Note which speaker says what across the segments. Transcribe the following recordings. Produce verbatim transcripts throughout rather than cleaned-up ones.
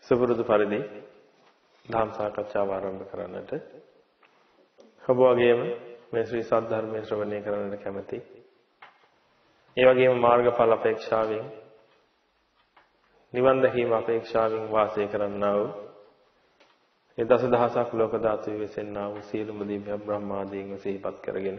Speaker 1: සුපුරුදු පරිදි ධම් සාකච්ඡාව ආරම්භ කරන්නට ඔබ වගේම මේ ශ්‍රී සද්ධර්මයේ ශ්‍රවණය කරන්නට කැමැති. ඒ වගේම මාර්ගඵල අපේක්ෂාවෙන් නිවන් දැකීම අපේක්ෂාවෙන් වාසය කරන්නා වූ ඒ දසදහසක් ලෝක ධාතු විසෙන්නා වූ සියලුම දිව්‍ය බ්‍රහ්මාදීන්ව සිහිපත් කරගෙන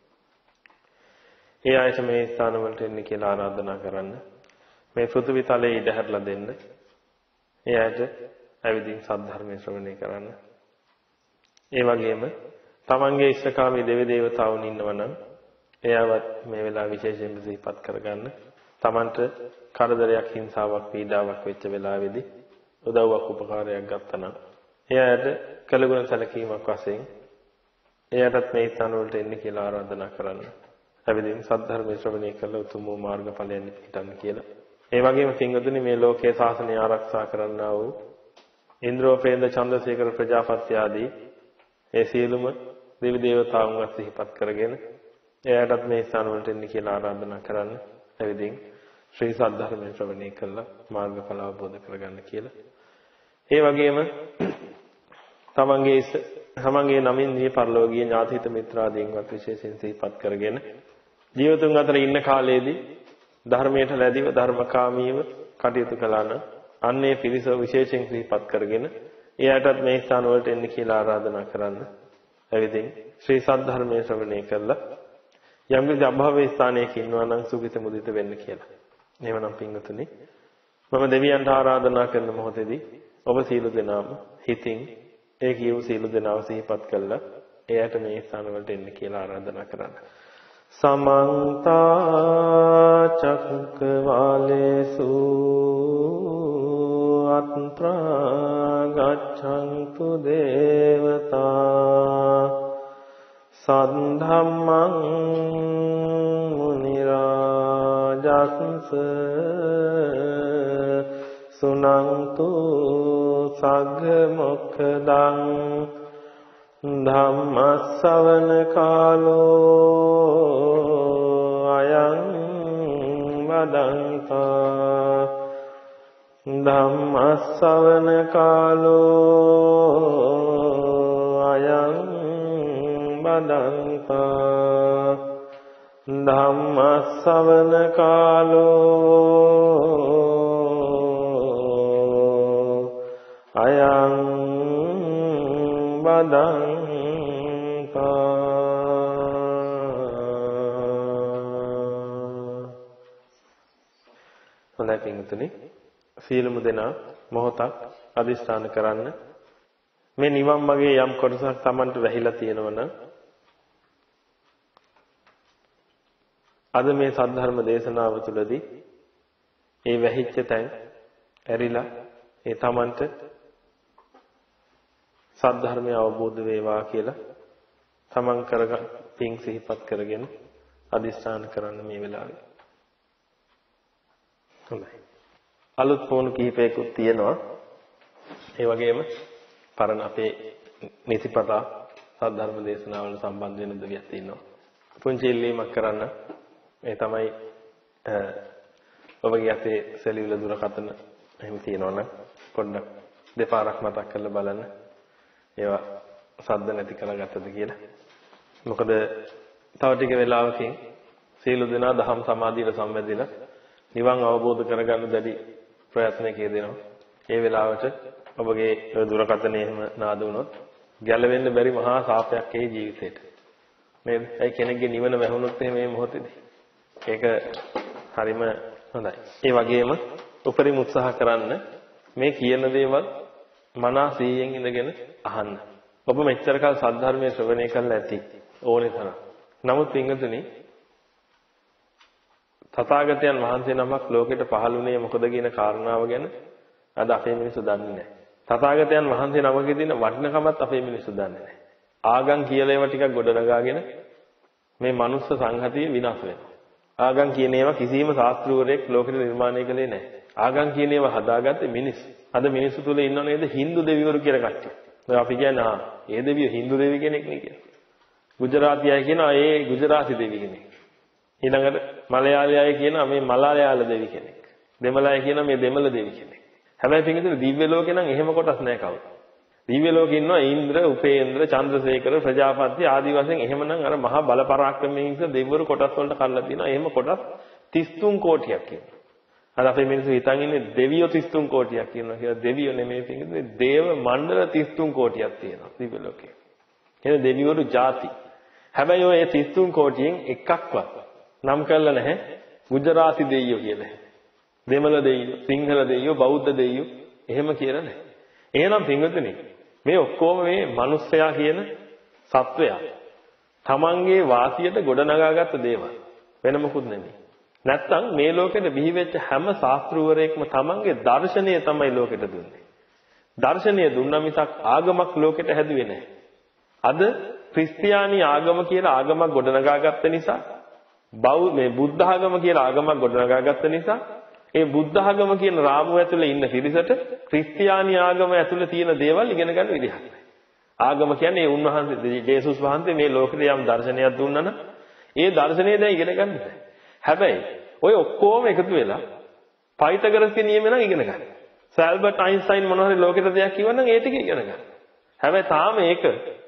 Speaker 1: ඒ ආයත මේ ස්ථාන වලට එන්න කියලා ආරාධනා කරන්න. මේ පෘථිවි තලයේ ඉඩ හැරලා දෙන්න. ඒ ආයත ඇවිදින් සද්ධර්මයේ ශ්‍රවණය කරන්න. ඒ වගේම තමන්ගේ ඉෂ්ඨකාමී දෙවි දේවතාවුන් ඉන්නවනම් එයාවත් මේ වෙලාව විශේෂයෙන් සිහිපත් කරගන්න. තමන්ට කරදරයක්, හිංසාවක්, පීඩාවක් වෙච්ච වෙලාවේදී උදව්වක් උපකාරයක් ගත්තනම් එයාට කළගුණ සැලකීමක් වශයෙන් එයාටත් මේ ස්ථාන වලට එන්න කියලා ආරාධනා කරන්න. ඇවිදින් සද්ධර්මයේ ශ්‍රවණය කළ උතුම් වූ මාර්ගඵලයන් පිටන්න කියලා. ඒ වගේම පින්වතුනි මේ ලෝකයේ ශාසනය ආරක්ෂා කරන්නා වූ ඉන්ද්‍රෝපේන්ද්‍ර චන්ද්‍රසේකර ප්‍රජාපති ආදී ඒ සියලුම දෙවි දේවතාවුන්ව සිහිපත් කරගෙන එයාටත් මේ ස්ථාන වලට එන්න කියලා ආරාධනා කරන්න. ඇවිදින් ශ්‍රී සද්ධර්මයේ ශ්‍රවණය කළා මාර්ගඵල අවබෝධ කරගන්න කියලා. ඒ වගේම තමන්ගේ තමන්ගේ නමින් මේ පරලෝකීය ඥාතිහිත මිත්‍රාදීන්වත් විශේෂයෙන් සිහිපත් කරගෙන ජීවිතුන් අතර ඉන්න කාලයේදී ධර්මයට ලැබිව ධර්මකාමීව කටයුතු කළා නම් අන්නේ පිරිස විශේෂයෙන් සිහිපත් කරගෙන එයාටත් මේ ස්ථාන වලට එන්න කියලා ආරාධනා කරන්න. එවිටින් ශ්‍රී සද්ධර්මයේ ශ්‍රවණය කළා යම් කිසි අභාවයේ ස්ථානයක ඉන්නවා නම් සුගිත මුදිත වෙන්න කියලා. එහෙමනම් පින්වතුනි මම දෙවියන්ට ආරාධනා කරන මොහොතේදී ඔබ සීල දෙනාම හිතින් ඒ කියව සීල දෙනාව සිහිපත් කළා එයාට මේ ස්ථාන වලට එන්න කියලා ආරාධනා කරන්න. සමන්ත චක්කවාලේසු අත්‍රා ගච්ඡන්තු දේවතා සද්ධම්මං මුනි රාජස්ස සුනන්තු සග්ග මොක්ඛදං ධම්ම ශ්‍රවණ කාලෝ අයං වදන්තා ධම්ම ශ්‍රවණ කාලෝ අයං වදන්තා ධම්ම ශ්‍රවණ කාලෝ අයං වදන්තා. හොඳයි පින්තුනි සීලමු දෙනා මොහොතක් අදිස්ථාන කරන්න. මේ නිවන් මාගේ යම් කොටසක් Tamanට වැහිලා තියෙනවා නම් අද මේ සද්ධර්ම දේශනාව තුළදී ඒ වැහිච්ච තැන් ඇරිලා ඒ Tamanට සද්ධර්මය අවබෝධ වේවා කියලා තමන් කරගත් පින් සිහිපත් කරගෙන අදිස්ථාන කරන්න මේ වෙලාවේ. හොඳයි. අලුත් ෆෝන් කිහිපයකුත් තියෙනවා. ඒ වගේම පරණ අපේ නිතිපතා සද්ධර්ම දේශනාවල සම්බන්ධ වෙන දෙයක් තියෙනවා. පුංචි ඉල්ලීමක් කරන්න. ඒ තමයි ඔබගේ අතේ සෙලියුලර් දුරකථන එහෙම තියෙනවා නම් පොඩ්ඩක් දෙපාරක් මතක් කරලා බලන්න. ඒවා සද්ද නැති කරගත්තද කියලා. මොකද තව ටික වෙලාවකින් සීල දෙනා දහම් සමාධියට සම්බන්ධිලා නිවන් අවබෝධ කරගන්න දැඩි ප්‍රයත්නයක යෙදෙනවා. ඒ වෙලාවට ඔබගේ දුරකථනයේ එහෙම නාද වුණොත් ගැලවෙන්න බැරි මහා සාපයක් ඒ ජීවිතේට. නේද? ඒ කෙනෙක්ගේ නිවන වැහුණොත් එහෙම මේ මොහොතේදී. ඒක හරිම හොඳයි. ඒ වගේම උපරිම උත්සාහ කරන්න මේ කියන දේවල් මනා සීයෙන් ඉඳගෙන අහන්න. ඔබ මෙච්චර කාල සද්ධර්මයේ ශ්‍රවණය කරලා ඇති ඕනේ තරම්. නමුත් පින්වතුනි තථාගතයන් වහන්සේ නමක් ලෝකෙට පහළුනේ මොකද කියන කාරණාව ගැන අද අපේ මිනිස්සු දන්නේ නැහැ. තථාගතයන් වහන්සේ නමකේ තියෙන වටිනකමත් අපේ මිනිස්සු දන්නේ නැහැ. ආගම් කියලා ඒවා ටිකක් ගොඩනගාගෙන මේ මනුස්ස සංහතිය විනාශ වෙනවා. ආගම් කියන ඒවා කිසිම ශාස්ත්‍රූවරයෙක් ලෝකෙට නිර්මාණය කළේ නැහැ. ආගම් කියන ඒවා හදාගත්තේ මිනිස්සු. අද මිනිස්සු තුල ඉන්නව නේද Hindu දෙවිවරු කියලා කට්ටිය. ඔය අපි කියන්නේ ආ ඒ දෙවියෝ Hindu දෙවි කෙනෙක් නේ කියලා. ගුජරාති අය කියනවා ඒ ගුජරාති දෙවි කෙනෙක්. ඊළඟට මලයාලි අය කියනවා මේ මලයාල දෙවි කෙනෙක්. දෙමළ අය කියනවා මේ දෙමළ දෙවි කෙනෙක්. හැබැයි පින්විතනේ දිව්‍ය ලෝකේ නම් එහෙම කොටස් නැහැ කවුරු. දිව්‍ය ලෝකේ ඉන්නවා ඉන්ද්‍ර, උපේන්ද්‍ර, චන්ද්‍රසේකර, ප්‍රජාපති ආදී වශයෙන් එහෙමනම් අර මහා බල පරාක්‍රමයෙන් ඉන්න දෙවිවරු කොටස් වලට කල්ලා තියෙනවා. එහෙම කොටස් තිස් තුන් කෝටියක් ඉන්නවා. අද අපේ මිනිස්සු හිතන් ඉන්නේ දෙවියෝ තිස් තුන් කෝටියක් ඉන්නවා කියලා. දෙවියෝ නෙමෙයි පින්විතනේ දේව මණ්ඩල තිස් තුන් කෝටියක් තියෙනවා දිව්‍ය ලෝකේ. එහෙනම් දෙවිවරු ಜಾති. හැබැයි ඔය තිස් තුන් කෝටියෙන් එකක්වත් නම් කරලා නැහැ ගුජරාති දෙවියෝ කියලා. දෙමළ දෙවියෝ, සිංහල දෙවියෝ, බෞද්ධ දෙවියෝ එහෙම කියලා නැහැ. එහෙනම් පින්වතුනි මේ ඔක්කොම මේ මිනිස්සයා කියන සත්වයා තමන්ගේ වාසියට ගොඩනගාගත්ත දේවල් වෙන මොකුත් නෙමෙයි. නැත්තම් මේ ලෝකෙට බිහි වෙච්ච හැම ශාස්ත්‍රූවරයෙක්ම තමන්ගේ දර්ශනය තමයි ලෝකෙට දුන්නේ. දර්ශනය දුන්නා මිසක් ආගමක් ලෝකෙට හැදුවේ නැහැ. අද ක්‍රිස්තියානි ආගම කියලා ආගමක් ගොඩනගාගත්ත නිසා බෞද්ධ මේ බුද්ධ ආගම කියලා ආගමක් ගොඩනගාගත්ත නිසා ඒ බුද්ධ ආගම කියන රාමුව ඇතුලේ ඉන්න පිරිසට ක්‍රිස්තියානි ආගම ඇතුලේ තියෙන දේවල් ඉගෙන ගන්න විදිහක් නැහැ. ආගම කියන්නේ උන්වහන්සේ ජේසුස් වහන්සේ මේ ලෝකෙට යම් දර්ශනයක් දුන්නා නම් ඒ දර්ශනය දැන් ඉගෙන ගන්න බෑ. හැබැයි ඔය ඔක්කොම එකතු වෙලා පයිතගරස්ගේ නියම නම් ඉගෙන ගන්න. සල්බර්ට් අයින්ස්ටයින් මොනවා හරි ලෝකෙට දෙයක් කිව්වනම් ඒ ටික ඉගෙන ගන්න. හැබැයි තාම ඒක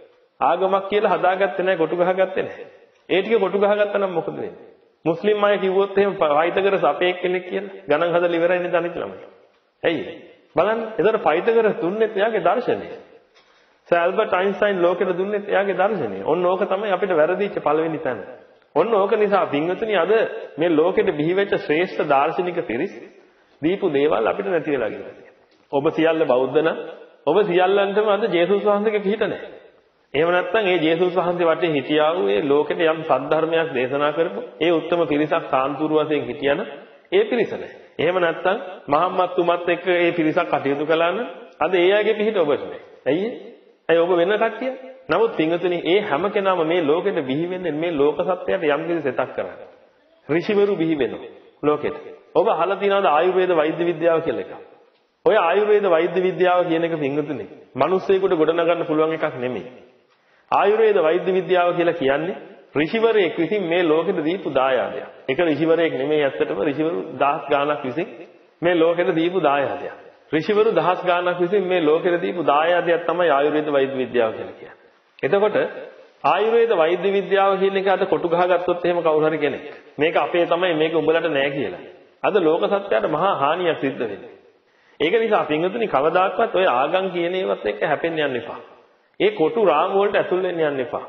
Speaker 1: ආගමක් කියලා හදාගත්තේ නැහැ, කොටු ගහගත්තේ නැහැ. ඒ ටික කොටු ගහගත්තා නම් මොකද වෙන්නේ? මුස්ලිම් අය කිව්වොත් එහෙම පයිතගරස් අපේ කෙනෙක් කියලා ගණන් හදලා ඉවරයි නේද අනිත් ළමයි. ඇයි? බලන්න. ඒතර පයිතගරස් දුන්නේ එයාගේ දර්ශනය. සල්බර්ට් අයින්ස්ටයින් ලෝකෙට දුන්නේ එයාගේ දර්ශනය. ඔන්න ඕක තමයි අපිට වැරදිච්ච පළවෙනි තැන. ඔන්න ඕක නිසා පින්වතුනි අද මේ ලෝකෙට බිහි වෙච්ච ශ්‍රේෂ්ඨ දාර්ශනික පිරිස් දීපු දේවල් අපිට නැති වෙලා ගියා. ඔබ සියල්ල බෞද්ධ නම් ඔබ සියල්ලන්ටම අද ජේසුස් වහන්සේගේ පිහිට නැහැ. එහෙම නැත්නම් ඒ ජේසුස් වහන්සේ වටේ හිටියා වූ ඒ ලෝකෙට යම් සද්ධර්මයක් දේශනා කරපු ඒ උත්තම පිරිසක් සාන්තුරු වශයෙන් හිටියන ඒ පිරිස නැහැ. එහෙම නැත්නම් මහම්මත් තුමත් එක්ක ඒ පිරිසක් කටයුතු කළා නම් අද ඒ අයගේ පිහිට ඔබට නැහැ. ඇයි? ඇයි ඔබ වෙන කට්ටිය? නමුත් පින්වතුනි ඒ හැම කෙනාම මේ ලෝකෙට බිහි වෙන්නේ මේ ලෝක සත්‍යයට යම් කිසි සෙතක් කරන්නේ. ඍෂිවරු බිහි වෙනවා ලෝකෙට. ඔබ අහලා තියෙනවද ආයුර්වේද වෛද්‍ය විද්‍යාව කියලා එකක්? ඔය ආයුර්වේද වෛද්‍ය විද්‍යාව කියන එක පින්වතුනි මිනිස්සෙකුට ගොඩනගන්න පුළුවන් එකක් නෙමෙයි. ආයුර්වේද වෛද්‍ය විද්‍යාව කියලා කියන්නේ ඍෂිවරයෙක් විසින් මේ ලෝකෙට දීපු දායාදයක්. ඒක ඍෂිවරයෙක් නෙමෙයි ඇත්තටම ඍෂිවරු දහස් ගාණක් විසින් මේ ලෝකෙට දීපු දායාදයක්. ඍෂිවරු දහස් ගාණක් විසින් මේ ලෝකෙට දීපු දායාදයක් තමයි ආයුර්වේද වෛද්‍ය විද්‍යාව කියලා කියන්නේ. එතකොට ආයුර්වේද වෛද්‍ය විද්‍යාව කියන එක අද කොටු ගහගත්තොත් එහෙම කවුරු හරි කෙනෙක් මේක අපේ තමයි මේක උඹලට නෑ කියලා. අද ලෝක සත්‍යයට මහා හානියක් සිද්ධ වෙනවා. ඒක නිසා පින්වතුනි කවදාකවත් ඔය ආගම් කියන ඒවත් එක්ක හැපෙන්න යන්න එපා. ඒ කොටු රාම වලට ඇතුල් වෙන්න යන්න එපා.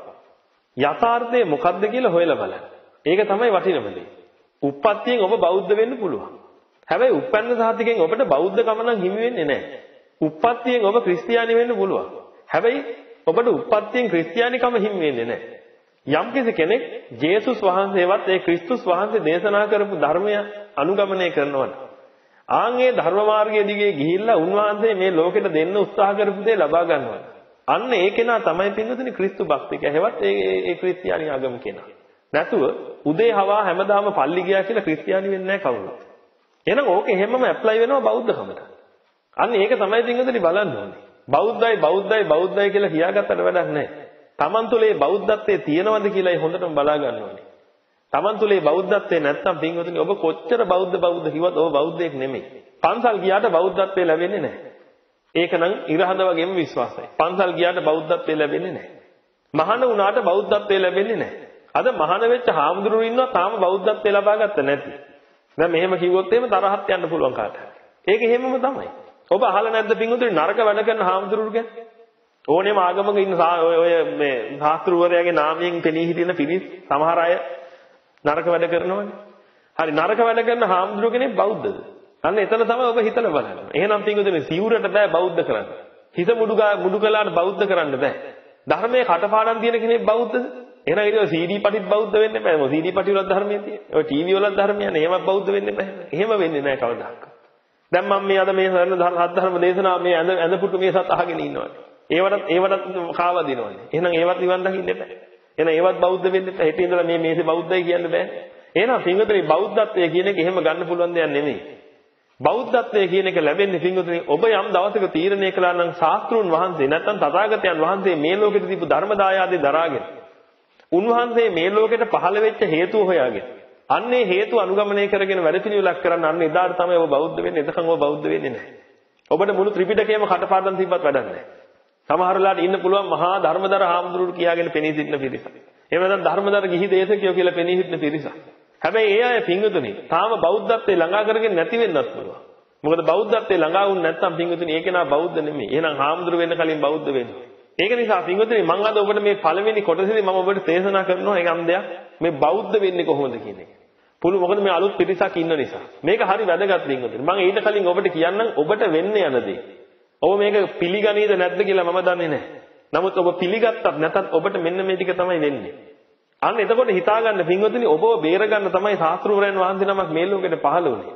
Speaker 1: යථාර්ථය මොකද්ද කියලා හොයලා බලන්න. ඒක තමයි වටිනම දේ. උප්පත්තියෙන් ඔබ බෞද්ධ වෙන්න පුළුවන්. හැබැයි උප්පන්න සාතිකෙන් ඔබට බෞද්ධකම නම් හිමි වෙන්නේ නැහැ. උප්පත්තියෙන් ඔබ ක්‍රිස්තියානි වෙන්න පුළුවන්. හැබැයි ඔබට උප්පත්තියෙන් ක්‍රිස්තියානිකම හිමි වෙන්නේ නැහැ. යම්කිසි කෙනෙක් ජේසුස් වහන්සේවත් ඒ ක්‍රිස්තුස් වහන්සේ දේශනා කරපු ධර්මය අනුගමනය කරනවා. ආන්ගේ ධර්ම මාර්ගයේ දිගේ ගිහිල්ලා උන්වහන්සේ මේ ලෝකෙට දෙන්න උත්සාහ කරපු දේ ලබා ගන්නවා. අන්න ඒ කෙනා තමයි පින්වතුනි ක්‍රිස්තු භක්තික. හැවත් ඒ ඒ ක්‍රිස්තියානි ආගම කෙනා. නැතුව උදේ හවා හැමදාම පල්ලි ගියා කියලා ක්‍රිස්තියානි වෙන්නේ නැහැ කවුරුත්. එහෙනම් ඕක එහෙමම ඇප්ලයි වෙනවා බෞද්ධකමට. අන්න ඒක තමයි පින්වතුනි බලන්න ඕනේ. බෞද්ධයි බෞද්ධයි බෞද්ධයි කියලා කියාගත්තට වැඩක් නැහැ. Taman තුලේ බෞද්ධත්වයේ තියෙනවද කියලායි හොඳටම බලා ගන්න ඕනේ. Taman තුලේ බෞද්ධත්වයේ නැත්තම් පින්වතුනි ඔබ කොච්චර බෞද්ධ බෞද්ධ කිව්වත් ඔබ බෞද්ධයෙක් නෙමෙයි. පන්සල් ගියාට බෞද්ධත්වයේ ලැබෙන්නේ නැහැ. ඒකනම් ඉරහඳ වගේම විශ්වාසයි. පන්සල් ගියාට බෞද්ධත්වයේ ලැබෙන්නේ නැහැ. මහාන වුණාට බෞද්ධත්වයේ ලැබෙන්නේ නැහැ. අද මහාන වෙච්ච හාමුදුරුවෝ ඉන්නවා තාම බෞද්ධත්වයේ ලබා ගත්ත නැති. දැන් මෙහෙම කිව්වොත් එහෙම තරහත් යන්න පුළුවන් කාට හරි. ඒක එහෙමම තමයි. ඔබ අහලා නැද්ද පින්වතුනි නරක වැඩ කරන හාමුදුරුවෝ ගැන? ඕනෑම ආගමක ඉන්න ඔය ඔය මේ ශාස්ත්‍රවරයාගේ නාමයෙන් පෙනී හිටින පිරිස් සමහර අය නරක වැඩ කරනවනේ. හරි නරක වැඩ කරන හාමුදුරුවෝ කෙනෙක් බෞද්ධද? අන්න එතන තමයි ඔබ හිතලා බලන්න. එහෙනම් පින්වතුනි සිවුරට බෑ බෞද්ධ කරන්න. හිත මුඩු මුඩු කළාට බෞද්ධ කරන්න බෑ. ධර්මයේ කටපාඩම් තියෙන කෙනෙක් බෞද්ධද? එහෙනම් ඊට සී ඩී පටිත් බෞද්ධ වෙන්න බෑ. මොකද සී ඩී පටි වල ධර්මයේ තියෙන. ඔය ටීවී වල ධර්මයනේ. එහෙමත් බෞද්ධ වෙන්න බෑ. එහෙම වෙන්නේ නෑ කවදාවත්. දැන් මම මේ අද මේ සරණ ධර්ම දේශනාව මේ ඇඳ ඇඳපුටු මේ සත් අහගෙන ඉන්නවනේ. ඒවටත් ඒවටත් කාවා දිනවනේ. එහෙනම් ඒවත් නිවන් දකින්න බෑ. එහෙනම් ඒවත් බෞද්ධ වෙන්න බෑ. හිතේ ඉඳලා මේ මේසේ බෞද්ධයි කියන්න බෑ. එහෙනම් පින්වතුනි බෞද්ධත්වය කියන එක එහෙම ගන්න පුළුවන් දෙයක් නෙමෙයි. බෞද්ධත්වය කියන එක ලැබෙන්නේ පින්වතුනි ඔබ යම් දවසක තීරණය කළා නම් ශාස්ත්‍රූන් වහන්සේ නැත්නම් තථාගතයන් වහන්සේ මේ ලෝකෙට දීපු ධර්ම දායාදේ දරාගෙන උන්වහන්සේ මේ ලෝකෙට පහළ වෙච්ච හේතුව හොයාගෙන අන්නේ හේතු අනුගමනය කරගෙන වැඩ පිළිවෙලක් කරන්න අන්න එදාට තමයි ඔබ බෞද්ධ වෙන්නේ. එතකන් ඔබ බෞද්ධ වෙන්නේ නැහැ. ඔබට මුළු ත්‍රිපිටකයම කටපාඩම් තිබ්බත් වැඩක් නැහැ. සමහර වෙලාවට ඉන්න පුළුවන් මහා ධර්මදර හාමුදුරුවෝ කියාගෙන පෙනී සිටින පිරිසක්. එහෙම නැත්නම් ධර්මදර ගිහි දේශකයෝ කියලා පෙනී සිටින පිරිසක්. හැබැයි ඒ අය පිංගුතුනි තාම බෞද්ධත්වයේ ළඟා කරගෙන නැති වෙන්නත් පුළුවන්. මොකද බෞද්ධත්වයේ ළඟා වුණ නැත්නම් පිංගුතුනි ඒක නා බෞද්ධ නෙමෙයි. එහෙනම් හාමුදුරුවෝ වෙන්න කලින් බෞද්ධ වෙන්න. ඒක නිසා පිංගුතුනි මම අද ඔබට මේ පළවෙනි කොටසේදී මම ඔබට දේශනා කරනවා ඒ අන්දයක් මේ බෞද්ධ වෙන්නේ කොහොමද කියන එක. පුළු මොකද මේ අලුත් පිරිසක් ඉන්න නිසා. මේක හරි වැදගත් පිංගුතුනි. මම ඊට කලින් ඔබට කියන්නම් ඔබට වෙන්න යන දේ. ඔබ මේක පිළිගනීද නැද්ද කියලා මම දන්නේ නැහැ. නමුත් ඔබ පිළිගත්තත් නැතත් ඔබට මෙන්න මේ ටික තමයි වෙන්නේ. අන්න එතකොට හිතාගන්න පින්වතුනි ඔබව බේරගන්න තමයි ශාස්ත්‍රවරයන් වහන්සේ නමක් මේ ලෝකෙට පහළ වුණේ.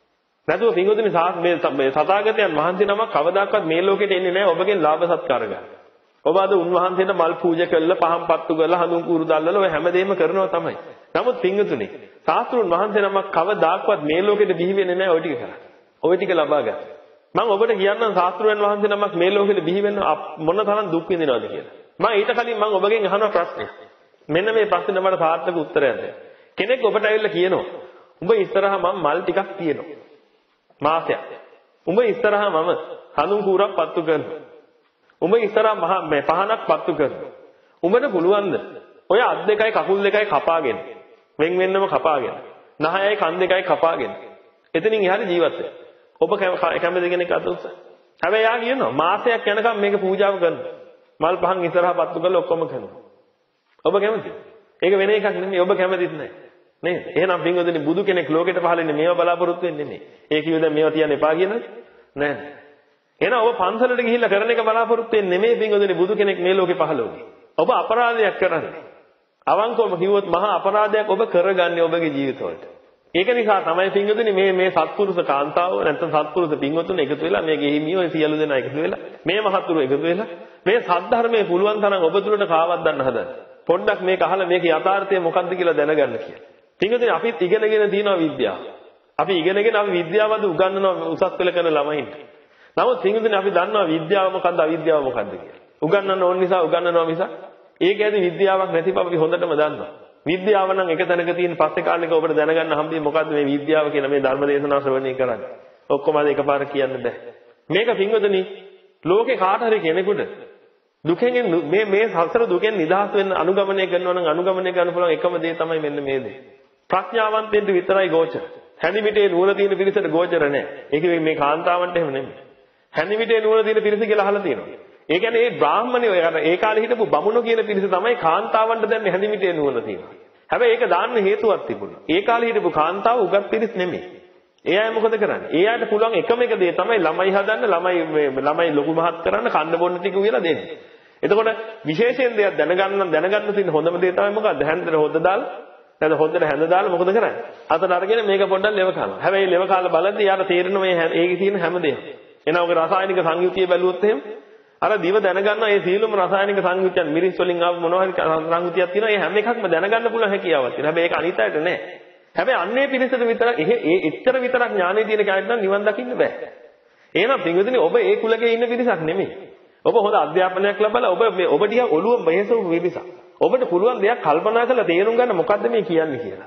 Speaker 1: නැතුව පින්වතුනි මේ සතාගතයන් වහන්සේ නමක් කවදාකවත් මේ ලෝකෙට එන්නේ නැහැ ඔබගෙන් ලාභ සත්කාර ගන්න. ඔබ අද උන්වහන්සේට මල් පූජා කරලා පහන් පත්තු කරලා හඳුන් කුරු දැල්ලලා ඔය හැමදේම කරනවා තමයි. නමුත් පින්වතුනි ශාස්ත්‍රවරුන් වහන්සේ නමක් කවදාකවත් මේ ලෝකෙට බිහි වෙන්නේ නැහැ ඔය ටික කරා. ඔය ටික ලබා ගන්න. මම ඔබට කියන්නම් ශාස්ත්‍රවරුන් වහන්සේ නමක් මේ ලෝකෙට බිහි වෙන්න මොන තරම් දුක් විඳිනවද කියලා. මම ඊට කලින් මම ඔබගෙන් අහන ප්‍රශ්නයක්. මෙන්න මේ ප්‍රශ්නේ මට සාර්ථක උත්තරයක් දෙන්න. කෙනෙක් ඔබට ඇවිල්ලා කියනවා උඹ ඉස්සරහා මම මල් ටිකක් තියෙනවා. මාසයක්. උඹ ඉස්සරහා මම හඳුන් කූරක් පත්තු කරනවා. උඹ ඉස්සරහා මහ මේ පහනක් පත්තු කරනවා. උඹට පුළුවන්ද? ඔය අත් දෙකයි කකුල් දෙකයි කපාගෙන වෙන් වෙන්නම කපාගෙන නහයයි කන් දෙකයි කපාගෙන එතනින් එහාට ජීවත් වෙන්න. ඔබ කැමති කෙනෙක් අත උස්ස. හැබැයි යා කියනවා මාසයක් යනකම් මේක පූජාව කරනවා. මල් පහන් ඉස්සරහා පත්තු කරලා ඔක්කොම කරනවා. ඔබ කැමතිද? ඒක වෙන එකක් නෙමෙයි ඔබ කැමතිත් නැහැ. නේද? එහෙනම් පින්වතුනි බුදු කෙනෙක් ලෝකෙට පහළෙන්නේ මේව බලාපොරොත්තු වෙන්නේ නෙමෙයි. ඒ කිව්වේ දැන් මේවා තියන්න එපා කියනද? නෑ. එහෙනම් ඔබ පන්සලට ගිහිල්ලා කරන එක බලාපොරොත්තු වෙන්නේ නෙමෙයි පින්වතුනි බුදු කෙනෙක් මේ ලෝකෙ පහළ වුණේ. ඔබ අපරාධයක් කරන්නේ. අවංකවම කිව්වොත් මහා අපරාධයක් ඔබ කරගන්නේ ඔබගේ ජීවිතවලට. ඒක නිසා තමයි පින්වතුනි මේ මේ සත්පුරුෂ කාන්තාව නැත්නම් සත්පුරුෂ පින්වතුන් එකතු වෙලා මේ ගෙහිමියෝ සියලු දෙනා එකතු වෙලා මේ මහතුරු එකතු වෙලා මේ සද්ධර්මයේ පුළුවන් තරම් ඔබ තුලට කාවක් ගන්න හදන. පොඩ්ඩක් මේක අහලා මේකේ යථාර්ථය මොකක්ද කියලා දැනගන්න කියලා. පින්වතුනි අපිත් ඉගෙනගෙන තියෙනවා විද්‍යාව. අපි ඉගෙනගෙන අපි විද්‍යාවද උගන්වනවා උසස් පෙළ කරන ළමයින්ට. නමුත් පින්වතුනි අපි දන්නවා විද්‍යාව මොකක්ද අවිද්‍යාව මොකක්ද කියලා. උගන්වන්න ඕන නිසා උගන්වනවා මිස ඒක ඇති විද්‍යාවක් නැති බව අපි හොඳටම දන්නවා. විද්‍යාව නම් එක තැනක තියෙන පස්සේ කාලෙක ඔබට දැනගන්න හම්බෙන්නේ මොකද්ද මේ විද්‍යාව කියලා මේ ධර්ම දේශනාව ශ්‍රවණය කරන්නේ. ඔක්කොම අද එකපාර කියන්න බෑ. මේක පින්වතුනි ලෝකේ කාට හරි කෙනෙකුට දුකෙන් මේ මේ සසර දුකෙන් නිදහස් වෙන්න අනුගමනය කරනවා නම් අනුගමනය කරන්න පුළුවන් එකම දේ තමයි මෙන්න මේ දේ. ප්‍රඥාවන්තයෙන්ද විතරයි ගෝචර. හැනිමිටේ නුවණ තියෙන පිරිසට ගෝචර නැහැ. ඒක මේ කාන්තාවන්ට එහෙම නෙමෙයි. හැනිමිටේ නුවණ තියෙන පිරිස කියලා අහලා තියෙනවා. ඒ කියන්නේ ඒ බ්‍රාහ්මණයෝ ඒ කාලේ හිටපු බමුණෝ කියන පිරිස තමයි කාන්තාවන්ට දැන් හැනිමිටේ නුවණ තියෙනවා. හැබැයි ඒක දාන්න හේතුවක් තිබුණා. ඒ කාලේ හිටපු කාන්තාව උගත් පිරිස් නෙමෙයි. ඒ අය මොකද කරන්නේ? ඒ අයට පුළුවන් එකම එක දේ තමයි ළමයි හදන්න, ළමයි ළමයි ලොකු මහත් කරන්න, කන්න බොන්න ටික කියලා දෙන්න. එතකොට විශේෂයෙන් දෙයක් දැනගන්න දැනගන්න තියෙන හොඳම දේ තමයි මොකද්ද? හැන්දට හොද්ද දාලා නැත්නම් හොද්දට හැඳ දාලා මොකද කරන්නේ? අතට අරගෙන මේක පොඩ්ඩක් ලෙව කරනවා. හැබැයි ලෙව කාලා බලද්දී යාට තේරෙනවා මේ ඒකේ තියෙන හැමදේම. එහෙනම් ඔගේ රසායනික සංයුතිය බැලුවොත් එහෙම අර දිව දැනගන්නවා මේ සීලම රසායනික සංයුතියන් මිරිස් වලින් ආව මොනවා හරි සංයුතියක් තියෙනවා. මේ හැම එකක්ම දැනගන්න පුළුවන් හැකියාවක් තියෙනවා. හැබැයි ඒක අනිත් අයට නෑ. හැබැයි අන්නේ පිරිසට විතරක් ඒ එච්චර විතරක් ඥානෙ තියෙන කෙනෙක් නම් නිවන් දකින්න බෑ. එහෙනම් පින්වතුනි ඔබ ඒ කුලකේ ඉන්න පිරිසක් නෙමෙයි. ඔබ හොඳ අධ්‍යාපනයක් ලැබලා ඔබ මේ ඔබ දිහා ඔළුව මෙහෙසවු පිරිසක්. ඔබට පුළුවන් දෙයක් කල්පනා කරලා තේරුම් ගන්න මොකද්ද මේ කියන්නේ කියලා.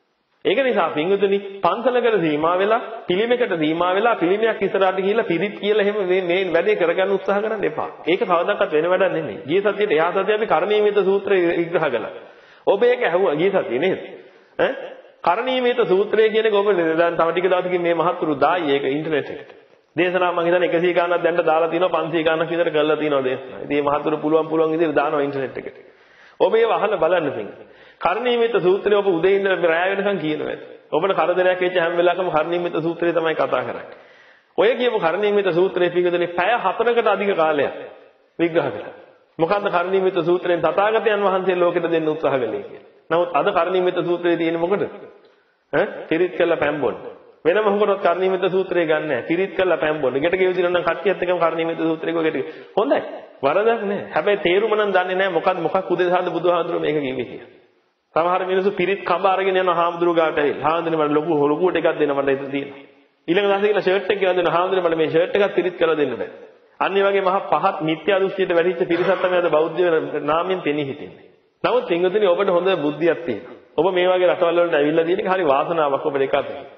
Speaker 1: ඒක නිසා පින්වතුනි පන්සලකට සීමා වෙලා පිළිමයකට සීමා වෙලා පිළිමයක් ඉස්සරහට ගිහිල්ලා පිරිත් කියලා එහෙම මේ මේ වැඩේ කරගන්න උත්සාහ කරන්න එපා. ඒක කවදාවත් වෙන වැඩක් නෙමෙයි. ගිය සතියේට එහා සතියේ අපි කරණීයමිත සූත්‍රය විග්‍රහ කළා. ඔබ ඒක ඇහුවා ගිය සතියේ නේද? ඈ කරණීයමිත සූත්‍රය කියන එක ඔබ දැන් තව ටික දවසකින් මේ මහත්තුරු දායි ඒක ඉන්ටර්නෙට් එකට. දේශනා මම හිතන්නේ එකසිය ගානක් දැන්න දාලා තිනවා පන්සිය ගානක් විතර කරලා තිනවා දේශනා. ඉතින් මේ මහත්තුරු පුළුවන් පුළුවන් විදිහට දානවා ඉන්ටර්නෙට් එකට. ඔබ ඒව අහලා බලන්න පිටින්. කරණීයමිත සූත්‍රය ඔබ උදේ ඉඳලා රැය වෙනකන් කියනවා. ඔබට කරදරයක් වෙච්ච හැම වෙලාවකම කරණීයමිත සූත්‍රය තමයි කතා කරන්නේ. ඔය කියපු කරණීයමිත සූත්‍රයේ පිටුදෙනේ පැය හතරකට අධික කාලයක් විග්‍රහ කළා. මොකද්ද කරණීයමිත සූත්‍රයෙන් තථාගතයන් වහන්සේ ලෝකෙට දෙන්න උත්සාහ කළේ කියලා. නමුත් අද කරණීයමිත සූත්‍රයේ තියෙන්නේ මොකද? ඈ පිරිත් කළා පැම්බොන්න. වෙන මොකටවත් කරණීයමිත සූත්‍රය ගන්න නැහැ. පිරිත් කළා පැම්බොන්න. ගෙට ගෙවිදින නම් කට්ටියත් එක්කම කරණීයමිත සූත්‍රය ගොගෙට. හොඳයි. වරදක් නැහැ. හැබැයි තේරුම නම් දන්නේ නැහැ මොකක්ද මොකක් උදෙසාද බුදුහාමුදුරුවෝ මේක කිව්වේ කියලා. සමහර මිනිස්සු පිරිත් කඹ අරගෙන යනවා හාමුදුරුවෝ ගාවට ඇවිල්ලා. හාමුදුරනේ මට ලොකු ලොකුවට එකක් දෙන්න මට ඉතින් තියෙනවා. ඊළඟ දවසේ කියලා ෂර්ට් එක ගෙනදෙන හාමුදුරනේ මට මේ ෂර්ට් එකක් පිරිත් කරලා දෙන්න බෑ. අන්න ඒ වගේ මහා පහත් මිත්‍යා දෘෂ්ටියට වැටිච්ච පිරිසක් තමයි අද බෞද්ධ නාමයෙන් පෙනී හිටින්නේ. නමුත් පින්වතුනි ඔබට හොඳ බුද්ධියක් තියෙනවා. ඔබ මේ වගේ රටවල් වලට ඇවිල්ලා තියෙන එක හරි වාසනාවක් ඔබට එකක්.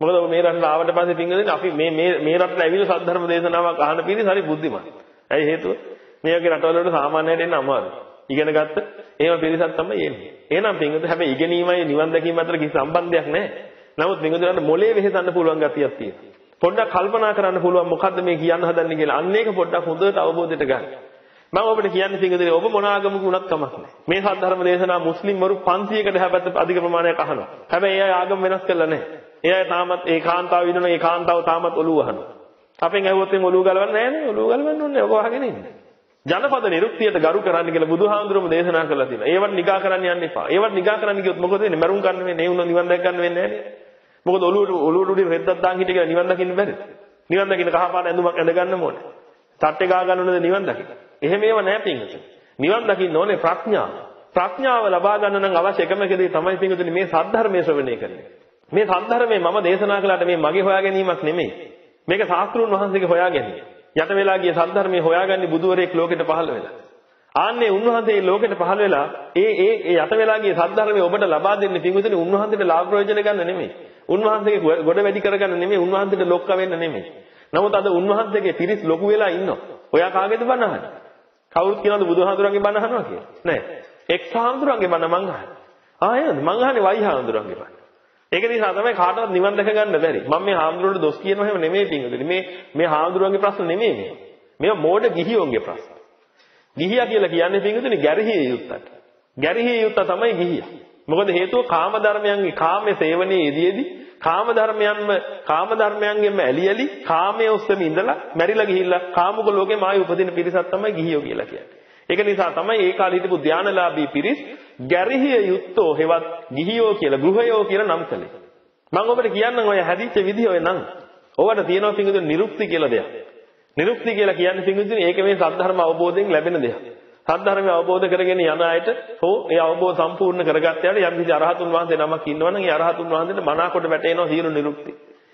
Speaker 1: මොකද මේ රටට ආවට පස්සේ පින්වදින අපි මේ මේ මේ රටට ඇවිල්ලා සද්ධර්ම දේශනාවක් අහන පිරිස හරි බුද්ධිමත්. ඇයි හේතුව? මේ වගේ රටවල වලට සාමාන්‍යයෙන් එන්න අමාරුයි. ඉගෙන ගත්ත එහෙම පිරිසක් තමයි එන්නේ. එහෙනම් පින්වදින හැබැයි ඉගෙනීමයි නිවන් දැකීම අතර කිසි සම්බන්ධයක් නැහැ. නමුත් පින්වදිනට මොලේ වෙහෙසන්න පුළුවන් ගතියක් තියෙනවා. පොඩ්ඩක් කල්පනා කරන්න පුළුවන් මොකද්ද මේ කියන්න හදන්නේ කියලා. අන්න ඒක පොඩ්ඩක් හොඳට අවබෝධයට ගන්න. මම ඔබට කියන්නේ පින්වදින ඔබ මොන ආගමක වුණත් කමක් නැහැ. මේ සද්ධර්ම දේශනා මුස්ලිම් වරු පන්සියයකට හැබැයි අධික ප්‍රමාණයක් අහනවා. හැබැයි ඒ ආගම වෙනස් කරලා නැහැ. ඒ අය තාමත් ඒකාන්තාව විදින ඒකාන්තාව තාමත් ඔළුව වහනවා. අපෙන් ඇහුවොත් එම් ඔළුව ගලවන්නේ නැහැ නේ. ඔළුව ගලවන්න ඕනේ. ඔබ වහගෙන ඉන්න. ජනපද නිරුක්තියට ගරු කරන්න කියලා බුදුහාමුදුරුවෝ දේශනා කළා තියෙනවා. ඒවට නිගා කරන්න යන්න එපා. ඒවට නිගා කරන්න ගියොත් මොකද වෙන්නේ? මරුන් ගන්න වෙන්නේ. ඒ වුණා නිවන් දැක ගන්න වෙන්නේ නැහැ නේ. මොකද ඔළුවට ඔළුවට උඩින් රෙද්දක් දාන් හිටිය කියලා නිවන් දකින්න බැරිද? නිවන් දකින්න කහපාට ඇඳුමක් ඇඳ ගන්න ඕනේ. තට්ටේ ගා ගන්න ඕනේද නිවන් දකින්න? එහෙම ඒව නැහැ පින්වතුනි. නිවන් දකින්න ඕනේ ප්‍රඥාව. ප්‍රඥාව ලබා ගන්න නම් අවශ්‍ය එකම දේ තමයි පින්වතුනි මේ සද්ධර්මයේ ශ්‍රවණය කරන්නේ. මේ සද්ධර්මයේ මම දේශනා කළාට මේ මගේ හොයා ගැනීමක් නෙමෙයි. මේක ශාස්ත්‍රඥ වහන්සේගේ හොයා ගැනීම. යට වෙලා ගිය සද්ධර්මයේ හොයාගන්නේ බුදුවරයෙක් ලෝකෙට පහළ වෙලා. ආන්නේ උන්වහන්සේ ලෝකෙට පහළ වෙලා ඒ ඒ ඒ යට වෙලා ගිය සද්ධර්මයේ ඔබට ලබා දෙන්නේ පින්වතුනි උන්වහන්සේට ලාභ ප්‍රයෝජන ගන්න නෙමෙයි. උන්වහන්සේගේ ගොඩ වැඩි කරගන්න නෙමෙයි. උන්වහන්සේට ලොක්ක වෙන්න නෙමෙයි. නමුත් අද උන්වහන්සේගේ පිරිස් ලොකු වෙලා ඉන්නවා. ඔයා කාගේද බණ අහන්නේ? කවුරුත් කියනවාද බුදුහාඳුරන්ගේ බණ අහනවා කියලා? නෑ. එක්හාඳුරන්ගේ බණ මං අහන්නේ. ආ එහෙනම් මං අහන්නේ වයිහාඳුරන්ගේ බණ. ඒක නිසා තමයි කාටවත් නිවන් දැක ගන්න බැරි. මම මේ හාමුදුරුවන්ට දොස් කියනවා එහෙම නෙමෙයි පින්වතුනි. මේ මේ හාමුදුරුවන්ගේ ප්‍රශ්න නෙමෙයි මේ. මේවා මෝඩ ගිහියෝන්ගේ ප්‍රශ්න. ගිහියා කියලා කියන්නේ පින්වතුනි ගැරහිය යුත්තට. ගැරහිය යුත්ත තමයි ගිහියා. මොකද හේතුව කාම ධර්මයන්ගේ කාමයේ සේවනයේ යෙදීදී කාම ධර්මයන්ම කාම ධර්මයන්ගෙන්ම ඇලි ඇලි කාමයේ ඔස්සම ඉඳලා මැරිලා ගිහිල්ලා කාමුක ලෝකේ මායි උපදින පිරිසක් තමයි ගිහියෝ කියලා කියන්නේ. ඒක නිසා තමයි ඒ කාලේ හිටපු ධානලාභී පිරිස් ගැරහිය යුත්තෝ හෙවත් ගිහියෝ කියලා ගෘහයෝ කියලා නම් කළේ. මම ඔබට කියන්නම් ඔය හැදිච්ච විදිහ ඔය නම්. ඔබට තියෙනවා පිංගුතුනි නිරුක්ති කියලා දෙයක්. නිරුක්ති කියලා කියන්නේ පිංගුතුනි ඒක මේ සද්ධර්ම අවබෝධයෙන් ලැබෙන දෙයක්. සද්ධර්මය අවබෝධ කරගෙන යන අයට හෝ ඒ අවබෝධ සම්පූර්ණ කරගත්ත යට යම් කිසි අරහතුන් වහන්සේ නමක් ඉන්නවනම් ඒ අරහතුන් වහන්සේට මනාකොට වැටෙනවා සියලු නිරුක්ති.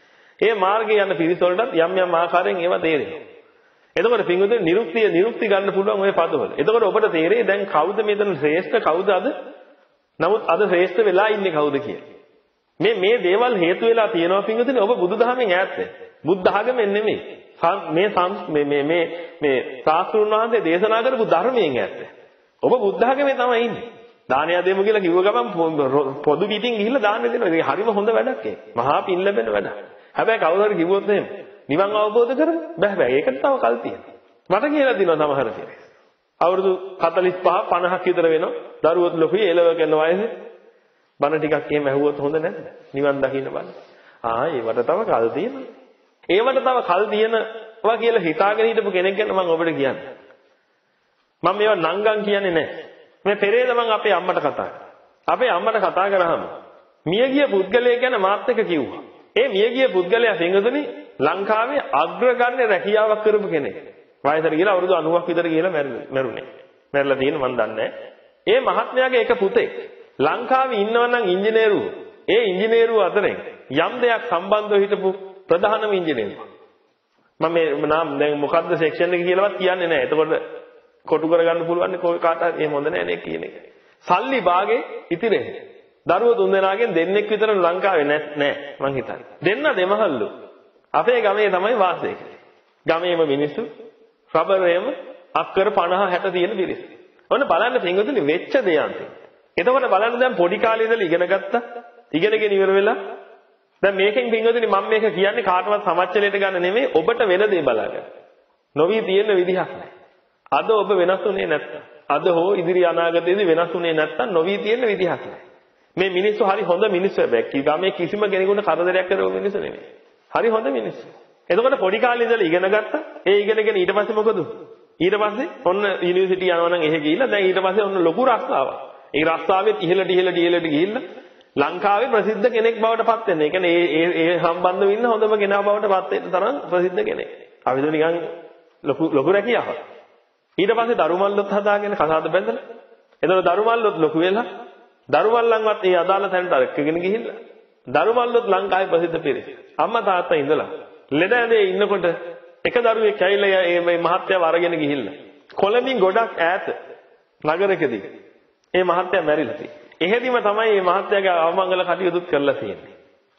Speaker 1: ඒ මාර්ගයේ යන පිරිස වලටත් යම් යම් ආකාරයෙන් ඒවා තේරෙනවා. එතකොට පින්වතුනි නිරුක්තිය නිරුක්ති ගන්න පුළුවන් ඔය පදවල. එතකොට ඔබට තේරෙයි දැන් කවුද මෙතන ශ්‍රේෂ්ඨ කවුද අද? නමුත් අද ශ්‍රේෂ්ඨ වෙලා ඉන්නේ කවුද කියලා. මේ මේ දේවල් හේතු වෙලා තියෙනවා පින්වතුනි ඔබ බුදුදහමෙන් ඈත් වෙන්න. බුද්ධ ආගමෙන් නෙමෙයි. මේ මේ මේ මේ මේ ශාස්ත්‍රඥ වහන්සේ දේශනා කරපු ධර්මයෙන් ඈත් වෙන්න. ඔබ බුද්ධ ආගමේ තමයි ඉන්නේ. දානය දෙමු කියලා කිව්ව ගමන් පොදු පිටින් ගිහිල්ලා දාන්න දෙනවා. ඒක හරිම හොඳ වැඩක් ඒක. මහා පින් ලැබෙන වැඩක්. හැබැයි කවුරු හරි කිව්වොත් එහෙම නිවන් අවබෝධ කරමු. බෑ බෑ. ඒකට තව කල් තියෙනවා. මට කියලා දිනවා සමහර කෙනෙක්. අවුරුදු හතළිස් පහ පනහක් විතර වෙනවා. දරුවොත් ලොකුයි එළව කරන වයසේ. බණ ටිකක් එහෙම ඇහුවොත් හොඳ නැද්ද? නිවන් දකින්න බණ. ආ ඒවට තව කල් තියෙනවා. ඒවට තව කල් තියෙනවා කියලා හිතාගෙන හිටපු කෙනෙක් ගැන මම ඔබට කියන්නේ. මම මේවා නංගන් කියන්නේ නැහැ. මේ පෙරේද මම අපේ අම්මට කතා කරා. අපේ අම්මට කතා කරාම මියගිය පුද්ගලයෙක් ගැන මාත් එක්ක කිව්වා. ඒ මියගිය පුද්ගලයා සිංහදුනි ලංකාවේ අග්‍රගණ්‍ය රැකියාවක් කරපු කෙනෙක්. වයසට ගිහලා අවුරුදු අනූවක් විතර ගිහලා මැරුණේ. මැරලා තියෙන මන් දන්නේ ඒ මහත්මයාගේ එක පුතෙක් ලංකාවේ ඉන්නවා නම් ඉංජිනේරු. ඒ ඉංජිනේරු අතරින් යම් දෙයක් සම්බන්ධව හිටපු ප්‍රධානම ඉංජිනේරු. මම මේ නම් දැන් මොකද්ද සෙක්ෂන් එක කියලාවත් කියන්නේ නැහැ. එතකොට කොටු කරගන්න පුළුවන් නේ කාට හරි එහෙම හොඳ නැහැ නේ කියන එක. සල්ලි භාගේ ඉතිරෙන්නේ. දරුවෝ තුන් දෙනාගෙන් දෙන්නෙක් විතර ලංකාවේ නැහැ මං හිතන්නේ. දෙන්න දෙමහල්ලු. අපේ ගමේ තමයි වාසය කරන්නේ. ගමේම මිනිස්සු රබරේම අක්කර පනහ හැට තියෙන පිරිස. ඔන්න බලන්න පින්වතුනි වෙච්ච දෙයක්. එතකොට බලන්න දැන් පොඩි කාලේ ඉඳලා ඉගෙන ගත්තා. ඉගෙනගෙන ඉවර වෙලා දැන් මේකෙන් පින්වතුනි මම මේක කියන්නේ කාටවත් සමච්චලයට ගන්න නෙමෙයි ඔබට වෙන දේ බලාගන්න. නොවි තියෙන විදිහක් නැහැ. අද ඔබ වෙනස් වුණේ නැත්තම් අද හෝ ඉදිරි අනාගතයේදී වෙනස් වුණේ නැත්තම් නොවි තියෙන විදිහක් නැහැ. මේ මිනිස්සු හරි හොඳ මිනිස්සු හැබැයි ගමේ කිසිම කෙනෙකුට කරදරයක් කරව මිනිස්සු නෙමෙයි. හරි හොඳ මිනිස්සු. එතකොට පොඩි කාලේ ඉඳලා ඉගෙන ගත්තා. ඒ ඉගෙනගෙන ඊට පස්සේ මොකද? ඊට පස්සේ ඔන්න යුනිවර්සිටි යනවා නම් එහෙ ගිහිල්ලා දැන් ඊට පස්සේ ඔන්න ලොකු රස්සාවක්. ඒ රස්සාවෙත් ඉහළට ඉහළට ඉහළට ගිහිල්ලා ලංකාවේ ප්‍රසිද්ධ කෙනෙක් බවට පත් වෙනවා. ඒ කියන්නේ ඒ ඒ ඒ සම්බන්ධව ඉන්න හොඳම කෙනා බවට පත් වෙන්න තරම් ප්‍රසිද්ධ කෙනෙක්. අපිට නිකන් ලොකු ලොකු රැකියාවක්. ඊට පස්සේ දරුමල්ලොත් හදාගෙන කසාද බැඳලා. එතකොට දරුමල්ලොත් ලොකු වෙලා දරුමල්ලන්වත් ඒ අදාළ තැනට අරගෙන ගිහිල්ලා දරුමල්ලොත් ලංකාවේ ප්‍රසිද්ධ පිරිස. අම්මා තාත්තා ඉඳලා ලෙඩ ඇඳේ ඉන්නකොට එක දරුවෙක් ඇවිල්ලා මේ මහත්තයාව අරගෙන ගිහිල්ලා කොළඹින් ගොඩක් ඈත නගරකදී ඒ මහත්තයා මැරිලා තියෙන්නේ. එහෙදිම තමයි මේ මහත්තයාගේ අවමංගල කටයුතුත් කරලා තියෙන්නේ.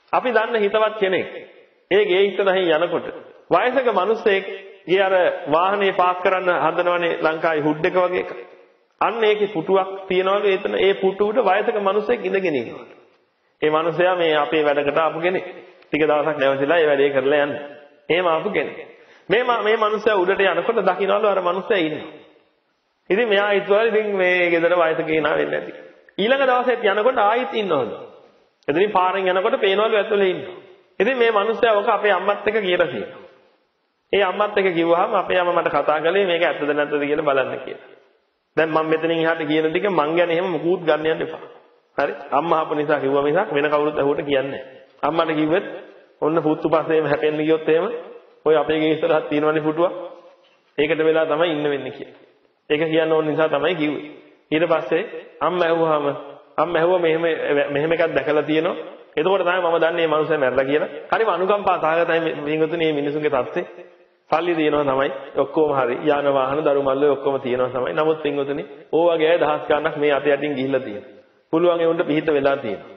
Speaker 1: අපි දන්න හිතවත් කෙනෙක් ඒ ගේ ඉස්සරහින් යනකොට වයසක මිනිස්සෙක් ගේ අර වාහනේ පාක් කරන්න හදනවනේ ලංකාවේ හුඩ් එක වගේ එක. අන්න ඒකේ පුටුවක් තියනවලු එතන ඒ පුටුවට වයසක මිනිස්සෙක් ඉඳගෙන ඉන්නවා. ඒ මිනිසයා මේ අපේ වැඩකට ආපු කෙනෙක්. ටික දවසක් නැවතිලා ඒ වැඩේ කරලා යන්නේ. එහෙම ආපු කෙනෙක්. මේ මේ මිනිසයා උඩට යනකොට දකින්නවලු අර මිනිසයා ඉන්නවා. ඉතින් මෙයා හිතුවා ඉතින් මේ ගෙදර වයසක කෙනා වෙන්නේ නැති. ඊළඟ දවසෙත් යනකොට ආයෙත් ඉන්නවලු. එතනින් පාරෙන් යනකොට පේනවලු ඇතුලේ ඉන්නවා. ඉතින් මේ මිනිස්සයා ඔක අපේ අම්මත් එක්ක කියලා තියෙනවා. ඒ අම්මත් එක්ක කිව්වහම අපේ අම්මා මට කතා කළේ මේක ඇත්තද නැත්තද කියලා බලන්න කියලා. දැන් මම මෙතනින් එහාට කියන ටික මං ගැන එහෙම මුකුත් ගන්න යන්න එපා. හරි? අම්මා ආපු නිසා කිව්වා මිසක් වෙන කවුරුත් ඇහුවට කියන්නේ නැහැ. අම්මට කිව්වෙත් ඔන්න පුත්තු පස්සේම හැපෙන්න ගියොත් එහෙම ඔය අපේ ගේ ඉස්සරහත් තියෙනවනේ පුටුවක්. ඒකට වෙලා තමයි ඉන්න වෙන්නේ කියලා. ඒක කියන්න ඕන නිසා තමයි කිව්වේ. ඊට පස්සේ අම්මා ඇහුවාම අම්මා ඇහුවා මෙහෙම මෙහෙම එකක් දැකලා තියෙනවා. එතකොට තමයි මම දන්නේ මේ මනුස්සයා මැරලා කියලා. හරිම අනුකම්පා සහගතයි මේගොතුනේ මේ මිනිසුන්ගේ තත්ත්වේ. සල්ලි දිනනවා තමයි ඔක්කොම හරි. යාන වාහන දරු මල්ල ඔක්කොම තියෙනවා තමයි. නමුත් පින්වතුනි ඕ වගේ අය දහස් ගණනක් මේ අත යටින් ගිහිල්ලා තියෙනවා. පුළුවන් ඒ උන්ට පිහිට වෙලා තියෙනවා.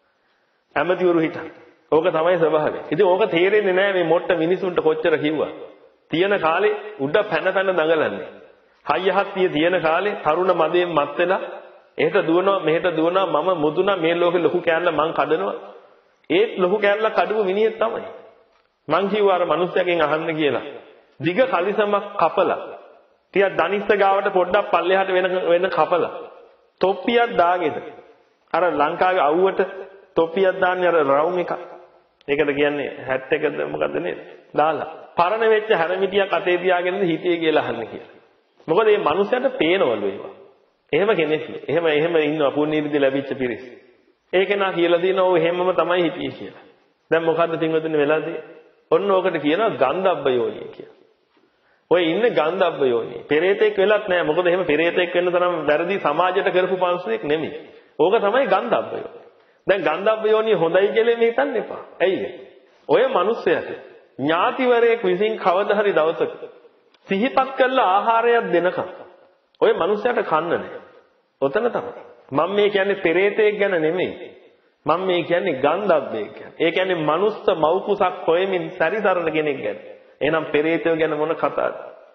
Speaker 1: ඇමතිවරු හිටන්. ඕක තමයි ස්වභාවය. ඉතින් ඕක තේරෙන්නේ නැහැ මේ මොට්ට මිනිසුන්ට කොච්චර කිව්වා. තියෙන කාලේ උඩ පැන පැන දඟලන්නේ. හයියහත්තිය තියෙන කාලේ තරුණ මදයෙන් මත් වෙලා එහෙට දුවනවා මෙහෙට දුවනවා මම මුදුනා මේ ලෝකේ ලොකු කෑල්ල මං කඩනවා. ඒත් ලොකු කෑල්ල කඩුව මිනිහෙක් තමයි. මං කිව්වා අර මිනිස්සයාගෙන් අහන්න කියලා. දිග කලිසමක් කපලා ටිකක් දනිස්ස ගාවට පොඩ්ඩක් පල්ලෙහාට වෙන වෙන කපලා තොප්පියක් දාගෙන අර ලංකාවේ අවුවට තොප්පියක් දාන්නේ අර රවුම් එක. ඒකද කියන්නේ හැට් එකද මොකද්ද නේද? දාලා. පරණ වෙච්ච හැරමිටියක් අතේ තියාගෙන හිටියේ කියලා අහන්න කියලා. මොකද මේ මිනිස්සුන්ට පේනවලු ඒවා. එහෙම කෙනෙක්. එහෙම එහෙම ඉන්නවා පුණ්‍යනිදි ලැබිච්ච පිරිස. ඒක නා කියලා දිනවා ඔව් එහෙමම තමයි හිටියේ කියලා. දැන් මොකද්ද තින්වතුනි වෙලා තියෙන්නේ? ඔන්න ඕකට කියනවා ගන්ධබ්බ යෝනිය කියලා. ඔය ඉන්නේ ගන්ධබ්බ යෝනිය. පෙරේතෙක් වෙලත් නෑ. මොකද එහෙම පෙරේතෙක් වෙන්න තරම් වැරදි සමාජයට කරපු පන්සලෙක් නෙමෙයි. ඕක තමයි ගන්ධබ්බ යෝනිය. දැන් ගන්ධබ්බ යෝනිය හොඳයි කියලා මේ හිතන්න එපා. ඇයි ඔය මිනිස්සයාට ඥාතිවරයෙක් විසින් කවදා හරි දවසක සිහිපත් කරලා ආහාරයක් දෙනකම් ඔය මිනිස්සයාට කන්න නෑ. ඔතන තමයි. මම මේ කියන්නේ පෙරේතෙක් ගැන නෙමෙයි. මම මේ කියන්නේ ගන්ධබ්බෙක් ගැන. ඒ කියන්නේ මනුස්ස මව්කුසක් හොයමින් සැරිසරන කෙනෙක් ගැන. එහෙනම් පෙරේතයෝ ගැන මොන කතාවද?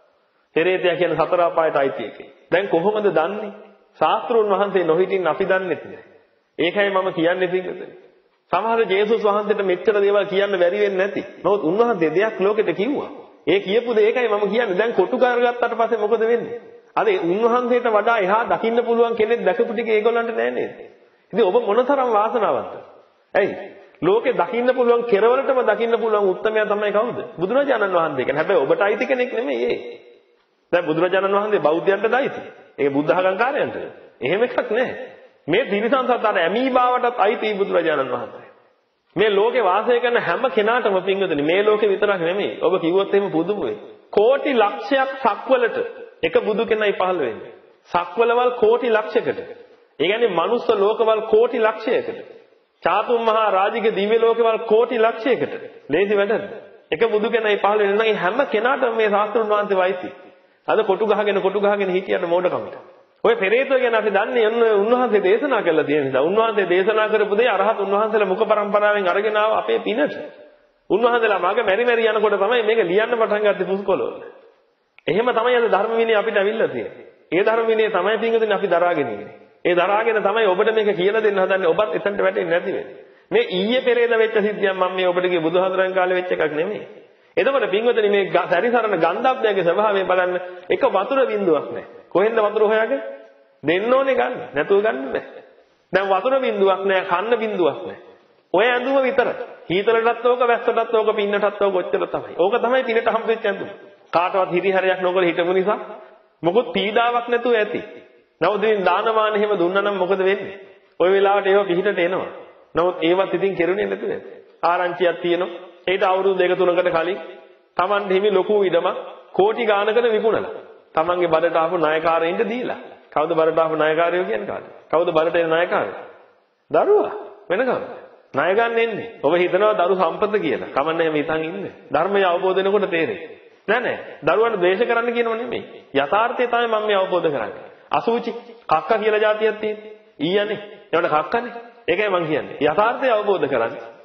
Speaker 1: පෙරේතයා කියන්නේ සතර අපායට අයිති එකේ. දැන් කොහොමද දන්නේ? ශාස්ත්‍රෝන් වහන්සේ නොහිටින් අපි දන්නෙත් නෑ. ඒකයි මම කියන්නේ පිටුදේ. සමහර ජේසුස් වහන්සේට මෙච්චර දේවල් කියන්න බැරි වෙන්නේ නැති. නමුත් උන්වහන්සේ දෙයක් ලෝකෙට කිව්වා. ඒ කියපු දේ ඒකයි මම කියන්නේ. දැන් කොටු කරගත්තාට පස්සේ මොකද වෙන්නේ? අද උන්වහන්සේට වඩා එහා දකින්න පුළුවන් කෙනෙක් දැකපු ටික ඒගොල්ලන්ට නෑ නේද? ඉතින් ඔබ මොනතරම් වාසනාවන්තද? ඇයි? ලෝකේ දකින්න පුළුවන් කෙරවලටම දකින්න පුළුවන් උත්තමයා තමයි කවුද? බුදුරජාණන් වහන්සේ කියන්නේ. හැබැයි ඔබට අයිති කෙනෙක් නෙමෙයි ඒ. දැන් බුදුරජාණන් වහන්සේ බෞද්ධයන්ටද අයිති? ඒක බුද්ධ ආගම්කාරයන්ට. එහෙම එකක් නෑ. මේ තිරිසන් සතර ඇමීබාවටත් අයිති බුදුරජාණන් වහන්සේ. මේ ලෝකේ වාසය කරන හැම කෙනාටම පින්වතුනි මේ ලෝකේ විතරක් නෙමෙයි. ඔබ කිව්වොත් එහෙම පුදුම වෙයි. කෝටි ලක්ෂයක් සක්වලට එක බුදු කෙනයි පහළ වෙන්නේ. සක්වලවල් කෝටි ලක්ෂයකට. ඒ කියන්නේ මනුස්ස ලෝකවල් කෝටි ලක්ෂයකට. චාතුම් මහා රාජික දිව්‍ය ලෝකවල් කෝටි ලක්ෂයකට. ලේසි වැඩද? එක බුදු කෙනයි පහළ වෙන නම් හැම කෙනාටම මේ ශාස්ත්‍රඥ වහන්සේ වයිසි. අද කොටු ගහගෙන කොටු ගහගෙන හිටියට මෝඩකමට. ඔය පෙරේතෝ ගැන අපි දන්නේ යන්න උන්වහන්සේ දේශනා කළා තියෙන නිසා. උන්වහන්සේ දේශනා කරපු දේ අරහත් උන්වහන්සේලා මුඛ පරම්පරාවෙන් අරගෙන ආව අපේ පිනට. උන්වහන්සේලා මග මෙරි මෙරි යනකොට තමයි මේක ලියන්න පටන් ගත්තේ පුස්කොළවල. එහෙම තමයි අද ධර්ම විනය අපිට අවිල්ලා තියෙන්නේ. ඒ ධර්ම විනය තමයි පින්වතුනි අපි දරාගෙන ඉන්නේ. ඒ දරාගෙන තමයි ඔබට මේක කියලා දෙන්න හදන්නේ. ඔබත් එතනට වැටෙන්නේ නැති වෙන්නේ. මේ ඊයේ පෙරේද වෙච්ච සිද්ධියක් මම මේ ඔබට කිය බුදුහාමුදුරන් කාලේ වෙච්ච එකක් නෙමෙයි. එතකොට පින්වතුනි මේ සැරිසරන ගන්ධබ්බයාගේ ස්වභාවය බලන්න එක වතුර බින්දුවක් නැහැ. කොහෙන්ද වතුර හොයාගෙන? දෙන්න ඕනේ ගන්න. නැතුව ගන්න බෑ. දැන් වතුර බින්දුවක් නැහැ, කන්න බින්දුවක් නැහැ. ඔය ඇඳුම විතරයි. හීතලටත් ඕක, වැස්සටත් ඕක, පින්නටත් ඕක ඔච්චර තමයි. ඕක තමයි පිනට හම්බෙච්ච ඇඳුම. කාටවත් හිරිහැරයක් නොකර හිටපු නිසා මොකොත් පීඩාවක් නැතුව ඇති. නමුත් ඉතින් දානමාන එහෙම දුන්නා නම් මොකද වෙන්නේ? ওই වෙලාවට ඒව පිහිටට එනවා. නමුත් ඒවත් ඉතින් කෙරුණේ නැතුව ඇති. ආරංචියක් තියෙනවා. ඒට අවුරුදු දෙක තුනකට කලින් Taman හිමි ලොකු ඉඩමක් කෝටි ගානකට විකුණලා. Tamanගේ බඩට ආපු ණයකාරයින්ට දීලා. කවුද බඩට ආපු ණයකාරයෝ කියන්නේ කාටද? කවුද බඩට එන ණයකාරයෝ? දරුවා. වෙන කවුද? ණය ගන්න එන්නේ. ඔබ හිතනවා දරු සම්පත කියලා. කමන්නේ එහෙම හිතන් ඉන්නේ. ධර්මය අවබෝධ වෙනකොට තේරෙයි. නෑ නෑ. දරුවන්ට ද්වේෂ කරන්න කියනව නෙමෙයි. යථාර්ථය තමයි මම මේ අවබෝධ කරන්නේ. අසුචි කක්ක කියලා જાතියක් තියෙන්නේ. ඊයනේ. ඒවට කක්කනේ. ඒකයි මම කියන්නේ. යථාර්ථය අවබෝධ කරගන්න.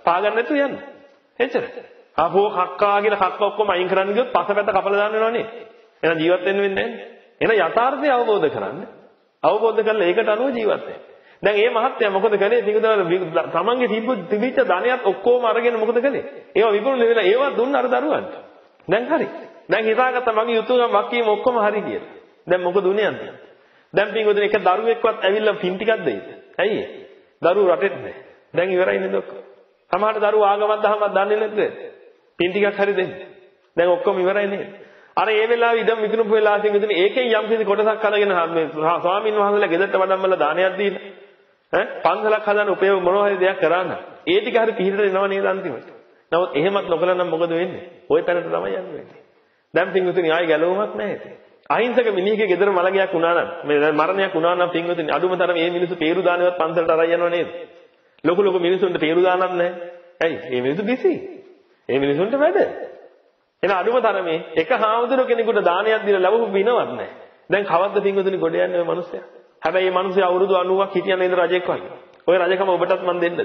Speaker 1: පා ගන්න නැතුව යන්න. එච්චර. ආපෝ කක්කා කියලා කක්ක ඔක්කොම අයින් කරන්න ගියොත් පසපැත්ත කපලා දාන්න වෙනව නේ. එහෙනම් ජීවත් වෙන්න වෙන්නේ නැහැ. එහෙනම් යථාර්ථය අවබෝධ කරගන්න. අවබෝධ කරලා ඒකට අනුව ජීවත් වෙන්න. දැන් මේ මහත්තයා මොකද කළේ? පිටුදවල තමන්ගේ තිබ්බ තිබිච්ච ධනයත් ඔක්කොම අරගෙන මොකද කළේ? ඒවා විකුණුනේ වෙලා ඒවා දුන්න අර දරුවන්ට. දැන් හරි. දැන් හිතාගත්තා මගේ යුතුයකම් වක්කීම ඔක්කොම හරි කියලා. දැන් මොකද උනේ යන්නේ? දැන් පින්වතුනි එක දරුවෙක්වත් ඇවිල්ලා පින් ටිකක් දෙයිද? ඇයි ඒ? දරුවෝ රටෙත් නැහැ. දැන් ඉවරයි නේද ඔක්කොම? සමහර දරුවෝ ආගමක් දහමක් දන්නේ නැද්ද? පින් ටිකක් හරි දෙන්න. දැන් ඔක්කොම ඉවරයි නේද? අර ඒ වෙලාවේ ඉදම් විකුණුපු වෙලාව පින්වතුනි ඒකෙන් යම් කිසි කොටසක් අරගෙන මේ ස්වාමීන් වහන්සේලා ගෙදරට වඩම්මලා දානයක් දීලා ඈ පන්සලක් හදන්න උපයෝග මොනවා හරි දෙයක් කරා නම් ඒ ටික හරි පිළිහිට එනවා නේද අන්තිමට. නමුත් එහෙමත් නොකළා නම් මොකද වෙන්නේ? ওই තැනට තමයි යන්නේ වෙන්නේ. දැන් පින්වතුනි ආයි ගැලවුමක් නැහැ ඉතින්. අහිංසක මිනිහගේ ගෙදර මලගයක් වුණා නම් මේ මරණයක් වුණා නම් පින්වතුනි අඩුම තරම මේ මිනිස්සු peeru දානවත් පන්සලට අරන් යනව නේද? ලොකු ලොකු මිනිස්සුන්ට peeru දානක් නැහැ. ඇයි? මේ මිනිස්සු බිසි. මේ මිනිස්සුන්ට වැඩ. එන අඩුම තරමේ එක හාමුදුරුවෝ කෙනෙකුට දානයක් දීලා ලැබුණු පිනවත් නැහැ. දැන් කවද්ද පින්වතුනි ගොඩ යන්නේ ওই මිනිස්සයා? හැබැයි මේ මිනිස්සයා අවුරුදු අනූවක් හිටියන නේද රජෙක් වගේ. ওই රජකම ඔබටත් මම දෙන්නද?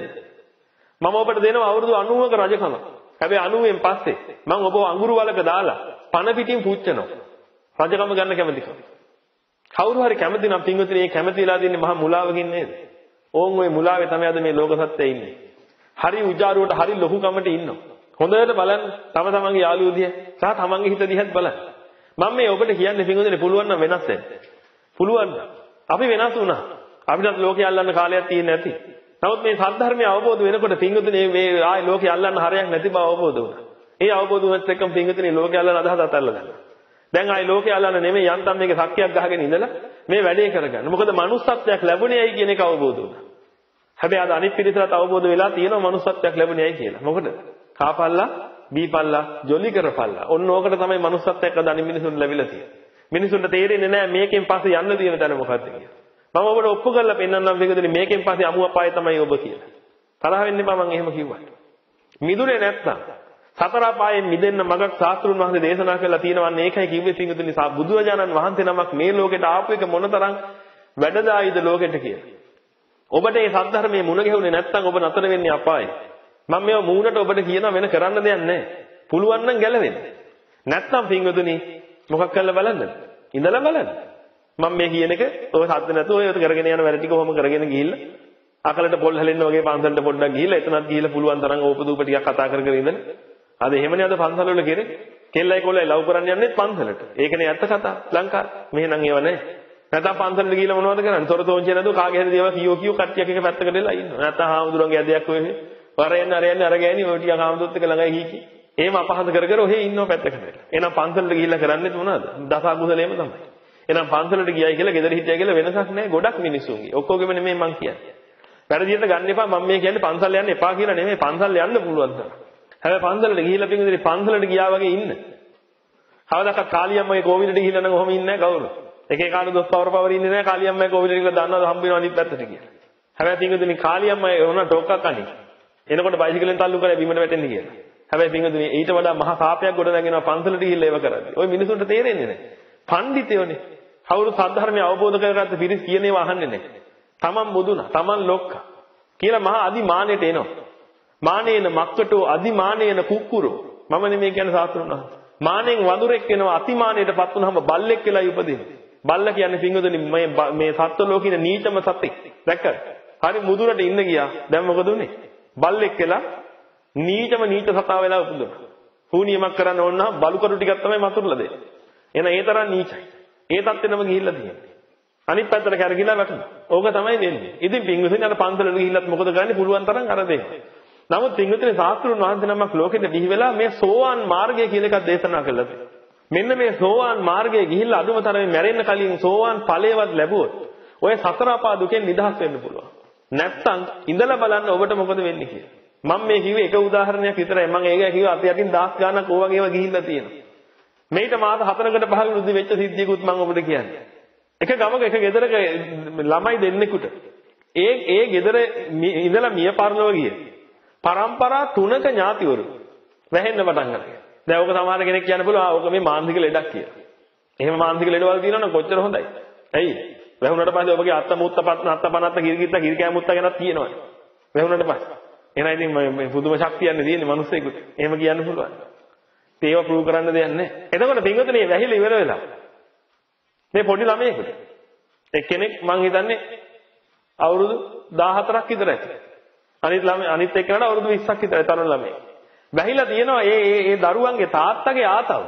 Speaker 1: මම ඔබට දෙනවා අවුරුදු අනූවක රජකම. හැබැයි අනූවෙන් පස්සේ මම ඔබව අඟුරු වලක දාලා පණ පිටින් පුච්චනවා. රජකම ගන්න කැමතිකම. කවුරු හරි කැමති නම් පින්වතුනි මේ කැමති වෙලා දින්නේ මහා මුලාවකින් නේද? ඕන් ওই මුලාවේ තමයි අද මේ ලෝක සත්‍යය ඉන්නේ. හරි උජාරුවට හරි ලොකු කමට ඉන්නවා. හොඳට බලන්න තම තමන්ගේ යාළුවෝ දිහා සහ තමන්ගේ හිත දිහාත් බලන්න. මම මේ ඔබට කියන්නේ පින්වතුනි පුළුවන් නම් වෙනස් වෙන්න. පුළුවන් නම් අපි වෙනස් වුණා. අපිටත් ලෝකේ අල්ලන්න කාලයක් තියෙන්නේ නැති. නමුත් මේ සත්‍ය අවබෝධ වෙනකොට පින්වතුනි මේ ආයි ලෝකේ අල්ලන්න හරයක් නැති බව අවබෝධ වුණා. ඒ අවබෝධ වුණත් එක්කම පින්වතුනි ලෝකේ අල්ලන්න අදහසත් අල්ලලා ගන්නවා. දැන් ආයි ලෝකේ අල්ලන්න නෙමෙයි යන්තම් මේක සක්කියක් ගහගෙන ඉඳලා මේ වැඩේ කරගන්න. මොකද manussත්වයක් ලැබුණේ ඇයි කියන එක අවබෝධ වුණා. හැබැයි අද අනිත් පිළිසරත් අවබෝධ වෙලා තියෙනවා manussත්වයක් ලැබුණේ ඇයි කියලා. මොකද? කාපල්ලා, බීපල්ලා, ජොලි කරපල්ලා. ඔන්න ඕකට තමයි manussත්වයක් අද අනිත් මිනිසුන්ට ලැබිලා තියෙන්නේ. මිනිසුන්ට තේරෙන්නේ නැහැ මේකෙන් පස්සේ යන්න තියෙන තැන මොකක්ද කියලා. මම ඔබට ඔප්පු කරලා පෙන්නන්නම් මේකදනේ මේකෙන් පස්සේ අමුව පාය තමයි ඔබ කියලා. තරහ වෙන්න එපා මම එහෙම කිව්වට. මිදුනේ නැත්තම් සතර පායෙන් මිදෙන්න මගක් ශාස්ත්‍රුන් වහන්සේ දේශනා කරලා තියෙනවා. ඒකයි කිව්වේ පිටුතුනි බුදුරජාණන් වහන්සේ නමක් මේ ලෝකෙට ආපු එක මොනතරම් වැඩදායිද ලෝකෙට කියලා. ඔබට මේ සද්ධර්මයේ මුණ ගැහුනේ නැත්තම් ඔබ නතර වෙන්නේ අපායේ. මම මේව මූණට ඔබට කියනවා වෙන කරන්න දෙයක් නැහැ. පුළුවන් නම් ගැලවෙන්න. නැත්තම් පිටුතුනි මොකක් කරලා බලන්නද? ඉඳලා බලන්න. මම මේ කියන එක ඔය සද්ද නැතුව ඔය කරගෙන යන වැඩ ටික කොහොම කරගෙන ගිහිල්ලා අකලට පොල් හැලෙන්න වගේ පන්සලට පොඩ්ඩක් ගිහිල්ලා එතනත් ගිහිල්ලා පුළුවන් තරම් ඕපදූප ටිකක් කතා කර කර ඉඳලා අද එහෙමනේ අද පන්සල වල කෙරේ කෙල්ලයි කොල්ලයි ලව් කරන්න යන්නේ පන්සලට. ඒකනේ ඇත්ත කතාව ලංකාවේ. මෙහෙනම් ඒව නැහැ. නැත්නම් පන්සලට ගිහිල්ලා මොනවද කරන්නේ? තොරතෝංචිය නැතුව කාගේ හරි දේවල් කියෝ කියෝ කට්ටියක් එක පැත්තකට වෙලා ඉන්නවා. නැත්නම් හාමුදුරන්ගේ ඇදයක් ඔය වරෙන් අර යන්නේ අර ගෑණි ඔය ටික හාමුදුරුත් එක්ක ළඟයි කී කී. එහෙම අපහාස කර කර ඔහෙ ඉන්නව පැත්තකට වෙලා. එහෙනම් පන්සලට ගිහිල්ලා කරන්නේ මොනවද? දස අකුසලේම තමයි. එහෙනම් පන්සලට ගියයි කියලා ගෙදර හිටියයි කියලා වෙනසක් නැහැ. ගොඩක් මිනිස්සුන්ගේ. ඔක්කොගෙම නෙමෙයි මං කියන්නේ. වැරදියට ගන්න එපා මම මේ කියන්නේ පන්සල් යන්න එපා කියලා නෙමෙයි. පන්සල් යන්න පුළුවන් තරම්. හැබැයි පන්සලට ගිහිල්ලා පිටින් පන්සලට ගියා වගේ ඉන්න. කවදාකවත් කාලියම්මගේ කෝවිලට ගිහිල්ලා නම් ඔහොම ඉන්නේ නැහැ කවුරු. එක එක කාට දොස් පවර පවර ඉන්නේ නැහැ කාලියම්මගේ කෝවිලට ගිහලා දන්නවද හම්බ වෙනවා අනිත් පැත්තට කියලා. හැබැයි පිටින් කාලියම්මගේ ඕන ටෝක්කක් අනේ. එනකොට බයිසිකලෙන් තල්ලු කරලා බිමට වැටෙන්න කියලා. හැබැයි පිටින් ඊට වඩා මහා සාපයක් ගොඩ නැගෙනවා පන්සලට ගිහිල්ලා ඒව කරන්නේ. ওই මිනිසුන්ට තේරෙන්නේ නැහැ. පඬිතයෝනේ. කවුරු සද්ධර්මය අවබෝධ කරගත්ත පිරිස් කියන ඒවා අහන්නේ නැහැ. තමන් මුදුනා, තමන් ලොක්කා කියලා මහා අදිමානයට එනවා. මානේන මක්කටෝ අදිමානේන කුක්කුරෝ. මම නෙමෙයි කියන්නේ සාස්ත්‍රුන් වහන්සේ. මානෙන් වඳුරෙක් වෙනවා අතිමානයටපත් වුනහම බල්ලෙක් වෙලා උපදිනවා. බල්ල කියන්නේ පිංගුදනි මේ මේ සත්ත්ව ලෝකේ නීචම සතෙක්. දැක්කද? හරි මුදුනට ඉන්න ගියා. දැන් මොකද උනේ? බල්ලෙක් වෙලා නීචම නීච සතා වෙලා උපදිනවා. හුනියමක් කරන්න ඕන නම් බලු කටු ටිකක් තමයි මතුරුලා දෙන්නේ. එහෙනම් ඒ තරම් නීචයි. ඒ තත්ත්වෙනම ගිහිල්ලා තියෙන්නේ. අනිත් පැත්තට කරගිලා වැටුණා. ඕක තමයි වෙන්නේ. ඉතින් පිංගුසෙන් අර පන්සලට ගිහිල්ලත් මොකද කරන්නේ? පුළුවන් තරම් අර දෙන්න. නමුත් පිංගුතුනේ ශාස්ත්‍රුන් වහන්සේ නමක් ලෝකෙට බිහි වෙලා මේ සෝවාන් මාර්ගය කියලා එකක් දේශනා කළා. මෙන්න මේ සෝවාන් මාර්ගයේ ගිහිල්ලා අදුම තරමේ මැරෙන්න කලින් සෝවාන් ඵලයවත් ලැබුවොත් ඔය සතර අපා දුකෙන් නිදහස් වෙන්න පුළුවන්. නැත්තම් ඉඳලා බලන්න ඔබට මොකද වෙන්නේ කියලා. මම මේ කිව්වේ එක උදාහරණයක් විතරයි. මම ඒක කිව්වා අපි යටින් දහස් ගාණක් ඕවා ගේව ගිහිල්ලා තියෙනවා. මේිට මාස හතරකට පහකට උදේ වෙච්ච සිද්ධියකුත් මම ඔබට කියන්නේ. එක ගමක එක ගෙදරක ළමයි දෙන්නෙකුට ඒ ඒ ගෙදර ඉඳලා මිය පරලව ගියේ. පරම්පරා තුනක ඥාතිවරු වැහෙන්න පටන් ගත්තා. දැන් ඔක සමහර කෙනෙක් කියන්න පුළුවන් ආ ඔක මේ මානසික ලෙඩක් කියලා. එහෙම මානසික ලෙඩවල් තියෙනවනම් කොච්චර හොඳයි. ඇයි? වැහුණට පස්සේ ඔබගේ අත්ත මුත්ත පත්න අත්ත පනත්ත කිරිකිත්ත කිරිකෑ මුත්ත ගැනත් තියෙනවා. වැහුණට පස්සේ. එහෙනම් ඉතින් මේ පුදුම ශක්තියන්නේ තියෙන්නේ මිනිස්සෙකුට. එහෙම කියන්න පුළුවන්. ඒව ප්‍රූව් කරන්න දෙයක් නැහැ. එතකොට පින්වතුනි වැහිලා ඉවර වෙලා. මේ පොඩි ළමයෙකුට එක්කෙනෙක් මං හිතන්නේ අවුරුදු දාහතරක් විතර ඇති. අනිත් ළමයි අනිත් එක්කනට අවුරුදු විස්සක් විතර තරුණ ළමයි. වැහිලා තියෙනවා ඒ ඒ ඒ දරුවන්ගේ තාත්තගේ ආතව.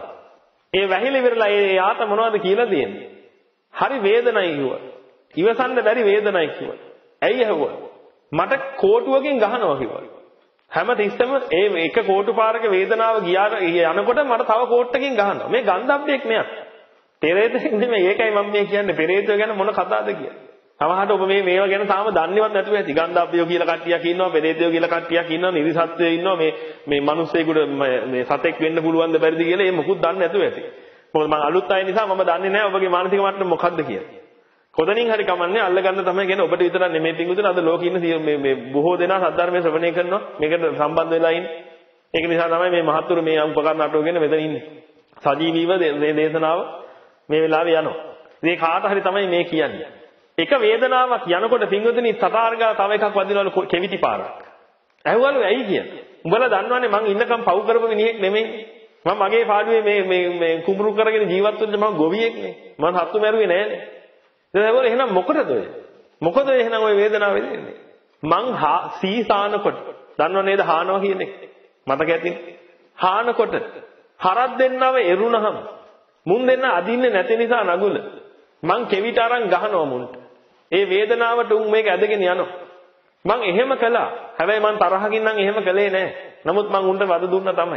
Speaker 1: ඒ වැහිලා ඉවරලා ඒ ආත මොනවද කියලා දෙන්නේ? හරි වේදනයි කිව්වා. ඉවසන්න බැරි වේදනයි කිව්වා. ඇයි ඇහුවා? මට කෝටුවකින් ගහනවා කිව්වා. හැම තිස්සෙම ඒ එක කෝටු පාරක වේදනාව ගියා යනකොට මට තව කෝට්ටකින් ගහනවා. මේ ගන්ධබ්බෙක් මෙයක්. පෙරේතෙක් නෙමෙයි. ඒකයි මම මේ කියන්නේ පෙරේතයෝ ගැන මොන කතාවද කියලා. සමහරට ඔබ මේ මේවා ගැන තාම දන්නේවත් නැතුව ඇති. ගන්ධබ්බයෝ කියලා කට්ටියක් ඉන්නවා, පෙරේතයෝ කියලා කට්ටියක් ඉන්නවා, නිරිසත්ත්වයෝ ඉන්නවා. මේ මේ මිනිස්සෙකුට මේ සතෙක් වෙන්න පුළුවන්ද බැරිද කියලා ඒ මොකුත් දන්නේ නැතුව ඇති. මොකද මම අලුත් අය නිසා මම දන්නේ නැහැ ඔබගේ මානසික මට්ටම මොකක්ද කියලා. කොතනින් හරි කමන්නේ අල්ලගන්න තමයි කියන්නේ ඔබට විතරක් නෙමෙයි පිංගුතුන අද ලෝකේ ඉන්න මේ මේ බොහෝ දෙනා සද්ධර්මයේ ශ්‍රවණය කරනවා. මේකට සම්බන්ධ වෙලා ඉන්නේ. ඒක නිසා තමයි මේ මහත්තුරු මේ උපකරණ අටවගෙන මෙතන ඉන්නේ. සජීවීව මේ දේශනාව මේ වෙලාවේ යනවා. මේ කාට හරි තමයි මේ කියන්නේ. එක වේදනාවක් යනකොට පිංගුතුනි තථාර්ගා තව එකක් වදිනවලු කෙවිති පාරක්. ඇහුවලු ඇයි කියන්නේ? උඹලා දන්නවනේ මං ඉන්නකම් පව් කරපු මිනිහෙක් නෙමෙයි. මම මගේ පාඩුවේ මේ මේ මේ කුඹුරු කරගෙන ජීවත් වෙන්න මම ගොවියෙක් නේ. මම සත්තු මැරුවේ නෑනේ. ඒකවල එහෙනම් මොකටද ඔය? මොකද එහෙනම් ඔය වේදනාව වෙන්නේ? මං සීසානකොට දන්නව නේද හානවා කියන්නේ? මතක ඇතිනේ. හානකොට හරක් දෙන්නව එරුණහම මුන් දෙන්න අදින්නේ නැති නිසා නගුල මං කෙවිත අරන් ගහනවා මුන්ට. ඒ වේදනාවට උන් මේක ඇදගෙන යනවා. මං එහෙම කළා. හැබැයි මං තරහකින් නම් එහෙම කළේ නෑ. නමුත් මං උන්ට වද දුන්නා තමයි.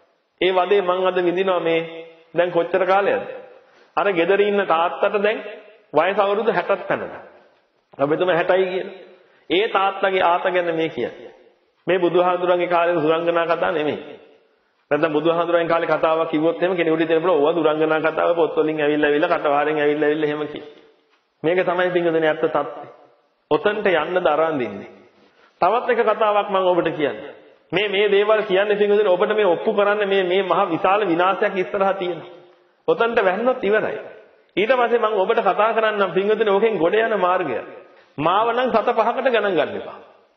Speaker 1: ඒ වදේ මං අද විඳිනවා මේ දැන් කොච්චර කාලයක්ද? අර ගෙදර ඉන්න තාත්තට දැන් වයස අවුරුදු හැටක් පැනලා. ඔබතුම හැටයි කියන. ඒ තාත්තගේ ආත ගැන මේ කියන්නේ. මේ බුදුහාඳුරන්ගේ කාලේ සුරංගනා කතා නෙමෙයි. නැත්නම් බුදුහාඳුරන්ගේ කාලේ කතාවක් කිව්වොත් එහෙම කෙනෙකුට දෙන්න පුළුවන්. ඕවා සුරංගනා කතාව පොත් වලින් ඇවිල්ලා ඇවිල්ලා කටවාරෙන් ඇවිල්ලා ඇවිල්ලා එහෙම කිය. මේක තමයි පිංගුදෙනේ ඇත්ත තත්ත්වය. ඔතනට යන්නද අරන් දෙන්නේ. තවත් එක කතාවක් මම ඔබට කියන්නම්. මේ මේ දේවල් කියන්නේ පිංගුදෙනේ ඔබට මේ ඔප්පු කරන්න මේ මේ මහ විශාල විනාශයක් ඉස්සරහා තියෙනවා. ඔතනට වැන්නොත් ඉවරයි. ඊට පස්සේ මම ඔබට කතා කරන්නම් පින්වතුනි ඕකෙන් ගොඩ යන මාර්ගය. මාව නම් සත පහකට ගණන් ගන්න එපා.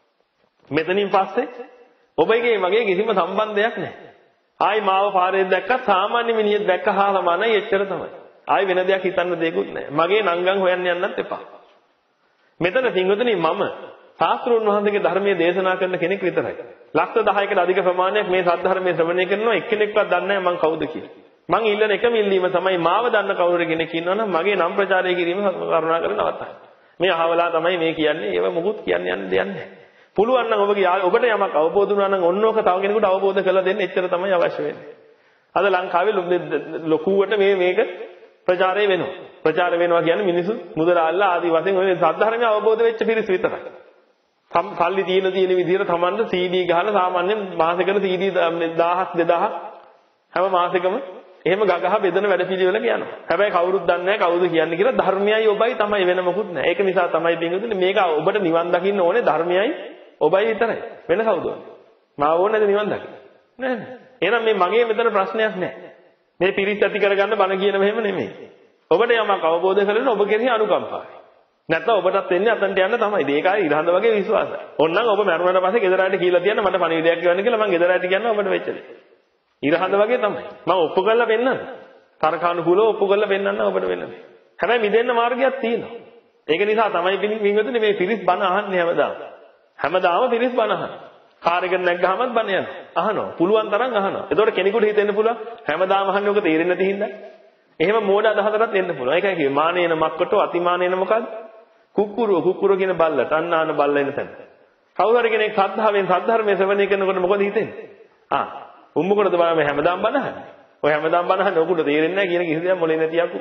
Speaker 1: මෙතනින් පස්සේ ඔබගේ මගේ කිසිම සම්බන්ධයක් නැහැ. ආයි මාව පාරේ දැක්කත් සාමාන්‍ය මිනිහෙක් දැක්කහා සමානයි එච්චර තමයි. ආයි වෙන දෙයක් හිතන්න දෙයක්වත් නැහැ. මගේ නංගන් හොයන්න යන්නත් එපා. මෙතන පින්වතුනි මම ශාස්ත්‍රෝන් වහන්සේගේ ධර්මයේ දේශනා කරන කෙනෙක් විතරයි. ලක්ෂ දහයකට අධික ප්‍රමාණයක් මේ සද්ධර්මයේ ශ්‍රවණය කරනවා එක්කෙනෙක්වත් දන්නේ නැහැ මං කවුද කියලා. මං ඉල්ලන එකම ඉල්ලීම තමයි මාව දන්න කවුරු කෙනෙක් ඉන්නවනම් මගේ නම් ප්‍රචාරය කිරීම කරුණා කරලා නවත්තන්න. මේ අහවලා තමයි මේ කියන්නේ. ඒව මොකුත් කියන්න යන්න දෙයක් නැහැ. පුළුවන් නම් ඔබගේ ඔබට යමක් අවබෝධ වුණා නම් ඔන්නෝක තව කෙනෙකුට අවබෝධ කරලා දෙන්න එච්චර තමයි අවශ්‍ය වෙන්නේ. අද ලංකාවේ ලොකුවට මේ මේක ප්‍රචාරය වෙනවා. ප්‍රචාර වෙනවා කියන්නේ මිනිස්සු මුදලාල්ලා ආදී වශයෙන් ඔය සද්ධර්මය අවබෝධ වෙච්ච පිරිස විතරයි. සල්ලි තියෙන තියෙන විදිහට Tamanට සී ඩී ගහලා සාමාන්‍යයෙන් මාසෙකට සී ඩී දහයක් දෙදහයක් හැම මාසෙකම එහෙම ගගහ බෙදන වැඩ පිළිවෙලක යනවා. හැබැයි කවුරුත් දන්නේ නැහැ කවුද කියන්නේ කියලා ධර්මයයි ඔබයි තමයි වෙන මොකුත් නැහැ. ඒක නිසා තමයි පින්වතුනි මේක ඔබට නිවන් දකින්න ඕනේ ධර්මයයි ඔබයි විතරයි. වෙන කවුද? මාව ඕනේ නැද නිවන් දකින්න? නෑ නෑ. එහෙනම් මේ මගේ මෙතන ප්‍රශ්නයක් නැහැ. මේ පිරිස් ඇති කරගන්න බණ කියන මෙහෙම නෙමෙයි. ඔබට යමක් අවබෝධ කරගෙන ඔබ කෙරෙහි අනුකම්පාවයි. නැත්නම් ඔබටත් වෙන්නේ අතන්ට යන්න තමයි. ඒකයි ඉරහඳ වගේ විශ්වාසය. ඕනනම් ඔබ මරුණාට පස්සේ ගෙදරට කියලා තියන්න මට පණිවිඩයක් කියවන්න කියලා මම ගෙදරට කියන්න ඔබට වෙච්ච දේ. ඉරහඳ වගේ තමයි. මම ඔප්පු කරලා පෙන්නන්න. තරකානුකූලව ඔප්පු කරලා පෙන්නන්න ඔබට වෙන්නේ. හැබැයි මිදෙන්න මාර්ගයක් තියෙනවා. ඒක නිසා තමයි පින්වතුනි මේ පිරිස් බණ අහන්නේ හැමදාම. හැමදාම පිරිස් බණ අහනවා. කාර්යකට නැග්ගහමත් බණ යනවා. අහනවා. පුළුවන් තරම් අහනවා. ඒතකොට කෙනෙකුට හිතෙන්න පුළුවන් හැමදාම අහන්නේ ඔක තේරෙන්නේ නැති හින්දා. එහෙම මෝඩ අදහසකට එන්න පුළුවන්. ඒකයි කිව්වේ මානේන මක්කටෝ අතිමානේන මොකද්ද? කුක්කුරුව කුක්කුරුව කියන බල්ලට අන්නාන බල්ල එන තැන. කවුරු හරි කෙනෙක් සද්ධාවෙන් සද්ධර්මයේ ශ්‍රවණය කරනකොට මොකද හිතෙන්නේ? ආ උම්මකොටද බලන්න හැමදාම බණ අහන්නේ. ඔය හැමදාම බණ අහන්නේ ඔකුට තේරෙන්නේ නැහැ කියන කිසි දෙයක් මොලේ නැති යකු.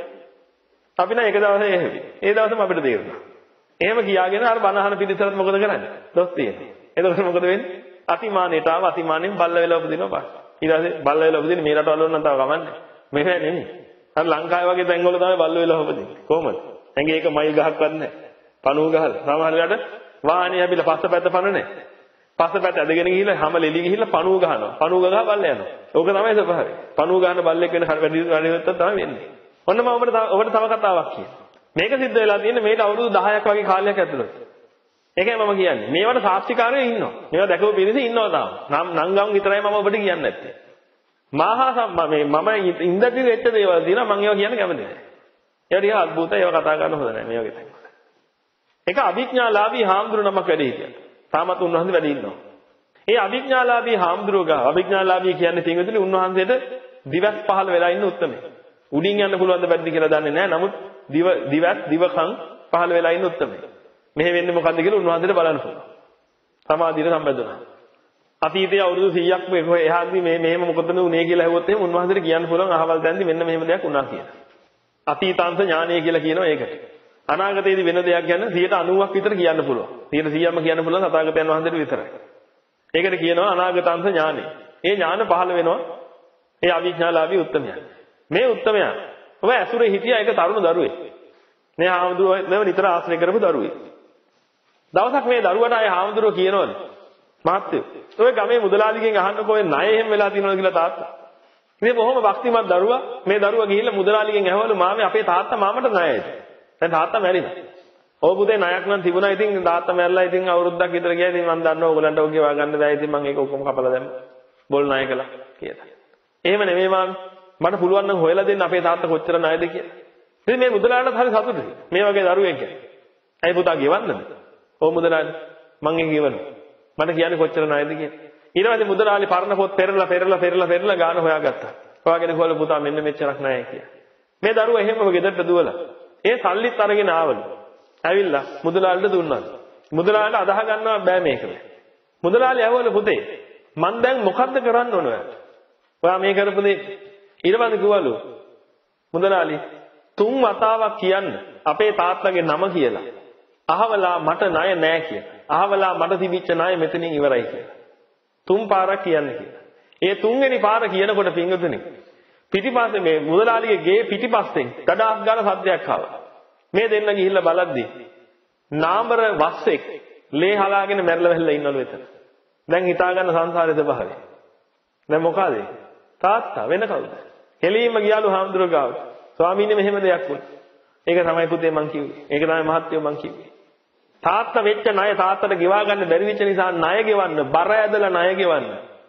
Speaker 1: අපි නම් එක දවසේ එහෙමයි. ඒ දවසම අපිට තේරුණා. එහෙම කියාගෙන අර බණ අහන පිළිසරත් මොකද කරන්නේ? දොස් තියෙන්නේ. එතකොට මොකද වෙන්නේ? අතිමානයට ආව අතිමානෙන් බල්ල වෙලා උපදිනවා බා. ඊට පස්සේ බල්ල වෙලා උපදින්නේ මේ රටවල නම් තව කමන්නේ. මෙහෙම නෙමෙයි. අර ලංකාවේ වගේ තැන්වල තමයි බල්ල වෙලා උපදින්නේ. කොහොමද? ඇඟේ එක මයිල් ගහක්වත් නැහැ. පණුව ගහලා. සමහරවිට වාහනේ ඇවිල්ලා පස්සපැත්ත පණ නැහැ. පස්සපැත්ත ඇදගෙන ගිහිල්ලා හැම ලෙලි ගිහිල්ලා පණුව ගහනවා. පණුව ගහලා බල්ල යනවා. ඕක තමයි ස්වභාවය. පණුව ගහන බල්ලෙක් වෙන වැඩි වැඩිවෙත්තක් තමයි වෙන්නේ. ඔන්න මම ඔබට ඔබට තව කතාවක් කියන්නම්. මේක සිද්ධ වෙලා තියෙන්නේ මේට අවුරුදු දහයක් වගේ කාලයක් ඇතුළත. ඒකයි මම කියන්නේ. මේවට සාක්ෂිකාරයෝ ඉන්නවා. මේවා දැකපු පිරිස ඉන්නවා තාම. නම් නංගම් විතරයි මම ඔබට කියන්නේ නැත්තේ. මාහා සම්ම මේ මම ඉන්දටි වෙච්ච දේවල් දිනා මම ඒවා කියන්න කැමති නැහැ. ඒවා ටික අద్భుතයි. ඒවා කතා කරන්න හොඳ නැහැ මේ වගේ තැන්. ඒක අභිඥාලාභී හාමුදුරු නමක් වැඩි හිටියා. තාමත් උන්වහන්සේ වැඩි ඉන්නවා. ඒ අභිඥාලාභී හාමුදුරුවෝ ගා අභිඥාලාභී කියන්නේ පින්විතනි උන්වහන්සේට දිවස් පහළ වෙලා ඉන්න උත්මේ. උඩින් යන්න පුළුවන් ද බැරිද කියලා දන්නේ නැහැ. නමුත් දිව දිවස් දිවකම් පහළ වෙලා ඉන්න උත්මේ. මෙහෙ වෙන්නේ මොකද්ද කියලා උන්වහන්සේට බලන්න පුළුවන්. සමාධියට සම්බන්ධුණා. අතීතයේ අවුරුදු සීයක් මේ එහාදී මේ මෙහෙම මොකද මේ උනේ කියලා ඇහුවොත් එහෙම උන්වහන්සේට කියන්න පුළුවන් අහවල් දැන්දි මෙන්න මෙහෙම දෙයක් වුණා කියලා. අතීතාංශ ඥානය කියලා කියනවා ඒකට. අනාගතයේදී වෙන දෙයක් ගැන සියයට අනූවක් විතර කියන්න පුළුවන්. සියයට සීයක්ම කියන්න පුළුවන් තථාගතයන් වහන්සේට විතරයි. ඒකට කියනවා අනාගතාංශ ඥානය. ඒ ඥාන පහළ වෙනවා ඒ අවිඥාලාභී උත්තමයන්. මේ උත්තමයන් ඔබ ඇසුරේ හිටියා ඒක තරුණ දරුවෙක්. මේ හාමුදුරුවෝ නිතර ආශ්‍රය කරපු දරුවෙක්. දවසක් මේ දරුවට ආයේ හාමුදුරුවෝ කියනවලු මහත්තයෝ ඔය ගමේ මුදලාලිගෙන් අහන්නකෝ ඔය ණය එහෙම වෙලා තියෙනවද කියලා තාත්තා. ඉතින් බොහොම භක්තිමත් දරුවා මේ දරුවා ගිහිල්ලා මුදලාලිගෙන් ඇහවලු මාමේ අපේ තාත්තා මාමට ණයයිද? දැන් තාත්තා මැරිලා. ඔය පුතේ ණයක් නම් තිබුණා ඉතින් තාත්තා මැරලා ඉතින් අවුරුද්දක් විතර ගියා ඉතින් මම දන්නවා ඕගලන්ට ඔය ගෙවා ගන්න බෑ ඉතින් මම ඒක ඔක්කොම කපලා දැම්මා. බොල් ණය කළා කියලා. එහෙම නෙමෙයි මාමේ මට පුළුවන් නම් හොයලා දෙන්න අපේ තාත්තා කොච්චර ණයද කියලා. ඉතින් මේ මුදලාලට හරි සතුටුයි. මේ වගේ දරුවෙක් ගැන. ඇයි පුතා ගෙවන්නද? ඔව් මුදලාලි මං ඒක ගෙවනවා. මට කියන්නේ කොච්චර ණයද කියලා. ඊට පස්සේ මුදලාලි පරණ පොත් පෙරලා පෙරලා පෙරලා පෙරලා ගාන හොයාගත්තා. හොයාගෙන ගිහලා පුතා මෙන්න මෙච්චරක් ණයයි කියලා. මේ දරුවා එහෙමම ගෙදරට දුවලා. ඒ සල්ලිත් අරගෙන ආවලු. ඇවිල්ලා මුදලාලිට දුන්නා. මුදලාලිට අදාහ ගන්නවා බෑ මේක. මුදලාලි ඇහුවලු පුතේ මං දැන් මොකද්ද කරන්න ඕන ඔයාලට? ඔයා මේ කරපු දේ ඊට පස්සේ කිව්වලු මුදලාලි තුන් වතාවක් කියන්න අපේ තාත්තගේ නම කියලා. අහවලා මට ණය නෑ කියලා. අහවලා මට තිබිච්ච ණය මෙතනින් ඉවරයි කියලා. තුන් පාරක් කියන්න කියලා. ඒ තුන්වෙනි පාර කියනකොට පින්වතුනි පිටිපස්සේ මේ මුදලාලිගේ ගේ පිටිපස්සෙන් ගඩාක් ගාන සද්දයක් ආවා. මේ දෙන්න ගිහිල්ලා බලද්දි නාඹර වස්සෙක් ලේ හලාගෙන මැරලා වැහිලා ඉන්නවලු එතන. දැන් හිතා ගන්න සංසාරේ ස්වභාවය. දැන් මොකද? තාත්තා වෙන කවුද? හෙලීම ගියාලු හාමුදුරුවෝ ගාවට. ස්වාමීනි මෙහෙම දෙයක් වුණා. ඒක තමයි පුතේ මං කිව්වේ. ඒක තමයි මහත්තයෝ මං කිව්වේ. තාත්තා වෙච්ච ණය තාත්තට ගෙවා ගන්න බැරි වෙච්ච නිසා ණය ගෙවන්න බර ඇදලා ණය ගෙවන්න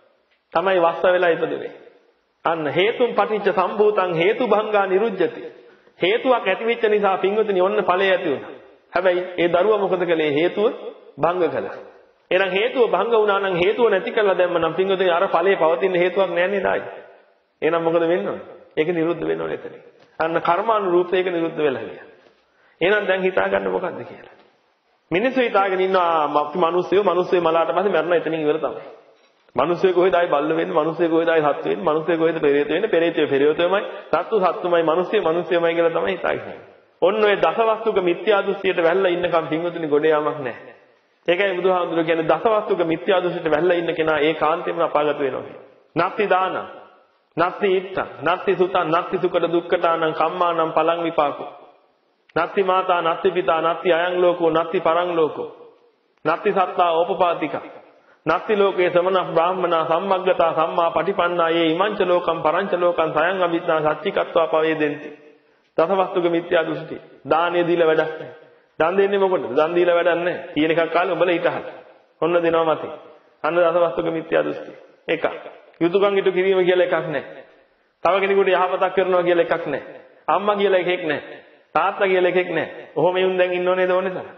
Speaker 1: තමයි වස්ස වෙලා ඉපදුනේ. අන්න හේතුන් පටිච්ච සම්භූතං හේතු භංගා නිරුජ්ජති. හේතුවක් ඇති වෙච්ච නිසා පින්වතුනි ඔන්න ඵලය ඇති වුණා. හැබැයි ඒ දරුවා මොකද කළේ? හේතුව භංග කළා. එහෙනම් හේතුව භංග වුණා නම් හේතුව නැති කළා දැම්ම නම් පින්වතුනි අර ඵලයේ පවතින හේතුවක් නැහැ නේද ආයි. එහෙනම් මොකද වෙන්න ඕනේ? ඒක නිරුද්ධ වෙන්න ඕනේ එතන. අන්න කර්මානුරූපව ඒක නිරුද්ධ වෙලා ගියා. එහෙනම් දැන් හිතා ගන්න මොකද්ද කියලා. මිනිස්සු හිතාගෙන ඉන්නවා අපි මිනිස්සුયો මිනිස්සුયો මලාට පස්සේ මරණ එතනින් ඉවර තමයි. මිනිස්සුયો කොහෙද ආයි බල්ල වෙන්නේ? මිනිස්සුયો කොහෙද ආයි සත්තු වෙන්නේ? මිනිස්සුયો කොහෙද පෙරේත වෙන්නේ? පෙරේතයෝ පෙරේතයෝමයි, සත්තු සත්තුමයි, මිනිස්සුયો මිනිස්සුයෝමයි කියලා තමයි හිතාගෙන. ඔන්න ඔය දසවස්තුක මිත්‍යා දෘෂ්ටියට වැල්ලා ඉන්නකම් පින්වතුනි ගොඩ යාමක් නැහැ. ඒකයි බුදුහාමුදුරුවෝ කියන්නේ දසවස්තුක මිත්‍යා දෘෂ්ටියට වැල්ලා ඉන්න කෙනා ඒකාන්තයෙන්ම අපාගත වෙනවා කියන්නේ. නත්ති දාන, නත්ති ඉත්ත, නත්ති සුතං, නත්ති සුකට දුක්ඛතානං කම්මානං පලං විපාකෝ. නත්ති මාතා නත්ති පිතා නත්ති අයං ලෝකෝ නත්ති පරං ලෝකෝ නත්ති සත්තා ඕපපාතික නත්ති ලෝකේ සමන බ්‍රාහ්මනා සම්මග්ගතා සම්මා පටිපන්නා යේ ඉමංච ලෝකම් පරංච ලෝකම් සයං අවිද්‍යා සච්චිකත්වා පවේදෙන්ති. දසවස්තුක මිත්‍යා දෘෂ්ටි. දානෙ දීලා වැඩක් නැහැ. දන් දෙන්නේ මොකටද? දන් දීලා වැඩක් නැහැ. තියෙන එකක් කාලේ උඹලා ඊටහත්. ඔන්න දෙනවා මතේ. අන්න දසවස්තුක මිත්‍යා දෘෂ්ටි. එකක්. යුතුයකම් ඉටු කිරීම කියලා එකක් නැහැ. තව කෙනෙකුට යහපතක් කරනවා කියලා එකක් නැහැ. අම්මා කියලා එකෙක් නැහැ. තාත්තා කියලා එකෙක් නැහැ. ඔහොම එවුන් දැන් ඉන්නව නේද ඕනේ තරම්.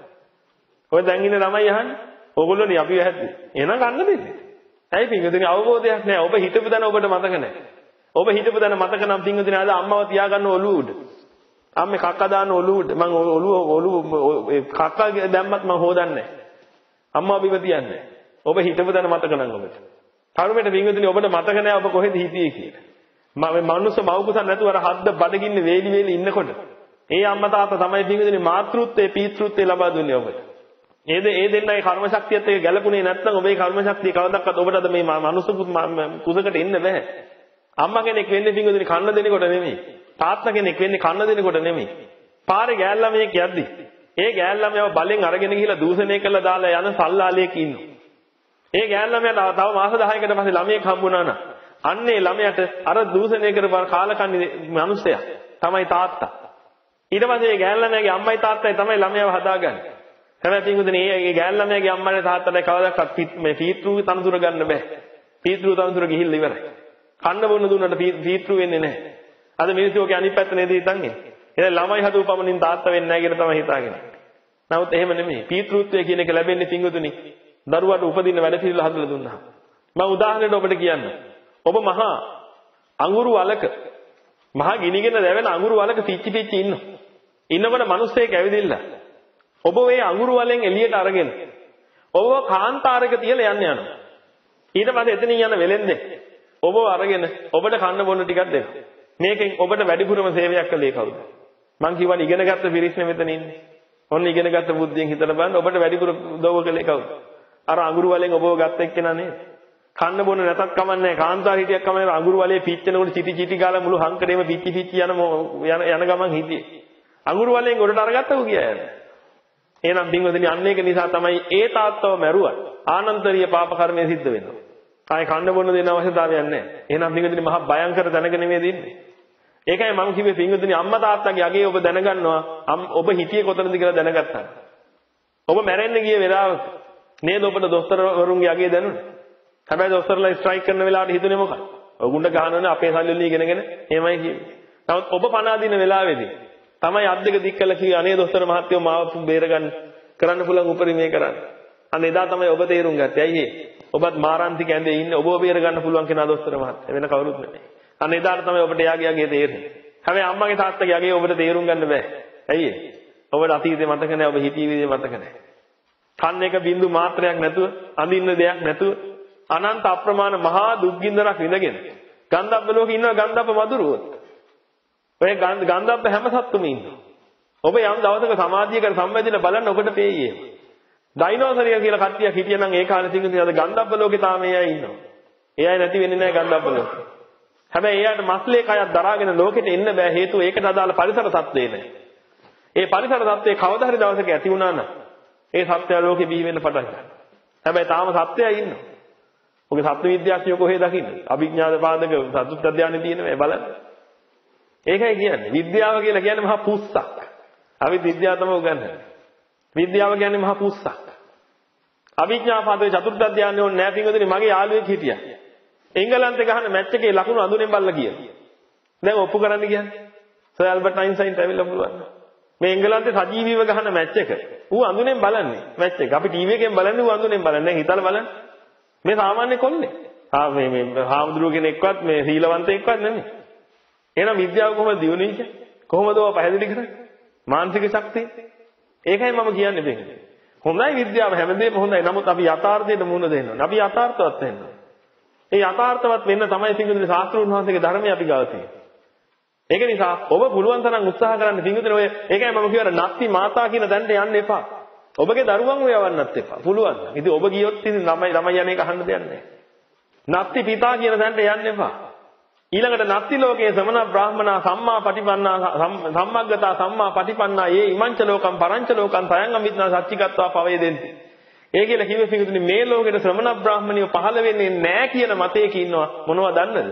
Speaker 1: ඔය දැන් ඉන්න ළමයි අහන්නේ. ඕගොල්ලෝනේ අපි ඇහැද්දි. එහෙනම් ගන්න දෙන්නේ. ඇයි පින්වතුනි අවබෝධයක් නැහැ. ඔබ හිතපු දන ඔබට මතක නැහැ. ඔබ හිතපු දන මතක නම් පින්වතුනි ආද අම්මව තියාගන්න ඔළුව උඩ. අම්මේ කක්ක දාන්න ඔළුව උඩ. මං ඔළුව ඔළුව කක්ක දැම්මත් මං හොදන්නේ නැහැ. අම්මව බිම තියන්නේ. ඔබ හිතපු දන මතක නම් ඔබට. කරුමෙට පින්වතුනි ඔබට මතක නැහැ ඔබ කොහෙද හිටියේ කියලා. මම මනුස්ස මව්කුසක් නැතුව අර හද්ද බඩගින්නේ වේලි වේලි ඉන්නකොට ඒ අම්මා තාත්තා තමයි පින්වතුනි මාතෘත්වයේ පීතෘත්වයේ ලබා දුන්නේ ඔබට. ඒ දේ ඒ දෙන්නගේ කර්ම ශක්තියත් එක්ක ගැලපුණේ නැත්නම් ඔබේ කර්ම ශක්තිය කවදාවත් ඔබට අද මේ මනුස්ස කුසකට එන්න බෑ. අම්මා කෙනෙක් වෙන්නේ පින්වතුනි කන්න දෙනකොට නෙමෙයි. තාත්තා කෙනෙක් වෙන්නේ කන්න දෙනකොට නෙමෙයි. පාරේ ගෑල් ළමයෙක් යද්දි ඒ ගෑල් ළමයාව බලෙන් අරගෙන ගිහිලා දූෂණය කළා දාලා යන සල්ලාලියෙක් ඉන්නවා. ඒ ගෑල් ළමයාට තව මාස දහයකට පස්සේ ළමයෙක් හම්බුණා නම් අන්නේ ළමයාට අර දූෂණය කරපු කාලකන්ණි මිනිස්සයා තමයි තාත්තා. ඊට පස්සේ ඒ ගෑල් ළමයාගේ අම්මයි තාත්තයි තමයි ළමයාව හදාගන්නේ. හැබැයි පින්වතුනි මේ ගෑල් ළමයාගේ අම්මලා තාත්තලා කවදාවත් මේ පීතෘ තනතුර ගන්න බෑ. පීතෘ තනතුර ගිහිල්ලා ඉවරයි. කන්න බොන්න දුන්නට පීතෘ වෙන්නේ නැහැ. අද මිනිස්සු ඔගේ අනිත් පැත්ත නේද හිතන්නේ. එහෙනම් ළමයි හදූපමණින් තාත්තා වෙන්නේ නැහැ කියලා තමයි හිතාගෙන. නමුත් එහෙම නෙමෙයි. පීතෘත්වය කියන එක ලැබෙන්නේ පින්වතුනි දරුවාට උපදින්න වැඩ පිළිවෙල හදලා දුන්නා. මම උදාහරණයක් ඔබට කියන්න. ඔබ මහා අඟුරු වලක මහා ගිනිගෙන දැවෙන අඟුරු වලක පිච්චි පිච්චි ඉන්නවා. ඉන්නකොට මිනිස්සෙක් ඇවිදින්න. ඔබ මේ අඟුරු වලෙන් එළියට අරගෙන ඔබ කාන්තාරයක තියලා යන්න යනවා. ඊට පස්සේ එතනින් යන වෙලෙන්දේ ඔබ අරගෙන ඔබට කන්න බොන්න ටිකක් දෙන්න. මේකෙන් ඔබට වැඩිපුරම සේවයක් කළේ කවුද? මං කියවනේ ඉගෙනගත්ත පිරිස් නෙමෙතන ඉන්නේ. ඔන්න ඉගෙනගත්ත බුද්ධියෙන් හිතලා බලන්න ඔබට වැඩිපුර උදව් කළේ කවුද? අර අඟුරු වලෙන් ඔබව ගත්ත එක්කෙනා නේද? කන්න බොන්න නැතත් කමන්නේ කාන්තාර හිටියක් කමන්නේ අඟුරු වලේ පිච්චෙනකොට චිටි චිටි ගාලා මුළු හංකඩේම පිච්චි පිච්චි යන යන යන ගමන් හිටියේ. අඟුරු වලෙන් ගොඩට අරගත්තව කියයි. එහෙනම් බින්වදනි අන්න ඒක නිසා තමයි ඒ තාත්තව මැරුවා. ආනන්තරීය පාප කර්මය සිද්ධ වෙනවා. ආයේ කන්න බොන්න දෙන්න අවශ්‍යතාවයක් නැහැ. එහෙනම් බින්වදනි මහා භයංකර තැනක නෙමෙයි ඉන්නේ. ඒකයි මම කිව්වේ බින්වදනි අම්මා තාත්තගේ අගේ ඔබ දැනගන්නවා. ඔබ හිතියේ කොතනද කියලා දැනගත්තා. ඔබ මැරෙන්න ගිය වෙලාවක නේද ඔබට දොස්තර වරුන්ගේ අගේ දැනුනේ. හැබැයි දොස්තරලා ස්ට්‍රයික් කරන වෙලාවට හිතුනේ මොකක්ද? ඔගුන්ට ගහනවනේ අපේ සල්ලි වලින් ඉගෙනගෙන එහෙමයි කිව්වේ. නමුත් ඔබ පණ අදින වෙලාවේදී තමයි අත් දෙක දික් කළා කිව්වේ අනේ දොස්තර මහත්තයෝ මාව බේරගන්න කරන්න පුළුවන් උපරිමේ කරන්න. අන්න එදා තමයි ඔබ තේරුම් ගත්තේ. ඇයි ඒ? ඔබත් මාරාන්තික ඇඳේ ඉන්නේ ඔබව බේරගන්න පුළුවන් කෙනා දොස්තර මහත්තයා වෙන කවුරුත් නෙමෙයි. අන්න එදාට තමයි ඔබට එයාගේ අගේ තේරෙන්නේ. හැබැයි අම්මගේ තාත්තගේ අගේ ඔබට තේරුම් ගන්න බෑ. ඇයි ඒ? ඔබට අතීතේ මතක නැහැ ඔබ හිතී විදිහේ මතක නැහැ. කන්න එක බින්දු මාත්‍රයක් නැතුව අඳින්න දෙයක් නැතුව අනන්ත අප්‍රමාණ මහා දුක්ගින්දරක් විඳගෙන ගන්ධබ්බ ලෝකේ ඉන්නවා ගන්ධබ්බ මදුරුවෝ. ඔය ගන්ධබ්බ හැම සත්තුම ඉන්නවා. ඔබ යම් දවසක සමාධියකට සම්බන්ධිලා බලන්න ඔබට පේයි. ඩයිනෝසරියා කියලා කට්ටියක් හිටියනම් ඒ කාලේ තිබුණේ අද ගන්ධබ්බ ලෝකේ තාම ඒ අය ඉන්නවා. ඒ අය නැති වෙන්නේ නැහැ ගන්ධබ්බ ලෝකේ. හැබැයි එයාට මස්ලේ කයක් දරාගෙන ලෝකෙට එන්න බෑ හේතුව ඒකට අදාළ පරිසර තත්ත්වේ නැහැ. ඒ පරිසර තත්ත්වේ කවදා හරි දවසක ඇති වුණා නම් ඒ සත්‍යය ලෝකෙ බිහි වෙන්න පටන් ගන්නවා. හැබැයි තාම සත්‍යය ඉන්නවා. ඔගේ සත්‍ය විද්‍යාඥයෝ කොහෙද දකින්නේ? අභිඥාද පාදක සතුත් අධ්‍යානෙ තියෙන මේ බලන්න. ඒකයි කියන්නේ විද්‍යාව කියලා කියන්නේ මහා පුස්සක්. අපි විද්‍යාව තමයි උගන්වන්නේ. විද්‍යාව කියන්නේ මහා පුස්සක්. අභිඥා පාදක චතුර්ථ අධ්‍යානෙ ඕනේ නැහැ පින්වතුනි මගේ යාළුවෙක් හිටියා. එංගලන්තේ ගහන මැච් එකේ ලකුණු අඳුනෙන් බල්ලා කියලා. දැන් ඔප්පු කරන්න කියන්නේ. සර් ඇල්බර්ට් අයින්ස්ටයින්ට ඇවිල්ලා පුළුවන්. මේ එංගලන්තේ සජීවීව ගහන මැච් එක. ඌ අඳුනෙන් බලන්නේ මැච් එක. අපි ටීවී එකෙන් බලන්නේ ඌ අඳුනෙන් බලන්නේ. දැන් හිතලා බලන්න. මේ සාමාන්‍ය කොල්ලේ. ආ මේ මේ හාමුදුරුවෝ කෙනෙක්වත් මේ සීලවන්තයෙක්වත් නෙමෙයි. එහෙනම් විද්‍යාව කොහොමද දියුණුවේ? කොහොමද ඔය පැහැදිලි කරන්නේ? මානසික ශක්තිය. ඒකයි මම කියන්නේ මේක. හොඳයි විද්‍යාව හැමදේම හොඳයි. නමුත් අපි යථාර්ථයට මුහුණ දෙන්න ඕනේ. අපි යථාර්ථවත් වෙන්න ඕනේ. ඒ යථාර්ථවත් වෙන්න තමයි පිංගුතුනි ශාස්ත්‍රඥ වහන්සේගේ ධර්මය අපි ගාව තියෙන්නේ. ඒක නිසා ඔබ පුළුවන් තරම් උත්සාහ කරන්න පිංගුතුනි ඔය ඒකයි මම කියවර නත්ති මාතා කියන තැනට යන්න එපා. ඔබගේ දරුවන් ඔය යවන්නත් එපා. පුළුවන්. ඉතින් ඔබ ගියොත් ඉතින් ළමයි ළමයි යන්නේ අහන්න දෙයක් නැහැ. නත්ති පිතා කියන තැනට යන්න එපා. ඊළඟට නත්ති ලෝකයේ සමන බ්‍රාහ්මනා සම්මා පටිපන්නා සම්මග්ගතා සම්මා පටිපන්නා යේ ඉමංච ලෝකම් පරංච ලෝකම් තයං අමිත්‍නා සච්චිගත්වා පවේදෙන්ති. ඒ කියලා කිව්වේ පිටුතුනි මේ ලෝකෙට ශ්‍රමණ බ්‍රාහ්මණියෝ පහළ වෙන්නේ නැහැ කියන මතයක ඉන්නවා මොනවද දන්නද?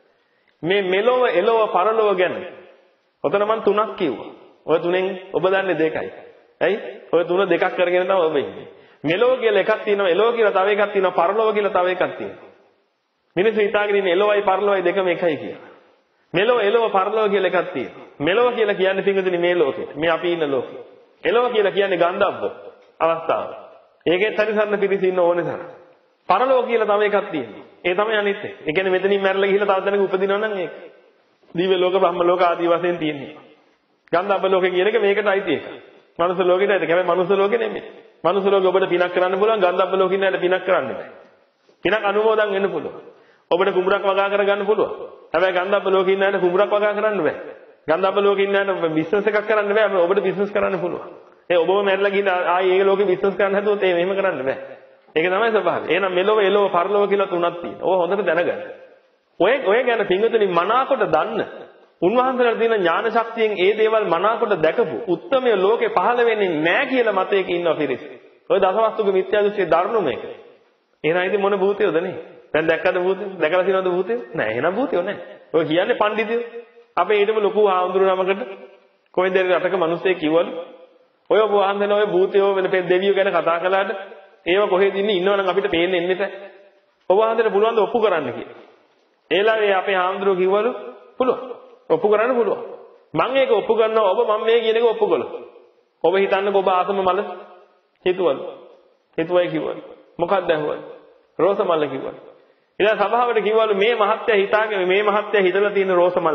Speaker 1: මේ මෙලොව එලොව පරලොව ගැන. ඔතන මම තුනක් කිව්වා. ඔය තුනෙන් ඔබ දන්නේ දෙකයි. ඇයි? ඔය තුන දෙකක් කරගෙන තමයි ඔබ ඉන්නේ. මෙලොව කියලා එකක් තියෙනවා, එලොව කියලා තව එකක් තියෙනවා, පරලොව කියලා තව එකක් තියෙනවා. මිනිස්සු හිතාගෙන ඉන්නේ එලොවයි පරලොවයි දෙකම එකයි කියලා. මෙලොව එලොව පරලොව කියලා එකක් තියෙනවා. මෙලොව කියලා කියන්නේ පිටුතුනි මේ ලෝකෙට. මේ අපි ඉන්න ලෝකෙ. එලොව කියලා කියන්නේ ගන්ධබ්බ අවස්ථාව. ඒකෙත් හරිසන්න පිරිස ඉන්න ඕනේ තරම්. පරලෝක කියලා තව එකක් තියෙනවා. ඒ තමයි අනිත් එක. ඒ කියන්නේ මෙතනින් මැරලා ගිහිල්ලා තව තැනක උපදිනවා නම් ඒක. දිව්‍ය ලෝක, බ්‍රහ්ම ලෝක ආදී වශයෙන් තියෙනවා. ගන්ධබ්බ ලෝකේ කියන එක මේකට අයිති එකක්. මනුස්ස ලෝකෙට අයිති. හැබැයි මනුස්ස ලෝකෙ නෙමෙයි. මනුස්ස ලෝකෙ ඔබට පිනක් කරන්න පුළුවන්, ගන්ධබ්බ ලෝකෙ ඉන්න අයට පිනක් කරන්න බෑ. පිනක් අනුමෝදන් වෙන්න පුළුවන්. ඔබට කුඹරක් වගා කර ගන්න පුළුවන්. හැබැයි ගන්ධබ්බ ලෝකෙ ඉන්න අයට කුඹරක් වගා කරන්න බෑ. ගන්ධබ්බ ලෝකෙ ඉන්න අයට බිස්නස් එකක් කරන්න බෑ. ඔබට බිස්නස් කරන්න පුළුවන්. ඒ ඔබව මැරලා ගිහින් ආයේ ඒ ලෝකෙ බිස්නස් කරන්න හදුවොත් ඒ මෙහෙම කරන්න බෑ. ඒක තමයි ස්වභාවය. එහෙනම් මෙලොව එලොව පරලොව කියලා තුනක් තියෙනවා. ඕක හොඳට දැනගන්න. ඔය ඔය ගැන පින්වතුනි මනාකොට දන්න. උන්වහන්සේලා තියෙන ඥාන ශක්තියෙන් ඒ දේවල් මනාකොට දැකපු උත්තමයේ ලෝකේ පහළ වෙන්නේ නැහැ කියලා මතයක ඉන්නවා පිරිස. ඔය දසවස්තුක මිත්‍යා දෘෂ්ටියේ දරුණු මේක. එහෙනම් ඉතින් මොන භූතයෝද නේ? දැන් දැක්කද භූතය? දැකලා තියෙනවද භූතය? නෑ. එහෙනම් භූතයෝ නෑ. ඔය කියන්නේ පඬිතුයෝ. අපේ ඊටම ලොකු ආඳුරු නමකට කොයිද රටක මිනිස්සෙක් කිව්වලු ඔය ඔබ වහන්සේලා ඔය භූතයෝ වෙන දෙවියෝ ගැන කතා කළාට ඒව කොහෙද ඉන්නේ ඉන්නවනම් අපිට පේන්නේ එන්නේ නැහැ. ඔබ වහන්සේට පුළුවන් ද ඔප්පු කරන්න කියලා. ඒලාවේ අපේ ආම්ද්‍රෝ කිව්වලු පුළුවන්. ඔප්පු කරන්න පුළුවන්. මම ඒක ඔප්පු කරනවා ඔබ මම මේ කියන එක ඔප්පු කළා. ඔබ හිතන්නකෝ ඔබ ආසම මල හිතුවලු. හිතුවයි කිව්වලු. මොකක්ද ඇහුවලු? රෝස මල කිව්වලු. ඊළඟ සභාවට කිව්වලු මේ මහත්තයා හිතාගෙන මේ මහත්තයා හිතලා තියෙන රෝස මල.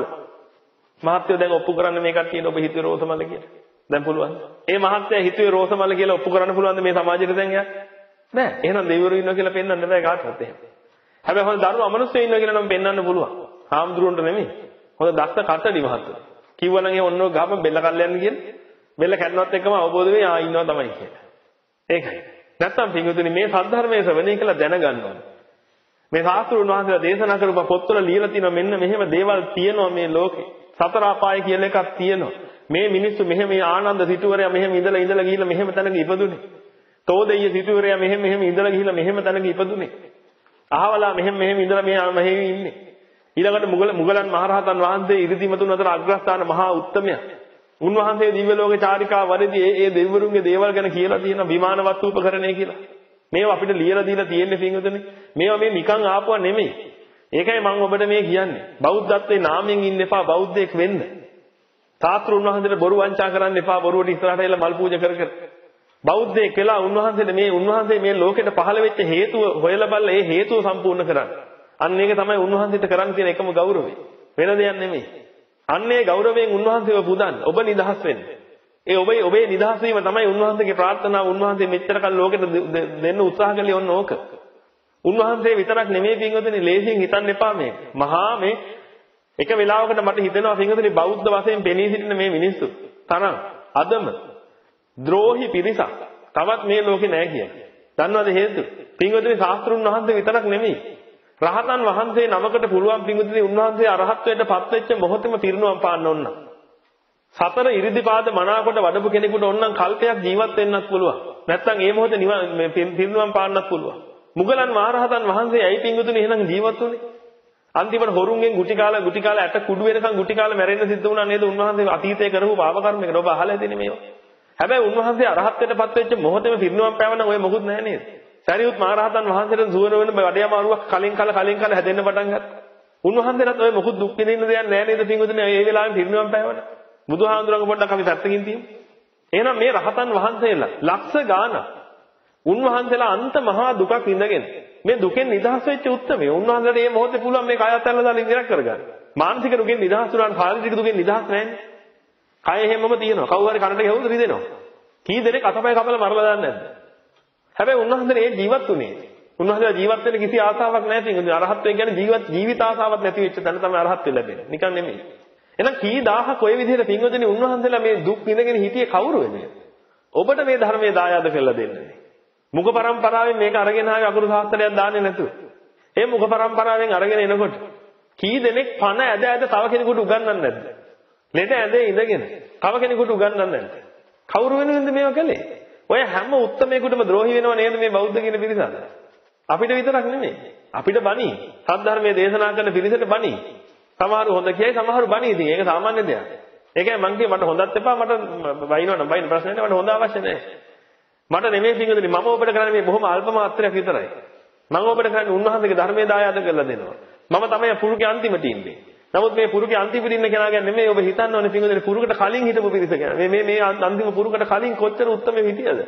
Speaker 1: මහත්තයෝ දැන් ඔප්පු කරන්න මේ කට්ටියට ඔබ හිතුවේ රෝස මල කියලා. දැන් පුළුවන්. ඒ මහත්තයා හිතුවේ රෝස මල කියලා ඔප්පු කරන්න පුළුවන්ද මේ සමාජෙට දැන් යා? නෑ. එහෙනම් දෙවිවරු ඉන්නවා කියලා පෙන්වන්න බෑ කාටවත් එහෙම. හැබැයි හොඳ දරුවෝ අමනුෂ්‍යයෝ ඉන්නවා කියලා නම් පෙන්වන්න පුළුවන්. හාමුදුරුවන්ට නෙමෙයි. හොඳ දක්ෂ කට්ටඩි මහත්තයෝ. කිව්වනම් ඒ ඔන්නෝ ගහපන් බෙල්ල කල්ල යන්න කියලා. බෙල්ල කැඩනවත් එක්කම අවබෝධ වෙයි ආ ඉන්නවා තමයි කියලා. ඒකයි. නැත්තම් පින්වතුනි මේ සද්ධර්මයේ ශ්‍රවණය කළා දැනගන්න ඕනේ. මේ ශාස්ත්‍රඥ වහන්සේලා දේශනා කරපු පොත්වල ලියලා තියෙනවා මෙන්න මෙහෙම දේවල් තියෙනවා මේ ලෝකේ. සතර අපාය කියලා එකක් තියෙනවා. මේ මිනිස්සු මෙහෙම මේ ආනන්ද සිටුවරයා මෙහෙම ඉඳලා ඉඳලා ගිහිල්ලා මෙහෙම තැනක ඉපදුනේ. තෝදෙය සිටුවරයා මෙහෙම මෙහෙම ඉඳලා ගිහිල්ලා මෙහෙම තැනක ඉපදුනේ. අහවලා මෙහෙම මෙහෙම ඉඳලා මේ මෙහෙම ඉන්නේ. ඊළඟට මුගල මුගලන් මහරහතන් වහන්සේ ඉරිදිමතුන් අතර අග්‍රස්ථාන මහා උත්තමයා. උන්වහන්සේ දිව්‍ය ලෝකේ චාරිකා වරදී ඒ ඒ දෙවිවරුන්ගේ දේවල් ගැන කියලා තියෙන විමාන වස්තු උපකරණය කියලා. මේවා අපිට ලියලා දීලා තියෙන්නේ පින්වතුනි. මේවා මේ නිකන් ආපුවා නෙමෙයි. ඒකයි මම ඔබට මේ කියන්නේ. බෞද්ධත්වයේ නාමයෙන් ඉන්න එපා බෞද්ධයෙක් වෙන්න. ශාස්ත්‍රුන් වහන්සේට බොරු වංචා කරන්න එපා බොරුවට ඉස්සරහට එලා මල් පූජා කර කර. බෞද්ධයෙක් කියලා උන්වහන්සේට මේ උන්වහන්සේ මේ ලෝකෙට පහළ වෙච්ච හේතුව හොයලා බලලා ඒ හේතුව සම්පූර්ණ කරන්න. අන්න ඒක තමයි උන්වහන්සේට කරන්න තියෙන එකම ගෞරවය. වෙන දෙයක් නෙමෙයි. අන්නේ ගෞරවයෙන් උන්වහන්සේව පුදන්න. ඔබ නිදහස් වෙන්න. ඒ ඔබේ ඔබේ නිදහස් වීම තමයි උන්වහන්සේගේ ප්‍රාර්ථනාව. උන්වහන්සේ මෙච්චර කල් ලෝකෙට දෙන්න උත්සාහ කළේ ඔන්න ඕක. උන්වහන්සේ විතරක් නෙමෙයි පින්වතුනි ලේසියෙන් හිතන්න එපා මේ. මහා මේ එක වෙලාවකට මට හිතෙනවා පින්වතුනි බෞද්ධ වශයෙන් පෙනී සිටින මේ මිනිස්සු තරම් අදම ද්‍රෝහි පිරිසක් තවත් මේ ලෝකේ නැහැ කියන්නේ. දන්නවද හේතුව? පින්වතුනි ශාස්ත්‍රුන් වහන්සේ විතරක් නෙමෙයි. රහතන් වහන්සේ නමකට පුළුවන් පින්වතුනි උන්වහන්සේ අරහත්ත්වයට පත් වෙච්ච මොහොතේම පිරිනුවම් පාන්න ඕන. සතර ඉරිදිපාද මනාකොට වඩපු කෙනෙකුට ඕනනම් කල්පයක් ජීවත් වෙන්නත් පුළුවන්. නැත්නම් ඒ මොහොතේ මේ පිරිනුවම් පාන්නත් පුළුවන්. මුගලන් මහරහතන් වහන්සේ ඇයි පින්වතුනි එහෙනම් ජීවත් වුනේ? අන්තිමට හොරුන්ගෙන් ගුටි කාලා ගුටි කාලා ඇට කුඩු වෙනකන් ගුටි කාලා මැරෙන්න සිද්ධ වුණා නේද? උන්වහන්සේ අතීතයේ කරපු පාප කර්මයකට ඔබ අහලා තියෙන්නේ මේවා. හැබැයි උන්වහන්සේ අරහත්ත්වයට පත් වෙච්ච මොහොතේම පිරිනුවම් පෑවනම් ඔය මොකුත් නැහැ නේද? සරියුත් මහරහතන් වහන්සේට සුවන වෙන වඩයාමාරුවක් කලින් කල කලින් කල හැදෙන්න පටන් ගත්තා. උන්වහන්සේට ඔය මොකුත් දුක් විඳින්න දෙයක් නැහැ නේද පින්වතුනි? ඒ වෙලාවෙම පිරිනුවම් පෑවන. බුදුහාමුදුරන්ගේ පොඩ්ඩක් අපි පැත්තකින් තියමු. එහෙනම් මේ රහතන් වහන්සේලා ලක්ෂ ගාණක් උන්වහන්සේලා අන්ත මහා දුකක් විඳගෙන මේ දුකෙන් නිදහස් වෙච්ච උත්තරමේ උන්වහන්සේට මේ මොහොතේ පුළුවන් මේ කය අතහැරලා දාලා ඉඳලා කරගන්න. මානසික දුකෙන් නිදහස් වුණාට ශාරීරික දුකෙන් නිදහස් නැන්නේ. කය හැමම තියෙනවා. කවුරු හරි කනට ගැහුවොත් රිදෙනවා. කී දෙනෙක් අතපය කපලා මරලා දාන්නේ නැද්ද? හැබැයි උන්වහන්සේ ඒ ජීවත් උනේ. උන්වහන්සේ ජීවත් වෙන්න කිසි ආසාවක් නැහැ තියෙන්නේ. අරහත් වෙන්න කියන්නේ ජීවත් ජීවිත ආසාවක් නැති වෙච්ච තැන තමයි අරහත් වෙන්න ලැබෙන්නේ. නිකන් නෙමෙයි. එහෙනම් කී දහහක් ඔය විදිහට පින්වතුනි උන්වහන්සේලා මේ දුක් විඳගෙන හිටියේ කවුරු වෙනද? ඔබට මේ ධර්මයේ දායාද කරලා දෙන්නේ. මුඛ පරම්පරාවෙන් මේක අරගෙන ආවේ අකුරු ශාස්ත්‍රයක් දාන්නේ නැතුව. ඒ මුඛ පරම්පරාවෙන් අරගෙන එනකොට කී දෙනෙක් පණ ඇද ඇද තව කෙනෙකුට උගන්වන්නේ නැද්ද? ලෙඩ ඇදේ ඉඳගෙන තව කෙනෙකුට උගන්වන්නේ නැද්ද? කවුරු වෙනුවෙන්ද මේවා කළේ? ඔය හැම උත්තරමයකටම ද්‍රෝහි වෙනව නේද මේ බෞද්ධ කියන පිරිසද? අපිට විතරක් නෙමෙයි. අපිට බණී. සද්ධර්මයේ දේශනා කරන පිරිසට බණී. සමහරු හොඳ කියයි සමහරු බණී. ඉතින් ඒක සාමාන්‍ය දෙයක්. ඒකයි මං කියේ මට හොඳත් එපා මට බයිනවා නම් බයින ප්‍රශ්නේ නැහැ. මට හොඳ අවශ්‍ය නැහැ. මට නෙමෙයි පිංගුතුනි මම ඔබට කරන්නේ මේ බොහොම අල්ප මාත්‍රයක් විතරයි. මම ඔබට කරන්නේ උන්වහන්සේගේ ධර්මයේ දායාද කරලා දෙනවා. මම තමයි පුරුකේ අන්තිමට ඉන්නේ. නමුත් මේ පුරුකේ අන්තිමට ඉන්න කෙනා ගැන නෙමෙයි ඔබ හිතන්න ඕනේ පිංගුතුනි පුරුකට කලින් හිටපු පිරිස ගැන. මේ මේ මේ අන්තිම පුරුකට කලින් කොච්චර උත්තරම හිටියද?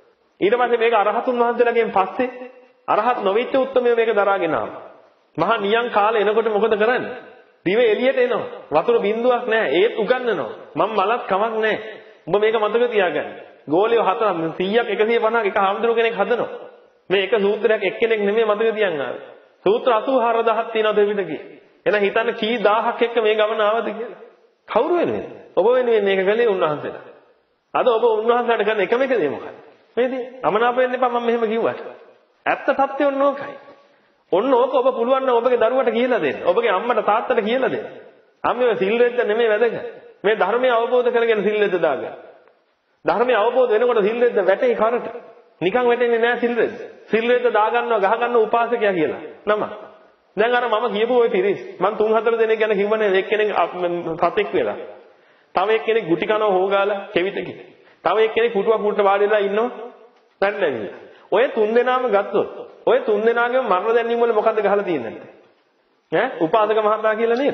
Speaker 1: ඊට පස්සේ මේක අරහතුන් වහන්සේලාගෙන් පස්සේ අරහත් නොවිච්ච උත්තරමය මේක දරාගෙන ආවා. මහා නියං කාලේ එනකොට මොකද කරන්නේ? දිව එළියට එනවා. වතුර බින්දුවක් නැහැ. ඒත් උගන්වනවා. මම මලත් කමක් නැහැ. ඔබ මේක මතක තියාගන්න. ගෝලියෝ හතර සීයක් එකසිය පනහක් එක හාමුදුරුවෝ කෙනෙක් හදනවා. මේ එක සූත්‍රයක් එක්කෙනෙක් නෙමෙයි මතක තියන්න ආවේ. සූත්‍ර අසූ හාරදහක් තියෙනවා දෙවිඩකේ. එහෙනම් හිතන්න කී දහහක් එක්ක මේ ගමන ආවද කියලා. කවුරු වෙනුවෙන්ද? ඔබ වෙනුවෙන් මේක කළේ උන්වහන්සේලා. අද ඔබ උන්වහන්සේලාට කරන එකම එක දේ මොකක්ද? මේදී අමනාප වෙන්න එපා මම මෙහෙම කිව්වට. ඇත්ත සත්‍ය ඔන්න ඕකයි. ඔන්න ඕක ඔබ පුළුවන් නම් ඔබගේ දරුවට කියලා දෙන්න. ඔබගේ අම්මට තාත්තට කියලා දෙන්න. අම්මේ සිල් රෙද්ද නෙමෙයි වැදගත්. මේ ධර්මය අවබෝධ කරගෙන සිල් රෙද්ද දාගන්න. ධර්මය අවබෝධ වෙනකොට සිල් රෙද්ද වැටේ කරට. නිකන් වැටෙන්නේ නෑ සිල් රෙද්ද. සිල් රෙද්ද දාගන්නවා ගහ ගන්නවා උපාසකයා කියලා. නම. දැන් අර මම කියපු ওই පිරිස් මම තුන් හතර දෙනෙක් ගැන කිව්වනේ එක්කෙනෙක් සතෙක් වෙලා. තව එක්කෙනෙක් ගුටි කනවා හොගාලා කෙවිතකේ. තව එක්කෙනෙක් පුටුවක් පුටට වාඩි වෙලා ඉන්නවා. නැත්නම් ඔය තුන් දෙනාම ගත්තොත් ඔය තුන් දෙනාගේම මරණ දැනීම වල මොකද්ද ගහලා තියෙන්නේ? ඈ උපාසක මහතා කියලා නේද?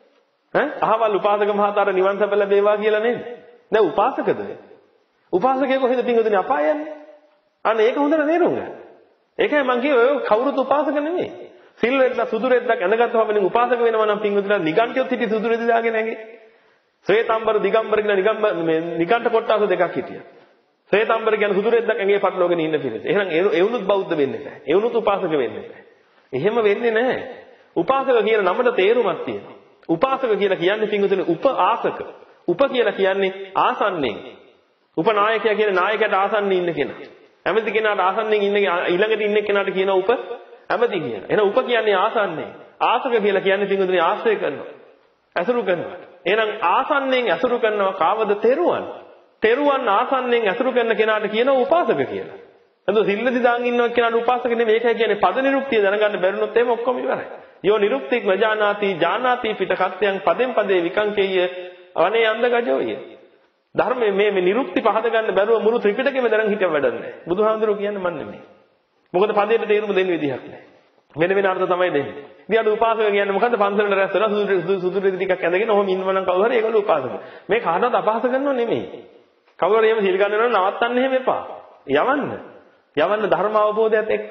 Speaker 1: ඈ අහවල් උපාසක මහතාට නිවන් සැප ලැබේවා කියලා නේද? දැන් උපාසකද? උපාසකයෙක් කොහෙද පින්වතුනි අපාය යන්නේ? අන්න ඒක හොඳට තේරුම් ගන්න. ඒකයි මම කිව්වේ ඔය කවුරුත් උපාසක නෙමෙයි. සිල් රෙද්ද සුදු රෙද්දක් ඇඳගත්තාම වෙන උපාසක වෙනවා නම් පින්වතුනි නිගණ්ඨයොත් හිටිය සුදු රෙද්ද දාගෙන නැගේ. ශ්වේතම්බර දිගම්බර කියලා නිගම්බර මේ නිගණ්ඨ කොටස දෙකක් හිටියා. ශ්වේතම්බර කියන්නේ සුදු රෙද්දක් ඇඟේ පටලවගෙන ඉන්න පිළිස. එහෙනම් ඒ වුණුත් බෞද්ධ වෙන්නේ නැහැ. ඒ වුණුත් උපාසක වෙන්නේ නැහැ. එහෙම වෙන්නේ නැහැ. උපාසක කියන නමට තේරුමක් තියෙනවා. උපාසක කියලා කියන්නේ පින්වතුනි උපආසක. උප කියලා කියන්නේ ආසන්නෙන්. උපනායකයා කියන්නේ නායකයාට ආසන්නෙ ඉන්න කෙනා. ඇමති කෙනාට ආසන්නෙන් ඉන්න ඊළඟට ඉන්න කෙනාට කියනවා උප ඇමති කියලා. එහෙනම් උප කියන්නේ ආසන්නෙන්. ආසක කියලා කියන්නේ පින්වතුනි ආශ්‍රය කරනවා. ඇසුරු කරනවා. එහෙනම් ආසන්නෙන් ඇසුරු කරනවා කාවද තෙරුවන්. තෙරුවන් ආසන්නෙන් ඇසුරු කරන කෙනාට කියනවා උපාසක කියලා. එතකොට සිල්ලදි දාන් ඉන්නවා කෙනාට උපාසක නෙමෙයි. ඒකයි කියන්නේ පද නිරුක්තිය දැනගන්න බැරිනොත් එහෙම ඔක්කොම ඉවරයි. යෝ නිරුක්තික් නජානාති ජානාති පිටකත්‍යං පදෙන් පදේ විකංකේය අනේ යන්ද ගජෝය. ධර්මයේ මේ මේ නිරුක්ති පහද ගන්න බැරුව මුළු ත්‍රිපිටකෙම දැනන් හිටියව වැඩක් නැහැ. බුදුහාමුදුරුවෝ කියන්නේ මන් නෙමෙයි. මොකද පදයට තේරුම දෙන්න විදිහක් නැහැ. වෙන වෙන අර්ථ තමයි දෙන්නේ. ඉතින් අර උපාසක කියන්නේ මොකද්ද? පන්සලට රැස් වෙලා සුදු සුදු රෙදි ටිකක් ඇඳගෙන ඔහොම ඉන්නවනම් කවුරු හරි ඒගොල්ලෝ උපාසක. මේ කාටවත් අපහාස කරනව නෙමෙයි. කවුරු හරි එහෙම සිල් ගන්නව නම් නවත්තන්න එහෙම එපා. යවන්න. යවන්න ධර්ම අවබෝධයත් එක්ක.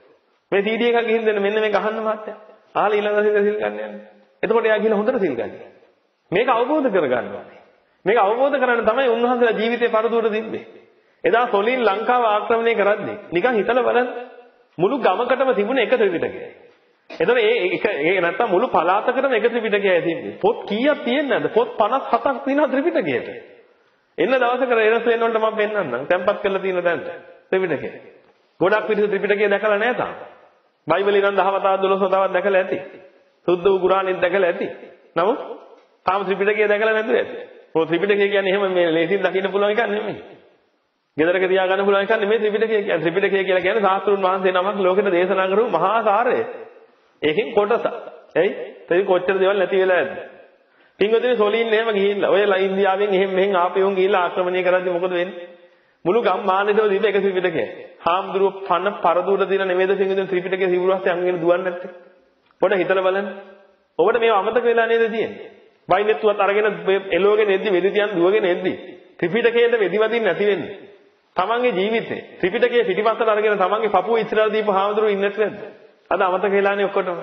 Speaker 1: මේ සීඩී එකක් ගිහින් දෙන්න මෙන්න මේක අහන්න මාත්‍යා. ආලා ඊළඟ දවසේ සිල් ගන්න යන්නේ. එතකොට එයා ගිහලා හොඳට සිල් ගන්න. මේක අවබෝධ කරගන්න ඕනේ. මේක අවබෝධ කරගන්න තමයි උන්වහන්සේලා ජීවිතේ පරදුවට තිබ්බේ. එදා සොලින් ලංකාව ආක්‍රමණය කරද්දී නිකන් හිතලා බලන්න මුළු ගමකටම තිබුණ එක ත්‍රිපිටකය. එතකොට ඒ ඒක ඒ නැත්තම් මුළු පළාතකටම එක ත්‍රිපිටකයයි තිබ්බේ. පොත් කීයක් තියෙන්නේ නැද්ද? පොත් පනස් හතක් තියෙනවා ත්‍රිපිටකයට. එන්න දවසක වෙනස් වෙනවන්ට මම පෙන්නන්නම්. tempat කරලා තියෙන දැන්ට ත්‍රිපිටකය. ගොඩක් පිටු ත්‍රිපිටකය දැකලා නැහැ තාම. බයිබලේ නම් දහ වතාවක් දොළොස් වතාවක් දැකලා ඇති. සුද්ධ වූ කුරානෙත් දැකලා ඇති. නමුත් තාම ත්‍රිපිටකය දැකලා නැතුව ඇති. මොකද ත්‍රිපිටකය කියන්නේ එහෙම මේ ලේසියෙන් දකින්න පුළුවන් එකක් නෙමෙයි. ගෙදරක තියාගන්න පුළුවන් එකක් නෙමෙයි ත්‍රිපිටකය කියන්නේ. ත්‍රිපිටකය කියලා කියන්නේ ශාස්ත්‍රුන් වහන්සේ නමක් ලෝකෙට දේශනා කරපු මහා සාරය. ඒකෙන් කොටස. එයි ඒ කොච්චර දේවල් නැති වෙලා ඇද්ද? පින්වතුනි සොලින් එහෙම ගිහිල්ලා ඔය ඉන්දියාවෙන් එහෙම මෙහෙන් ආපෙවුන් ගිහිල්ලා ආක්‍රමණය කරද්දි මොකද වෙන්නේ? මුළු ගම්මානෙදම දීප එක ත්‍රිපිටකය. හාමුදුරුව පන පරදුර දින නෙමෙයිද පින්වතුනි ත්‍රිපිටකයේ සිවුරස්සේ අංගෙන් දුවන්නේ නැත්තේ? පොඩ හිතලා බලන්න. ඔබට මේව අමතක වෙලා නේද තියෙන්නේ? වයින්ෙත්තුවත් අරගෙන එළවගෙන එද්දි වෙදි තියන් දුවගෙන එද්දි ත්‍රිපිටකයට වෙදි වදින්න නැති වෙන්නේ. තමන්ගේ ජීවිතේ ත්‍රිපිටකයේ පිටිපස්සට අරගෙන තමන්ගේ පපුව ඉස්සරහට දීපු හාමුදුරුවෝ ඉන්නේ නැද්ද? අද අමතක වෙලානේ ඔක්කොටම.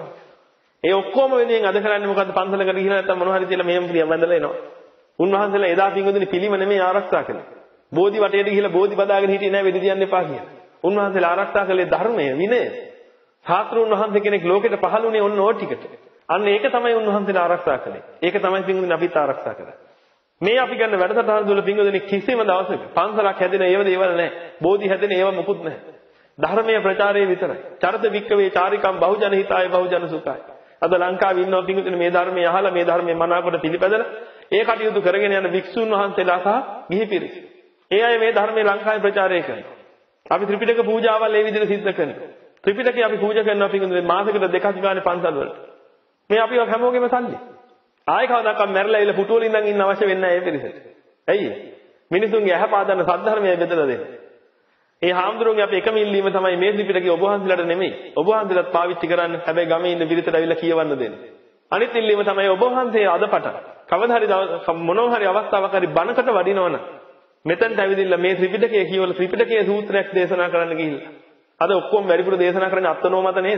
Speaker 1: ඒ ඔක්කොම වෙනින් අද කරන්නේ මොකද්ද? පන්සලකට ගිහිල්ලා නැත්තම් මොනවා හරි තියලා මෙහෙම පිළියම් වැඳලා එනවා. උන්වහන්සේලා එදා පින්වතුනි පිළිම නෙමෙයි ආරක්ෂා කළේ. බෝධි වටේට ගිහිල්ලා බෝධි බදාගෙන හිටියේ නෑ වෙදි තියන්න එපා කියලා. උන්වහන්සේලා ආරක්ෂා කළේ ධර්මය, විනය. ශාස්ත්‍රුන් වහන්සේ කෙනෙක් ලෝකෙට පහළුනේ ඔන්න ඕ ටිකට. අන්න ඒක තමයි උන්වහන්සේලා ආරක්ෂා කළේ. ඒක තමයි පින්වතුනි අපිත් ආරක්ෂා කරන්නේ. මේ අපි ගන්න වැඩසටහන තුළ පින්වතුනි කිසිම දවසක පන්සලක් හැදෙන ඒව දේවල් නැහැ. බෝධි හැදෙන ඒව මොකුත් නැහැ. ධර්මයේ ප්‍රචාරය විතරයි. චරිත වික්කවේ චාරිකම් බහුජන හිතාය බහුජන සුඛාය. අද ලංකාවේ ඉන්නවා පින්වතුනි මේ ධර්මයේ අහලා මේ ධර්මයේ මනාවකට පිළිපැදලා ඒ කටයුතු කරගෙන යන වික්ෂුන් වහන්සේලා සහ ගිහි පිරිස. ඒ අය මේ ධර්මයේ ලංකාවේ ප්‍රචාරය කරනවා. අපි ත්‍රිපිටක පූජාවල් ඒ විදිහට සිද්ධ කරනවා. ත්‍රිපිටකය අපි පූජා කරනවා පින්වතුනි මාසෙකට දෙකක් ගානේ පන්සල් වලට. මේ අපි හැමෝගෙම සල්ලි. ආයෙ කවදාවත් මැරලා ඉල පුටුවල ඉඳන් ඉන්න අවශ්‍ය වෙන්නේ නැහැ මේ පිරිසට. ඇයි? මිනිසුන්ගේ ඇහැ පාදන්න සද්ධර්මයේ බෙදලා දෙන්න. ඒ හාමුදුරුවන්ගේ අපි එකම ඉල්ලීම තමයි මේ ත්‍රිපිටකය ඔබ වහන්සේලාට නෙමෙයි. ඔබ වහන්සේලාත් පාවිච්චි කරන්න. හැබැයි ගමේ ඉන්න පිරිසට අවිලා කියවන්න දෙන්න. අනිත් ඉල්ලීම තමයි ඔබ වහන්සේ අදපට කවදා හරි මොනවා හරි අවස්ථාවක් හරි බණකට වඩිනවනම් මෙතනට ඇවිදින්න මේ ත්‍රිපිටකය කියවලා ත්‍රිපිටකයේ සූත්‍රයක් දේශනා කරන්න ගිහිල්ලා. අද ඔක්කොම වැඩිපුර දේශනා කරන්නේ අත්නෝමත නේද?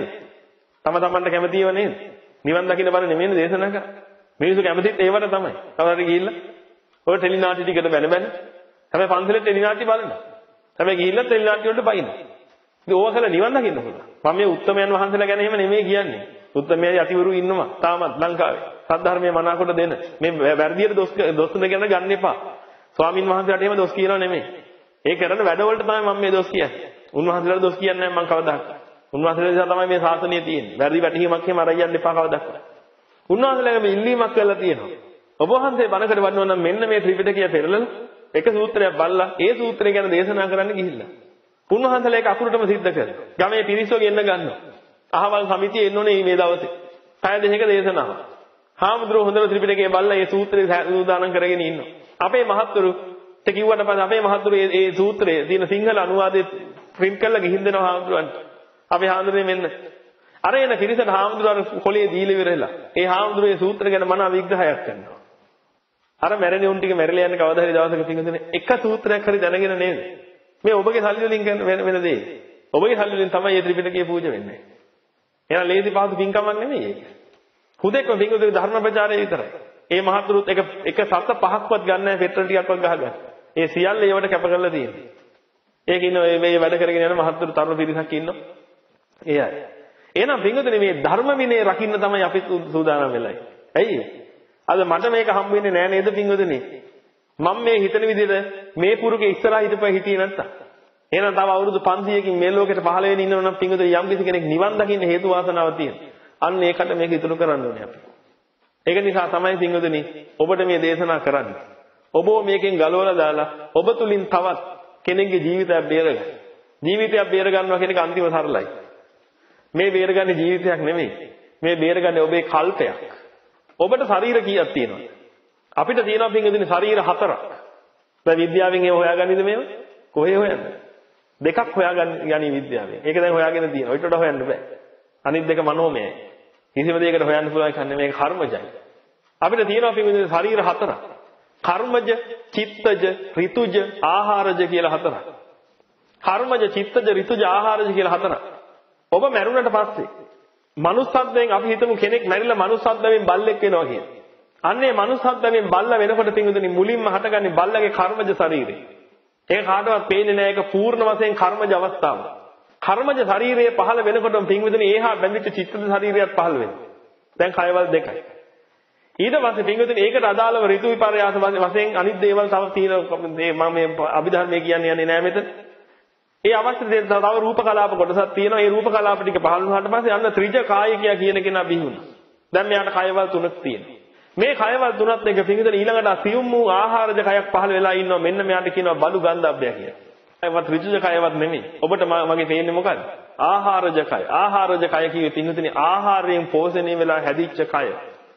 Speaker 1: තම තමන්ට කැමතිව නේද? නිවන් දකින්න බල නෙමෙයි දේශනා කරන්නේ. මිනිස්සු කැමතිත් ඒවට තමයි. කවදාද ගිහිල්ලා ඔය ටෙලිනාටි ටිකට බැන බැන. හැබැයි පන්සලේ ටෙලිනාටි බලන්න. හැබැයි ගිහිල්ලා ටෙලිනාටි වලට බයින්න. ඉතින් ඕවා කළා නිවන් දකින්න පුළුවන්. මම මේ උත්තමයන් වහන්සේලා ගැන එහෙම නෙමෙයි කියන්නේ. උත්තමයන් යතිවරු ඉන්නවා තාමත් ලංකාවේ. සද්ධර්මයේ මනාකොට දෙන. මේ වැරදියට දොස් දොස් දෙන්න ගන්න එපා. ස්වාමින් වහන්සේලාට එහෙම දොස් කියනවා නෙමෙයි. ඒ කරන වැඩවලට තමයි මම මේ දොස් කියන්නේ. උන්වහන්සේලාට දොස් කියන්නේ නැහැ මම කවදාවත්. උන්වහන්සේලා නිසා තමයි මේ ශාසනය තියෙන්නේ. වැරදි වැටහීමක් එහෙම අරන් එපා කවදාවත්. උන්වහන්සේලාගේ ඉල්ලීමක් කරලා තියෙනවා. ඔබ වහන්සේ බණකට වඩනවා නම් මෙන්න මේ ත්‍රිපිටකය පෙරලලා එක සූත්‍රයක් බලලා ඒ සූත්‍රය ගැන දේශනා කරන්න ගිහිල්ලා. උන්වහන්සේලා ඒක අකුරටම සිද්ධ කරනවා. ගමේ පිරිසෝ ගෙන්න ගන්නවා. අහවල් සමිතිය එන්න ඕනේ මේ දවසේ. පැය දෙකක දේශනාව. හාමුදුරුවෝ හොඳට ත්‍රිපිටකය බලලා ඒ සූත්‍රය සූදානම් කරගෙන ඉන්නවා. අපේ මහත්තුරු ඒක කිව්වට පස්සේ අපේ මහතුරු මේ මේ සූත්‍රයේ තියෙන සිංහල අනුවාදයේ print කරලා ගිහින් දෙනවා හාමුදුරන්ට. අපේ හාමුදුරනේ මෙන්න. අර එන කිරිසට හාමුදුරන් කොලේ දීලා ඉවරලා. ඒ හාමුදුරේ සූත්‍ර ගැන මන විග්‍රහයක් කරනවා. අර මැරෙන උන් ටික මැරලා යන කවදා හරි දවසක පිංගුතුනේ එක සූත්‍රයක් හරි දැනගෙන නේද? මේ ඔබගේ සල්ලි වලින් කරන වෙන දේ. ඔබගේ සල්ලි වලින් තමයි මේ ත්‍රිපිටකය පූජා වෙන්නේ. එහෙනම් ලේසි පහසු පින්කමක් නෙමෙයි ඒක. හුදෙක්ම පිංගුතුනේ ධර්ම ප්‍රචාරය විතරයි. ඒ මහතුරුත් එක එක සත පහක්වත් ගන්න නැහැ පෙට්‍රල් ටිකක්වත් ගහගන්න. ඒ සියල්ල ඒවට කැප කරලා තියෙනවා. ඒක ඉන්න මේ වැඩ කරගෙන යන මහතුරු තරුණ පිරිසක් ඉන්නවා. ඒ අය. එහෙනම් පිංගුතුනේ මේ ධර්ම විනය රකින්න තමයි අපි සූදානම් වෙලයි. ඇයි? අද මට මේක හම් වෙන්නේ නෑ නේද පිංගුතුනේ? මම මේ හිතන විදිහට මේ පුරුකේ ඉස්සරහා හිටපුවා හිටියේ නැත්තම්. එහෙනම් තව අවුරුදු පන්සීයකින් මේ ලෝකෙට පහළ වෙන්න ඉන්නව නම් පිංගුතුනේ යම් කිසි කෙනෙක් නිවන් දකින්න හේතු වාසනාවක් තියෙනවා. අන්න ඒකට මේක ඉතුරු කරන්න ඕනේ අපි. ඒක නිසා තමයි පිංගුතුනේ ඔබට මේ දේශනා කරන්නේ. ඔබව මේකෙන් ගලවලා දාලා ඔබ තුලින් තවත් කෙනෙක්ගේ ජීවිතයක් බේරගන්න. ජීවිතයක් බේර ගන්නවා කියන එක අන්තිම සරලයි. මේ බේරගන්නේ ජීවිතයක් නෙමෙයි. මේ බේරගන්නේ ඔබේ කල්පයක්. ඔබට ශරීර කීයක් තියෙනවද? අපිට තියෙනවා පින්වදින ශරීර හතරක්. දැන් විද්‍යාවෙන් ඒව හොයාගන්නේද මේව? කොහේ හොයන්නේ? දෙකක් හොයාගන්න යන්නේ විද්‍යාවෙන්. ඒක දැන් හොයාගෙන තියෙනවා. ඊට වඩා හොයන්න බෑ. අනිත් දෙක මනෝමයයි. කිසිම දෙයකට හොයන්න පුළුවන් එකක් නෙමෙයි. මේක කර්මජයි. අපිට තියෙනවා පින්වදින ශරීර හතරක්. කර්මජ, චිත්තජ, ඍතුජ, ආහාරජ කියලා හතරක්. කර්මජ, චිත්තජ, ඍතුජ, ආහාරජ කියලා හතරක්. ඔබ මැරුණට පස්සේ මනුස්සත්වයෙන් අපි හිතමු කෙනෙක් මැරිලා මනුස්සත්වයෙන් බල්ලෙක් වෙනවා කියලා. අන්නේ මනුස්සත්වයෙන් බල්ලා වෙනකොට පින්වදින මුලින්ම හටගන්නේ බල්ලගේ කර්මජ ශරීරය. ඒක කාටවත් පේන්නේ නැහැ. ඒක පූර්ණ වශයෙන් කර්මජ අවස්ථාව. කර්මජ ශරීරයේ පහළ වෙනකොටම පින්වදින ඒහා බැඳිච්ච චිත්තජ ශරීරයක් පහළ වෙනවා. දැන් කයවල් දෙකයි. ඊට පස්සේ පින්වදින ඒකට අදාළව ඍතු විපර්යාස වශයෙන් අනිත් දේවල් තව තියෙනවා. මම මේ අභිධර්මයේ කියන්නේ යන්නේ නැහැ මෙතන. ඒ අවශ්‍ය දේ තව රූප කලාප කොටසක් තියෙනවා. ඒ රූප කලාප ටික පහළ වුණාට පස්සේ අන්න ත්‍රිජ කායිකයා කියන කෙනා බිහි වුණා. දැන් මෙයාට කයවල් තුනක් තියෙනවා. මේ කයවල් තුනත් එක පිංගුදෙන ඊළඟට සියුම් වූ ආහාරජ කයක් පහළ වෙලා ඉන්නවා. මෙන්න මෙයාට කියනවා බඩු ගන්ධබ්බය කියලා. ඒවත් ත්‍රිජ කයවත් නෙමෙයි. ඔබට මගේ තේන්නේ මොකද්ද? ආහාරජ කය. ආහාරජ කය කියේ පිංගුදෙන ආහාරයෙන් පෝෂණය වෙලා හැදිච්ච කය.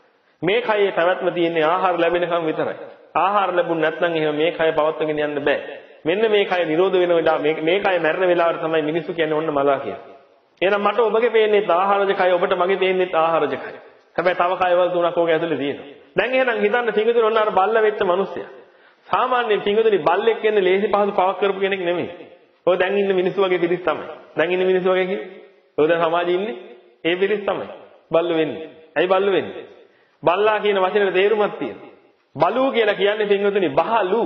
Speaker 1: මේ කයේ පැවැත්ම තියෙන්නේ ආහාර ලැබෙනකම් විතරයි. ආහාර ලැබුණ නැත්නම් එහෙම මේ කය පවත්වාගෙන යන්න බෑ. මෙන්න මේ කය නිරෝධ වෙන වෙලාව මේ මේ කය මැරෙන වෙලාවට තමයි මිනිස්සු කියන්නේ ඔන්න මලා කියලා. එහෙනම් මට ඔබගේ පේන්නේ ආහාරජ කය, ඔබට මගේ පේන්නේ ආහාරජ කය. හැබැයි තව කයවල් තුනක් ඕක ඇතුලේ තියෙනවා. දැන් එහෙනම් හිතන්න පිංගුතුනි ඔන්න අර බල්ල වෙච්ච මිනිස්සයා. සාමාන්‍යයෙන් පිංගුතුනි බල්ලෙක් කියන්නේ ලේසි පහසු පවක් කරපු කෙනෙක් නෙමෙයි. ඔය දැන් ඉන්න මිනිස්සු වගේ පිරිස් තමයි. දැන් ඉන්න මිනිස්සු වගේ කියන්නේ. ඔය දැන් සමාජයේ ඉන්නේ ඒ පිරිස් තමයි. බල්ල වෙන්නේ. ඇයි බල්ල වෙන්නේ? බල්ලා කියන වචනේ තේරුමක් තියෙනවා. බලූ කියලා කියන්නේ පිංගුතුනි බහලු.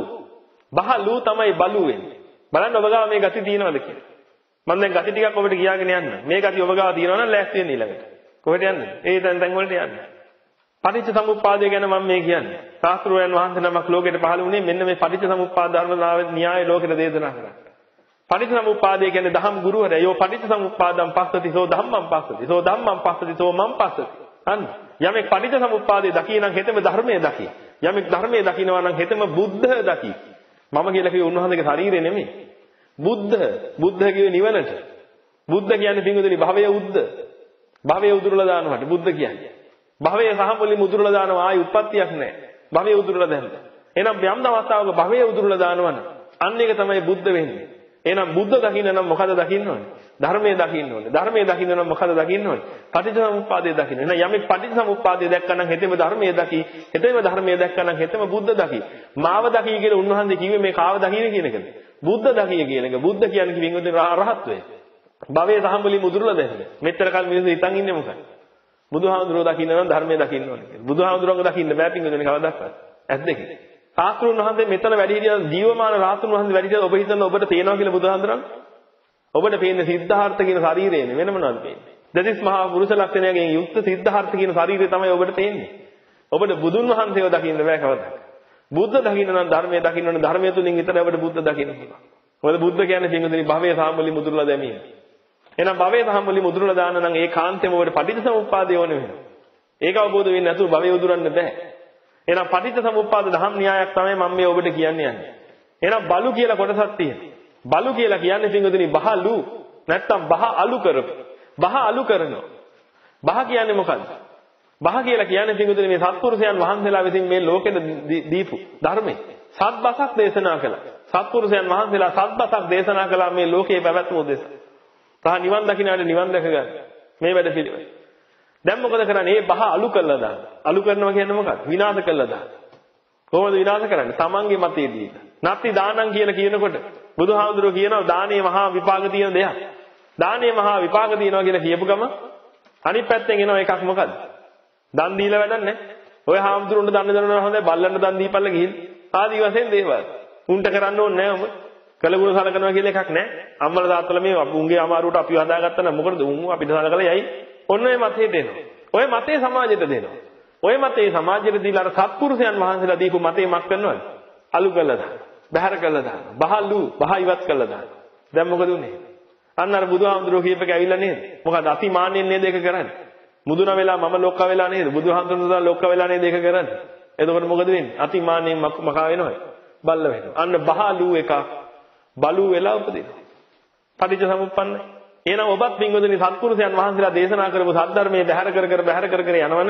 Speaker 1: බහලු තමයි බලු වෙන්නේ. බලන්න ඔබ ගාව මේ ගති තියෙනවද කියලා. මම දැන් ගති ටිකක් ඔබට කියාගෙන යන්න. මේ ගති ඔබ ගාව තියෙනවා නම් ලෑස්ති වෙන්න ඊළඟට. කොහෙට යන්නේ? ඒ දැන් දැන් වලට යන්නේ. පටිච්ච සමුප්පාදය ගැන මම මේ කියන්නේ. ශාස්ත්‍රෝයන් වහන්සේ නමක් ලෝකෙට පහළ වුණේ මෙන්න මේ පටිච්ච සමුප්පාද ධර්මතාවයේ න්‍යාය ලෝකෙට දේශනා කරා. පටිච්ච සමුප්පාදය කියන්නේ දහම් ගුරුවරයා. යෝ පටිච්ච සමුප්පාදම් පස්සති සෝ ධම්මං පස්සති. සෝ ධම්මං පස්සති සෝ මං පස්සති. අන්න යමෙක් පටිච්ච සමුප්පාදේ දකී නම් හෙතෙම ධර්මයේ දකී. යමෙක් ධර්මයේ දකිනවා නම් හෙතෙම බුද්ධ දකී. මම කියලා කිව්වේ උන්වහන්සේගේ ශරීරය නෙමෙයි. බුද්ධ බුද්ධ කිව්වේ නිවනට. බුද්ධ කියන්නේ පිංගුදෙනි භවයේ උද්ද. භවයේ උදුරලා දානවට බුද්ධ කියන්නේ. භවයේ සහ මුලින් උදුරලා දානවා ආයි උප්පත්තියක් නැහැ. භවයේ උදුරලා දැම්ම. එහෙනම් යම් දවස්තාවක භවයේ උදුරලා දානවනම් අන්න ඒක තමයි බුද්ධ වෙන්නේ. එහෙනම් බුද්ධ දකින්න නම් මොකද දකින්න ඕනේ? ධර්මයේ දකින්න ඕනේ. ධර්මයේ දකින්න නම් මොකද දකින්න ඕනේ? පටිච්චසමුප්පාදයේ දකින්න. එහෙනම් යමෙක් පටිච්චසමුප්පාදයේ දැක්කනම් හෙතෙම ධර්මයේ දකි. හෙතෙම ධර්මයේ දැක්කනම් හෙතෙම බුද්ධ දකි. මාව දකි කියලා උන්වහන්සේ කිව්වේ මේ කාව දකින්න කියන එකද? බුද්ධ දකිය කියන එක. බුද්ධ කියන්නේ කිවිංගොත් රහත්වේ. භවයේ සහම්බලි මුදුරලා දැන්නේ. මෙච්චර කල් මිනිස්සු හිතන් ඉන්නේ මොකද? බුදුහාමුදුරුවෝ දකින්න නම් ධර්මයේ දකින්න ඕනේ කියලා. බුදුහාමුදුරුවෝ දකින්න බෑ පිංගුතුනි කවදාවත්. ඇස් දෙකේ. සාස්ත්‍රුන් වහන්සේ මෙතන වැඩි හිටියා ජීවමාන රාතුන් වහන්සේ වැඩි හිටියා ඔබ හිතන ඔබට පේනවා කියලා බුදුහාමුදුරන්. ඔබට පේන්නේ සිද්ධාර්ථ කියන ශරීරයනේ වෙන මොනවද පේන්නේ? දදිස් මහා පුරුෂ ලක්ෂණයෙන් යුක්ත සිද්ධාර්ථ කියන ශරීරය තමයි ඔබට පේන්නේ. ඔබට බුදුන් වහන්සේව දකින්න බෑ කවදාවත්. බුද්ධ දකින්න නම් ධර්මයේ දකින්න ඕනේ. ධර්මයේ තුලින් විතරයි ඔබට බුද්ධ දකින්න පුළුවන්. මොකද බුද්ධ කියන්නේ පිංගුතුනි භවයේ සාම්බලි මුදුරලා දැමීම. එහෙනම් භවයේ සාම්බලි මුදුරලා දාන්න නම් ඒ කාන්තේම ඔබට පටිච්චසමුප්පාදය ඕනේ වෙනවා. ඒක අවබෝධ වෙන්නේ නැතුව භවයේ උදුරන්න බෑ. එහෙනම් පටිච්චසමුප්පාද දහම් න්‍යායක් තමයි මම මේ ඔබට කියන්නේ යන්නේ. එහෙනම් බලු කියලා කොටසක් තියෙනවා. බලු කියලා කියන්නේ පිංගුතුනි බහලු නැත්තම් බහ අලු කරපු. බහ අලු කරනවා. බහ කියන්නේ මොකද්ද? බහ කියලා කියන්නේ පිටුතුනේ මේ සත්පුරුෂයන් වහන්සේලා විසින් මේ ලෝකෙට දීපු ධර්මයේ සත්බසක් දේශනා කළා. සත්පුරුෂයන් වහන්සේලා සත්බසක් දේශනා කළා මේ ලෝකේ පැවැත්ම උදෙසා. තහ නිවන් දකින්නට නිවන් දැක ගන්න. මේ වැඩ පිළිවෙල. දැන් මොකද කරන්නේ? මේ බහ අලු කළා දාන්න. අලු කරනවා කියන්නේ මොකක්ද? විනාශ කළා දාන්න. කොහොමද විනාශ කරන්නේ? තමන්ගේ මතයේදී. නැත්ති දානං කියලා කියනකොට බුදුහාමුදුරුවෝ කියනවා දානේ මහා විපාක තියෙන දෙයක්. දානේ මහා විපාක තියෙනවා කියලා කියපු ගම අනිත් පැත්තෙන් එනවා එකක් මොකද්ද? දන් දීලා වැඩක් නැහැ. ඔය හාමුදුරුවන්ට දන් දෙනවා හොඳයි බල්ලන්ට දන් දීපල්ල ගිහින්. ආදි වශයෙන් දේවල්. උන්ට කරන්න ඕනේ නැහැ ඔබ. කලගුණ සලකනවා කියලා එකක් නැහැ. අම්මලා තාත්තලා මේ උන්ගේ අමාරුවට අපිව හදාගත්තා නම් මොකටද උන් අපිට සලකලා යයි. ඔන්න ඔය මතයට එනවා. ඔය මතේ සමාජයට දෙනවා. ඔය මතේ සමාජයට දීලා අර සත්පුරුෂයන් වහන්සේලා දීපු මතේ මක් කරනවද? අලු කළා දාන. බහැර කළා දාන. බහලු බහ ඉවත් කළා දාන. දැන් මොකද උනේ? අන්න අර බුදුහාමුදුරුවෝ කියපේක ඇවිල්ලා නේද? මොකද අතිමාන්‍යයෙන් නේද ඒක කරන්නේ? මුදුන වෙලා මම ලොක්ක වෙලා නේද? බුදුහාමුදුරුවෝ ලොක්ක වෙලා නේද ඒක කරන්නේ? එතකොට මොකද වෙන්නේ? අතිමාන්‍යයෙන් මකා වෙනවද? බල්ල වෙනවා. අන්න බහලු එක බලු වෙලා උපදිනවා. පටිච්ච සමුප්පන්නයි. එහෙනම් ඔබත් පින්වතුනි සත්පුරුෂයන් වහන්සේලා දේශනා කරපු සද්ධර්මයේ බහැර කර කර බහැර කර කර යනවන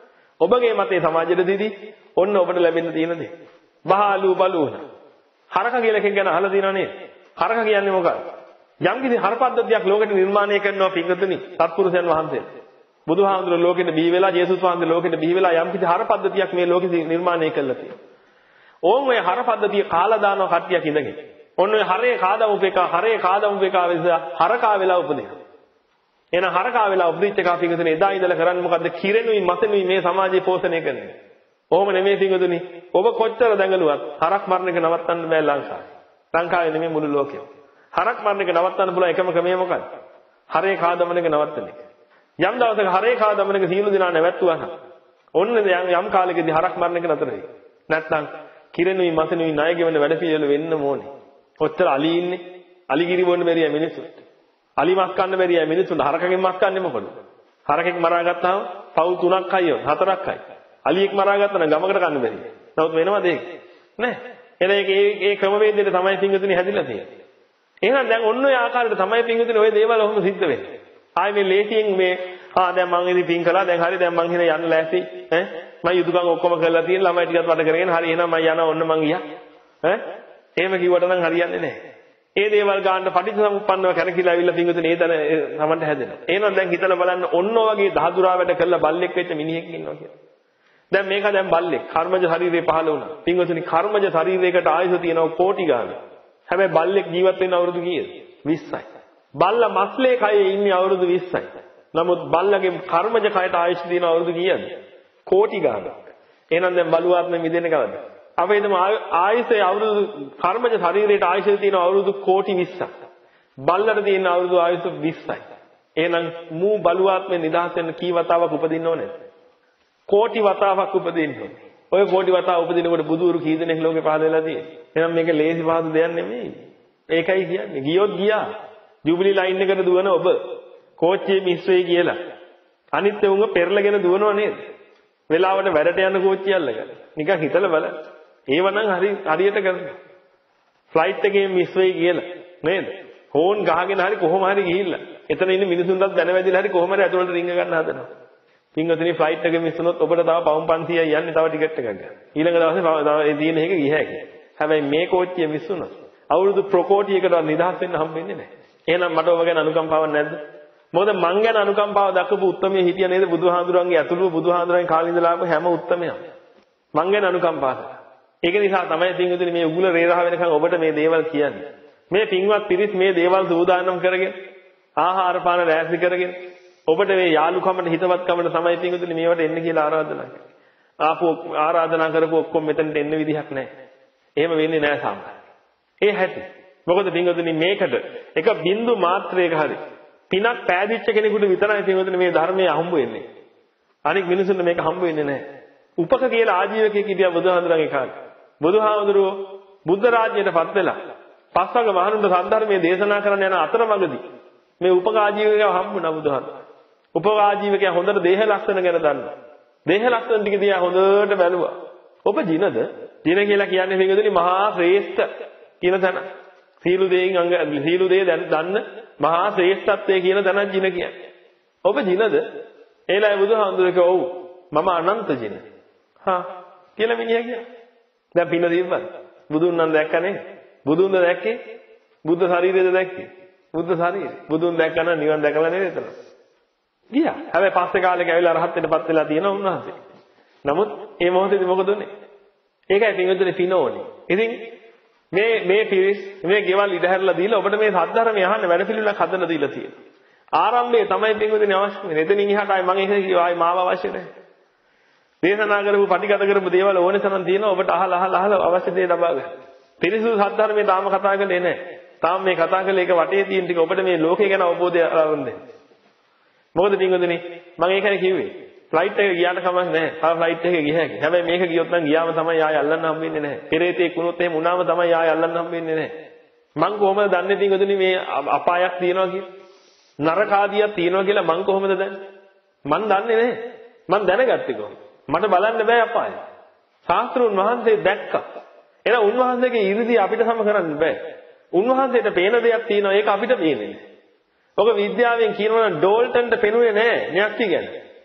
Speaker 1: ඔබගේ මතේ සමාජයට දීදී ඔන්න ඔබට ලැබෙන්න තියෙන දේ. බහලු බලුන. හරක කියලා එකක් ගැන අහලා තියෙනව නේද? හරක කියන්නේ මොකක්ද? යම් කිසි හර පද්ධතියක් ලෝකෙට නිර්මාණය කරනවා පින්වතුනි සත්පුරුෂයන් වහන්සේලා. බුදුහාමුදුරුවෝ ලෝකෙට බිහි වෙලා යේසුස් වහන්සේ ලෝකෙට බිහි වෙලා යම් කිසි හර පද්ධතියක් මේ ලෝකෙ නිර්මාණය කළා තියෙනවා. ඕන් ඔය හර පද්ධතිය කාලා දානවා කට්ටියක් ඉඳගෙන. ඔන්න ඔය හරේ කාදමු පෙකා හරේ කාදමු පෙකා නිසා හරකා වෙලා උපදිනවා. එහෙනම් හරකා වෙලා උපදිච්ච එකා පින්වතුනි එදා ඉඳලා කරන්නේ මොකද්ද? කිරෙනුයි මතෙනුයි මේ සමාජය පෝෂණය කරන්නේ. ඔහොම නෙමෙයි පින්වතුනි. ඔබ කොච්චර දඟලුවත් හරක් මරණ එක නවත්තන්න බෑ ලංකාවේ. ලංකාවේ නෙමෙයි මුළු ලෝකෙම. හරක් මරණ එක නවත්තන්න පුළුවන් එකම ක්‍රමය මොකක්ද? හරේ කාදමන එක නවත්තන එක. යම් දවසක හරේ කාදමන එක සීළු දිනා නැවැත්තුවා නම් ඔන්න දැන් යම් කාලෙකදී හරක් මරණ එක නතර වෙයි. නැත්නම් කිරෙනුයි මතෙනුයි ණය ගෙවන වැඩ පිළිවෙල වෙන්න ඕනේ. ඔච්චර අලි ඉන්නේ. අලිගිරි බොන්න බැරිය මිනිස්සු. අලි මස් කන්න බැරිය මිනිස්සු. හරකගෙන් මස් කන්නේ මොකද? හරකෙක් මරා ගත්තාම පව් තුනක් අයියෝ හතරක් අයි. අලියෙක් මරා ගත්තා නම් ගමකට කන්න බැරිය. නමුත් වෙනවද ඒක? නෑ. එහෙනම් ඒක ඒ ඒ ක්‍රමවේදයට තමයි පින්වතුනි හැදිලා තියෙන්නේ. එහෙනම් දැන් ඔන්න ඔය ආකාරයට තමයි පින්වතුනි ඔය දේවල් ඔහොම සිද්ධ වෙන්නේ. ආයේ මේ ලේසියෙන් මේ ආ දැන් මං ඉතින් පින් කළා දැන් හරි දැන් මං හින යන්න ලෑස්ති ඈ මම යුතුයකම් ඔක්කොම කරලා තියෙන ළමයි ටිකත් වට කරගෙන හරි එහෙනම් මම යනවා ඔන්න මං ගියා ඈ එහෙම කිව්වට නම් හරියන්නේ නැහැ. ඒ දේවල් ගන්න පටිච්චසමුප්පන්නව කරකිලා ඇවිල්ලා පින්වතුනි ඒ තන සමන්ට හැදෙනවා. එහෙනම් දැන් හිතලා බලන්න ඔන්න වගේ දහදුරා වැඩ කළා බල්ලෙක් වෙච්ච මිනිහෙක් ඉන්නවා කියලා. දැන් මේක දැන් බල්ලෙක් කර්මජ ශරීරේ පහළ වුණා. පින්වතුනි කර්මජ ශරීරයකට ආයුෂ තියෙනවා කෝටි ගාණක්. හැබැයි බල්ලෙක් ජීවත් වෙන්න අවුරුදු කීයද? විස්සයි. බල්ලා මස්ලේ කයේ ඉන්නේ අවුරුදු විස්සයි. නමුත් බල්ලගේ කර්මජ කයට ආයුෂ තියෙන අවුරුදු කීයද? කෝටි ගාණක්. එහෙනම් දැන් බලුවාත්ම මිදෙන්නේ කවද? අපේදම ආයුෂයේ අවුරුදු කර්මජ ශරීරයට ආයුෂ තියෙන අවුරුදු කෝටි විස්සක්. බල්ලට තියෙන අවුරුදු ආයුෂ විස්සයි. එහෙනම් මූ බලුවාත්මේ නිදහස් වෙන්න කී වතාවක් උපදින්න ඕනේ? කෝටි වතාවක් උපදින්න ඕනේ. ඔය කෝටි වතාව උපදිනකොට බුදුරු කී දෙනෙක් ලෝකේ පහළ වෙලා තියෙන්නේ? එහෙනම් මේක ලේසි පහසු දෙයක් නෙමෙයි. ඒකයි කියන්නේ. ගියොත් ගියා. ජුබිලි ලයින් එකට දුවන ඔබ කෝච්චියේ මිස් වෙයි කියලා. අනිත් උන්ව පෙරලගෙන දුවනව නේද? වෙලාවට වැඩට යන කෝච්චිය අල්ලගෙන. නිකන් හිතලා බලන්න. ඒවනම් හරි හරියට කරනවා. ෆ්ලයිට් එකේ මිස් වෙයි කියලා නේද? හෝන් ගහගෙන හරි කොහොම හරි ගිහිල්ලා. එතන ඉන්න මිනිසුන්ටත් දැනවැදිලා හරි කොහොම හරි ඇතුළට රිංග ගන්න හදනවා. පින්වතුනි ෆ්ලයිට් එක මිස් වුණොත් ඔබට තව පවුම් පන්සීයයි යන්නේ තව ටිකට් එකක් ගන්න. ඊළඟ දවසේ තව ඒ තියෙන එක ගිය හැකි. හැබැයි මේ කෝච්චිය මිස් වුණොත් අවුරුදු ප්‍රකෝටියකටවත් නිදහස් වෙන්න හම්බෙන්නේ නැහැ. එහෙනම් මට ඔබ ගැන අනුකම්පාවක් නැද්ද? මොකද මං ගැන අනුකම්පාව දක්වපු උත්තමයේ හිටිය නේද බුදුහාඳුරන්ගේ ඇතුළු බුදුහාඳුරන් කාලේ ඉඳලා ආපු හැම උත්තමයන්. මං ගැන අනුකම්පාව කරා. ඒක නිසා තමයි පින්වතුනි මේ උගුල රේරහ වෙනකන් ඔබට මේ දේවල් කියන්නේ. මේ පින්වත් පිරිස් මේ දේවල් සූදානම් කරගෙන ආහාර පාන රැස්ති කරගෙන ඔබට මේ යාළුකමට හිතවත්කමට තමයි පින්වතුනි මේවට එන්න කියලා ආරාධනා කරන්නේ. ආපු ආරාධනා කරපු ඔක්කොම මෙතනට එන්න විදිහක් නැහැ. එහෙම වෙන්නේ නැහැ සාමාන්‍යයෙන්. ඒ හැටි. මොකද පින්වතුනි මේකට එක බින්දු මාත්‍රයක හරි පිනක් පෑදිච්ච කෙනෙකුට විතරයි පින්වතුනි මේ ධර්මයේ හම්බ වෙන්නේ. අනික මිනිසුන්ට මේක හම්බ වෙන්නේ නැහැ. උපක කියලා ආජීවකයෙක් හිටියා බුදුහාමුදුරන්ගේ කාලේ. බුදුහාමුදුරුවෝ බුද්ධ රාජ්‍යයටපත් වෙලා පස්වග මහණුන්ට සද්ධර්මයේ දේශනා කරන්න යන අතරමඟදී මේ උපක ආජීවකයව හම්බුණා බුදුහාමුදුරුවෝ. උපක ආජීවකයා හොඳට දේහ ලක්ෂණ ගැන දන්නවා. දේහ ලක්ෂණ ටික දිහා හොඳට බැලුවා. ඔබ ජිනද? ජින කියලා කියන්නේ පින්වතුනි මහා ශ්‍රේෂ්ඨ කියන තැන. සීළු දේෙන් අංග සීළු දේ දන්න මහා ශ්‍රේෂ්ඨත්වයේ කියන තැනක් ජින කියන්නේ. ඔබ ජිනද? ඒලයි බුදුහාමුදුරුවෝ කිව්වා ඔව්. මම අනන්ත ජින. හා කියලා මිනිහා කියනවා. දැන් පින දීපන්. බුදුන් නම් දැක්කනේ. බුදුන්ද දැක්කේ? බුද්ධ ශරීරයද දැක්කේ? බුද්ධ ශරීරය. බුදුන් දැක්කම නිවන් දැකලා නේද එතන. ගියා. හැබැයි පස්සේ කාලෙක ඇවිල්ලා රහත් වෙන්නපත් වෙලා තියෙනවා උන්වහන්සේ. නමුත් මේ මොහොතේදී මොකද උනේ? ඒකයි පින්වතුනි පින ඕනේ. ඉතින් මේ මේ පිරිස් මේ ගෙවල් ඉදහැරලා දීලා ඔබට මේ සද්ධර්මය අහන්න වැඩ පිළිවෙලක් හදලා දීලා තියෙනවා. ආරම්භයේ තමයි පින්වතුනි අවශ්‍ය වෙන්නේ. එතනින් එහාට ආයි මම ඒක කිව්වා ආයි මාව අවශ්‍ය නැහැ. දේශනා කරපු පටිගත කරපු දේවල් ඕනේ තරම් තියෙනවා ඔබට අහලා අහලා අහලා අවශ්‍ය දේ ලබා ගන්න. පිරිසුදු සද්ධර්මයේ තාම කතා කරන්නේ නැහැ. තාම මේ කතා කරලා ඒක වටේ තියෙන ටික ඔබට මේ ලෝකය ගැන අවබෝධය ලබන්න දෙන්න. මොකද පින්වතුනි මම ඒකයි කිව්වේ. ෆ්ලයිට් එක ගියාට කමක් නැහැ. ආ ෆ්ලයිට් එකේ ගිය හැකි. හැබැයි මේක ගියොත් නම් ගියාම තමයි ආය අල්ලන්න හම්බෙන්නේ නැහැ. පෙරේතෙක් වුණොත් එහෙම වුණාම තමයි ආය අල්ලන්න හම්බෙන්නේ නැහැ. මං කොහොමද දන්නේ පින්වතුනි මේ අපායක් තියෙනවා කියලා? නරක ආදියක් තියෙනවා කියලා මං කොහොමද දන්නේ? මං දන්නේ නැහැ. මං දැනගත්තේ කොහොමද? මට බලන්න බෑ අපාය. ශාස්ත්‍රඥ වහන්සේ දැක්කා. එහෙනම් උන්වහන්සේගේ 이르දී අපිට සම කරන්න බෑ. උන්වහන්සේට පේන දෙයක් තියෙනවා ඒක අපිට පේන්නේ නැහැ. ඔක විද්‍යාවෙන් කියනවා නම් ඩෝල්ටන්ට පෙනුනේ නැහැ න්‍යක්ති ගැන.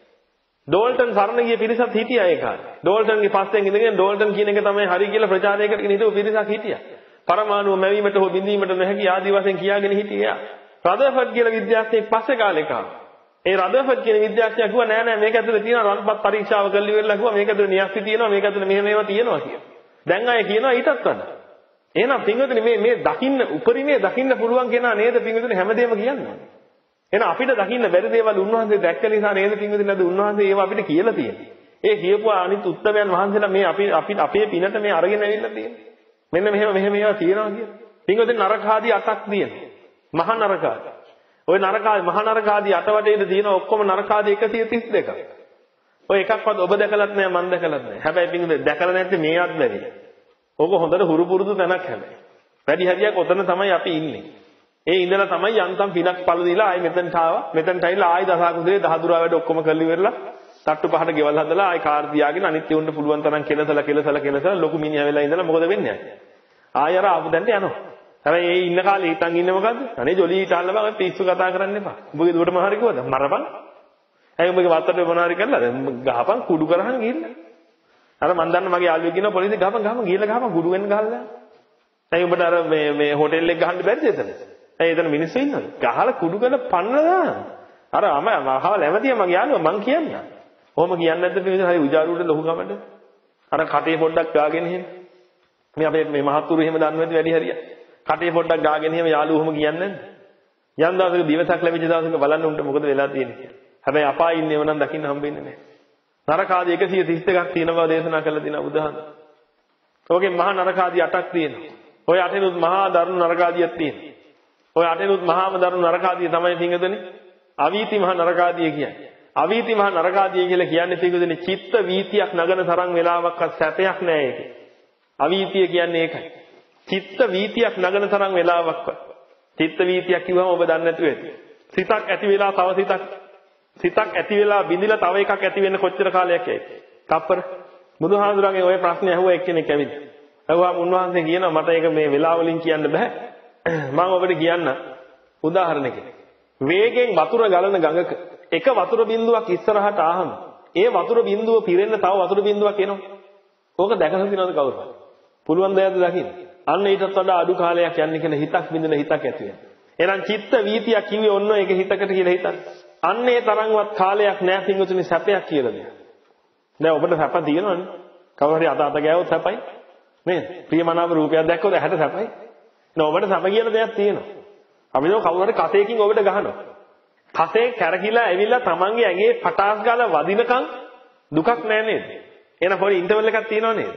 Speaker 1: ඩෝල්ටන් සරණ ගිය පිරිසක් හිටියා ඒ කාලේ. ඩෝල්ටන්ගේ පස්සෙන් ඉඳගෙන ඩෝල්ටන් කියන එක තමයි හරි කියලා ප්‍රචාරය කරගෙන හිටපු පිරිසක් හිටියා. පරමාණු මැවීමට හෝ බිඳීමට නොහැකි ආදි වශයෙන් කියාගෙන හිටියා. රදර්ෆර්ඩ් කියලා විද්‍යාඥයෙක් පස්සේ කාලේ කාවා. ඒ රදර්ෆර්ඩ් කියන විද්‍යාඥයා කිව්වා නෑ නෑ මේක ඇතුලේ තියෙන රන්පත් පරීක්ෂාව කරලා ඉවරලා කිව්වා මේක ඇතුලේ න්‍යක්ති තියෙනවා මේක ඇතුලේ මෙහෙම ඒවා තියෙනවා කියලා. දැන් අය කියනවා ඊටත් වඩා. එහෙනම් පින්වතුනි මේ මේ දකින්න උපරිමයේ දකින්න පුළුවන් කෙනා නේද පින්වතුනි හැමදේම කියන්නේ. එහෙනම් අපිට දකින්න බැරි දේවල් උන්වහන්සේ දැක්ක නිසා නේද පින්වතුනි නේද උන්වහන්සේ ඒවා අපිට කියලා තියෙන්නේ. ඒ කියපු අනිත් උත්තමයන් වහන්සේලා මේ අපි අපි අපේ පිනට මේ අරගෙන ඇවිල්ලා තියෙන්නේ. මෙන්න මෙහෙම මෙහෙම ඒවා තියෙනවා කියලා. පින්වතුනි නරක ආදී අටක් තියෙනවා. මහා නරක ආදී. ওই නරක ආදී මහා නරක ආදී අට වටේද තියෙන ඔක්කොම නරක ආදී එකසිය තිස් දෙකක්. ඔය එකක්වත් ඔබ දැකලත් නෑ මම දැකලත් නෑ. හැබැයි පින්වතුනි දැකලා නැත්නම් මේවත් බැරි. ඕක හොඳට හුරු පුරුදු තැනක් හැබැයි. වැඩි හරියක් ඔතන තමයි අපි ඉන්නේ. ඒ ඉඳලා තමයි යන්තම් පිනක් පළ දීලා ආයි මෙතනට ආවා. මෙතනට ඇවිල්ලා ආයි දසකුදේ දහදුරා වැඩ ඔක්කොම කරලි ඉවරලා තට්ටු පහට ගෙවල් හදලා ආයි කාර් තියාගෙන අනිත් උන්ට පුළුවන් තරම් කෙලසලා කෙලසලා කෙලසලා ලොකු මිනිහා වෙලා ඉඳලා මොකද වෙන්නේ? ආයි අර ආපු දැන්ට යනවා. හැබැයි ඒ ඉන්න කාලේ හිතන් ඉන්නේ මොකද්ද? අනේ ජොලි ඊටල්ල බං පිස්සු කතා කරන්න එපා. උඹගේ දුවට මහරි කිව්වද? මරපන්. ඇයි උඹගේ වත්තට මොනාරි කරලාද? ගහපන් කුඩු කරහන් ගිහින්. අර මන් දන්න මගේ යාළුවෙක් ඉන්නවා පොලිසිය ගහපන් ගහපන් ගිහලා ගහපන් කුඩු වෙන්න ගහලා. ඇයි උඹට අර මේ මේ හෝටල් එක ගහන්න බැරිද එතන? ඇයි එතන මිනිස්සු ඉන්නවද? ගහලා කුඩු කරලා පන්නලා. අර අම මහව ලැමතිය මගේ යාළුවා මං කියන්නේ. කොහොම කියන්නේ නැද්ද මේ හරි උජාරුවට ලොකු ගමඩ? අර කටේ පොඩ්ඩක් ගාගෙන එහෙම. මේ අපේ මේ මහත්තුරු එහෙම දන්නවද වැඩි හරියක්? කටේ පොඩ්ඩක් ගාගෙන එහෙම යාළුවෝ ඔහොම කියන්නේ නැද්ද? යම් දවසක දිවසක් ලැබිච්ච දවසක බලන්න උන්ට මොකද වෙලා තියෙන්නේ කියලා. හැබැයි අපායේ ඉන්නේව නම් දකින්න හම්බෙන්නේ නැහැ. නරක ආදී එකසිය තිස් දෙකක් තියෙන බව දේශනා කරලා තියෙනවා බුදුහාම. ඕකේ මහා නරක ආදී අටක් තියෙනවා. ඔය අටෙනුත් මහා දරුණු නරක ආදියක් තියෙනවා. ඔය අටෙනුත් මහාම දරුණු නරක ආදිය තමයි පිංගුදෙනි අවීති මහා නරක ආදිය කියන්නේ. අවීති මහා නරක ආදිය කියලා කියන්නේ පිංගුදෙනි චිත්ත වීතියක් නගන තරම් වෙලාවක්වත් සැපයක් නෑ ඒකේ. අවීතිය කියන්නේ ඒකයි. චිත්ත වීතියක් නගන තරම් වෙලාවක්වත්. චිත්ත වීතියක් කිව්වම ඔබ දන්නේ නැතුව ඇති. සිතක් ඇති වෙලා තව සිතක් සිතක් ඇති වෙලා බිඳිලා තව එකක් ඇති වෙන්න කොච්චර කාලයක් යයිද? තප්පර. බුදුහාමුදුරන්ගේ ওই ප්‍රශ්නේ අහුවා එක්කෙනෙක් ඇවිත්. අහුවාම උන්වහන්සේ කියනවා මට ඒක මේ වෙලාවලින් කියන්න බෑ. මම ඔබට කියන්න උදාහරණයක්. වේගෙන් වතුර ගලන ගඟක එක වතුර බිඳුවක් ඉස්සරහට ආවම ඒ වතුර බිඳුව පිරෙන්න තව වතුර බිඳුවක් එනවා. ඕක දැකලා තියෙනවද කවුරුහරි? පුළුවන් දෙයක්ද දකින්න? අන්න ඊටත් වඩා අඩු කාලයක් යන්නේ කියලා හිතක් බින්දන හිතක් ඇති වෙනවා. එහෙනම් චිත්ත වීතියක් කිව්වේ ඔන්න ඒක හිතකට කියලා හිතන්න. අන්න ඒ තරම්වත් කාලයක් නෑ පින්වතුනි සැපයක් කියලා දෙයක්. දැන් ඔබට සැප තියෙනවනේ. කවුරු හරි අත අත ගෑවොත් සැපයි. නේද? ප්‍රියමනාප රූපයක් දැක්කොත් ඇහැට සැපයි. නෝ ඔබට සැප කියලා දෙයක් තියෙනවා. අපි දෝ කවුරු හරි කසේකින් ඔබට ගහනවා. කසේ කැරකිලා ඇවිල්ලා තමන්ගේ ඇඟේ පටාස් ගාලා වදිනකන් දුකක් නෑ නේද? එහෙනම් පොඩි ඉන්ටර්වල් එකක් තියෙනව නේද?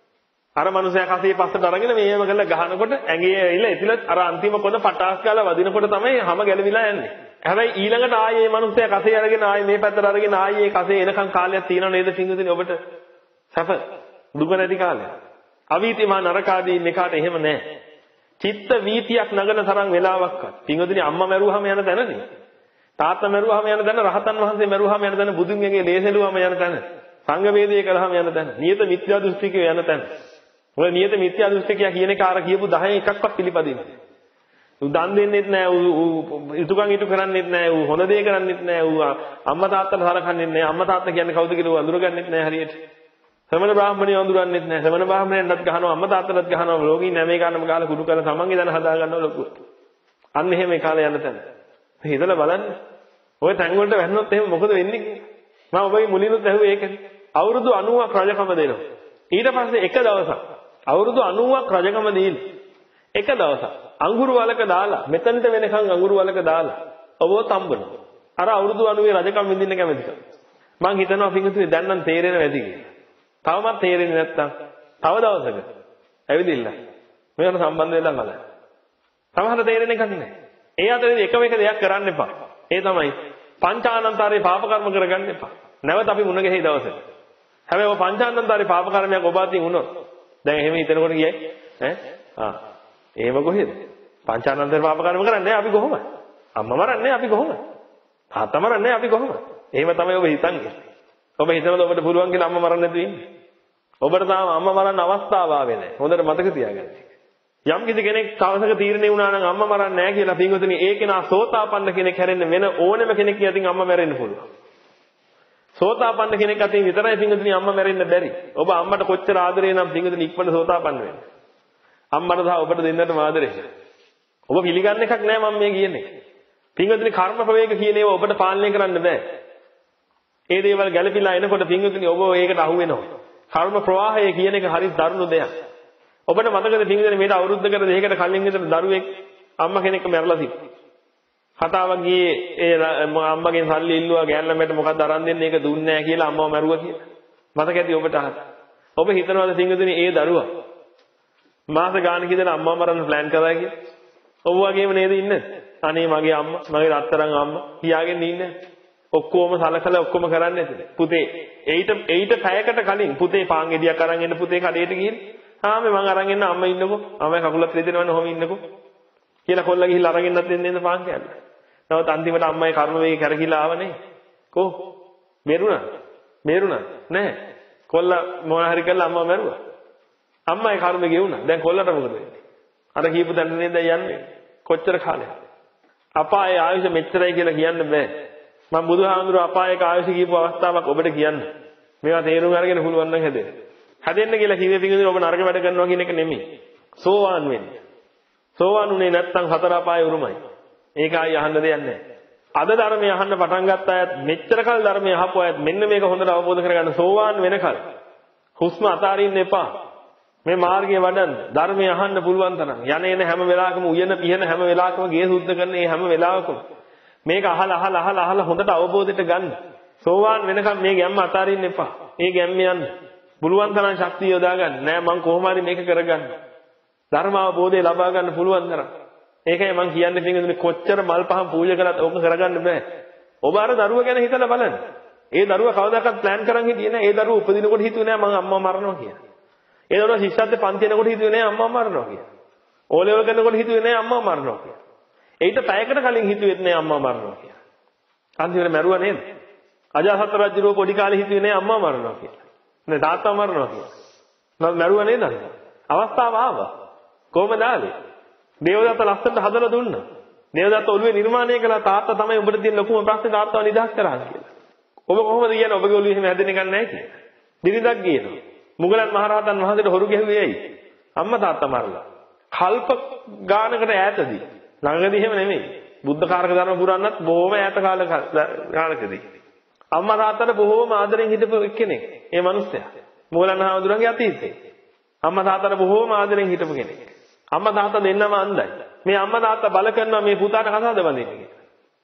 Speaker 1: අර මනුස්සයා කසේ පස්සට අරගෙන මේව කරලා ගහනකොට ඇඟේ ඇවිල්ලා එතිලත් අර අන්තිම කොන පටාස් ගාලා වදිනකොට තමයි හැම ගැලවිලා යන්නේ. හැබැයි ඊළඟට ආයේ මේ මනුස්සයා කසේ අරගෙන ආයේ මේ පැත්තට අරගෙන ආයේ ඒ කසේ එනකන් කාලයක් තියෙනව නේද පිංගුදිනේ ඔබට? සැප දුක නැති කාලයක්. අවීති මහා නරකාදී ඉන්න කාට එහෙම නෑ. චිත්ත වීතියක් නගන තරම් වෙලාවක්වත්. පිංගුදිනේ අම්මා මැරුවාම යන තැනනේ. තාත්තා මැරුවාම යන තැන, රහතන් වහන්සේ මැරුවාම යන තැන, බුදුන්ගේ ලේසෙලුවාම යන තැන, සංඝ වේදයේ කළාම යන තැන, නියත මිත්‍යා දෘෂ්ටිකයෝ යන තැන. ඔය නියත මිත්‍යා දෘෂ්ටිකයා කියන එක අර කියපු දහයෙන් එකක්වත් පිළිපදින්නේ. ඌ දන් දෙන්නෙත් නෑ. ඌ ඉතුකම් ඉටු කරන්නෙත් නෑ. ඌ හොඳ දේ කරන්නෙත් නෑ. ඌ අම්මා තාත්තට සලකන්නෙත් නෑ. අම්මා තාත්තා කියන්නේ කවුද කියලා ඌ අඳුරගන්නෙත් නෑ හරියට. ශ්‍රමණ බ්‍රාහ්මණයෝ අඳුරන්නෙත් නෑ. ශ්‍රමණ බ්‍රාහ්මණයන්ටත් ගහනවා අම්මා තාත්තටත් ගහනවා. ලෝකී නැමේ ගන්නම ගාලා කුඩු කරලා තමන්ගේ දන හදා ගන්නවා ලොකුවට. අන්න එහෙම ඒ කාලේ යන තැන. හිතලා බලන්න. ඔය තැන් වලට වැන්නොත් එහෙම මොකද වෙන්නේ කියලා. මම ඔබගේ මුලිනුත් ඇහුවේ ඒකනේ. අවුරුදු අනූවක් රජකම දෙනවා. ඊට පස්සේ එක දවසක් අවුරුදු අනූවක් රජකම දීලා එක දවසක් අඟුරු වලක දාලා මෙතනට වෙනකන් අඟුරු වලක දාලා ඔබව තම්බනවා. අර අවුරුදු අනූවේ රජකම් විඳින්න කැමතිද? මං හිතනවා පිටුතුනේ දැන් නම් තේරෙන්නේ නැති කියලා. තවමත් තේරෙන්නේ නැත්තම් තව දවසක ඇවිදින්න. මේකට සම්බන්ධ වෙලා බලන්න. සමහර තේරෙන්නේ එකක් නැහැ. ඒ අතරේ එකම එක දෙයක් කරන්න එපා. ඒ තමයි පංචානන්තරේ පාප කර්ම කරගන්න එපා. නැවත අපි මුණ ගැහි දවසට. හැබැයි ඔය පංචානන්තරේ පාප කර්මයක් ඔබ අතින් වුණොත් දැන් එහෙම හිතනකොට කියයි ඈ ආ එහෙම කොහෙද? පංචානන්තරේ පාප කර්ම කරන්නේ අපි කොහොමද? අම්මා මරන්නේ අපි කොහොමද? තාත්තා මරන්නේ අපි කොහොමද? එහෙම තමයි ඔබ හිතන්නේ. ඔබ හිතනද ඔබට පුළුවන් කියලා අම්මා මරන්න නැතුව ඉන්නේ? ඔබට තාම අම්මා මරන්න අවස්ථාව ආවේ නැහැ. හොඳට මතක තියාගන්න. යම් කිසි කෙනෙක් කවසක තීරණේ වුණා නම් අම්මා මරන්නේ නැහැ කියලා පින්වතුනි ඒ කෙනා සෝතාපන්න කෙනෙක් හැරෙන්න වෙන ඕනෙම කෙනෙක් අතින් අම්මා මැරෙන්න පුළුවන්. සෝතාපන්න කෙනෙක් අතින් විතරයි පින්වතුනි අම්මා මැරෙන්න බැරි. ඔබ අම්මට කොච්චර ආදරේ නම් පින්වතුනි ඉක්මනට සෝතාපන්න වෙන්න. අම්මට සහ ඔබට දෙන්නටම ආදරේ. ඔබ පිළිගන්න එකක් නෑ මම මේ කියන්නේ. පින්වතුනි කර්ම ප්‍රවේග කියන ඒවා ඔබට පාලනය කරන්න බෑ. ඒ දේවල් ගැළපීලා එනකොට පින්වතුනි ඔබ ඒකට අහු වෙනවා. කර්ම ප්‍රවාහය කියන එක හරි දරුණු දෙයක්. ඔබට මතකද පින්වතුනි මේට අවුරුද්දකට දෙකකට කලින් විතර දරුවෙක් අම්මා කෙනෙක් මැරලා තිබ්බා. කතාවක් ගියේ ඒ අම්මගෙන් සල්ලි ඉල්ලුවා ගෑන් ළමයට මොකක්ද අරන් දෙන්නේ ඒක දුන්නේ නැහැ කියලා අම්මව මැරුවා කියලා. මතක ඇති ඔබට අහන්න. ඔබ හිතනවාද පින්වතුනි ඒ දරුවා මාස ගානක ඉඳලා අම්මව මරන්න ප්ලෑන් කරා කියලා? ඔබ වගේම නේද ඉන්නේ? අනේ මගේ අම්මා මගේ රත්තරන් අම්මා කියාගෙන ඉන්නේ. ඔක්කොම සලකලා ඔක්කොම කරන්නේ නැතිද? පුතේ එයිට එයිට පැයකට කලින් පුතේ පාන් ගෙඩියක් අරන් එන්න පුතේ කඩේට ගිහින් ආ මේ මං අරන් එන්න අම්මා ඉන්නකෝ. අම්මයි කකුලක් රිදෙනවනේ ඔහොම ඉන්නකෝ. කියලා කොල්ලා ගිහිල්ලා අරන් එන්නත් දෙන්නේ නැද්ද පාන් කෑල්ල. නමුත් අන්තිමට අම්මයි කර්ම වේගය කරකිලා ආවනේ. කො? මෙරුණා. මෙරුණා. නෑ. කොල්ලා මොන හරි කළා අම්මව මැරුවා. අම්මයි කර්ම ගෙවුණා. දැන් කොල්ලට මොකද වෙන්නේ? අර කීපු දැන නේද යන්නේ? කොච්චර කාලයක්? අපායේ ආයුෂ මෙච්චරයි කියලා කියන්න බෑ. මම බුදුහාමුදුරුවෝ අපායක ආයුෂ කියපු අවස්ථාවක් ඔබට කියන්න. මේවා තේරුම් අරගෙන පුළුවන් නම් හැදෙන්න. හැදෙන්න කියලා කිව්වේ පිටින් ඔබ නරක වැඩ කරනවා කියන එක නෙමෙයි. සෝවාන් වෙන්න. සෝවාන් උනේ නැත්තම් හතර අපාය උරුමයි. ඒක ආයි අහන්න දෙයක් නැහැ. අද ධර්මය අහන්න පටන් ගත්ත අයත් මෙච්චර කල් ධර්මය අහපු අයත් මෙන්න මේක හොඳට අවබෝධ කරගන්න සෝවාන් වෙනකල් හුස්ම අතාරින්න එපා. මේ මාර්ගය වඩන්න ධර්මය අහන්න පුළුවන් තරම් යන එන හැම වෙලාවකම උයන පිහන හැම වෙලාවකම ගේ සුද්ධ කරන මේ හැම වෙලාවකම මේක අහලා අහලා අහලා අහලා හොඳට අවබෝධයට ගන්න. සෝවාන් වෙනකම් මේ ගැම්ම අතාරින්න එපා. මේ ගැම්ම යන්න. පුළුවන් තරම් ශක්තිය යොදා ගන්න. නෑ මං කොහොම හරි මේක කරගන්න. ධර්ම අවබෝධය ලබා ගන්න පුළුවන් තරම්. ඒකයි මං කියන්නේ පිටින් කොච්චර මල් පහන් පූජා කරත් ඕක කරගන්න බෑ. ඔබ අර දරුවා ගැන හිතලා බලන්න. ඒ දරුවා කවදාකවත් ප්ලෑන් කරන් හිටියේ නෑ. ඒ දරුවා උපදිනකොට හිතුවේ නෑ මං අම්මව මරනවා කියලා. ඒ දරුවා ශිෂ්‍යත්වයේ පන්ති යනකොට හිතුවේ නෑ අම්මව මරනවා කියලා. ඕ ලෙවල් කරනකොට හිතුවේ නෑ අම්මව මරනවා කියලා. ඒිට පැයකට කලින් හිතුවෙත් නෑ අම්මව මරනවා කියලා. අන්තිමට මැරුවා නේද? අජාසත් රජුරෝ පොඩි කාලේ හිතුවේ නෑ අම්මව මරනවා කියලා. නේ තාත්තා මරනවා කියලා. නමුත් මැරුවා නේද? අවස්ථාව ආවා. කොහමද ආවේ? දේවදත්ත ලස්සනට හදලා දුන්නා. දේවදත්ත ඔළුවේ නිර්මාණය කළා තාත්තා තමයි උඹට තියෙන ලොකුම ප්‍රශ්නේ තාත්තව නිදහස් කරා කියලා. ඔබ කොහොමද කියන්නේ ඔබගේ ඔළුවේ එහෙම හැදෙන්න ගන්න නැහැ කියලා. දිරිදක් ගියනවා. මුගලන් මහරහතන් වහන්සේට හොරු ගැහුවේ ඇයි? අම්මා තාත්තා මරලා. කල්ප ගානකට ඈතදී. ළඟදී එහෙම නෙමෙයි. බුද්ධ කාරක ධර්ම පුරන්නත් බොහොම ඈත කාලකදී. අම්මා තාත්තට බොහොම ආදරෙන් හිටපු කෙනෙක්. ඒ මිනිස්සයා. මුගලන් මහඳුරන්ගේ අතීතේ. අම්මා තාත්තට බොහොම ආදරෙන් හිටපු කෙනෙක්. අම්මා තාත්තා දෙන්නම අන්දයි. මේ අම්මා තාත්තා බල කරනවා මේ පුතාට කසාද බඳින්න කියලා.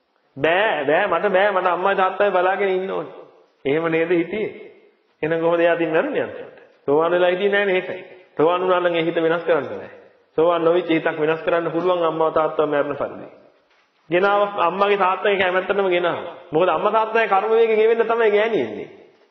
Speaker 1: බෑ බෑ මට බෑ මට අම්මා තාත්තයි බලාගෙන ඉන්න ඕනේ. එහෙම නේද හිටියේ? එහෙනම් කොහොමද එයා තින් මරුනේ අන්තිමට? සෝවාන් වෙලා හිටියේ නෑනේ ඒකයි. සෝවාන් වුණා නම් ඒ හිත වෙනස් කරන්න බෑ. සෝවාන් නොවිච්ච හිතක් වෙනස් කරන්න පුළුවන් අම්මා තාත්තව මරණ පරිදි. ගෙනාව අම්මගේ තාත්තගේ කැමැත්තටම ගෙනාව. මොකද අම්මා තාත්තගේ කර්ම වේග ගෙවෙන්න තමයි ගෑණි එන්නේ.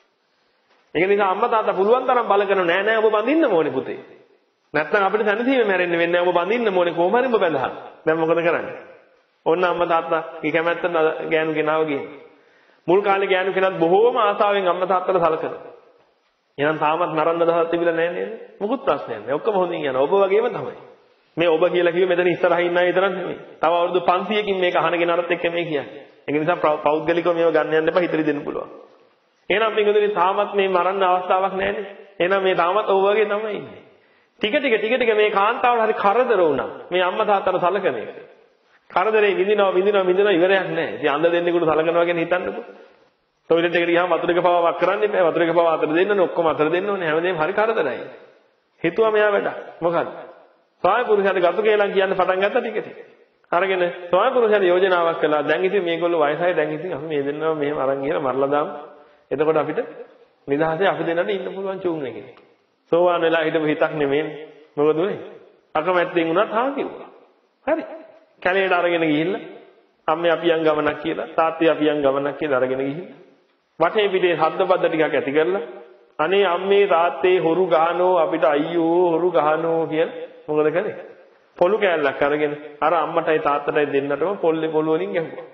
Speaker 1: ඒක නිසා අම්මා තාත්තා පුළුවන් තරම් බල කරන නෑ නෑ ඔබ බඳින්න ඕනේ පුතේ. නැත්නම් අපිට සැනසීම මැරෙන්න වෙන්නේ ඔබ බඳින්න ඕනේ කොහොම හරි ඔබ බඳහන්. දැන් මොකද කරන්නේ? ඕන්න අම්මා තාත්තා කී කැමැත්තට ගෑනු ගෙනාව ගියේ. මුල් කාලේ ගෑනු කෙනත් බොහෝම ආසාවෙන් අම්මා තාත්තට සලකනවා. එහෙනම් තාමත් නරන්න දහසක් තිබිලා නැහැ නේද? මොකුත් ප්‍රශ්නයක් නැහැ. ඔක්කොම හොඳින් යනවා. ඔබ වගේම තමයි. මේ ඔබ කියලා කිව්වේ මෙතන ඉස්සරහින් ඉන්න අය විතරක් නෙමෙයි. තව අවුරුදු පන්සීයකින් මේක අහන කෙනාට එක්ක මේ කියන්නේ. ඒක නිසා පෞද්ගලිකව මේව ගන්න යන්න එපා හිතලි දෙන්න පුළුවන්. එහෙනම් පිටුදුනේ තාමත් මේ මරන්න අවස්ථාවක් නැහැනේ. එහෙනම් මේ තාමත් ඔව් වගේ තමයි ඉන්නේ. ටික ටික ටික ටික මේ කාන්තාවට හරි කරදර වුණා. මේ අම්මා තාත්තට සලකන එක. කරදරේ විඳිනවා විඳිනවා විඳිනවා ඉවරයක් නැහැ. ඉතින් අඳ දෙන්නෙකුට සලකනවා කියන හිතන්නකෝ. ටොයිලට් එකට ගියාම වතුර එක පවා වක් කරන්න එපා. වතුර එක පවා අතර දෙන්න ඕනේ. ඔක්කොම අතර දෙන්න ඕනේ. හැමදේම හරි කරදරයි. හිතුවා මෙයා වැඩ. මොකද? ස්වාමි පුරුෂයාට ගතු කියලා කියන්න පටන් ගත්තා ටික ටික. අරගෙන ස්වාමි පුරුෂයාට යෝජනාවක් කළා. දැන් ඉතින් මේගොල්ලෝ වයසයි දැන් ඉතින් අපි මේ දෙන්නව මෙහෙම අරන් ගිහලා මරලා දාමු. එතකොට අපිට නිදහසේ අපි දෙන්නට ඉන්න පුළුවන් චුන් එකේ. සෝවාන් වෙලා හිටපු හිතක් නෙමෙයි. මොකද උනේ? අකමැත්තෙන් උනත් හා කිව්වා. හරි. කැලේට අරගෙන ගිහිල්ලා අම්මේ අපියන් ගමනක් කියලා තාත්තේ අපියන් ගමනක් කියලා අරගෙන ගිහිල්ලා වටේ පිටේ හද්දපද්ද ටිකක් ඇති කරලා අනේ අම්මේ තාත්තේ හොරු ගහනෝ අපිට අයියෝ හොරු ගහනෝ කියලා මොකද කළේ? පොළු කෑල්ලක් අරගෙන අර අම්මටයි තාත්තටයි දෙන්නටම පොල්ලේ පොළු වලින් ගැහුවා.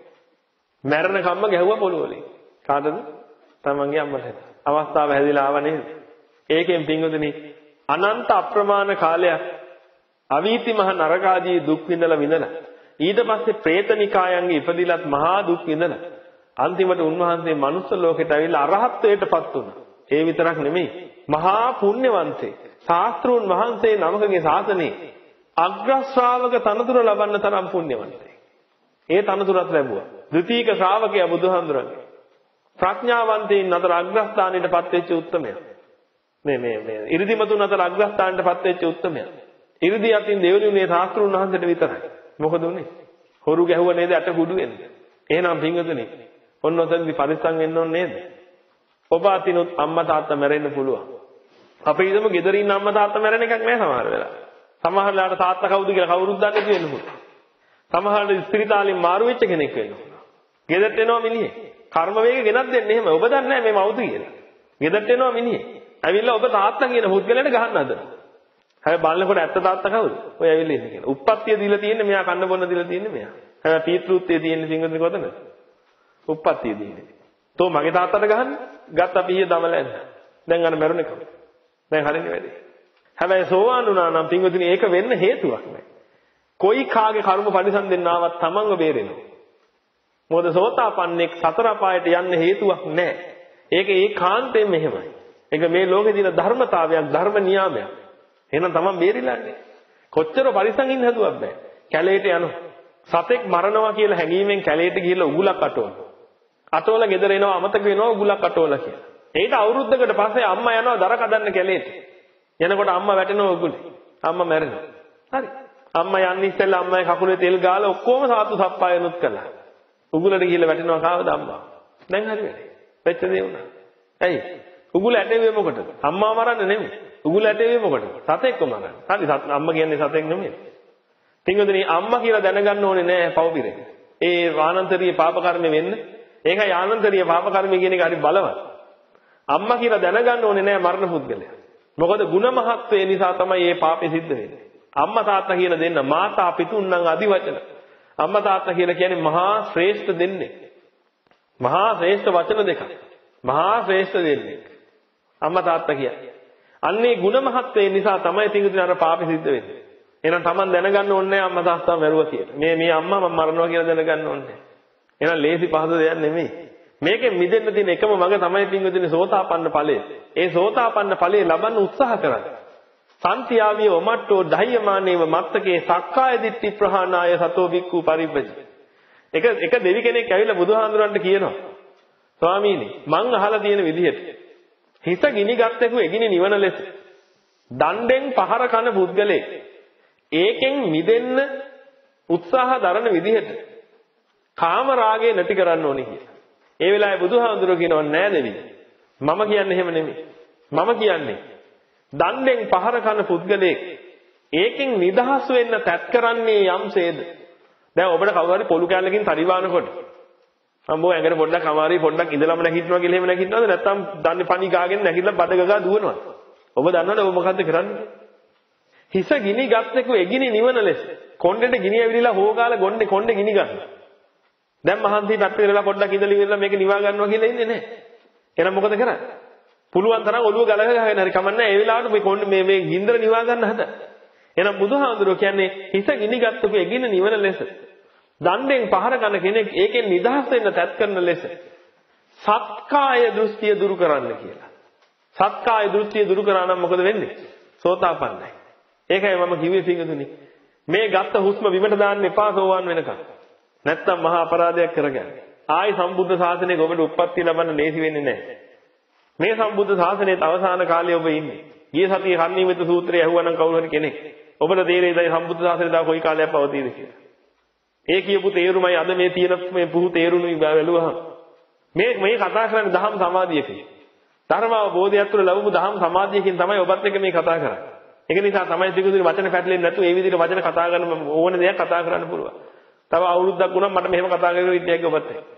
Speaker 1: මැරෙන කම්ම ගැහුවා පොළු වලින්. කාටද? තමන්ගේ අම්මට. අවස්ථාව හැදිලා ආව නේද? ඒකෙන් පින්වතුනි අනන්ත අප්‍රමාණ කාලයක් අවීති මහ නරකාදී දුක් විඳලා විඳලා ඊට පස්සේ പ്രേතනිකායන්ගේ ඉපදිලත් මහා දුක් විඳලා අන්තිමට උන්වහන්සේ මනුස්ස ලෝකෙට ඇවිල්ලා අරහත්ත්වයටපත් වුණා. ඒ විතරක් නෙමෙයි මහා පුණ්‍යවන්තේ ශාස්ත්‍රූන් වහන්සේ නමකගේ ශාසනයේ අග්‍ර ශ්‍රාවක තනතුර ලබන්න තරම් පුණ්‍යවන්තේ. ඒ තනතුරත් ලැබුවා. ද්විතීක ශ්‍රාවකයා බුදුහාමුදුරන්ගේ ප්‍රඥාවන්තයින් අතර අග්‍රස්ථානයටපත් වෙච්ච උත්තමයා. මේ මේ මේ ඉරිදිමතුන් අතර අග්‍රස්ථානයටපත් වෙච්ච උත්තමයා. ඉරිදි අතින් දෙවනුනේ ශාස්ත්‍රූන් වහන්සේට විතරයි. මොකද උනේ? හොරු ගැහුව නේද අට කුඩු වෙන්නේ. එහෙනම් පින්වතුනි ඔන්න ඔතනදි පරිස්සම් වෙන්න ඕනේ නේද? ඔබ අතිනුත් අම්මා තාත්තා මැරෙන්න පුළුවන්. අපේ ඉදම ගෙදරින් ඉන්න අම්මා තාත්තා මැරෙන එකක් නෑ සමහර වෙලාවට. සමහර වෙලාවට තාත්තා කවුද කියලා කවුරුත් දන්නේ නැති වෙන්න පුළුවන්. සමහර වෙලාවට ස්පිරිතාලෙන් මාරු වෙච්ච කෙනෙක් වෙන්න පුළුවන්. ගෙදරට එනවා මිනිහේ. කර්ම වේග ගෙනත් දෙන්නේ එහෙම. ඔබ දන්නේ නැහැ මේ මවුද කියලා. ගෙදරට එනවා මිනිහේ. ඇවිල්ලා ඔබ තාත්තා කියන පුද්ගලයාට ගහන්න හදනවා. හැබැයි බලනකොට ඇත්ත තාත්තා කවුද? ඔය ඇවිල්ලා ඉන්නේ කියලා. උප්පත්තිය දීලා තියෙන්නේ මෙයා කන්න බොන්න දීලා තියෙන්නේ මෙයා. හැබැයි පීතෘත්වයේ තියෙන්නේ සිංහදින කොතනද? උප්පත්තිය දීන්නේ. තෝ මගේ තාත්තට ගහන්න ගත්ත අපි ඊයේ දමලෙන්. දැන් අර මැරුණේ කවුද? දැන් හරිනේ වැඩි. හැබැයි සෝවාන් වුණා නම් පින්වතුනි ඒක වෙන්න හේතුවක් නැහැ. කොයි කාගේ කර්ම පරිසම් දෙන්න ආවත් තමන්ව බේරෙනවා. මොකද සෝතාපන්නෙක් සතර අපායට යන්න හේතුවක් නැහැ. ඒක ඒකාන්තයෙන් මෙහෙමයි. ඒක මේ ලෝකේ තියෙන ධර්මතාවයක් ධර්ම නියාමයක්. එහෙනම් තමන් බේරිලාන්නේ. කොච්චර පරිසම් ඉන්න හදුවක් බෑ. කැලේට යනවා. සතෙක් මරනවා කියලා හැඟීමෙන් කැලේට ගිහිල්ලා උගුලක් අටවන. අටවල ගෙදර එනවා අමතක වෙනවා උගුලක් අටවල කියලා. ඒකට අවුරුද්දකට පස්සේ අම්මා යනවා දර කඩන්න කැලේට. යනකොට අම්මා වැටෙනවා උගුලේ. අම්මා මැරෙනවා. හරි. අම්මා යන්නේ ඉස්සෙල්ලා අම්මාගේ කකුලේ තෙල් ගාලා ඔක්කොම සාතු සප්පායනුත් කළා. උගුලට ගිහිල්ලා වැටෙනවා කාවද අම්මා. දැන් හරි වැඩේ. වෙච්ච දේ වුණා. ඇයි? උගුල ඇටෙන්නේ මොකටද? අම්මා මරන්න නෙමෙයි. උගුල ඇටෙන්නේ මොකටද? සතෙක්ව මරන්න. හරි අම්මා කියන්නේ සතෙක් නෙමෙයි. පින්වතුනි අම්මා කියලා දැනගන්න ඕනේ නෑ පව්පිරේ. ඒ ආනන්තරීය පාප කර්ම වෙන්න. ඒකයි ආනන්තරීය පාප කර්ම කියන එක හරි බලවත්. අම්මා කියලා දැනගන්න ඕනේ නෑ මරණ පුද්ගලයා. මොකද ಗುಣ මහත්වය නිසා තමයි මේ පාපේ සිද්ධ වෙන්නේ. අම්මා තාත්තා කියලා දෙන්න මාතා පිතුන්නම් අදි වචන. අම්මා තාත්තා කියලා කියන්නේ මහා ශ්‍රේෂ්ඨ දෙන්නේ. මහා ශ්‍රේෂ්ඨ වචන දෙකක්. මහා ශ්‍රේෂ්ඨ දෙන්නේ. අම්මා තාත්තා කියන්නේ. අන්නේ ಗುಣ මහත්වය නිසා තමයි තිඟුදින අර පාපෙ සිද්ධ වෙන්නේ. එහෙනම් Taman දැනගන්න ඕනේ අම්මා තාත්තා මැරුවා කියලා. මේ මේ අම්මා මම මරනවා කියලා දැනගන්න ඕනේ. එහෙනම් ලේසි පහසු දෙයක් නෙමෙයි. මේකෙන් මිදෙන්න තියෙන එකම මඟ තමයි තිඟුදින සෝතාපන්න ඵලය. ඒ සෝතාපන්න ඵලය ලබන්න උත්සාහ කරන්නේ. සන්තියාවිය ඔමට්ටෝ ධෛර්යමානේව මත්තකේ සක්කාය දිට්ඨි ප්‍රහාණාය සතෝ වික්ඛු පරිබ්බජි. එක එක දෙවි කෙනෙක් ඇවිල්ලා බුදුහාඳුරන්ට කියනවා. ස්වාමීනි මං අහලා තියෙන විදිහට හිත ගිනි ගත්තෙකු එගිනි නිවන ලෙස දණ්ඩෙන් පහර කන පුද්ගලෙක් ඒකෙන් මිදෙන්න උත්සාහ දරන විදිහට කාම රාගය නැති කරන්න ඕනේ කියලා. ඒ වෙලාවේ බුදුහාඳුරෝ කියනවා නෑ දෙවි. මම කියන්නේ එහෙම නෙමෙයි. මම කියන්නේ දණ්ඩෙන් පහර කන පුද්ගලෙක් ඒකෙන් නිදහස් වෙන්න තැත් කරන්නේ යම්සේද. දැන් ඔබට කවුරු හරි පොළු කැලලකින් තරිවානකොට අම්බෝ ඇඟට පොඩ්ඩක් අමාරුයි පොඩ්ඩක් ඉඳලාම නැගිටිනවා කියලා එහෙම නැගිටිනවද නැත්නම් දන්නේ පණි ගාගෙන නැගිටලා බඩ ගගා දුවනවද? ඔබ දන්නවද ඔබ මොකද්ද කරන්නේ? හිස ගිනි ගත්තෙකු එගිනි නිවන ලෙස කොණ්ඩෙට ගිනි ඇවිලිලා හොගාලා ගොන්නේ කොණ්ඩේ ගිනි ගන්න. දැන් මහන්සි පැත්තේ ඉඳලා පොඩ්ඩක් ඉඳලා ඉඳලා මේක නිවා ගන්නවා කියලා ඉන්නේ නැහැ. එහෙනම් මොකද කරන්නේ? පුළුවන් තරම් ඔළුව ගලක ගහගෙන හරි කමන්නේ ඒ වෙලාවට මේ කොණ්ඩේ මේ මේ ගින්දර නිවා ගන්න හද. එහෙනම් බුදුහාමුදුරුවෝ කියන්නේ හිස ගිනිගත්තුක එගින නිවන ලෙස. දණ්ඩෙන් පහර ගන්න කෙනෙක් ඒකෙන් නිදහස් වෙන්න තැත් කරන ලෙස. සත්කාය දෘෂ්ටිය දුරු කරන්න කියලා. සත්කාය දෘෂ්ටිය දුරු කරා නම් මොකද වෙන්නේ? සෝතාපන්නයි. ඒකයි මම කිව්වේ පිටුදුනි. මේ ගත්ත හුස්ම බිමට දාන්න එපා සෝවන් වෙනකන්. නැත්තම් මහා අපරාධයක් කරගන්න. ආයි සම්බුද්ධ ශාසනයේ ඔබට උප්පත්ති ලබන්න ලේසි වෙන්නේ නැහැ. මේ සම්බුද්ධ ශාසනයේ අවසාන කාලයේ ඔබ ඉන්නේ. ගිය සතියේ කර්ණීයමෙත සූත්‍රය ඇහුවනම් කවුරු හරි කෙනෙක් ඔබට තේරෙයිද සම්බුද්ධ ශාසනය දා කොයි කාලයක් පවතීද කියලා. ඒ කියපු තේරුමයි අද මේ තියෙන මේ පුහු තේරුණුයි බැලුවහම. මේ මේ කතා කරන්නේ දහම් සමාධියකින්. ධර්ම අවබෝධයත් තුළ ලැබුණු දහම් සමාධියකින් තමයි ඔබත් එක්ක මේ කතා කරන්නේ. ඒක නිසා තමයි පිටුදුනි වචන පැටලෙන්නේ නැතුව ඒ විදිහට වචන කතා කරන ඕන දෙයක් කතා කරන්න පුළුවන්. තව අවුරුද්දක් වුණා මට මෙහෙම කතා කරගෙන ඉන්න ඔබත් එක්ක.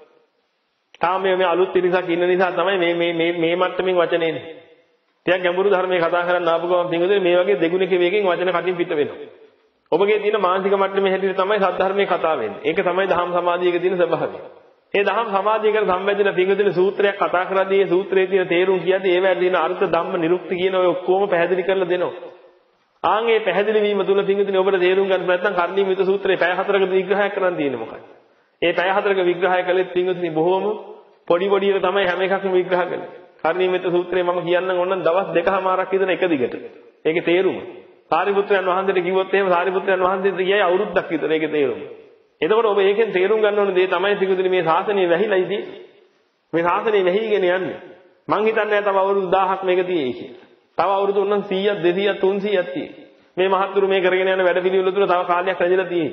Speaker 1: තාම මේ අලුත් පිරිසක් ඉන්න නිසා තමයි මේ මේ මේ මේ මට්ටමින් වචන එන්නේ. ටිකක් ගැඹුරු ධර්මයේ කතා කරන්න ආපු ගමන් පිටුදුනි මේ වගේ දෙගුණක වේගෙන් වචන කටින් පිට වෙනවා. ඔබගේ තියෙන මානසික මට්ටමේ හැටියට තමයි සද්ධර්මයේ කතා වෙන්නේ. ඒක තමයි දහම් සමාධියක තියෙන ස්වභාවය. ඒ දහම් සමාධියකට සම්බන්ධන පිටුදුනි සූත්‍රයක් කතා කරද්දී ඒ සූත්‍රයේ තියෙන තේරුම් කියද්දී ඒවැ තියෙන අර්ථ ධම්ම නිරුක්ති කියන ඔය ඔක්කොම පැහැදිලි කරලා දෙනවා. ආන් මේ පැහැදිලි වීම තුල පිටුදුනි ඔබට තේරුම් ගන්න නැත්නම් කර්ණීයමෙත සූත්‍රයේ පැය හතරක විග්‍රහයක් කරන්න තියෙන්නේ මොකක්ද? ඒ පැය හතරක විග්‍රහය කළෙත් පිටුදුනි බොහෝම පොඩි පොඩියට තමයි හැම එකක්ම විග්‍රහ කරන්නේ. කර්ණීයමෙත සූත්‍රය මම කියන්නම් ඕනනම් දවස් දෙකමාරක් විතර එක දිගට. ඒකේ තේරුම. සාරිපුත්‍රයන් වහන්සේට කිව්වොත් එහෙම සාරිපුත්‍රයන් වහන්සේට කියයි අවුරුද්දක් විතර ඒකේ තේරුම. එතකොට ඔබ ඒකෙන් තේරුම් ගන්න ඕන දේ තමයි පිටුදුනි මේ ශාසනය වැහිලායි තියෙන්නේ. මේ ශාසනය වැහිගෙන යන්නේ. මං හිතන්නේ තව අවුරුදු දහහක් මේක තියෙයි කියලා. තව අවුරුදු උනන් සීයක් දෙසීයක් තුන්සීයක් තියෙයි. මේ මහත්තුරු මේ කරගෙන යන වැඩ පිළිවෙල තුළ තව කාලයක් රැඳිලා තියෙයි.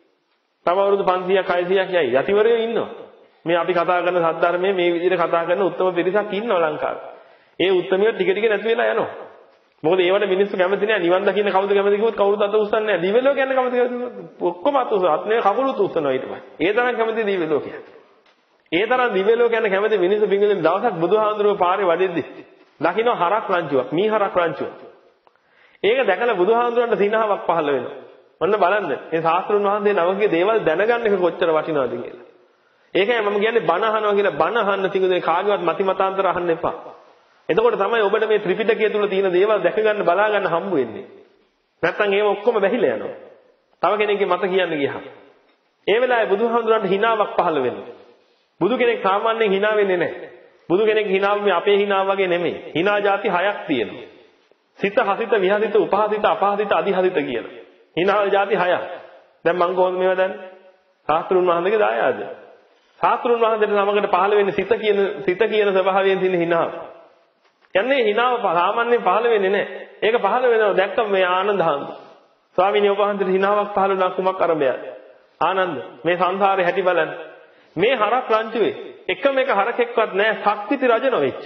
Speaker 1: තව අවුරුදු පන්සීයක් හයසීයක් යයි. යතිවරයෝ ඉන්නවා. මේ අපි කතා කරන සද්ධර්මයේ මේ විදිහට කතා කරන උත්තම පිරිසක් ඉන්නවා ලංකාවේ. ඒ උත්තමිය ටික ටික නැති වෙලා යනවා. මොකද ඒවට මිනිස්සු කැමති නෑ. නිවන් දකින්න කවුද කැමති කිව්වොත් කවුරුත් අත උස්සන්නේ නෑ. දිව්‍ය ලෝක යන කැමති ඔක්කොම අත උස්සන. අත්නේ කකුලුත් උස්සනවා ඊට පස්සේ. ඒ තරම් කැමති දිව්‍ය ලෝකයක්. ඒ තරම් දිව්‍ය ලෝක යන කැමති මිනිස්සු පිංගුදෙන දවසක් බුදුහාඳුරුවෝ පාරේ වඩිද්දි දකින්න හරක් රංචුවක්, මී හරක් රංචුවක්. ඒක දැකලා බුදුහාඳුරන්ට සිනහවක් පහළ වෙනවා. ඔන්න බලන්න මේ ශාස්ත්‍රුන් වහන්සේ නමකගේ දේවල් දැනගන්න එක කොච්චර වටිනවද කියලා. ඒකයි මම කියන්නේ බණ අහනවා කියලා බණ අහන්න තිබුණේ කාගේවත් මති මතාන්තර අහන්න එපා. එතකොට තමයි ඔබට මේ ත්‍රිපිටකය තුල තියෙන දේවල් දැක ගන්න බලා ගන්න හම්බ වෙන්නේ. නැත්තම් ඒව ඔක්කොම වැහිලා යනවා. තව කෙනෙක්ගේ මත කියන්න ගියහම. ඒ වෙලාවේ බුදුහාඳුරන්ට හිණාවක් පහළ වෙනවා. බුදු කෙනෙක් සාමාන්‍යයෙන් හිණා වෙන්නේ නැහැ. බුදු කෙනෙක් හිණාව මේ අපේ හිණාව වගේ නෙමෙයි. හිණා જાති හයක් තියෙනවා. සිත හසිත විහසිත උපහසිත අපහසිත අධිහසිත කියන. හිණාව જાති හයක්. දැන් මං කොහොමද මේවා දන්නේ? ශාස්ත්‍රුන් වහන්සේගේ දායාද. ශාස්ත්‍රුන් වහන්සේට නමකට පහළ වෙන්නේ සිත කියන සිත කියන ස්වභාවයෙන් තියෙන හිණාව. යන්නේ හිණාව සාමාන්‍යයෙන් පහළ වෙන්නේ නැහැ. ඒක පහළ වෙනව දැක්කම මේ ආනන්ද හාමුදුරුවෝ. ස්වාමීන් වහන්සේට හිණාවක් පහළ වුණා කුමක් අරබයද? ආනන්ද මේ සංසාරේ හැටි බලන්න. මේ හරක් රංචුවේ එකම එක හරකෙක්වත් නැහැ ශක්තිති රජ නොවෙච්ච.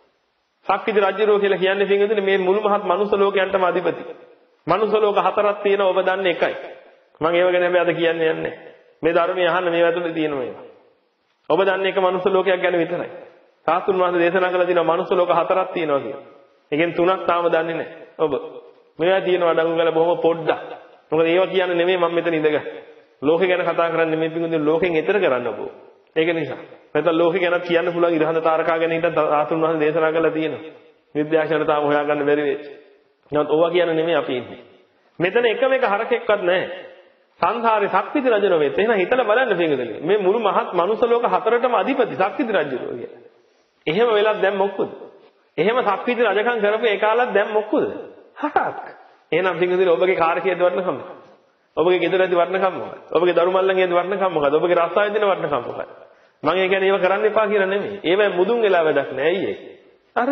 Speaker 1: ශක්තිති රජුරෝ කියලා කියන්නේ පින්වතුනි මේ මුළු මහත් මනුස්ස ලෝකයන්ටම අධිපති. මනුස්ස ලෝක හතරක් තියෙනවා ඔබ දන්නේ එකයි. මම ඒව ගැන හැබැයි අද කියන්නේ නැහැ. මේ ධර්මයේ අහන්න මේව ඇතුලේ තියෙනවා ඒවා. ඔබ දන්නේ එක මනුස්ස ලෝකයක් ගැන විතරයි. සාස්තුන් වහන්සේ දේශනා කළා තියෙනවා මනුස්ස ලෝක හතරක් තියෙනවා කියලා. ඒකෙන් තුනක් තාම දන්නේ නැහැ. ඔබ මේවා තියෙනවා අඩංගු කරලා බොහොම පොඩ්ඩක්. මොකද ඒවා කියන්නේ නෙමෙයි මම මෙතන ඉඳගෙන. ලෝකේ ගැන කතා කරන්නේ මේ පිටුදුනේ ලෝකෙන් එතර කරන්න ඔබ. ඒක නිසා. නැත්නම් ලෝකේ ගැන කියන්න පුළුවන් ඉරහඳ තාරකා ගැන හිට සාස්තුන් වහන්සේ දේශනා කළා තියෙනවා. විද්‍යාඥයන්ට තාම හොයාගන්න බැරි වෙච්ච. නමුත් ඕවා කියන්නේ නෙමෙයි අපි ඉන්නේ. මෙතන එකම එක හරකෙක්වත් නැහැ. සංසාරේ ශක්තිති රජ නොවෙත්. එහෙනම් හිතලා බලන්න පිටුදුනේ. මේ මුළු මහත් මනුස්ස ලෝක හතරටම අධිපති ශක්තිති රජුරෝ කියලා. එහෙම වෙලක් දැන් මොක්කද? එහෙම ශක්තිති රජකම් කරපු ඒ කාලෙත් දැන් මොක්කද? හරක්. එහෙනම් පිටුදුනේ ඔබගේ කාර්යයේ වර්ණකම. ඔබගේ ගෙදරදී වර්ණකම් මොකක්ද? ඔබගේ දරු මල්ලන්ගේ වර්ණකම් මොකක්ද? ඔබගේ රස්සාවේ දෙන වර්ණකම් මොකක්ද? මම ඒ කියන්නේ ඒව කරන්න එපා කියලා නෙමෙයි. ඒවැ මුදුන් වෙලා වැඩක් නෑ අයියේ. අර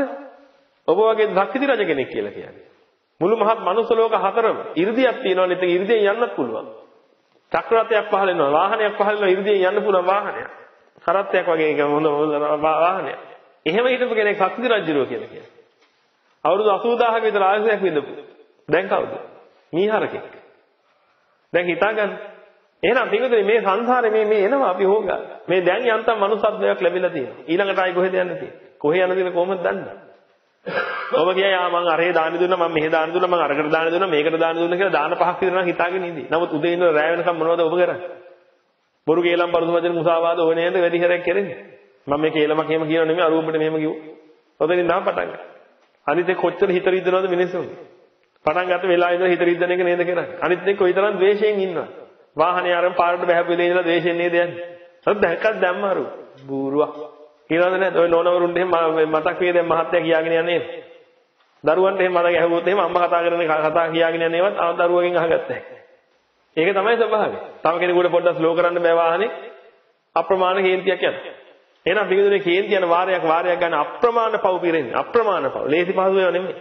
Speaker 1: ඔබ වගේ ශක්තිති රජ කෙනෙක් කියලා කියන්නේ. මුළු මහත් මනුස්ස ලෝක හතරම 이르දියක් තියෙනවනේ. ඒක 이르දියෙන් යන්නත් පුළුවන්. චක්‍රරථයක් පහල වෙනවා. වාහනයක් පහල වෙනවා. 이르දියෙන් යන්න පුළුවන් වාහනයක්. කරත්තයක් වගේ එක හොඳ වාහනයක්. එහෙම හිටපු කෙනෙක් ශක්තිති රජුරෝ කියලා කියන්නේ. අවුරුදු අසූදාහක විතර ආයුෂයක් විඳපු. දැන් කවුද? මීහරකෙක්. දැන් හිතා ගන්න. එහෙනම් පිටුදේ මේ සංසාරේ මේ මේ එනවා අපි හොගා. මේ දැන් යන්තම් මනුස්සත්වයක් ලැබිලා තියෙනවා. ඊළඟට ආයි කොහෙද යන්න තියෙන්නේ? කොහේ යන්නද කියලා කොහොමද දන්නේ? ඔබ කියයි ආ මං අරේ දාන දුන්නා මං මෙහෙ දාන දුන්නා මං අරකට දාන දුන්නා මේකට දාන දුන්නා කියලා දාන පහක් විතර නම් හිතාගෙන ඉඳී. නමුත් උදේ ඉඳලා රැය වෙනකම් මොනවද ඔබ කරන්නේ? බොරු කේලම් පරුස වචන මුසාවාද ඕනේ නේද වැඩි හැරයක් කරන්නේ? මම මේ කේලමක් එහෙම කියනව නෙමෙයි අරුඹට මෙහෙම කිව්වා. ඔතනින් නම් පටන් ගන්න. අනිත් ඒ කොච්චර හිත රිදනවද මිනිස්සුන්ගේ? පටන් ගත්ත වෙලාවෙ ඉඳලා හිත රිද්දන එක නේද කරන්නේ. අනිත් එක කොයිතරම් ද්වේෂයෙන් ඉන්නවා. වාහනේ ආරම් පාරට බහැපු වෙලේ ඉඳලා ද්වේෂයෙන් නේද යන්නේ. හරි දැක්කත් දැම්මාරු. බූරුවා. කියනවද නැද්ද? ඔය නෝනවරුන්ට එහෙම මතක් වේ දැන් මහත්තයා කියාගෙන යන්නේ. දරුවන්ට එහෙම මතක ඇහුවොත් එහෙම අම්මා කතා කරන කතා කියාගෙන යන ඒවත් ආ දරුවගෙන් අහගත්තා. ඒක තමයි ස්වභාවය. තව කෙනෙකුට පොඩ්ඩක් ස්ලෝ කරන්න බෑ වාහනේ. අප්‍රමාණ කේන්තියක් යනවා. එහෙනම් පිටුදුනේ කේන්ති යන වාරයක් වාරයක් ගන්න අප්‍රමාණ පව් පිරෙන්නේ. අප්‍රමාණ පව්. ලේසි පහසු ඒවා නෙමෙයි.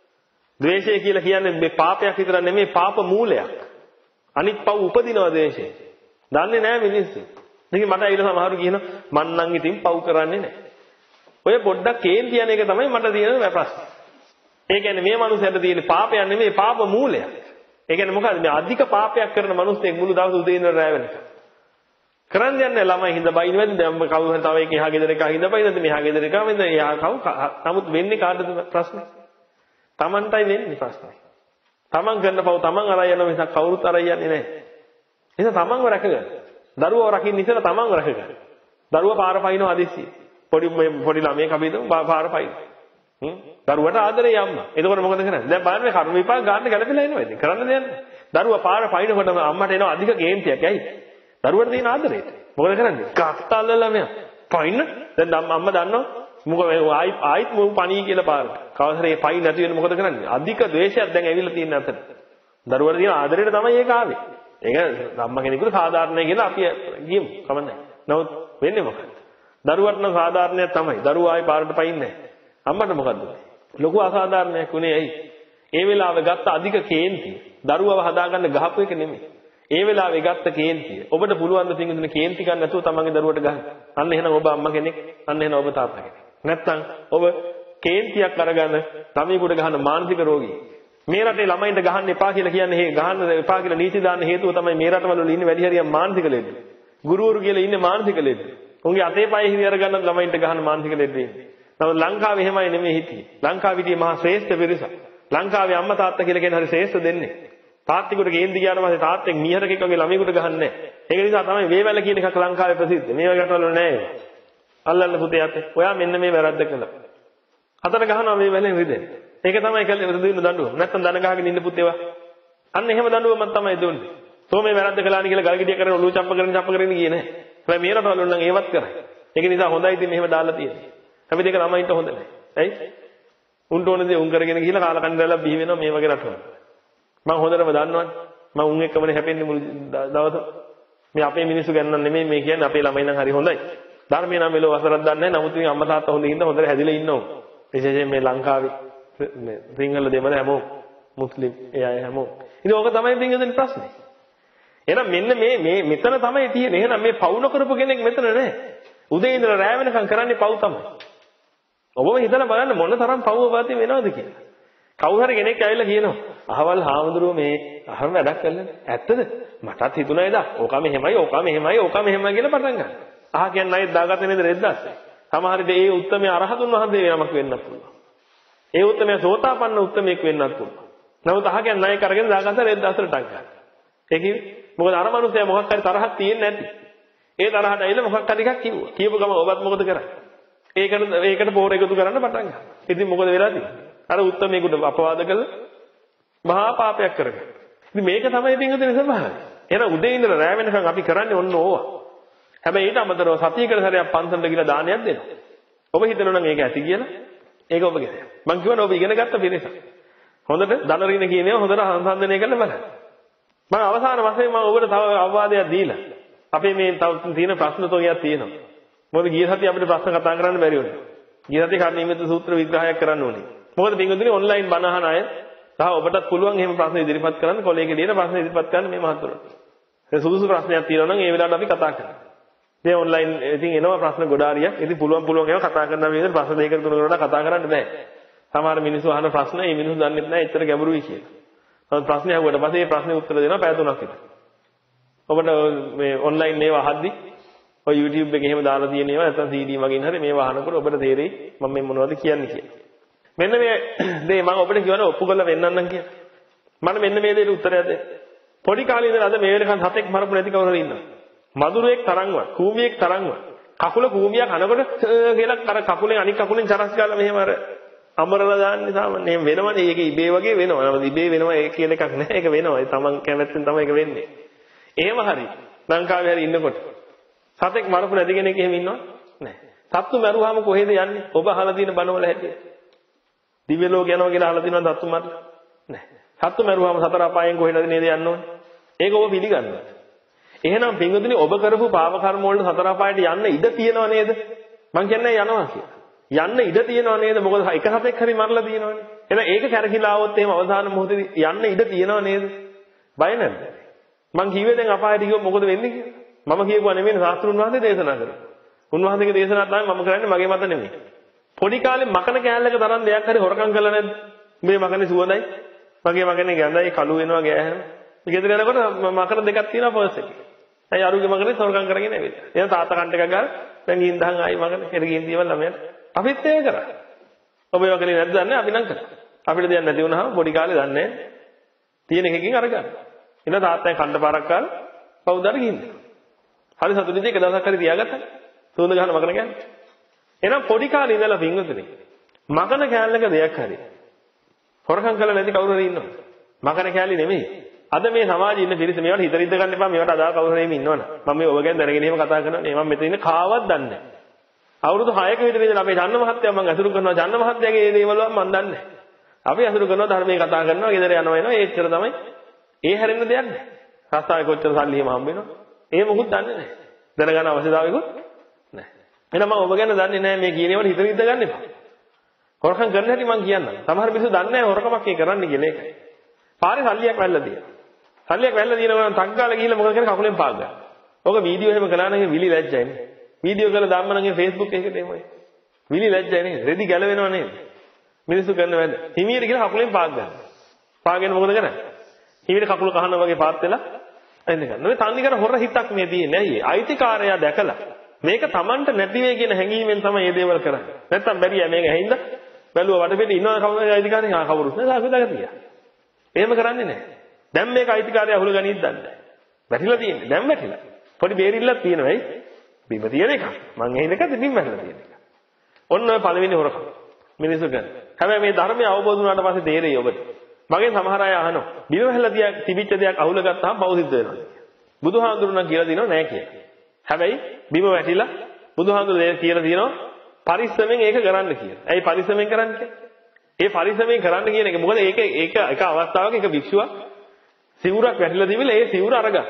Speaker 1: ද්වේෂය කියලා කියන්නේ මේ පාපයක් විතර නෙමෙයි පාප මූලයක්. අනිත් පව් උපදිනවා ද්වේෂය. දන්නේ නැහැ මිනිස්සු. ඉතින් මට ඇවිල්ලා සමහරු කියනවා මං නම් ඉතින් පව් කරන්නේ නැහැ. ඔය පොඩ්ඩක් කේන්ති යන එක තමයි මට තියෙන ප්‍රශ්නේ. ඒ කියන්නේ මේ මනුස්සයාට තියෙන පාපයක් නෙමෙයි පාප මූලයක්. ඒ කියන්නේ මොකද්ද මේ අධික පාපයක් කරන මනුස්සයෙක් මුළු දවස උදේ ඉඳලා රැ වෙනකම්. කරන්නේ නැහැ ළමයි හිඳ බයින් වෙද්දි දැන් කවුරු තව එක එහා ගෙදර එක හිඳ බයින්ද මෙහා ගෙදර එක මෙන්න එහා කවු නමුත් වෙන්නේ කාටද ප්‍රශ්නේ? Tamanටයි වෙන්නේ ප්‍රශ්නේ. Taman කරන පව් Taman අරයි යනවා මිසක් කවුරුත් අරයි යන්නේ නැහැ. එහෙනම් Tamanව රැකගන්න. දරුවව රකින්න ඉස්සෙල්ලා Tamanව රැකගන්න. දරුවා පාර පයින්නවා අදිස්සිය. පොඩි පොඩි ළමයෙක් අපි හිතමු පාර පයින්. හ්ම් දරුවට ආදරේ යම්මා. එතකොට මොකද කරන්නේ? දැන් බලන්න මේ කර්ම විපාක ගන්න ගැලපෙලා එනවා ඉතින්. කරන්න දෙයක් නැහැ. දරුවා පාර පයින්නකොටම අම්මට එනවා අධික කේන්තියක් ඇයි? දරුවට තියෙන ආදරේට. මොකද කරන්නේ? කක්තල්ලලා මෙයා. පයින්න. දැන් අම්මා දන්නවා මොකද ආයි ආයිත් මොකු පණී කියලා පාරට. කවසරේ පයින් නැති වෙන මොකද කරන්නේ? අධික ද්වේෂයක් දැන් ඇවිල්ලා තියෙන අතර. දරුවට තියෙන ආදරේට තමයි ඒක ආවේ. ඒක අම්මා කෙනෙකුට සාධාරණයි කියලා අපි කියමු. කමන්නේ. නමුත් වෙන්නේ මොකක්ද? දරුවට නම් සාධාරණයක් තමයි. දරුවා ආයි පාරට පයින්නේ නැහැ. අම්මට මොකද්ද? ලොකු අසාධාරණයක් උනේ ඇයි? ඒ වෙලාවේ ගත්ත අධික කේන්තිය දරුවව හදාගන්න ගහපු එක නෙමෙයි. ඒ වෙලාවේ ගත්ත කේන්තිය. ඔබට පුළුවන් ද පින්දුනේ කේන්ති ගන්න නැතුව තමන්ගේ දරුවට ගන්න. අන්න එහෙනම් ඔබ අම්මා කෙනෙක්. අන්න එහෙනම් ඔබ තාත්තා කෙනෙක්. නැත්තම් ඔබ කේන්තියක් අරගෙන ළමයෙකුට ගහන මානසික රෝගී. මේ රටේ ළමයින්ට ගහන්න එපා කියලා කියන්නේ හේ ගහන්න එපා කියලා නීති දාන්න හේතුව තමයි මේ රටවල ඉන්නේ වැඩි හරියක් මානසික ලෙඩ. ගුරුවරු කියලා ඉන්නේ මානසික ලෙඩ. උන්ගේ අතේ පයේ හිරි අරගන්න ළමයින්ට ගහන මානසික ලෙඩ ඉන්නේ. නමුත් ලංකාවේ එහෙමයි නෙමෙයි හිටියේ. ලංකාවේ හිටියේ මහා ශ්‍රේෂ්ඨ පිරිසක්. ලංකාවේ අම්මා තාත්තා කියලා කියන හරි ශ්‍රේෂ්ඨ දෙන්නේ. තාත්තිකුට කේන්ති ගියාට පස්සේ තාත්තෙක් මීහරකෙක් වගේ ළමයෙකුට ගහන්නේ නැහැ. ඒක නිසා තමයි වේවැල කියන එකක් ලංකාවේ ප්‍රසිද්ධ. මේ වගේ රටවල නෑ ඒක. අල්ලන්න පුතේ අතේ. ඔයා මෙන්න මේ වැරද්ද කළා. හතර ගහනවා මේ වැලෙන් රිදෙන්න. ඒක තමයි කළේ රිදෙන්න දඬුවම. නැත්තම් දන ගහගෙන ඉන්න පුතේවා. අන්න එහෙම දඬුවමක් තමයි දුන්නේ. තෝ මේ වැරද්ද කළානේ කියලා ගල්ගෙඩිය කරගෙන ඔලුව චම්ප කරගෙන චම්ප කරගෙන ගියේ නැහැ. හැබැයි මේ රටවල නම් ඒවත් කරයි. ඒක නිසා හොඳයි ඉතින් මෙහෙම දාලා තියෙන්නේ. හැබැයි ඒක ළමයින්ට හොඳ නැහැ. ඇයි? උන්ට ඕන දේ උන් කරගෙන ගිහලා කාලා කන්දරලා බිහි වෙනවා මේ වගේ රටවල. මම හොඳටම දන්නවනේ. මම උන් එක්කමනේ හැපෙන්නේ මුළු දවස. මේ අපේ මිනිස්සු ගැන නෙමෙයි මේ කියන්නේ අපේ ළමයි නම් හරි හොඳයි. ධර්මයේ නම් මෙලෝ වසරක් දන්නේ නැහැ. නමුත් ඉතින් අම්මා තාත්තා හොඳින් ඉන්න හොඳට හැදිලා ඉන්නවා. විශේෂයෙන් මේ ලංකාවේ මේ සිංහල දෙමළ හැමෝම මුස්ලිම් ඒ අය හැමෝම. ඉතින් ඕක තමයි දෙන්නේ ප්‍රශ්නේ. එහෙනම් මෙන්න මේ මේ මෙතන තමයි තියෙන්නේ. එහෙනම් මේ පවුන කරපු කෙනෙක් මෙතන නැහැ. උදේ ඉඳලා රැ වෙනකම් කරන්නේ පව් තමයි. ඔබම හිතලා බලන්න මොන තරම් පව් ඔබට වෙනවද කියලා. කවුරු හරි කෙනෙක් ඇවිල්ලා කියනවා අහවල් හාමුදුරුවෝ මේ අහම වැඩක් කළා. ඇත්තද? මටත් හිතුණා එදා. ඕක මෙහෙමයි, ඕක මෙහෙමයි, ඕක මෙහෙමයි කියලා පටන් ගන්න. අහ කියන්නේ අයත් දාගත්තේ නේද රෙද්දස්? සමහර විට ඒ උත්තමයා අරහතුන් වහන්සේ වෙනමක් වෙන්නත් පුළුවන්. ඒ උත්තමයා සෝතාපන්න උත්තමයෙක් වෙන්නත් පුළුවන්. නමුත් අහ කියන්නේ ණය කරගෙන දාගත්ත රෙද්දස්ට ටක් ගන්න. ඒ කිව්වේ මොකද අර මනුස්සයා මොකක් හරි තරහක් තියෙන්නේ නැති. ඒ තරහට ඇවිල්ලා මොකක් හරි එකක් කිව්වා. කියපු ගම ඔබත් මොකද කරන්නේ? ඒකට ඒකට පෝර එකතු කරන්න පටන් ගන්නවා. ඉතින් මොකද වෙලා තියෙන්නේ? අර උත්තමයෙකුට අපවාද කළා මහා පාපයක් කරගන්න. ඉතින් මේක තමයි පින්වතුනි ස්වභාවය. එහෙනම් උදේ ඉඳලා රැ වෙනකන් අපි කරන්නේ ඔන්න ඕවා. හැබැයි ඊට අමතරව සතියකට සැරයක් පන්සලට ගිහලා දානයක් දෙනවා. ඔබ හිතනවා නම් ඒක ඇති කියලා. ඒක ඔබගේ දෙයක්. මං කියවනේ ඔබ ඉගෙන ගත්ත පිරිසක්. හොඳට ධන ඍණ කියන ඒවා හොඳට සංසන්දනය කරලා බලන්න. මම අවසාන වශයෙන් මම ඔබට තව අවවාදයක් දීලා. අපේ මේ තව තියෙන ප්‍රශ්න තෝගයක් තියෙනවා. මොකද ගිය සතියේ අපිට ප්‍රශ්න කතා කරන්න බැරි වුණා. ගිය සතියේ කර්ණීයමෙත් සූත්‍ර විග්‍රහයක් කරන්න ඕනේ. මොකද පින්වතුනි ඔන්ලයින් බණ අහන අය සහ ඔබටත් පුළුවන් එහෙම ප්‍රශ්න ඉදිරිපත් කරන්න කොලේකේ ලියන ප්‍රශ්න ඉදිරිපත් කරන්න මේ මහත්වරුන්ට. ඒ සුදුසු ප්‍රශ්නයක් තියෙනවා නම් ඒ වෙලාවට අපි කතා කරමු. මේ ඔන්ලයින් ඉතින් එනවා ප්‍රශ්න ගොඩාරියක්. ඉතින් පුළුවන් පුළුවන් ඒවා කතා කරන්න මේ විදිහට ප්‍රශ්න දෙකකට තුනකට කතා කරන්න බෑ. සමහර මිනිස්සු අහන ප්‍රශ්න මේ මිනිස්සු දන්නේ නැහැ එච්චර ගැඹුරුයි කියලා. නමුත් ප්‍රශ්නේ අහුවට පස්සේ ඒ ප්‍රශ්නේ උත්තර දෙනවා පැය තුනක් විතර. ඔබට මේ ඔන්ලයින් මේවා අහද්දි ඔය YouTube එකේ එහෙම දාලා තියෙන ඒවා නැත්නම් C D මගින් හරි මේවා අහනකොට ඔබට තේරෙයි මම මේ මොනවද කියන්නේ කියලා. මෙන්න මේ දේ මම ඔබට කියවන ඔප්පු කරලා වෙන්නන්නම් කියලා. මම මෙන්න මේ දෙයට උත්තරයක් දෙන්න. පොඩි කාලේ ඉඳලා අද මේ වෙනකන් හතෙක් මරපු නැති කවුරු හරි ඉන්නවා. මදුරුවෙක් තරම්වත්, කූඹියෙක් තරම්වත්. කකුල කූඹියක් අනකොට කියලා අර කකුලෙන් අනිත් කකුලෙන් චරස් ගාලා මෙහෙම අර අමරලා දාන්නේ සාමාන්‍ය වෙනවනේ. ඒක ඉබේ වගේ වෙනවා. නමුත් ඉබේ වෙනවා ඒක කියලා එකක් නැහැ. ඒක වෙනවා. ඒ තමන් කැමැත්තෙන් තමයි ඒක වෙන්නේ. එහෙම හරි. ලංකාවේ හරි ඉන්නකොට සතෙක් මරපු නැති කෙනෙක් එහෙම ඉන්නවද? නැහැ. සත්තු මරුවාම කොහෙද යන්නේ? ඔබ අහලා තියෙන බණවල හැටියට. දිව්‍ය ලෝක යනවා කියලා අහලා තියෙනවද සත්තු මරලා? නැහැ. සත්තු මරුවාම සතර අපායෙන් කොහෙද නේද යන්න ඕනේ? ඒක ඔබ පිළිගන්නවා. එහෙනම් පින්වතුනි ඔබ කරපු පාප කර්ම වලට සතර අපායට යන්න ඉඩ තියෙනව නේද? මං කියන්නේ යනවා කියලා. යන්න ඉඩ තියෙනව නේද? මොකද එක සතෙක් හරි මරලා තියෙනවනේ. එහෙනම් ඒක කැරකිලා આવොත් එහෙම අවසාන මොහොතේදී යන්න ඉඩ තියෙනව නේද? බය නැද්ද? මං කිව්වේ දැන් අපායට ගියොත් මොකද වෙන්නේ කියලා. මම කියපුවා නෙමෙයි ශාස්ත්‍රුන් වහන්සේ දේශනා කරා. උන්වහන්සේගේ දේශනා තමයි මම කරන්නේ මගේ මත නෙමෙයි. පොඩි කාලේ මකන කෑල්ලක තරම් දෙයක් හරි හොරකම් කළා නැද්ද? මේ මකනේ සුවඳයි. මගේ මකනේ ගඳයි කළු වෙනවා ගෑහම. ගෙදර යනකොට මකන දෙකක් තියෙනවා පර්ස් එකේ. ඇයි අරුගේ මකනේ හොරකම් කරගෙන ඇවිත්. එහෙනම් තාත්තා කන්ට එකක් ගාලා දැන් ගින් දහන් ආයි මකනේ හෙට ගින් දීවල් ළමයට. අපිත් ඒක කරා. ඔබ ඒවා කලේ නැද්ද දන්නේ අපි නම් කරා. අපිට දෙයක් නැති වුණාම පොඩි කාලේ දන්නේ තියෙන එකකින් අරගන්න. එන තාත්තයි කණ්ඩ පාරක් කාලා කවුදාට ගිහින්. හරි සතුටින් එක දවසක් හරි තියාගත්තා. සුවඳ ගහන මකන කෑල්ල. එහෙනම් පොඩි කාලේ ඉඳලා පින්වතුනි මකන කෑල්ලක දෙයක් හරි හොරකම් කරලා නැති කවුරු හරි ඉන්නවද? මකන කෑල්ලේ නෙමෙයි. අද මේ සමාජයේ ඉන්න පිරිස මේවට හිත රිද්ද ගන්න එපා. මේවට අදාළ කවුරු හරි ඉන්නවනේ. මම මේ ඔබ ගැන දැනගෙන එහෙම කතා කරනවා නේ. මම මෙතන ඉන්න කාවත් දන්නේ නැහැ. අවුරුදු හයක විතර ඉඳලා අපේ චන්න මහත්තයා මම අසුරු කරනවා. චන්න මහත්තයාගේ මේ දේවල් මම දන්නේ නැහැ. අපි අසුරු කරනවා ධර්මයේ කතා කරනවා. ගෙදර යනවා එනවා. ඒච්චර තමයි. ඒ හැරෙන්න දෙයක් නැහැ. රස්තාවේ කොච්චර සල්ලි එහෙම හම්බ වෙනවද? ඒ මොකුත් දන්නේ නැහැ. දැනගන්න අවශ්‍යතාවයකුත් නැහැ. එහෙනම් මම ඔබ ගැන දන්නේ නැහැ මේ කියන ඒවාට හිත රිද්ද ගන්න එපා. හොරකම් කරන හැටි මම කියන්නම්. සමහර මිනිස්සු දන්නේ නැහැ හොරකමක් ඒ කරන්න කියලා ඒකයි. පාරේ සල්ලියක් වැල්ලා තියෙනවා. සල්ලියක් වැල්ලා දිනනවා නම් ටක් ගාලා ගිහිල්ලා මොකද කරන්නේ කකුලෙන් පාග ගන්න. ඔක වීඩියෝ එහෙම කළා නම් විලි ලැජ්ජයි නේ. වීඩියෝ කරලා දාන්න නම් Facebook එකකට එමොයි. විලි ලැජ්ජයි නේ. රෙදි ගැලවෙනව නේද? මිනිස්සු කරන වැඩ. හිමියට ගිහලා කකුලෙන් පාග ගන්න. පාගෙන මොකද කරන්නේ? හිමියට කකුල කහනවා වගේ පාත් වෙලා එන්න ගන්න. මේ තන්නේ කර හොර හිතක් මේ තියෙන්නේ ඇයි? අයිතිකාරයා දැකලා මේක Tamanට නැති වෙයි කියන හැඟීමෙන් තමයි මේ දේවල් කරන්නේ. නැත්තම් බැරිය මේක ඇහිඳ බැලුවා වටපිට ඉන්නව කවුරුද අයිතිකාරයා? ආ කවුරුත් නෑ සාකච්ඡා කරතියා. එහෙම කරන්නේ නැහැ. දැන් මේක අයිතිකාරය අහුල ගනිද්ද දන්නේ. වැටිලා තියෙන්නේ. දැන් වැටිලා. පොඩි බේරිල්ලක් තියෙනවා ඇයි? බිම තියෙන එක. මං ඇහිඳ එකද බිම වැටලා තියෙන එක. ඔන්න ඔය පළවෙනි හොරකම. මිනිස්සු කරන. හැබැයි මේ ධර්මය අවබෝධ වුණාට පස්සේ තේරෙයි ඔබට. මගෙන් සමහර අය අහනවා. බිම වැටලා තියා තිබිච්ච දෙයක් අහුල ගත්තාම පෞසිද්ධ වෙනවා. බුදුහාඳුරුණා කියලා දිනව නෑ කියලා. හැබැයි බිම වැටිලා බුදුහාඳුරු කියලා දිනව පරිස්සමෙන් ඒක කරන්න කියලා. ඇයි පරිස්සමෙන් කරන්නේ? ඒ පරිස්සමෙන් කරන්න කියන එක මොකද ඒක ඒක එක අවස්ථාවක එක භික්ෂුවක් සිවුරක් වැටිලා තිබිලා ඒ සිවුර අරගත්තා.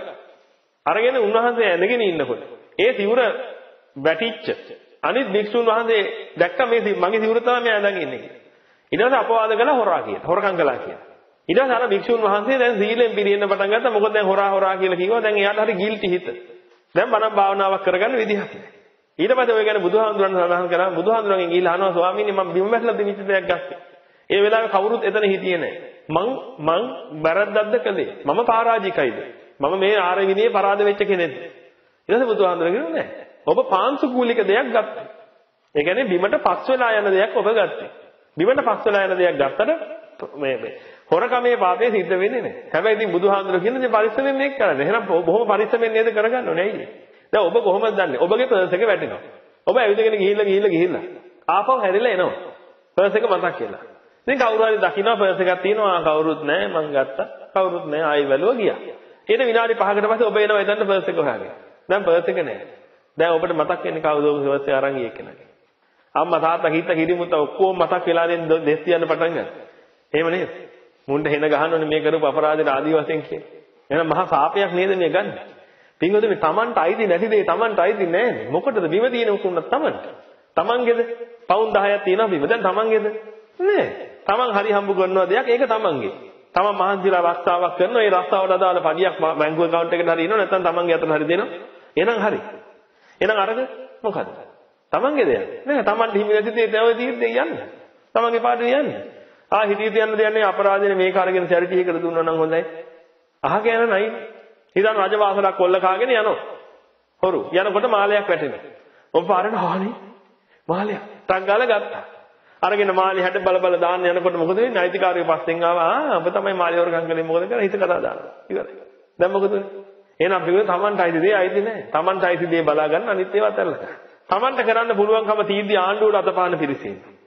Speaker 1: අරගෙන උන්වහන්සේ ඇඳගෙන ඉන්නකොට ඒ සිවුර වැටිච්ච අනිත් භික්ෂුන් වහන්සේ දැක්ක මේ මගේ සිවුර තමයි මම ඇඳගෙන ඉන්නේ කියලා. ඊට පස්සේ අපවාද කළා හොරා කියලා. හොරකම් කළා කියලා. ඊට පස්සේ අර භික්ෂුන් වහන්සේ දැන් සීලෙන් පිරියෙන්න පටන් ගත්තා. මොකද දැන් හොරා හොරා කියලා කිව්වා. දැන් එයාට හරි ගිල්ටි හිත. දැන් බණ භාවනාවක් කරගන්න විදිහක් නැහැ. ඊට පස්සේ ඔය ගැන බුදුහාමුදුරන් සඳහන් කරා. බුදුහාමුදුරන්ගෙන් ගිහිල්ලා අහනවා ස්වාමීනි මම බිම වැටලා දෙවිච්ච දෙයක් ගත්තේ. ඒ වෙලාවේ කවුරුත් එතන හිටියේ නැහැ. මං මං වැරද්දක්ද කළේ? මම පරාජිකයිද? මම මේ ආර්ය විනයේ පරාද වෙච්ච කෙනෙක්ද? ඊට පස්සේ බුදුහාමුදුරන් කියනවා නෑ. ඔබ පාංශුකූලික දෙයක් ගත්තා. ඒ කියන්නේ බිමට පස් වෙලා යන දෙයක් ඔබ ගත්තේ. බිමට පස් වෙලා යන දෙයක් ගත්තට මේ මේ හොරකමේ පාපේ සිද්ධ වෙන්නේ නැහැ. හැබැයි ඉතින් බුදුහාමුදුරුවෝ කියන දේ පරිස්සමෙන් මේක කරන්නේ. එහෙනම් බොහොම පරිස්සමෙන් නේද කරගන්න ඕනේ නේද? දැන් ඔබ කොහොමද දන්නේ? ඔබගේ පර්ස් එක වැටෙනවා. ඔබ ඇවිදගෙන ගිහිල්ලා ගිහිල්ලා ගිහිල්ලා ආපහු හැරිලා එනවා. පර්ස් එක මතක් කියලා. ඉතින් කවුරු හරි දකින්න පර්ස් එකක් තියෙනවා කවුරුත් නැහැ මං ගත්තා. කවුරුත් නැහැ ආයි වැළුවා ගියා. ඊට විනාඩි පහකට පස්සේ ඔබ එනවා එතන පර්ස් එක හොයාගෙන. දැන් පර්ස් එක නැහැ. දැන් ඔබට මතක් වෙන්නේ කවුද ඔබ පර්ස් එක අරන් ගියේ කියලා. අම්මා තාත්තා හිත කිරිමුත්ත ඔක්කොම මතක් වෙලා දෙන්න දෙස් තියන්න පටන් ගන්නවා. එහෙම නේද? මුන්ට හෙන ගහනෝනේ මේ කරපු අපරාධයට ආදි වශයෙන් කියන්නේ. එහෙනම් මහා සාපයක් නේද මේ ගන්න? පින්වතුනි Tamanට අයිති නැති දේ Tamanට අයිති නැහැ. මොකටද බිම තියෙන උකුණක් Tamanට? Tamanගේද? පවුන් දහයක් තියෙනවා බිම. දැන් Tamanගේද? නෑ. Taman හරි හම්බ කරනවා දෙයක් ඒක Tamanගේ. Taman මහන්සිලා රස්සාවක් කරනවා. ඒ රස්සාවට අදාළ පඩියක් බැංකුව account එකට හරි එනවා නැත්නම් Tamanගේ අතට හරි දෙනවා. එහෙනම් හරි. එහෙනම් අරද මොකද? Tamanගේ දෙයක්. නෑ Tamanට හිමි නැති දේ තව තියෙද්දී යන්නේ. Tamanගේ පාඩේ යන්නේ. ආ හිටියද යන්න දෙන්නේ අපරාධනේ මේක අරගෙන චැරිටි එකකට දුන්නා නම් හොඳයි. අහක යන නයි. හිතන රජවාසලක් කොල්ල කාගෙන යනවා. හොරු. යනකොට මාලයක් වැටෙනවා. ඔබ පාරේට හානි මාලයක්. ටක් ගාලා ගත්තා. අරගෙන මාලේ හැට බල බල දාන්න යනකොට මොකද වෙන්නේ? අයිතිකාරයෝ පස්සෙන් ආවා. ආ ඔබ තමයි මාලේ වරකම් කළේ මොකද කියලා හිත කතා දානවා. ඉවරයි. දැන් මොකද වෙන්නේ? එහෙනම් පිළිවෙල Tamanට අයිති දේ අයිති නැහැ. Tamanට අයිති දේ බලා ගන්න අනිත් ඒවා අතහැරලා. Tamanට කරන්න පුළුවන්කම තීන්දුව ආණ්ඩුවට අතපාන පිරිසින්.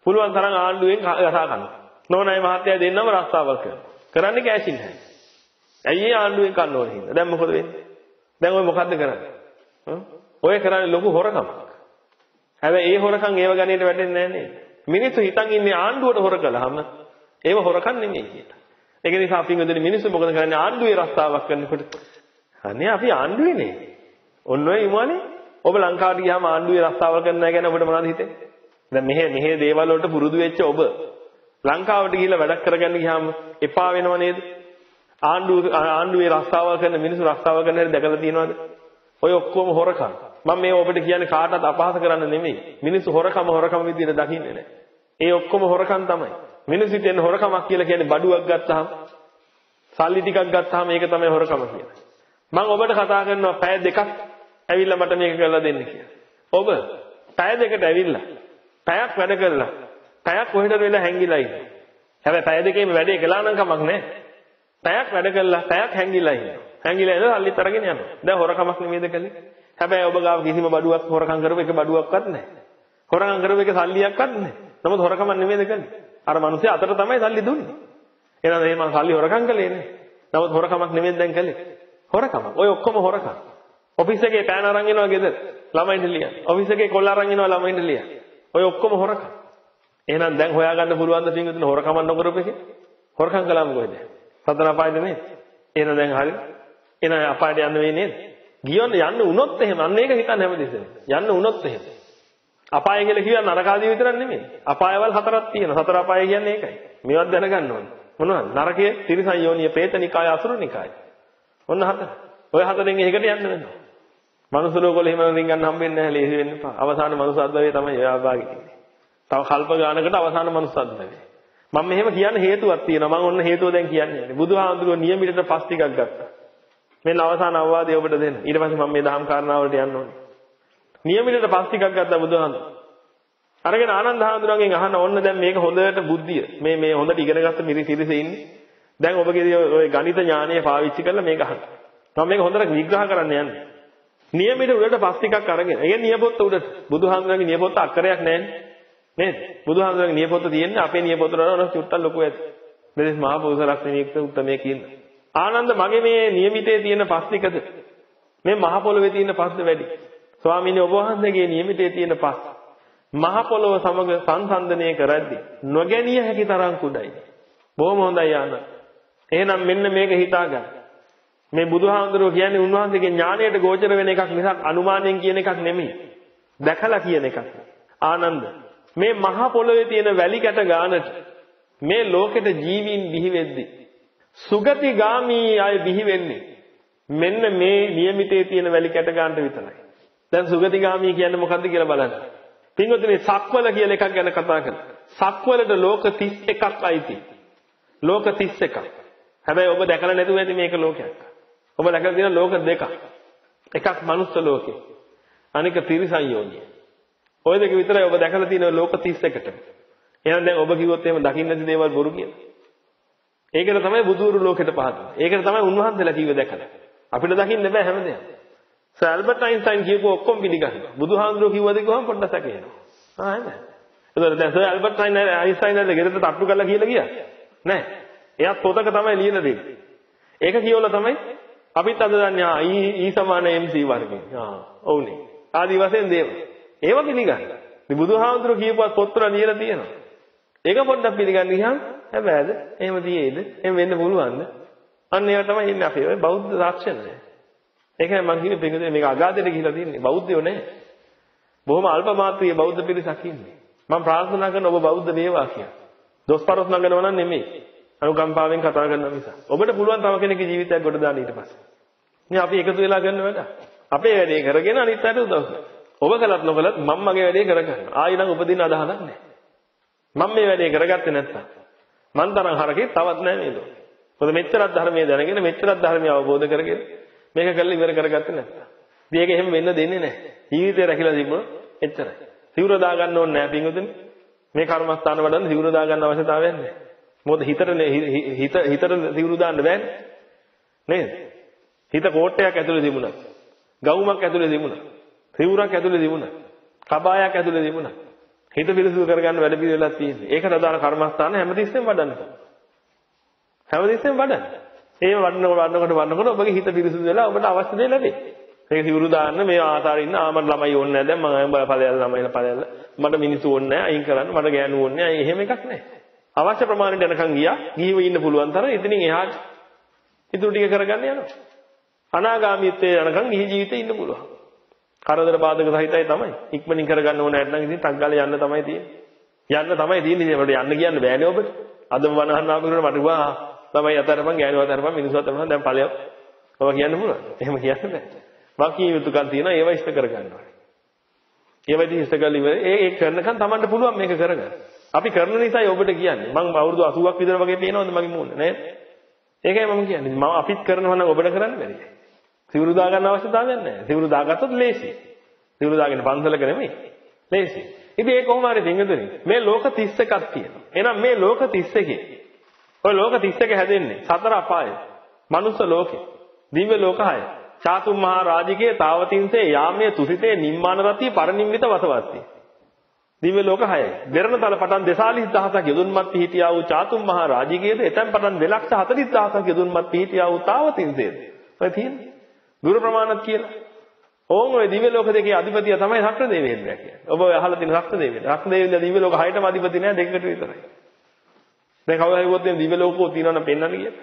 Speaker 1: පුළුවන් තරම් ආණ්ඩුවෙන් ගසා ගන්න. නෝනායි මහත්තයා දෙන්නම රස්සාවල් කරනවා. කරන්නේ කෑෂින් නැහැ. ඇයි ඒ ආණ්ඩුවෙන් කන්න ඕනේ හින්දා. දැන් මොකද වෙන්නේ? දැන් ඔය මොකද්ද කරන්නේ? ඔය කරන්නේ ලොකු හොරකමක්. හැබැයි ඒ හොරකම් ඒව ගණේට වැටෙන්නේ නැහැ නේද? මිනිස්සු හිතන් ඉන්නේ ආණ්ඩුවට හොර කළාම ඒව හොරකම් නෙමෙයි කියලා. ඒක නිසා අපි ඉඳන් මිනිස්සු මොකද කරන්නේ ආණ්ඩුවේ රස්සාවක් කරනකොට අනේ අපි ආණ්ඩුවේනේ. ඔන්න ඔය ඉමුවනේ. ඔබ ලංකාවට ගියාම ආණ්ඩුවේ රස්සාවල් කරනවා ගැන ඔබට මොනවද හිතෙන්නේ? දැන් මෙහෙ මෙහෙ දේවල් වලට පුරුදු වෙච්ච ඔබ ලංකාවට ගිහිල්ලා වැඩක් කරගන්න ගියාම එපා වෙනව නේද? ආණ්ඩුව ආණ්ඩුවේ රස්සාවල් කරන මිනිස්සු රස්සාවල් කරන හැටි දැකලා තියෙනවද? ඔය ඔක්කොම හොරකම්. මම මේ ඔබට කියන්නේ කාටවත් අපහාස කරන්න නෙමෙයි. මිනිස්සු හොරකම හොරකම විදියට දකින්නේ නැහැ. ඒ ඔක්කොම හොරකම් තමයි. මිනිස්සුන්ට එන්න හොරකමක් කියලා කියන්නේ බඩුවක් ගත්තාම සල්ලි ටිකක් ගත්තාම ඒක තමයි හොරකම කියන්නේ. මම ඔබට කතා කරනවා පැය දෙකක් ඇවිල්ලා මට මේක කරලා දෙන්න කියලා. ඔබ පැය දෙකට ඇවිල්ලා පැයක් වැඩ කරලා පැයක් කොහෙටද වෙලා හැංගිලා ඉන්නේ. හැබැයි පැය දෙකේම වැඩේ කළා නම් කමක් නැහැ. පැයක් වැඩ කරලා පැයක් හැංගිලා ඉන්නවා. හැංගිලා ඉඳලා සල්ලිත් අරගෙන යනවා. දැන් හොරකමක් නෙමෙයිද කළේ? හැබැයි ඔබ ගාව කිසිම බඩුවක් හොරකම් කරපු එක බඩුවක්වත් නැහැ. හොරකම් කරපු එක සල්ලියක්වත් නැහැ. නමුත් හොරකමක් නෙමෙයිද කළේ? අර මිනිස්සේ අතට තමයි සල්ලි දුන්නේ. එහෙනම් මේ මං සල්ලි හොරකම් කළේ නේ. නමුත් හොරකමක් නෙමෙයිද දැන් කළේ? හොරකම. ඔය ඔක්කොම හොරකම්. ඔෆිස් එකේ පෑන අරන් එනවා ගෙදර. ළමයින්ට ලියන්න. ඔෆිස් එකේ කොල්ල අරන් එනවා ළමයින්ට ලියන්න. ඔය ඔක්කොම හොරකම්. එහෙනම් දැන් හොයාගන්න පුළුවන් ද පින්විතන හොරකම නොකරපු එකේ? හොරකම් කළාම කොහෙද? සතර අපායද නේද? එහෙනම් දැන් හරි. එහෙනම් අපායට යන්න වෙන්නේ නේද? ගියොත් යන්න උනොත් එහෙම අන්න ඒක හිතන්න හැමදෙස්සෙම. යන්න උනොත් එහෙම. අපාය කියලා කියවන නරකාදී විතරක් නෙමෙයි. අපායවල හතරක් තියෙනවා. සතර අපාය කියන්නේ ඒකයි. මේවත් දැනගන්න ඕනේ. මොනවද? නරකයේ, තිරිසන් යෝනිය, പ്രേතනිකාය, අසුරනිකාය. ඔන්න හතර. ඔය හතරෙන් එකකට යන්න වෙනවා. මනුස්ස ලෝකවල එහෙම රින් ගන්න හම්බෙන්නේ නැහැ. ලේසි වෙන්න එපා. අවසාන මනුස්ස අද්භවය තමයි ඔය ආභාගෙ තියෙන්නේ. තව කල්ප ගානකට අවසාන මනුස්ස අද්භවය. මම මෙහෙම කියන්න හේතුවක් තියෙනවා. මම ඔන්න හේතුව දැන් කියන්නේ. බුදුහාමුදුරුවෝ නියමිතට පස් ටිකක් ගත්තා. මෙන්න අවසාන අවවාදය ඔබට දෙන්න. ඊට පස්සේ මම මේ දහම් කාරණාවලට යන්න ඕනේ. නියමිතට පස් ටිකක් ගත්තා බුදුහාමුදුරුවෝ. අරගෙන ආනන්ද හාමුදුරුවන්ගෙන් අහන්න ඕන්න දැන් මේක හොඳට බුද්ධිය. මේ මේ හොඳට ඉගෙන ගත්ත මිරිසිරිසේ ඉන්නේ. දැන් ඔබගේ ඔය ගණිත ඥානය පාවිච්චි කරලා මේක අහන්න. මම මේක හොඳට විග්‍රහ කරන්න යන්නේ. නියමිත උඩට පස් ටිකක් අරගෙන. ඒ නියපොත්ත උඩට. බුදුහාමුදුරුවන්ගේ නියපොත්ත අක්කරයක් නැහැ නේද? බුදුහාමුදුරුවන්ගේ නියපොත්ත තියෙන්නේ අපේ නියපොත්ත වල චුට්ටක් ලොකු ඇති. මෙලෙස මහා පුරුෂ ලක්ෂණයක උත්තමයේ කියන. ආනන්ද මගේ මේ නියමිතේ තියෙන පස් ටිකද? මේ මහ පොළොවේ තියෙන පස්ද වැඩි? ස්වාමීනි ඔබ වහන්සේගේ නියමිතේ තියෙන පස් මහ පොළොව සමග සංසන්දනය කරද්දී නොගැනිය හැකි තරම් කුඩයි. බොහොම හොඳයි ආනන්ද. එහෙනම් මෙන්න මේක හිතා ගන්න. මේ බුදුහාමුදුරුවෝ කියන්නේ උන්වහන්සේගේ ඥාණයට ගෝචර වෙන එකක් මිසක් අනුමානයෙන් කියන එකක් නෙමෙයි. දැකලා කියන එකක්. ආනන්ද මේ මහ පොළොවේ තියෙන වැලි කැට ගානට මේ ලෝකෙට ජීවීන් බිහි වෙද්දී සුගතිගාමී අය බිහි වෙන්නේ මෙන්න මේ නියමිතේ තියෙන වැලි කැට ගානට විතරයි. දැන් සුගතිගාමී කියන්නේ මොකද්ද කියලා බලන්න. පින්වතුනි සක්වල කියලා එකක් ගැන කතා කරමු. සක්වලට ලෝක තිස් එකක් අයිති. ලෝක තිස් එකක්. හැබැයි ඔබ දැකලා නැතුව ඇති මේක ලෝකයක්. ඔබ දැකලා තියෙන ලෝක දෙකක්. එකක් මනුස්ස ලෝකේ. අනික තිරිසන් යෝනිය. ඔය දෙක විතරයි ඔබ දැකලා තියෙන ලෝක තිස් එකට. එහෙනම් දැන් ඔබ කිව්වොත් එහෙම දකින්න නැති දේවල් බොරු කියලා. ඒකට තමයි බුදුරු ලෝකෙට පහදන්නේ. ඒකට තමයි උන්වහන්සේලා කිව්වේ දැකලා. අපිට දකින්න බෑ හැමදේම. සර් ඇල්බර්ට් අයින්ස්ටයින් කියපුව ඔක්කොම පිළිගන්නවා. බුදුහාමුදුරුවෝ කිව්වද කිව්වම පොඩ්ඩක් සැකේනවා. ආ එහෙමද? ඒතකොට දැන් සර් ඇල්බර්ට් අයින්ස්ටයින් නේද ගෙදරට තට්ටු කරලා කියලා ගියා? නෑ. එයාත් පොතක තමයි ලියලා දෙන්නේ. ඒක කියවලා තමයි අපිත් අද දන්නේ ආ E සමාන M C වර්ගය. ආ ඔව්නේ. ආදි වශයෙන් දේව. ඒව පිළිගන්න. මේ බුදුහාමුදුරුවෝ කියපුවත් පොත්වල ලියලා තියෙනවා. ඒක පොඩ්ඩක් පිළිගන්න ගියාම හැබැයිද? එහෙම තියේද? එහෙම වෙන්න පුළුවන්ද? අන්න ඒවා තමයි ඉන්නේ අපි. ඔය බෞද්ධ තාක්ෂණය. ඒකයි මම කිව්වේ පිටුදේ මේක අගාධයට ගිහිලා තින්නේ. බෞද්ධයෝ නැහැ. බොහොම අල්ප මාත්‍රිය බෞද්ධ පිරිසක් ඉන්නේ. මම ප්‍රාර්ථනා කරන ඔබ බෞද්ධ වේවා කියලා. දොස්පරොස් නගනවා නම් නෙමෙයි. අනුකම්පාවෙන් කතා කරනවා නිසා. ඔබට පුළුවන් තව කෙනෙක්ගේ ජීවිතයක් ගොඩ දාන්න ඊට පස්සේ. මේ අපි එකතු වෙලා කරන වැඩ. අපේ වැඩේ කරගෙන අනිත් අයට උදව් කරනවා. ඔබ කළත් නොකළත් මම මගේ වැඩේ කරගන්නවා. ආයි නම් උපදින්න අදහසක් නැහැ. මම මේ වැඩේ කරගත්තේ නැත්තම් මන් තරම් හරකේ තවත් නැහැ මේ ලෝකේ. මොකද මෙච්චරක් ධර්මයේ දැනගෙන මෙච්චරක් ධර්මය අවබෝධ කරගෙන මේක කරලා ඉවර කරගත්තේ නැත්තම්. ඉතින් ඒක එහෙම වෙන්න දෙන්නේ නැහැ. ජීවිතේ රැකිලා තිබුණොත් එච්චරයි. සිවුර දා ගන්න ඕනේ නැහැ පින්වතුනි. මේ කර්මස්ථාන වලදී සිවුර දා ගන්න අවශ්‍යතාවයක් නැහැ. මොකද හිතට හිත හිතට සිවුරු දාන්න බෑනේ. නේද? හිත කෝට්ටයක් ඇතුලේ තිබුණා. ගවුමක් ඇතුලේ තිබුණා. සිවුරක් ඇතුලේ තිබුණා. කබායක් ඇතුලේ තිබුණා. හිත පිරිසුදු කරගන්න වැඩ පිළිවෙලක් තියෙන්නේ. ඒකට අදාළ කර්මස්ථාන හැමතිස්සෙම වඩන්න. හැමතිස්සෙම වඩන්න. ඒ වඩනකොට වඩනකොට වඩනකොට ඔබගේ හිත පිරිසුදු වෙලා ඔබට අවශ්‍ය දේ ලැබේ. මේක සිවුරු දාන්න මේ ආතාරින් ඉන්න ආ මට ළමයි ඕනේ නැහැ දැන් මම ඵලයල් ළමයිලා ඵලයල් මට මිනිස්සු ඕනේ නැහැ අයින් කරන්න මට ගෑනු ඕනේ නැහැ එහෙම එකක් නැහැ. අවශ්‍ය ප්‍රමාණයට යනකම් ගියා ගිහිව ඉන්න පුළුවන් තරම් ඉතින් එහාට ඉතුරු ටික කරගන්න යනවා. අනාගාමීත්වයේ යනකම් ගිහි ජීවිතේ ඉන්න පුළුවන්. කරදර බාධක සහිතයි තමයි. ඉක්මනින් කරගන්න ඕන නැත්නම් ඉතින් ටක් ගාලා යන්න තමයි තියෙන්නේ. යන්න තමයි තියෙන්නේ. ඒකට යන්න කියන්න බෑනේ ඔබට. අදම වනහන්න ආපුරට මට ගියා තමයි අතරපන් ගෑනු අතරපන් මිනිස්සු අතරපන් දැන් ඵලයක්. ඔබ කියන්න පුළුවන්. එහෙම කියන්න බෑ. වාක්‍ය යුතුයකම් තියෙනවා ඒව ඉෂ්ට කරගන්න ඕනේ. ඒව ඉතින් ඉෂ්ට කරලා ඉවර ඒ ඒ කරනකම් Tamanට පුළුවන් මේක කරගන්න. අපි කරන නිසායි ඔබට කියන්නේ. මම අවුරුදු අසූවක් විතර වගේ පේනවද මගේ මූණ නේද? ඒකයි මම කියන්නේ. මම අපිත් කරනවා නම් ඔබට කරන්න බැරි. සිවුරු දා ගන්න අවශ්‍යතාවයක් නැහැ. සිවුරු දාගත්තොත් ලේසි. සිවුරු දාගෙන පන්සලක නෙමෙයි. ලේසි. ඉතින් ඒක කොහොම හරි දෙංගදුනේ. මේ ලෝක තිස් එකක් තියෙනවා. එහෙනම් මේ ලෝක තිස් එකේ ඔය ලෝක තිස් එක හැදෙන්නේ සතර අපාය. මනුස්ස ලෝකේ. දිව්‍ය ලෝක හය. චාතුම් මහා රාජිකේ තාවතින්සේ යාමයේ තුසිතේ නිම්මාන රතිය පරිනිම්මිත වසවත්ති. දිව්‍ය ලෝක හයයි. දෙරණතල පටන් දෙසාලිස් දහසක් යදුන්මත් පිහිටියා වූ චාතුම් මහා රාජිකේද එතෙන් පටන් දෙලක්ෂ හතළිස් දහසක් යදුන්මත් පිහිටියා වූ තාවතින්සේද. ඔය තියෙන්නේ. දුර ප්‍රමාණත් කියලා. ඕන් ඔය දිව්‍ය ලෝක දෙකේ අධිපතිය තමයි ශක්‍ර දෙවියන්ලා කියන්නේ. ඔබ ඔය අහලා තියෙන ශක්‍ර දෙවියන්. ශක්‍ර දෙවියන්ලා දිව්‍ය ලෝක හයටම අධිපති නෑ දෙකකට විතරයි. දැන් කවුරු හරි කිව්වොත් දිව්‍ය ලෝකෝ තියෙනවනම් පෙන්වන්න කියලා.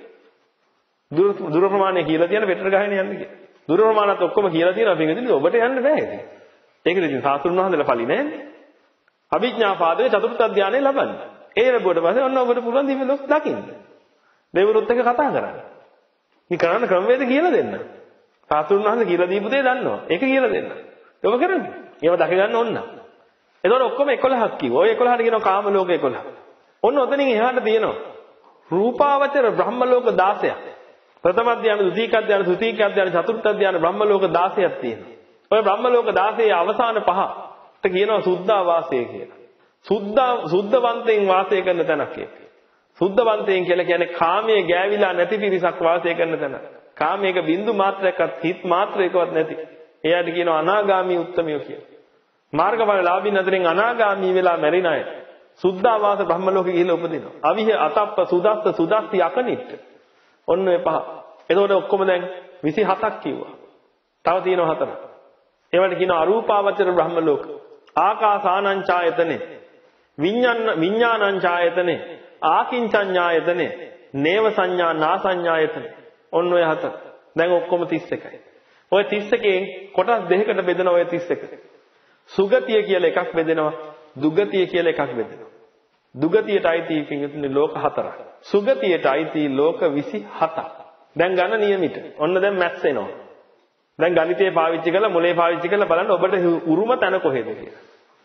Speaker 1: දුර දුර ප්‍රමාණය කියලා තියෙන පෙට්‍ර ගහගෙන යන්න කියලා. දුර ප්‍රමාණත් ඔක්කොම කියලා තියෙනවා පිටින් ඔබට යන්න බෑ ඉතින්. ඒකද ඉතින් සාස්ත්‍රුන් වහන්සේලා ඵලි නෑනේ. අභිඥා පාදයේ චතුර්ථ ධානය ලබන්න. ඒ ලැබුවට පස්සේ ඔන්න ඔබට පුළුවන් දිව්‍ය ලෝක දකින්න. දෙවිවරුත් එක්ක කතා කරන්න. මේ කරන්න ක්‍රමවේද කියලා දෙන්න. සාස්ත්‍රුන් වහන්සේ කියලා දීපු දේ දන්නවා. ඒක කියලා දෙන්න. ඔබ කරන්නේ. ඒව දැක ගන්න ඕන. එතකොට ඔක්කොම එකොළහක් කිව්වා. ඔය එකොළහට කියනවා කාම ලෝක එකොළහ. ඔන්න ඔතනින් එහාට තියෙනවා රූපාවචර බ්‍රහ්ම ලෝක දාසයක්. ප්‍රථම ධානය, ද්විතීක ධානය, තෘතීක ධානය, චතුර්ථ ධානය බ්‍රහ්ම ලෝක දාසයක් තියෙනවා. ඔය බ්‍රහ්ම ලෝක දාසයේ අවසාන පහට කියනවා සුද්ධා වාසය කියලා. සුද්ධා සුද්ධවන්තයෙන් වාසය කරන තැනක් ඒක. සුද්ධවන්තයෙන් කියලා කියන්නේ කාමයේ ගෑවිලා නැති පිරිසක් වාසය කරන තැන. කාමයක බින්දු මාත්‍රයක්වත් හිත් මාත්‍රයකවත් නැති. එයාට කියනවා අනාගාමී උත්තමියෝ කියලා. මාර්ගඵල ලාභින් අතරින් අනාගාමී වෙලා මැරින අය සුද්ධාවාස බ්‍රහ්ම ලෝකෙ ගිහිල්ලා උපදිනවා. අවිහ අතප්ප සුදස්ස සුදස්සි අකනිට්ඨ. ඔන්න ඔය පහ. එතකොට ඔක්කොම දැන් විසිහතක් කිව්වා. තව තියෙනවා හතරක්. ඒවට කියනවා අරූපාවචර බ්‍රහ්ම ලෝක. ආකාසානං ඡායතනේ. විඤ්ඤාණ විඤ්ඤාණං ඡායතනේ. ආකින්චඤ්ඤායතනේ. නේව සංඥා නා සංඥායතනේ. ඔන්න ඔය හතර. දැන් ඔක්කොම තිස් එකයි. ඔය තිස් එකේ කොටස් දෙකකට බෙදෙනවා ඔය තිස් එක. සුගතිය කියලා එකක් බෙදෙනවා. දුගතිය කියලා එකක් බෙදෙනවා. දුගතියට අයිති පින්තුනේ ලෝක හතරක්. සුගතියට අයිති ලෝක විසිහතක්. දැන් ගන්න නියමිත. ඔන්න දැන් මැත්ස් එනවා. දැන් ගණිතය පාවිච්චි කරලා මොලේ පාවිච්චි කරලා බලන්න ඔබට උරුම තැන කොහෙද කියලා.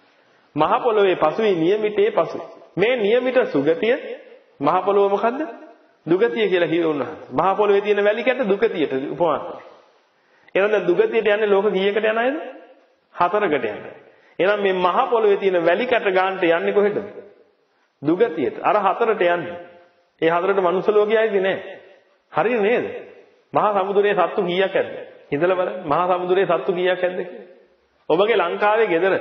Speaker 1: මහ පොළොවේ පසුයි නියමිතේ පසුයි. මේ නියමිත සුගතිය මහ පොළොව මොකද්ද? දුගතිය කියලා කියනවා. මහ පොළොවේ තියෙන වැලි කැට දුගතියට උපමාන. එහෙනම් දැන් දුගතියට යන්නේ ලෝක කීයකට යන අයද? හතරකට යනවා. එහෙනම් මේ මහ පොළොවේ තියෙන වැලි කැට ගන්නට යන්නේ කොහෙද? දුගතියට. අර හතරට යන්නේ. ඒ හතරට මනුස්ස ලෝකයයිද නෑ. හරිද නේද? මහා සමුද්‍රයේ සත්තු කීයක් ඇද්ද? හිතලා බලන්න. මහා සමුද්‍රයේ සත්තු කීයක් ඇද්ද කියලා. ඔබගේ ලංකාවේ ගෙදර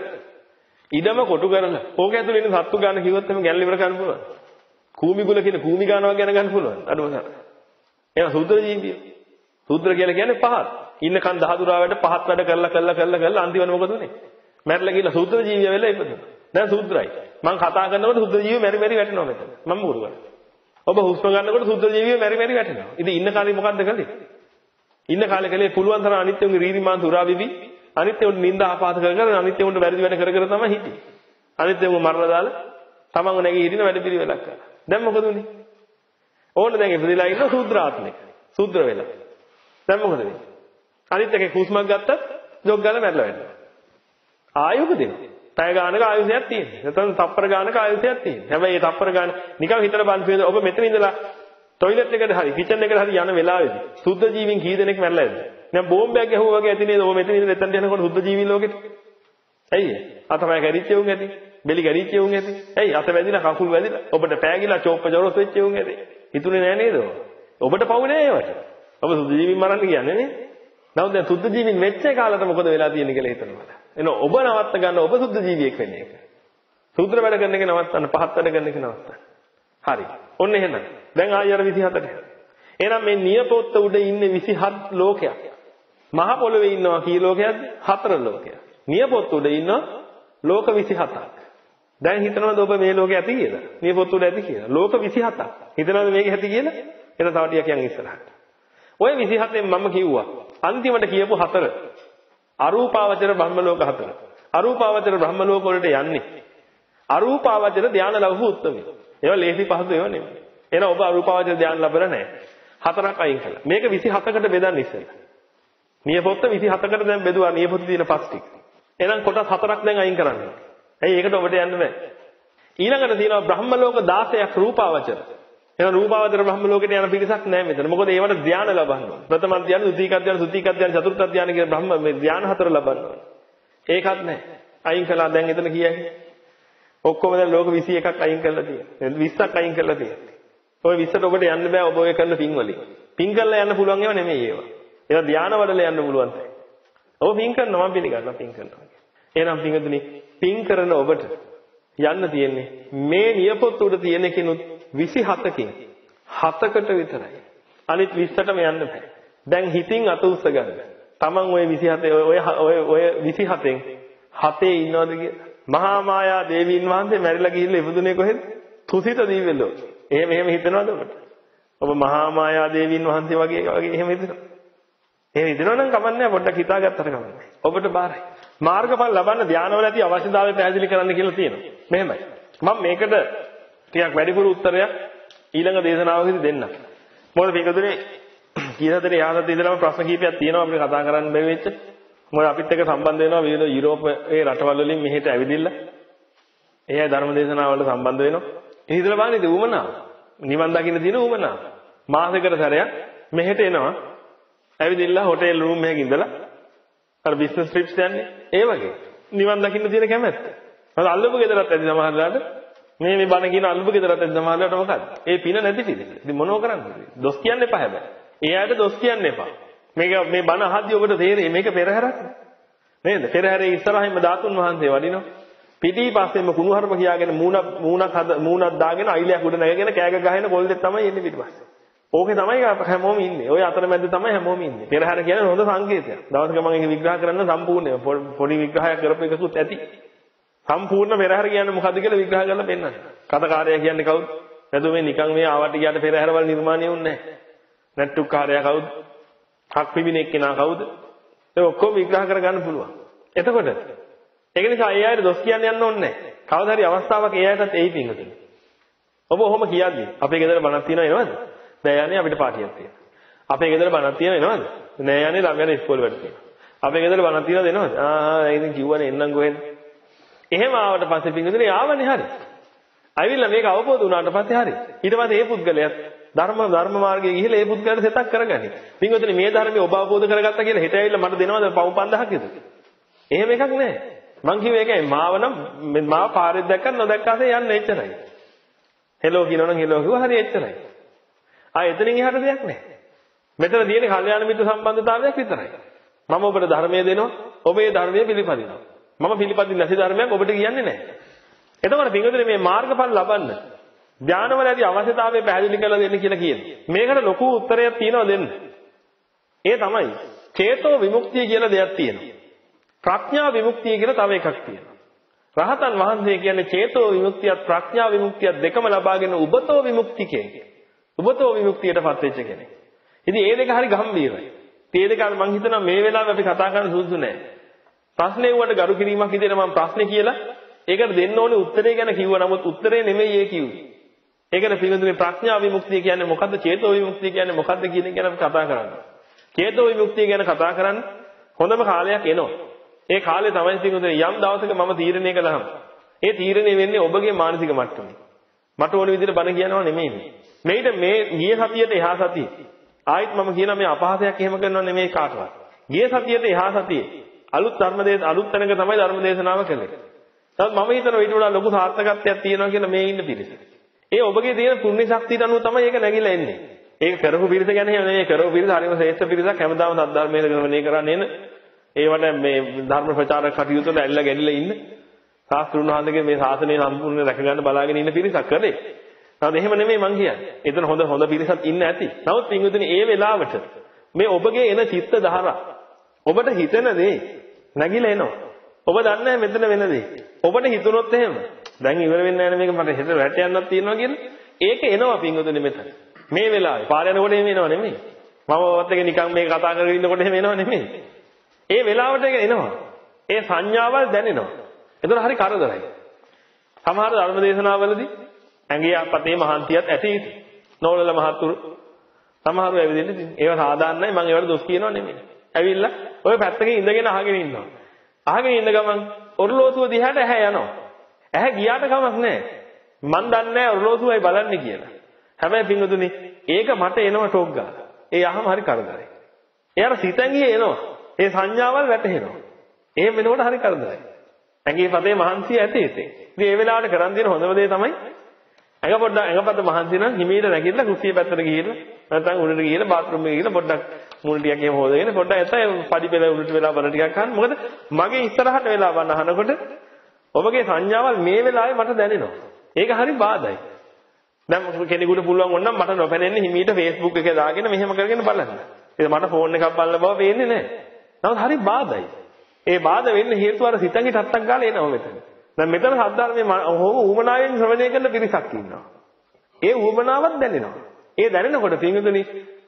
Speaker 1: ඉඩම කොටු කරලා ඕක ඇතුලේ ඉන්න සත්තු ගන්න කිව්වොත් එimhe ගැල්ල ඉවර කරන්න පුළුවන්. කූමිගුල කියන කූමි ගන්නවා ගැන ගන්න පුළුවන්. අඩුම තරම. එහෙනම් සුද්ධ ජීවිය. සුද්ධ කියලා කියන්නේ පහත්. ඉන්නකන් දහදුරාවට පහත් වැඩ කරලා කරලා කරලා කරලා අන්තිමට මොකද උනේ? මැරලා ගිහලා සුද්ධ ජීවිය වෙලා ඉපදුණා. දැන් සුද්ධයි. මම කතා කරනකොට සුද්ධ ජීවිය මෙරි මෙරි වැටෙනවා මෙතන. මම මොකද කරන්නේ? ඔබ හුස්ම ගන්නකොට සුද්ධ ජීවිය මෙරි මෙරි වැටෙනවා. ඉතින් ඉන්න කාලේ මොකද්ද කළේ? ඉන්න කාලේ කලේ පුළුවන් තරම් අනිත්‍යුන්ගේ රීරිමාන් සුරා බිබි අනිත්‍යුන්ට නිඳා ආපාත කර කර අනිත්‍යුන්ට වැරදි වැඩ කර කර තමයි හිටියේ. අනිත්‍යුන්ව මරලා දාලා තමන්ව නැගී හිටින වැඩ පිළිවෙලක් කරා. දැන් මොකද උනේ? ඕන දැන් ඉපදිලා ඉන්න සූත්‍රාත්මක. සූත්‍ර වෙලා. දැන් මොකද වෙන්නේ? අනිත් එකේ හුස්මක් ගත්තත් ජොග් ගාලා මැරලා වැටෙනවා. ආයෙ උපදිනවා. පැය ගානක ආයුෂයක් තියෙනවා. නැත්නම් තප්පර ගානක ආයුෂයක් තියෙනවා. හැබැයි මේ තප්පර ගාන නිකන් හිතලා බලන්න ඔබ මෙතන ඉඳලා টয়ලට් එකට හරි කිචන් එකට හරි යන වෙලාවේදී සුද්ධ ජීවීන් කී දෙනෙක් මැරලා ඇද්ද? දැන් බෝම්බයක් ගැහුවා වගේ ඇති නේද? ඔබ මෙතන ඉඳලා එතනට යනකොට සුද්ධ ජීවීන් ලෝකෙට. ඇයි? අතපය කැරිච්ච උන් ඇති. බෙලි කැරිච්ච උන් ඇති. ඇයි? අත වැදිලා කකුල් වැදිලා ඔබට පෑගිලා චෝප්ප ජොරොස් වෙච්ච උන් ඇති. හිතුනේ නෑ නේද? ඔබට පවු නෑ ඒවට. ඔබ සුද්ධ ජීවීන් මරන්න කියන්නේ නේ? නමුත් දැන් සුද්ධ ජීවීන් මෙච්ච කාලෙට මොකද වෙලා තියෙන්නේ කියලා හිතනවා. එන ඔබ නවත්ත ගන්න ඔබ සුද්ධ ජීවියෙක් වෙන්නේ ඒක. ශුද්‍ර වැඩ කරන එක නවත්තන්න, පහත් වැඩ කරන එක නවත්තන්න. හරි. ඔන්න එහෙනම්. දැන් ආයෙ අර විසිහතට. එහෙනම් මේ නියපොත්ත උඩ ඉන්නේ විසිහත් ලෝකයක්. මහ පොළවේ ඉන්නවා කී ලෝකයක්ද? හතර ලෝකයක්. නියපොත්ත උඩ ඉන්නවා ලෝක විසිහතක්. දැන් හිතනවද ඔබ මේ ලෝකේ ඇති කියලා? නියපොත්ත උඩ ඇති කියලා. ලෝක විසිහතක්. හිතනවද මේක ඇති කියලා? එතන තව ටිකක් යන් ඉස්සරහට. ඔය විසිහතෙන් මම කිව්වා අන්තිමට කියපු හතර අරූපාවචර බ්‍රහ්ම ලෝක හතර. අරූපාවචර බ්‍රහ්ම ලෝක වලට යන්නේ අරූපාවචර ධානය ලැබු උත්තරමයි. ඒවා ලේසි පහසු ඒවා නෙමෙයි. එහෙනම් ඔබ අරූපාවචර ධානය ලැබලා නැහැ. හතරක් අයින් කළා. මේක විසිහතකට බෙදන්න ඉස්සෙල්ලා. නියපොත්ත විසිහතකට දැන් බෙදුවා නියපොත්ත තියෙන පස් ටික. එහෙනම් කොටස් හතරක් දැන් අයින් කරන්න. ඇයි ඒකට ඔබට යන්න බෑ. ඊළඟට තියෙනවා බ්‍රහ්ම ලෝක දහසක් රූපාවචර. එහෙනම් රූපාවචර බ්‍රහ්ම ලෝකෙට යන පිරිසක් නැහැ මෙතන. මොකද ඒවට ධානය ලබන්න ඕන. ප්‍රථම ධානය, ද්විතීක ධානය, තෘතීක ධානය, චතුර්ථ ධානය කියන බ්‍රහ්ම මේ ධානය හතර ලබන්න ඕන. ඒකත් නැහැ. අයින් කළා දැන් එතන කීයද? ඔක්කොම දැන් ලෝක විසි එකක් අයින් කරලා තියෙනවා. විස්සක් අයින් කරලා තියෙනවා. ඔය විස්සට ඔබට යන්න බෑ ඔබ ඔය කරන පින් වලින්. පින් කරලා යන්න පුළුවන් ඒවා නෙමෙයි ඒවා. ඒවා ධානය වලට යන්න පුළුවන් තැන. ඔබ පින් කරනවා මම පිළිගන්නවා පින් කරනවා. එහෙනම් පින්වතුනි පින් කරන ඔබට යන්න තියෙන්නේ මේ නියපොත්ත උඩ තියෙන කෙනුත් විසිහතකින් හතකට විතරයි. අනිත් විස්සටම යන්න බෑ. දැන් හිතින් අත උස්ස ගන්න. Taman ඔය විසිහත ඔය ඔය ඔය විසිහතෙන් හතේ ඉන්නවද කියලා? මහා මායා දේවීන් වහන්සේ මැරිලා ගිහිල්ලා ඉපදුනේ කොහෙද? තුසිත දිව්‍ය ලෝකෙ. එහෙම එහෙම හිතනවද ඔබට? ඔබ මහා මායා දේවීන් වහන්සේ වගේ වගේ එහෙම හිතනවා. එහෙම හිතනවනම් කමන්නේ පොඩ්ඩක් හිතාගත්තට කමන්නේ. ඔබට බාරයි. මාර්ගඵල ලබන්න ධානවල ඇති අවශ්‍යතාවය පැහැදිලි කරන්න කියලා තියෙනවා. මෙහෙමයි. මම මේකට ටිකක් වැඩිපුර උත්තරයක් ඊළඟ දේශනාවකදී දෙන්නම්. මොකද මේකදුනේ කීයදට යාහතට ඉඳලාම ප්‍රශ්න කීපයක් තියෙනවා අපිට කතා කරන්න බැරි වෙච්ච. මොකද අපිත් එක්ක සම්බන්ධ වෙනවා විවිධ යුරෝපයේ රටවල් වලින් මෙහෙට ඇවිදින්න. එහේ ධර්ම දේශනාවලට සම්බන්ධ වෙනවා. ඒ හිතලා බලන්න ඉතින් උමනාව. නිවන් දකින්න තියෙන උමනාව. මාසෙකට සැරයක් මෙහෙට එනවා. ඇවිදින්න හොටෙල් රූම් එකක ඉඳලා අර බිස්නස් ට්‍රිප්ස් යන්නේ. ඒ වගේ. නිවන් දකින්න තියෙන කැමැත්ත. මොකද අල්ලපු ගෙදරත් ඇති සමහරලාට මේ මේ බණ කියන අල්ලපු ගෙදරත් ඇති සමහරලාට මොකද? ඒ පින නැති පිළිද. ඉතින් මොනව කරන්නද? දොස් කියන්න එපා හැබැයි. ඒ ආයත දොස් කියන්න එපා. මේක මේ බණ අහද්දී ඔබට තේරෙයි මේක පෙරහැරක් නේද? පෙරහැරේ ඉස්සරහින්ම ධාතුන් වහන්සේ වඩිනවා. පිටිපස්සෙම කුණුහරුප කියාගෙන මූණක් මූණක් හද මූණක් දාගෙන අයිලයක් උඩ නැගගෙන කෑග ගහන කොල්ලෙක් තමයි එන්නේ පිටිපස්සේ. ඕකේ තමයි හැමෝම ඉන්නේ. ওই අතරමැද තමයි හැමෝම ඉන්නේ. පෙරහැර කියන්නේ හොඳ සංකේතයක්. දවසක මම ඒක විග්‍රහ කරන්න සම්පූර්ණයෙන් පොඩි විග්‍රහයක් කරපු එකකුත් ඇති. සම්පූර්ණ පෙරහැර කියන්නේ මොකද්ද කියලා විග්‍රහ කරලා පෙන්නන්න. කතකාරයා කියන්නේ කවුද? නැතු මේ නිකන් මේ ආවට ගියාට පෙරහැරවල නිර්මාණය වුන්නේ නැහැ. නැට්ටුකාරයා කවුද? හක් පිබින එක්කෙනා කවුද? ඒක ඔක්කොම විග්‍රහ කරගන්න පුළුවන්. එතකොට ඒක නිසා ඒ අයට දොස් කියන්න යන්න ඕනේ නැහැ. කවදා හරි අවස්ථාවක් ඒ අයටත් එයි පිංගුතුනි. ඔබ ඔහොම කියද්දි අපේ ගෙදර බණක් තියෙනව එනවද? නෑ යන්නේ අපිට පාටියක් තියෙනවා. අපේ ගෙදර බණක් තියෙනව එනවද? නෑ යන්නේ ළමයාට ඉස්කෝලේ වැඩ තියෙනවා. අපේ ගෙදර බණක් තියෙනවද එනවද? ආ ඉතින් කිව්වනේ එන්නම් කොහෙද? එහෙම ආවට පස්සේ පිංගුතුනි ආවනේ හරි. ඇවිල්ලා මේක අවබෝධ වුණාට පස්සේ හරි. ඊට පස්සේ මේ පුද්ගලයා ධර්ම ධර්ම මාර්ගයේ ගිහිල්ලා මේ පුද්ගලයාට සෙතක් කරගනි. පිංගුතුනි මේ ධර්මයේ ඔබ අවබෝධ කරගත්තා කියලා හෙට ඇවිල්ලා මට දෙනවද පව් පන්දහක් විතර? එහෙම එකක් නෑ. මං කිව්වේ ඒකයි මාව නම් මාව පාරේ දැක්කත් නොදැක්කාසේ යන්න එච්චරයි. හෙලෝ කියනවනම් හෙලෝ කිව්වා හරි එච්චරයි. ආ එතනින් එහාට දෙයක් නැහැ. මෙතන තියෙන්නේ කල්යාණ මිත්‍ර සම්බන්ධතාවයක් විතරයි. මම ඔබට ධර්මය දෙනවා, ඔබ ඒ ධර්මයේ පිළිපදිනවා. මම පිළිපදින්න නැති ධර්මයක් ඔබට කියන්නේ නැහැ. එතකොට පින්වතුනි මේ මාර්ගඵල ලබන්න ධානවලදී අවශ්‍යතාවය පැහැදිලි කරලා දෙන්න කියලා කියන්නේ. මේකට ලොකු උත්තරයක් තියෙනවා දෙන්න. ඒ තමයි චේතෝ විමුක්තිය කියලා දෙයක් තියෙනවා. ප්‍රඥා විමුක්තිය කියලා තව එකක් තියෙනවා. රහතන් වහන්සේ කියන්නේ චේතෝ විමුක්තියත් ප්‍රඥා විමුක්තියත් දෙකම ලබාගෙන උබතෝ විමුක්තිකේ. උබතෝ විමුක්තියටපත් වෙච්ච කෙනෙක්. ඉතින් මේ දෙක හරි ගැඹීරයි. මේ දෙක මම හිතනවා මේ වෙලාවේ අපි කතා කරන්න සුදුසු නැහැ. ප්‍රශ්නේ වුණාට ගරු කිරීමක් විදිහට මම ප්‍රශ්නේ කියලා ඒකට දෙන්න ඕනේ උත්තරේ ගැන කිව්වා. නමුත් උත්තරේ නෙමෙයි ඒ කිව්වේ. ඒකට පිළිගන්නේ ප්‍රඥා විමුක්තිය කියන්නේ මොකද්ද? චේතෝ විමුක්තිය කියන්නේ මොකද්ද කියන එක ගැන අපි කතා කරන්නේ. චේතෝ විමුක්තිය ගැන කතා කරන්න හොඳම කාලයක් එනවා. ඒ කාලේ තමයි පිළිගන්නේ යම් දවසක මම තීරණය කළාම ඒ තීරණය වෙන්නේ ඔබගේ මානසික මට්ටමේ. මට ඕන විදිහට බණ කියනවා නෙමෙයි. මේිට මේ ගිය සතියට එහා සතියේ ආයිත් මම කියනවා මේ අපහාසයක් එහෙම කරනව නෙමෙයි කාටවත්. ගිය සතියට එහා සතියේ අලුත් ධර්මදේශ අලුත් තැනක තමයි ධර්ම දේශනාව කළේ. නමුත් මම හිතනවා ඊට වඩා ලොකු සාර්ථකත්වයක් තියෙනවා කියලා මේ ඉන්න පිරිස. ඒ ඔබගේ තියෙන පුණ්‍ය ශක්තියට අනුව තමයි ඒක නැగిලා එන්නේ. ඒක කරපු පිරිස ගැන නෙමෙයි කරපු පිරිස හරිම ශ්‍රේෂ්ඨ පිරිසක් හැමදාම සද්ධර්මයේ ගමනේ කරන්නේ නේ. ඒවට මේ ධර්ම ප්‍රචාරක කටයුතු වල ඇල්ලලා ගැලිලා ඉන්න. ශාස්ත්‍රුන් වහන්සේගේ මේ ශාසනය සම්පූර්ණ රැක ගන්න බලාගෙන ඉන්න පිරිසක් කරේ. නමුත් එහෙම නෙමෙයි මං කියන්නේ. එතන හොඳ හොඳ පිරිසක් ඉන්න ඇති. නමුත් පින්විතනි ඒ වෙලාවට මේ ඔබගේ එන චිත්ත ධාරා ඔබට හිතෙන දේ නැగిලා එනවා. ඔබ දන්නේ නැහැ මෙතන වෙන දේ. ඔබට හිතුනොත් එහෙම දැන් ඉවර වෙන්නේ නැහැ මේක මට හෙට රැට යන්නත් තියෙනවා කියලා. ඒක එනවා පින්විතනි මෙතන. මේ වෙලාවේ පාර යනකොට එහෙම එනව නෙමෙයි. මම ඔබත් එක්ක නිකන් මේක කතා කරගෙන ඉන්නකොට එහෙම එනව නෙමෙයි. ඒ වෙලාවට ඒක එනවා. ඒ සංඥාවල් දැනෙනවා. ඒතර හරි කරදරයි. සමහර ධර්ම දේශනාවලදී ඇඟේ අපතේ මහන්තියත් ඇති ඉති. නෝලල මහතුරු සමහරව ඇවිදින්න ඉතින් ඒව සාධාරණයි මම ඒවට දොස් කියනව නෙමෙයි. ඇවිල්ලා ඔය පැත්තකින් ඉඳගෙන අහගෙන ඉන්නවා. අහගෙන ඉන්න ගමන් ඔරලෝසුව දිහාට ඇහැ යනවා. ඇහැ ගියාට කමක් නැහැ. මන් දන්නේ නැහැ ඔරලෝසුවයි බලන්නේ කියලා. හැබැයි පින්වතුනි ඒක මට එනවා ටොක් ගාලා. ඒ අහම හරි කරදරයි. එයාට සිතෙන් ගියේ එනවා. ඒ සංඥාවල් වැටහෙනවා. එහෙම වෙනකොට හරි කරදරයි. ඇඟේ පතේ මහන්සිය ඇති ඉතින්. ඉතින් ඒ වෙලාවට කරන් දෙන හොඳම දේ තමයි ඇඟ පොඩ්ඩක් ඇඟපත මහන්සි නම් හිමීට නැගිටලා කුස්සිය පැත්තට ගිහිල්ලා නැත්නම් උඩට ගිහිල්ලා බාත් รู එකේ ගිහිල්ලා පොඩ්ඩක් මුල් ටිකක් එහෙම හොදගෙන පොඩ්ඩක් ඇත්ත පඩි පෙළ උඩට වෙලා බල ටිකක් අහන්න. මොකද මගේ ඉස්සරහට වෙලා බන අහනකොට ඔබගේ සංඥාවල් මේ වෙලාවේ මට දැනෙනවා. ඒක හරි බාධායි. දැන් කෙනෙකුට පුළුවන් වොන්නම් මට නොපැනෙන්නේ හිමීට Facebook එකේ දාගෙන මෙහෙම කරගෙන බලන්න. ඒක මට ෆෝන් එකක් බලන බව පේන්නේ නැහැ. නමුත් හරි බාධායි. ඒ බාධා වෙන්න හේතුව අර සිතන්ගේ ටට්ටක් ගාලා එනවා මෙතන. දැන් මෙතන සද්ධර්මයේ හොම ඌමනාවෙන් ශ්‍රවණය කරන පිරිසක් ඉන්නවා. ඒ ඌමනාවක් දැනෙනවා. ඒ දැනෙනකොට පින්විතනි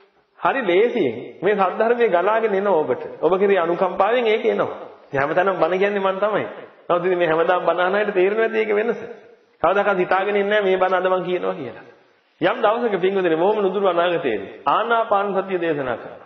Speaker 1: හරි ලේසියෙන් මේ සද්ධර්මයේ ගලාගෙන එන ඔබට. ඔබ කෙරේ අනුකම්පාවෙන් ඒක එනවා. හැමතැනම බණ කියන්නේ මම තමයි. නමුත් ඉතින් මේ හැමදාම බණ අහන අයට තේරෙන්නේ නැති ඒක වෙනස. කවදාකවත් හිතාගෙන ඉන්නේ නැහැ මේ බණ අද මම කියනවා කියලා. යම් දවසක පින්විතනි මොහොම නුදුරු අනාගතයේදී ආනාපාන සතිය දේශනා කරනවා.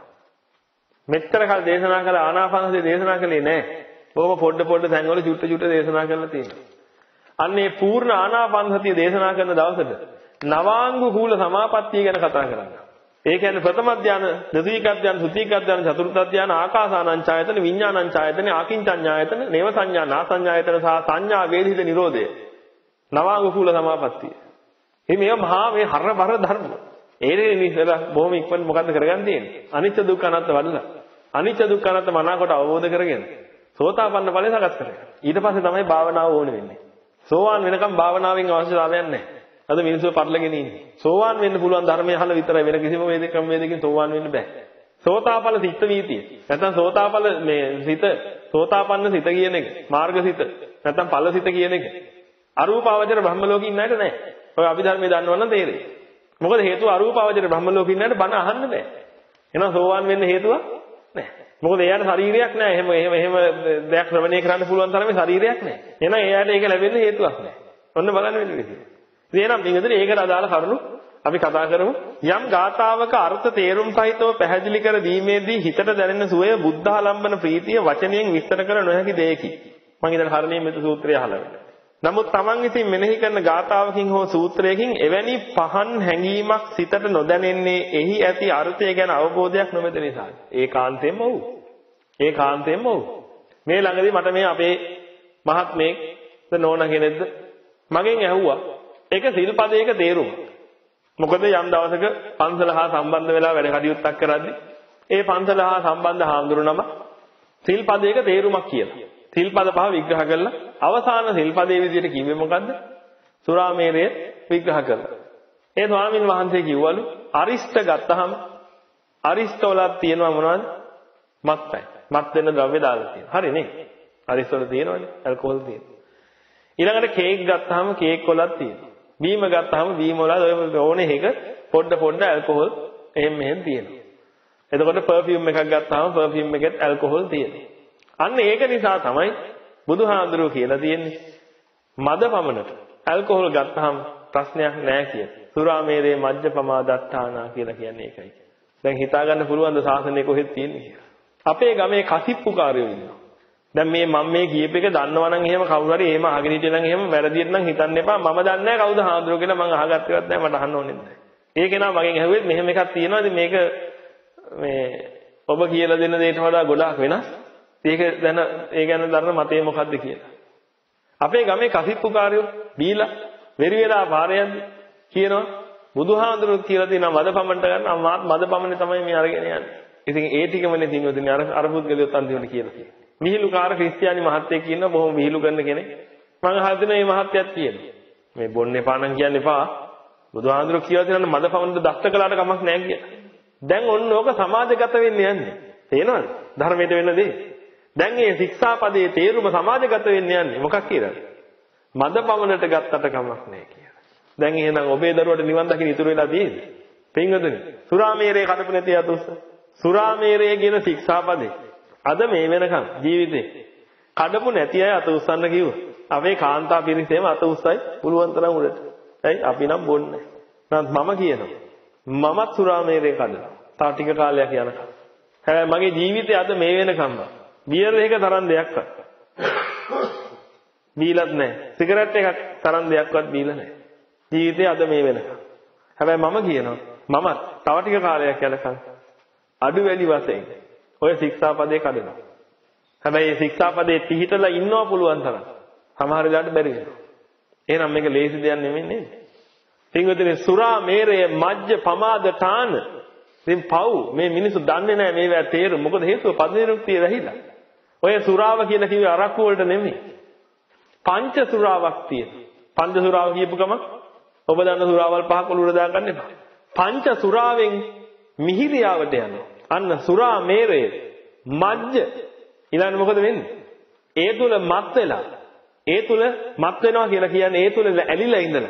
Speaker 1: මෙච්චර කල් දේශනා කළ ආනාපාන සතිය දේශනා කළේ නැහැ. බොහොම පොඩ පොඩ තැන්වල චුට්ට චුට්ට දේශනා කරලා තියෙනවා. අන්න ඒ පූර්ණ ආනාපාන සතිය දේශනා කරන දවසට නවාංගු කූල සමාපත්තිය ගැන කතා කරනවා. ඒ කියන්නේ ප්‍රථම ධානය, ද්විතීක ධානය, තෘතීක ධානය, චතුර්ථ ධානය, ආකාසානංචායතන, විඥානංචායතන, ආකින්චඤ්ඤායතන, නේව සංඥා, නාසඤ්ඤායතන සහ සංඥා වේදිත නිරෝධය. නවාංගු කූල සමාපත්තිය. මේ මේවා මහා මේ හරබර ධර්ම. ඒනේ ඉස්සලා බොහොම ඉක්මනට මොකද්ද කරගන්න තියෙන්නේ? අනිච්ච දුක්ඛ අනාත්ම වඩලා. අනිච්ච දුක්ඛ අනාත්ම මනාකොට අවබෝධ කරගෙන සෝතාපන්න ඵලය සකස් කරගන්න. ඊට පස්සේ තමයි භාවනාව ඕනේ වෙන්නේ. සෝවාන් වෙනකම් භාවනාවෙන් අවශ්‍යතාවයක් නැහැ. අද මිනිස්සු පටලගෙන ඉන්නේ. සෝවාන් වෙන්න පුළුවන් ධර්මය අහලා විතරයි වෙන කිසිම වේදික ක්‍රම වේදකින් සෝවාන් වෙන්න බෑ. සෝතාපල සිත් වීතිය. නැත්නම් සෝතාපල මේ සිත සෝතාපන්න සිත කියන එක, මාර්ග සිත, නැත්නම් ඵල සිත කියන එක. අරූපාවචර බ්‍රහ්ම ලෝකේ ඉන්න අයට නැහැ. ඔය අභිධර්මයේ දන්නවනම් තේරෙයි. මොකද හේතුව අරූපාවචර බ්‍රහ්ම ලෝකේ ඉන්න අයට බණ අහන්න බෑ. එහෙනම් සෝවාන් වෙන්න හේතුව නැහැ. මොකද එයාට ශරීරයක් නැහැ. එහෙම එහෙම එහෙම දෙයක් ශ්‍රවණය කරන්න පුළුවන් තරමේ ශරීරයක් නැහැ. එහෙනම් එයාට ඒක ලැබෙන්න හේතුවක් නැහැ. ඔන්න බලන්න වෙන විදිහ. එහෙනම් මේකදී ඒකට අදාළ කරුණු අපි කතා කරමු. යම් ගාථාවක අර්ථ තේරුම් සහිතව පැහැදිලි කර දීමේදී හිතට දැනෙන සුවය බුද්ධාලම්බන ප්‍රීතිය වචනයෙන් විස්තර කර නොහැකි දෙයකි. මම ඉතින් හරණීය මෙතු සූත්‍රය අහලා වෙනවා. නමුත් Taman විසින් මෙනෙහි කරන ගාථාවකින් හෝ සූත්‍රයකින් එවැනි පහන් හැඟීමක් සිතට නොදැනෙන්නේ එහි ඇති අර්ථය ගැන අවබෝධයක් නොමැති නිසා. ඒකාන්තයෙන්ම ඔව්. ඒකාන්තයෙන්ම ඔව්. මේ ළඟදී මට මේ අපේ මහත්මයෙක් නෝනා කෙනෙක්ද මගෙන් ඇහුවා ඒක සිල්පදයක තේරුම. මොකද යම් දවසක පන්සල හා සම්බන්ධ වෙලා වැඩ කටයුත්තක් කරද්දී ඒ පන්සල හා සම්බන්ධ හාමුදුරුවනම සිල්පදයක තේරුමක් කියලා. සිල්පද පහ විග්‍රහ කළා. අවසාන සිල්පදයේ විදිහට කිව්වේ මොකද්ද? සුරාමේරය විග්‍රහ කළා. ඒ ස්වාමීන් වහන්සේ කිව්වලු අරිෂ්ඨ ගත්තහම අරිෂ්ඨ වල තියෙනවා මොනවද? මත්පැන්. මත් වෙන ද්‍රව්‍ය දාලා තියෙනවා. හරි නේ? අරිෂ්ඨ වල තියෙනවනේ. ඇල්කොහොල් තියෙනවා. ඊළඟට කේක් ගත්තාම කේක් වලක් තියෙනවා. බීම ගත්තාම බීම වල ඔය ඕනේ එක පොඩ පොඩ ඇල්කොහොල් එහෙම මෙහෙම තියෙනවා. එතකොට පර්ෆියුම් එකක් ගත්තාම පර්ෆියුම් එකෙත් ඇල්කොහොල් තියෙනවා. අන්න ඒක නිසා තමයි බුදුහාඳුරෝ කියලා තියෙන්නේ මද පමණට ඇල්කොහොල් ගත්තාම ප්‍රශ්නයක් නැහැ කිය. සුරාමේරේ මජ්ජපමා දත්තානා කියලා කියන්නේ ඒකයි. දැන් හිතා ගන්න පුළුවන් ද සාසනය කොහෙද තියෙන්නේ කියලා. අපේ ගමේ කසිප්පු කාර්යෝ ඉන්නවා. දැන් මේ මම මේ කියප එක දන්නවනම් එහෙම කවුරු හරි එහෙම අහගෙන හිටියනම් එහෙම වැරදියට නම් හිතන්න එපා. මම දන්නේ නැහැ කවුද හාමුදුරුවෝ කියලා මම අහගත්තේවත් නැහැ මට අහන්න ඕනෙත් නැහැ. ඒක නා මගෙන් ඇහුවෙත් මෙහෙම එකක් තියෙනවා. ඉතින් මේක මේ ඔබ කියලා දෙන දේට වඩා ගොඩාක් වෙනස්. ඒක දැන ඒ ගැන දන්න මතය මොකද්ද කියලා. අපේ ගමේ කසිප්පු කාර්යෝ බීලා වෙරි වෙලා පාරේ යද්දි කියනවා බුදුහාමුදුරුවෝ කියලා තියෙනවා මද පමණට ගන්න මාත් මද පමණේ තමයි මේ අරගෙන යන්නේ. ඉතින් ඒ ටිකමනේ තින්වදිනේ අර අර පුද්ගලියොත් අන්තිමට කියලා තියෙනවා. මිහිලුකාර ක්‍රිස්තියානි මහත්තයෙක් ඉන්නවා බොහොම මිහිලු කරන කෙනෙක්. මම හදින මේ මහත්යත් කියනවා. මේ බොන්න එපා නම් කියන්න එපා. බුදුහාඳුරෝ කියලා තියෙනවා මද පවුනට දෂ්ට කළාට කමක් නැහැ කියලා. දැන් ඔන්න ඕක සමාජගත වෙන්න යන්නේ. තේනවද? ධර්මයට වෙන්න දේ. දැන් මේ ශික්ෂාපදයේ තේරුම සමාජගත වෙන්න යන්නේ. මොකක් කියලාද? මද පවුනට ගත්තට කමක් නැහැ කියලා. දැන් එහෙනම් ඔබේ දරුවට නිවන් දකින්න ඉතුරු වෙලා තියෙන්නේ. පින්වතුනි, සුරාමේරේ කඩපු නැති අතුස්ස. සුරාමේරේ කියන ශික්ෂාපදේ අද මේ වෙනකන් ජීවිතේ කඩපු නැති අය අත උස්සන්න කිව්වා. අපේ කාන්තා පිරිසේම අත උස්සයි පුළුවන් තරම් උඩට. ඇයි අපි නම් බොන්නේ. නමුත් මම කියනවා මමත් සුරාමේරේ කඩනවා. තව ටික කාලයක් යනකම්. හැබැයි මගේ ජීවිතේ අද මේ වෙනකම්ම බියර් එක තරම් දෙයක්වත් බීලත් නැහැ. සිගරට් එකක් තරම් දෙයක්වත් බීලා නැහැ. ජීවිතේ අද මේ වෙනකම්. හැබැයි මම කියනවා මමත් තව ටික කාලයක් යනකම් අඩු වැඩි වශයෙන් ඔය ශික්ෂාපදේ කඩනවා. හැබැයි මේ ශික්ෂාපදේ පිළිහිටලා ඉන්නව පුළුවන් තරම්. සමහර වෙලාවට බැරි වෙනවා. එහෙනම් මේක ලේසි දෙයක් නෙමෙයි නේද? පින්වතුනි සුරා මේරය මජ්ජ පමාද ඨාන. ඉතින් පව් මේ මිනිස්සු දන්නේ නැහැ මේවා තේරුම. මොකද හේතුව පද නිරුක්තිය වැහිලා. ඔය සුරාව කියලා කිව්වේ අරක්කු වලට නෙමෙයි. පංච සුරාවක් තියෙනවා. පංච සුරාව කියපු ගමන් ඔබ දන්න සුරාවල් පහක් ඔලුවට දාගන්න එපා. පංච සුරාවෙන් මිහිරියාවට යනවා. අන්න සුරා මේරය මජ්ජ ඊළඟ මොකද වෙන්නේ? ඒ තුල මත් වෙලා ඒ තුල මත් වෙනවා කියලා කියන්නේ ඒ තුල ඇලිලා ඉඳලා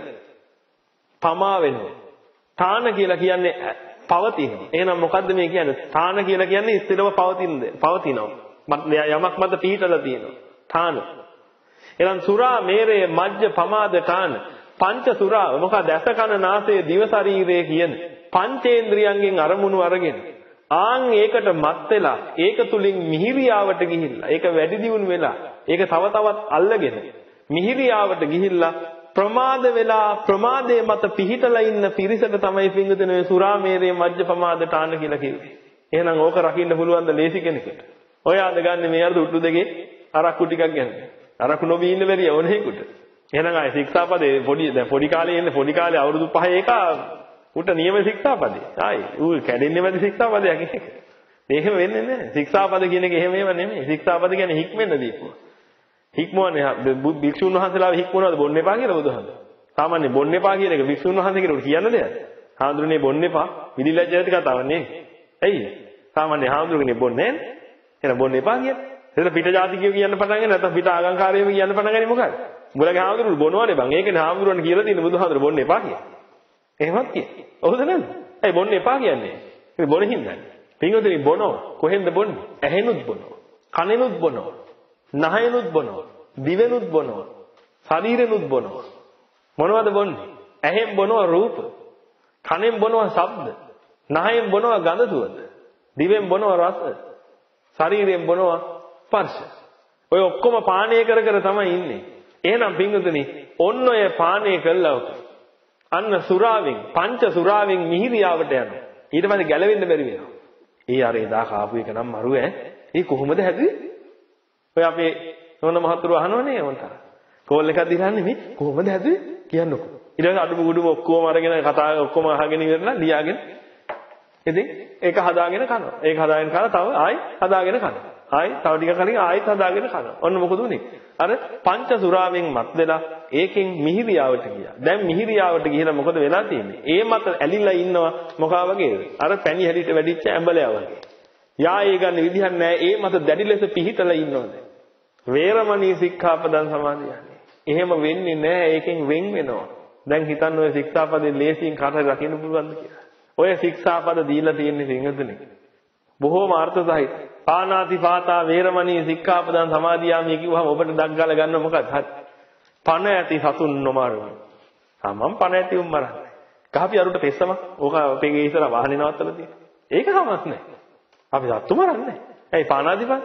Speaker 1: පමා වෙනවා. තාන කියලා කියන්නේ පවතිනවා. එහෙනම් මොකද්ද මේ කියන්නේ? තාන කියලා කියන්නේ ස්ථිරව පවතින පවතිනවා. යමක් මත පිහිටලා තියෙනවා. තාන. එහෙනම් සුරා මේරේ මජ්ජ පමාද තාන පංච සුරා මොකද ඇස කන නාසය දිව ශරීරය කියන පංචේන්ද්‍රියයන්ගෙන් අරමුණු අරගෙන ආන් ඒකට මත් වෙලා ඒක තුලින් මිහිරියාවට ගිහිල්ලා ඒක වැඩි දියුණු වෙලා ඒක තව තවත් අල්ලගෙන මිහිරියාවට ගිහිල්ලා ප්‍රමාද වෙලා ප්‍රමාදයේ මත පිහිටලා ඉන්න පිරිසට තමයි පිංගුතුනේ සුරාමේරේ මජ්ජ ප්‍රමාද තාන කියලා කිව්වේ. එහෙනම් ඕක රකින්න පුළුවන් ද ලේසි කෙනෙකුට? ඔය ආද ගන්න මේ අර දුට්ටු දෙකේ අරක්කු ටිකක් ගන්න. අරක්කු නොබී ඉන්න බැරිය ඕනෙකුට. එහෙනම් ආයි ශික්ෂාපදේ පොඩි දැන් පොඩි කාලේ ඉන්නේ පොඩි කාලේ අවුරුදු පහ ඒක උට නියම ශික්ෂාපදේ. ආයි ඌ කැඩෙන්නේ නැති ශික්ෂාපදයක් ඒක. එහෙම වෙන්නේ නැහැ. ශික්ෂාපද කියන එක එහෙම ඒවා නෙමෙයි. ශික්ෂාපද කියන්නේ හික්මෙන්න දීපුවා. හික්මවන්නේ භික්ෂුන් වහන්සේලාව හික්මනවාද බොන්න එපා කියලා බුදුහාමුදුරුවෝ. සාමාන්‍ය බොන්න එපා කියන එක භික්ෂුන් වහන්සේ කෙනෙකුට කියන්න දෙයක්. හාමුදුරනේ බොන්න එපා. විදිලජ්ජ ඇති කතාවක් නේ. ඇයි? සාමාන්‍ය හාමුදුරුවනේ බොන්නේ නැහැ. එහෙනම් බොන්න එපා කියන්නේ. එතන පිට ජාතිකයෝ කියන්න පටන් ගන්න නැත්නම් පිට ආගම්කාරයෝ කියන්න පටන් ගන්නේ මොකද? උඹලගේ හාමුදුරුවෝ බොනවනේ බං. ඒකනේ හාමුදුරුවන්ට කියලා තියෙන බුදුහාමුදුරුවෝ බොන්න එපා කියලා. එහෙමත් කිය. ඔව්ද නැද්ද? ඇයි බොන්න එපා කියන්නේ? මේ බොන හින්දානේ. පින්වතුනි බොනෝ කොහෙන්ද බොන්නේ? ඇහෙනුත් බොනවා. කනෙනුත් බොනවා. නහයනුත් බොනවා. දිවෙනුත් බොනවා. ශරීරෙනුත් බොනවා. මොනවද බොන්නේ? ඇහෙන් බොනවා රූප. කනෙන් බොනවා ශබ්ද. නහයෙන් බොනවා ගඳ සුවඳ. දිවෙන් බොනවා රස. ශරීරයෙන් බොනවා ස්පර්ශ. ඔය ඔක්කොම පානය කර කර තමයි ඉන්නේ. එහෙනම් පින්වතුනි ඔන්න ඔය පානය කළා අන්න සුරාවෙන් පංච සුරාවෙන් මිහිරියාවට යනවා. ඊට පස්සේ ගැලවෙන්න බැරි වෙනවා. ඒ අර එදා කාපු එක නම් මරුව ඈ. ඒ කොහොමද හැදුවේ? ඔය අපේ නෝන මහතුරු අහනවනේ වන්තර. කෝල් එකක් දිහාන්නේ මේ කොහොමද හැදුවේ කියන්නකෝ. ඊට පස්සේ අඩුම ගුඩුම ඔක්කොම අරගෙන කතා ඔක්කොම අහගෙන ඉවරලා ලියාගෙන ඉතින් ඒක හදාගෙන කනවා. ඒක හදාගෙන කනවා තව ආයි හදාගෙන කනවා. ආයි තව ටික කලින් ආයිත් හදාගෙන කනවා. ඔන්න මොකද උනේ? අර පංච සුරාවෙන් මත් වෙලා ඒකෙන් මිහිරියාවට ගියා. දැන් මිහිරියාවට ගිහලා මොකද වෙලා තියෙන්නේ? ඒ මත ඇලිලා ඉන්නවා මොකා වගේද? අර පැණි හැලිට වැඩිච්ච ඇඹලයා වගේ. යායේ ගන්න විදිහක් නැහැ. ඒ මත දැඩි ලෙස පිහිටලා ඉන්නවද? වේරමණී සික්ඛාපදං සමාදියාමි. එහෙම වෙන්නේ නැහැ. ඒකෙන් වෙන් වෙනවා. දැන් හිතන්න ඔය ශික්ෂාපදේ ලේසියෙන් කාටද රකින්න පුළුවන්ද කියලා. ඔය ශික්ෂාපද දීලා තියෙන්නේ සිංහදුනේ. බොහෝම අර්ථ සහිත. පානාති පාතා වේරමණී සික්ඛාපදං සමාදියාමි කිව්වහම ඔබට දග්ගල ගන්න මොකක්ද? හරි. පණ ඇති සතුන් නොමරමු. ආ මම පණ ඇති උන් මරන්නේ. කහපි අරුට පෙස්සම. ඕක අපේ ගේ ඉස්සර වාහනේ නවත්තලා තියෙනවා. ඒක කමක් නැහැ. අපි සත්තු මරන්නේ. ඇයි පානාදිපා?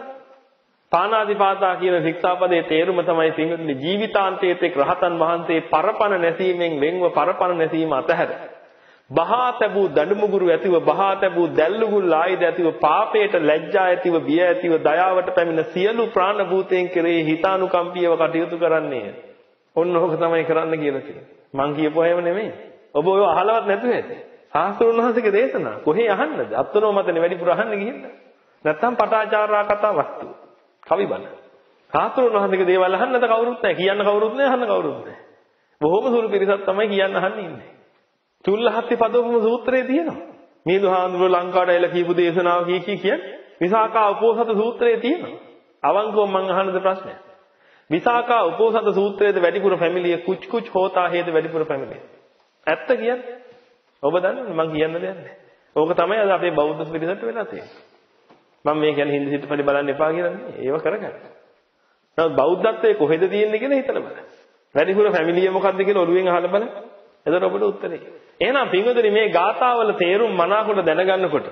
Speaker 1: පානාදිපාතා කියන ශික්ෂාපදයේ තේරුම තමයි සිංහදුනේ ජීවිතාන්තයේත් රහතන් වහන්සේ පරපණ නැසීමෙන් වෙන්ව පරපණ නැසීම අතහැර බහා තැබූ දඬුමුගුරු ඇතිව බහා තැබූ දැල්ලුගුල් ආයුධ ඇතිව පාපයට ලැජ්ජා ඇතිව බිය ඇතිව දයාවට පැමිණ සියලු ප්‍රාණ භූතයන් කෙරෙහි හිතානුකම්පීව කටයුතු කරන්නේ. ඔන්න ඕක තමයි කරන්න කියලා තියෙන්නේ. මං කියපුවා එහෙම නෙමෙයි. ඔබ ඔය අහලවත් නැතුව ඇති. සාස්ත්‍රුන් වහන්සේගේ දේශනා කොහේ අහන්නද? අත්නෝ මතනේ වැඩිපුර අහන්න ගිහින්. නැත්තම් පටාචාරා කතා වස්තු. කවි බණ. සාස්ත්‍රුන් වහන්සේගේ දේවල් අහන්න නැත කවුරුත් නැහැ. කියන්න කවුරුත් නැහැ, අහන්න කවුරුත් නැහැ. බොහොම සුළු පිරිසක් තමයි කියන්න අහන්නේ ඉන්නේ. චුල්ලහත්ති පදෝපම සූත්‍රයේ තියෙනවා. මේ දුහාඳුර ලංකාවට එලා කියපු දේශනාව කී කී කියන්නේ විසාකා උපෝසත සූත්‍රයේ තියෙනවා. අවංකව මම අහන්නද ප්‍රශ්නය. විසාකා උපෝසත සූත්‍රයේද වැඩිපුර ෆැමිලිය කුච් කුච් හෝතා හේද වැඩිපුර ෆැමිලිය. ඇත්ත කියන්නේ. ඔබ දන්නවද මම කියන්න දෙයක් නැහැ. ඕක තමයි අද අපේ බෞද්ධ පිරිසට වෙලා තියෙන්නේ. මම මේ කියන්නේ හින්දු සිතුපටි බලන්න එපා කියලා නෙවෙයි. ඒව කරගන්න. නමුත් බෞද්ධත්වයේ කොහෙද තියෙන්නේ කියලා හිතලා බලන්න. වැඩිපුර ෆැමිලිය මොකක්ද කියලා ඔළුවෙන් අහලා බලන්න. එතකොට ඔබට උත්තරේ. එහෙනම් පින්වතුනි මේ ගාථාවල තේරුම් මනාකොට දැනගන්නකොට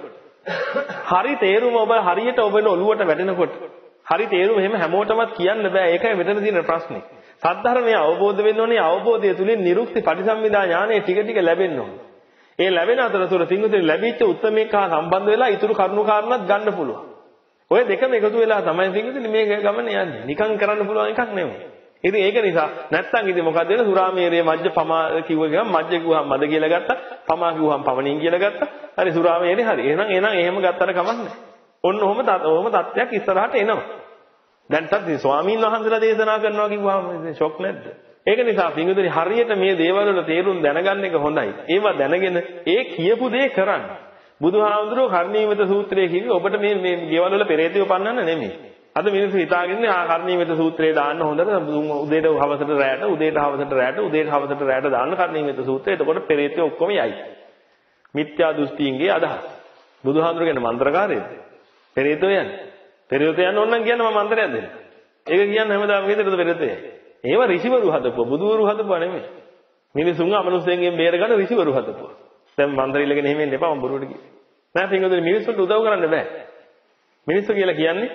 Speaker 1: හරි තේරුම ඔබ හරියට ඔබේ ඔළුවට වැටෙනකොට හරි තේරුම එහෙම හැමෝටමත් කියන්න බෑ. ඒකයි මෙතන තියෙන ප්‍රශ්නේ. සද්ධර්මය අවබෝධ වෙන්න ඕනේ. අවබෝධය තුලින් නිරුක්ති පටිසම්භිදා ඥානය ටික ටික ලැබෙන්න ඕනේ. ඒ ලැබෙන අතරතුර පින්වතුනි ලැබිච්ච උත්තරමේක හා සම්බන්ධ වෙලා ඊටු කරුණු කාරණාත් ගන්න පුළුවන්. ඔය දෙකම එකතු වෙලා තමයි පින්වතුනි මේ ගමන යන්නේ. නිකන් කරන්න පුළුවන් එකක් නෙමෙයි. ඉතින් ඒක නිසා නැත්තම් ඉතින් මොකද වෙන්නේ සුරාමේරයේ මජ්ජ පමා කිව්ව ගමන් මජ්ජ කිව්වහම මද කියලා ගත්තා පමා කිව්වහම පමණින් කියලා ගත්තා හරි සුරාමේරේ හරි එහෙනම් එහෙනම් එහෙම ගත්තට කමක් නැහැ ඔන්න ඔහොම ඔහොම තත්ත්වයක් ඉස්සරහට එනවා දැන් තත් ස්වාමීන් වහන්සේලා දේශනා කරනවා කිව්වහම ෂොක් නැද්ද ඒක නිසා පින්විතනි හරියට මේ දේවල් වල තේරුම් දැනගන්න එක හොඳයි ඒවා දැනගෙන ඒ කියපු දේ කරන්න බුදුහාමුදුරුවෝ කර්ණීයමෙත සූත්‍රයේ කිව්වේ ඔබට මේ මේ දේවල් වල පෙරේතයෝ පන්නන්න නෙමෙයි අද මිනිස්සු හිතාගෙන ආ කර්ණීයමෙත සූත්‍රය දාන්න හොඳට උදේට හවසට රැයට උදේට හවසට රැයට උදේට හවසට රැයට දාන්න කර්ණීයමෙත සූත්‍රය. එතකොට පෙරේතයෝ ඔක්කොම යයි. මිත්‍යා දෘෂ්ටියින්ගේ අදහස්. බුදුහාඳුර කියන්නේ මන්ත්‍රකාරයද? පෙරේතයෝ යන්නේ. පෙරේතයෝ යන්න ඕන නම් කියන්න මම මන්ත්‍රයක් දෙන්න. ඒක කියන්නේ හැමදාම ගෙදරද පෙරේතයෝ. ඒව ඍෂිවරු හදපුවා බුදුවරු හදපුවා නෙමෙයි. මිනිසුන් අමනුෂ්‍යයෙන් බේර ගන්න ඍෂිවරු හදපුවා. දැන් මන්ත්‍ර ඉල්ලගෙන එහෙම එන්න එපා මම බොරුවට කිව්වේ. නෑ පින්වතුනි මිනිස්සුන්ට උදව් කරන්න බෑ. මිනිස්සු කියලා කියන්නේ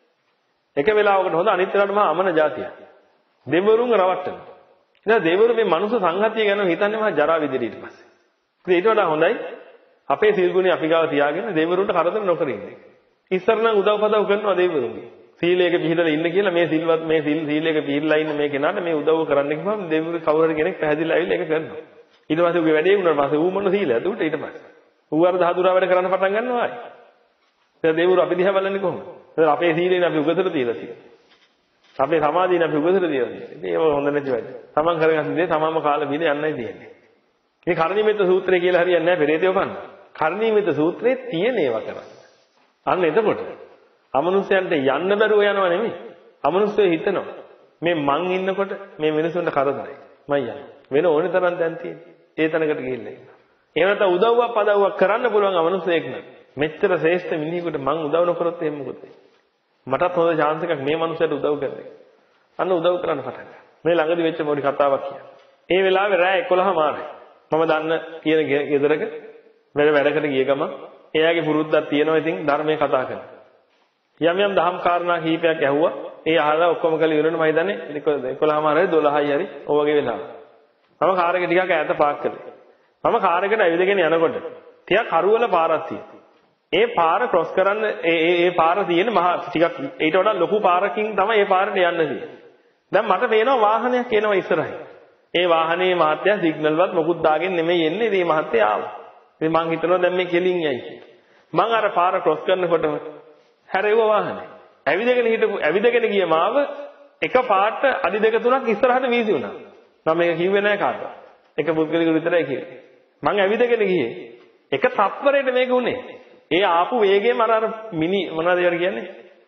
Speaker 1: එක වෙලාවකට හොඳ අනිත් වෙලාවට මහා අමන જાතියක්. දෙවිවරුන් රවට්ටන. ඉතින් දෙවිවරු මේ මනුස්ස සංහතිය ගැන හිතන්නේ මහා ජරා විදිහට ඊට පස්සේ. ඉතින් ඊට වඩා හොඳයි අපේ සීල් ගුණය අපි ගාව තියාගෙන දෙවිවරුන්ට කරදර නොකර ඉන්න එක. ඉස්සර නම් උදව් පදව් කරනවා දෙවිවරුන්ගේ. සීලයක පිළිදලා ඉන්න කියලා මේ සිල්වත් මේ සීල් සීලයක පිළිලා ඉන්න මේ කෙනාට මේ උදව් කරන්න කිව්වම දෙවිවරු කවුරු හරි කෙනෙක් පැහැදිලිලා ඇවිල්ලා ඒක කරනවා. ඊට පස්සේ උගේ වැඩේ වුණාට පස්සේ ඌ මොන සීලයද උට ඊට පස්සේ. ඌ අර දහදුරා වැඩ කරන්න පටන් ගන්නවා ආයි. දැන් දෙවිවරු අපි දිහා බලන්නේ කොහොමද? දැන් අපේ සීලෙන් අපි උගතට තියලා තියෙනවා. අපේ සමාධියෙන් අපි උගතට තියලා තියෙනවා. ඉතින් ඒව හොඳ නැති වැඩ. තමන් කරගන්න දේ තමන්ම කාලා බීලා යන්නයි තියෙන්නේ. මේ කර්ණීයමෙත සූත්‍රය කියලා හරියන්නේ නැහැ පෙරේතයෝ කන්න. කර්ණීයමෙත සූත්‍රයේ තියෙන ඒවා කරන්නේ. අන්න එතකොට අමනුෂ්‍යයන්ට යන්න බැරුව යනවා නෙමෙයි. අමනුෂ්‍යයෝ හිතනවා මේ මං ඉන්නකොට මේ මිනිසුන්ට කරදරයි. මම යනවා. වෙන ඕනේ තරම් දැන් තියෙන්නේ. ඒ තැනකට ගිහිල්ලා ඉන්නවා. එහෙම නැත්නම් උදව්වක් පදව්වක් කරන්න පුළුවන් අමනුෂ්‍යයෙක් නේ. මෙච්චර ශ්‍රේෂ්ඨ මිනිහෙකුට මං උදව් නොකරොත් එහෙම මොකද වෙන්නේ? මටත් හොඳ chance එකක් මේ මනුස්සයට උදව් කරන්න. අන්න උදව් කරන්න පටන් ගත්තා. මේ ළඟදි වෙච්ච පොඩි කතාවක් කියන්න. ඒ වෙලාවේ රෑ එකොළහ මාරයි. මම දන්න කියන ගෙදරක වැඩ වැඩකට ගිය ගමන් එයාගේ පුරුද්දක් තියෙනවා ඉතින් ධර්මයේ කතා කරන. යම් යම් දහම් කාරණා කීපයක් ඇහුවා. ඒ අහලා ඔක්කොම කළා ඉවරනේ මම හිතන්නේ එකොළහ මාරයි දොළහයි හරි ඔය වගේ වෙලාව. මම කාර් එක ටිකක් ඈත පාක් කළා. මම කාර් එකට ඇවිදගෙන යනකොට ටිකක් හරුවල පාරක් තියෙනවා. ඒ පාර ක්‍රොස් කරන්න ඒ ඒ පාර තියෙන මහා ටිකක් ඊට වඩා ලොකු පාරකින් තමයි ඒ පාරට යන්න තියෙන්නේ. දැන් මට පේනවා වාහනයක් එනවා ඉස්සරහින්. ඒ වාහනේ මහත්තයා සිග්නල්වත් මොකුත් දාගෙන නෙමෙයි එන්නේ. මේ මහත්තයා ආවා. ඉතින් මං හිතනවා දැන් මේ කෙලින් යයි කියලා. මං අර පාර ක්‍රොස් කරනකොටම හැරෙව්වා වාහනේ. ඇවිදගෙන හිටපු ඇවිදගෙන ගිය මාව එක පාට අඩි දෙක තුනක් ඉස්සරහට වීසි වුණා. මම මේක කිව්වේ නෑ කාටවත්. එක පුද්ගලෙකුට විතරයි කිව්වේ. මං ඇවිදගෙන ගියේ එක තප්පරයකට මේක උනේ. ඒ ආපු වේගයෙන් අර අර මිනි මොනවද ඒවට කියන්නේ?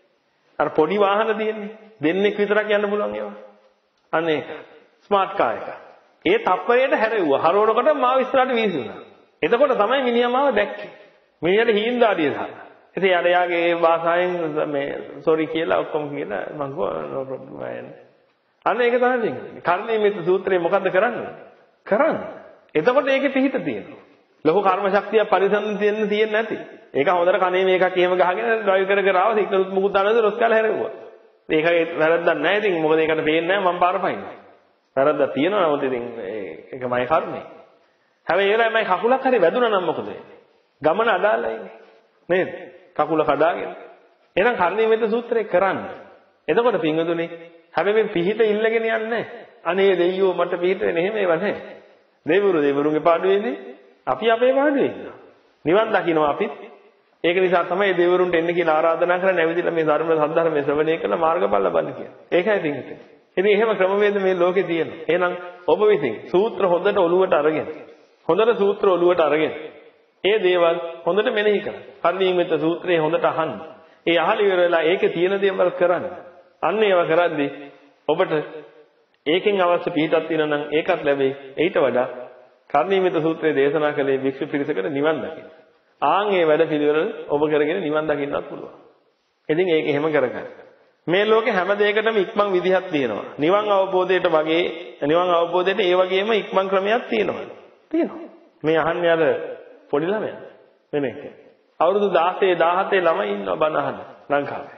Speaker 1: අර පොඩි වාහන තියෙන්නේ. දෙන්නෙක් විතරක් යන්න පුළුවන් ඒවා. අන්න ඒක. ස්මාර්ට් කාර් එක. ඒ තප්පරයට හැරෙව්වා. හරවනකොට මාව ඉස්සරහට වීසුණා. එතකොට තමයි මිනිහා මාව දැක්කේ. මිනිහට හීන්දාඩිය දාලා. ඉතින් යාර යාගේ ඒ භාෂාවෙන් මේ සෝරි කියලා ඔක්කොම කියලා මං කිව්වා නෝ ප්‍රොබ්ලම් අයන්නේ. අන්න ඒක තමයි තියෙන්නේ. කර්ණීයමෙත සූත්‍රයේ මොකද්ද කරන්නේ? කරන්නේ. එතකොට ඒකේ පිහිට තියෙනවා. ලොකු කර්ම ශක්තිය පරිසම් තියෙන්න තියෙන්නේ නැති. ඒක හොඳට කනේ මේකක් එහෙම ගහගෙන ඩ්‍රයිව් කර කර ආව සිග්නල්ත් මුකුත් දාන්නද රොස් කාලා හැරෙව්වා. ඒකේ වැරද්දක් නැහැ. ඉතින් මොකද ඒකට පේන්නේ නැහැ මම පාර පයින්නේ. වැරද්දක් තියෙනවා නමුත් ඉතින් ඒක මගේ කර්මය. හැබැයි ඒලා මම කකුලක් හරි වැදුනා නම් මොකද වෙන්නේ? ගමන අදාළයි නේද? කකුල කඩාගෙන. එහෙනම් කර්ණීයමෙත සූත්‍රය කරන්න. එතකොට පිංගුදුනේ හැබැයි මේ පිහිට ඉල්ලගෙන යන්නේ නැහැ. අනේ දෙයියෝ මට පිහිට වෙන්නේ එහෙම ඒවා නැහැ. දෙවිවරු දෙවිවරුන්ගේ පාඩුවේදී අපි අපේ පාඩුවේ ඉන්නවා. නිවන් දකින්නවා අපිත් ඒක නිසා තමයි දෙවිවරුන්ට එන්න කියලා ආරාධනා කරන්නේ ඇවිදලා මේ ධර්ම සද්ධර්මයේ ශ්‍රවණය කරලා මාර්ගඵල ලබන්න කියන්නේ. ඒකයි තියෙන්නේ. ඉතින් එහෙම ක්‍රමවේද මේ ලෝකේ තියෙනවා. එහෙනම් ඔබ විසින් සූත්‍ර හොඳට ඔලුවට අරගෙන හොඳට සූත්‍ර ඔලුවට අරගෙන ඒ දේවල් හොඳට මෙනෙහි කරන්න. කර්ණීයමිත සූත්‍රයේ හොඳට අහන්න. ඒ අහල ඉවර වෙලා ඒකේ තියෙන දේවල් කරන්න. අන්න ඒවා කරද්දී ඔබට ඒකෙන් අවශ්‍ය පිටක් තියෙනවා නම් ඒකත් ලැබෙයි. ඊට වඩා කර්ණීයමිත සූත්‍රයේ දේශනා කළේ වික්ෂු පිරිසකට නිවන් දකින්න. ආන් ඒ වැඩ පිළිවෙල ඔබ කරගෙන නිවන් දකින්නත් පුළුවන්. ඉතින් ඒක එහෙම කරගන්න. මේ ලෝකේ හැම දෙයකටම ඉක්මන් විදිහක් තියෙනවා. නිවන් අවබෝධයට වගේ නිවන් අවබෝධයට ඒ වගේම ඉක්මන් ක්‍රමයක් තියෙනවා. තියෙනවා. මේ අහන්නේ අර පොඩි ළමයා වෙන එක. අවුරුදු දහසය දහහතේ ළමයි ඉන්නවා බණ අහන්න ලංකාවේ.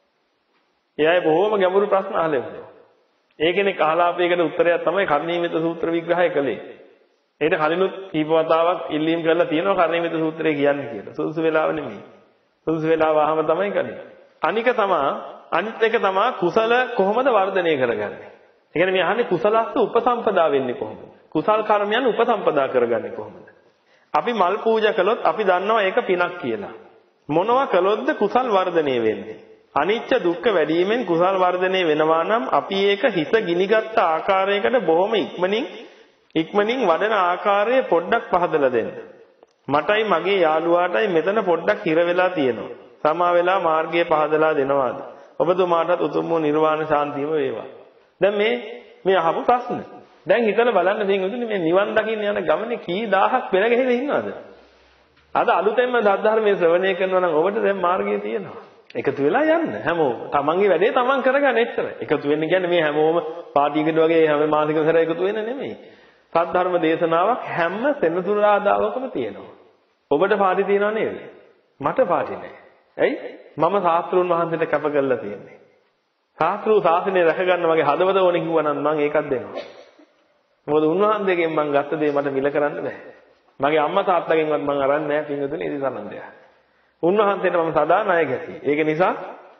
Speaker 1: ඒ අය බොහොම ගැඹුරු ප්‍රශ්න අහලා ඉන්නවා. ඒ කෙනෙක් අහලා අපේකට උත්තරයක් තමයි කර්ණීයමිත සූත්‍ර විග්‍රහය කළේ. ඒකට කලිනුත් කීප වතාවක් ඉල්ලීම් කරලා තියෙනවා කර්ණීයමිත සූත්‍රය කියන්නේ කියලා. සුදුසු වෙලාව නෙමෙයි. සුදුසු වෙලාව ආවම තමයි කන්නේ. අනික තමයි අනිත් එක තමයි කුසල කොහොමද වර්ධනය කරගන්නේ. ඒ කියන්නේ මේ අහන්නේ කුසලස්ස උපසම්පදා වෙන්නේ කොහොමද? කුසල් කර්මයන් උපසම්පදා කරගන්නේ කොහොමද? අපි මල් පූජා කළොත් අපි දන්නවා ඒක පිනක් කියලා. මොනවා කළොත්ද කුසල් වර්ධනය වෙන්නේ? අනිච්ච දුක්ඛ වැඩිවීමෙන් කුසල් වර්ධනය වෙනවා නම් අපි ඒක හිත ගිනිගත් ආකාරයකට බොහොම ඉක්මනින් ඉක්මනින් වඩන ආකාරය පොඩ්ඩක් පහදලා දෙන්න. මටයි මගේ යාළුවාටයි මෙතන පොඩ්ඩක් හිර වෙලා තියෙනවා. සමා වෙලා මාර්ගය පහදලා දෙනවාද? ඔබතුමාටත් උතුම් වූ නිර්වාණ ශාන්තියම වේවා. දැන් මේ මේ අහපු ප්‍රශ්න. දැන් හිතලා බලන්න තියෙන්නේ මේ නිවන් දකින්න යන ගමනේ කී දහහක් පෙර ගහලා ඉන්නවද? අද අලුතෙන්ම ධර්මයේ ශ්‍රවණය කරනවා නම් ඔබට දැන් මාර්ගය තියෙනවා. එකතු වෙලා යන්න හැමෝම. තමන්ගේ වැඩේ තමන් කරගන්න එච්චරයි. එකතු වෙන්න කියන්නේ මේ හැමෝම පාටියකට වගේ හැම මාසික සැර එකතු වෙන්න නෙමෙයි. සද්ධර්ම දේශනාවක් හැම සෙනසුරාදාවකම තියෙනවා. ඔබට පාටි තියෙනව නේද? මට පාටි නෑ. ඇයි? මම ශාස්ත්‍රුන් වහන්සේට කැප කරලා තියෙන්නේ. ශාස්ත්‍රු ශාසනය රැක ගන්න මගේ හදවත ඕනේ කිව්වනම් මම ඒකත් දෙනවා. මොකද උන්වහන්සේගෙන් මම ගත්ත දේ මට මිල කරන්න බෑ. මගේ අම්මා තාත්තගෙන්වත් මම අරන් නෑ පින්වතුනි ඉතින් සම්බන්ධය. උන්වහන්සේට මම සදා ණය ගැතියි. ඒක නිසා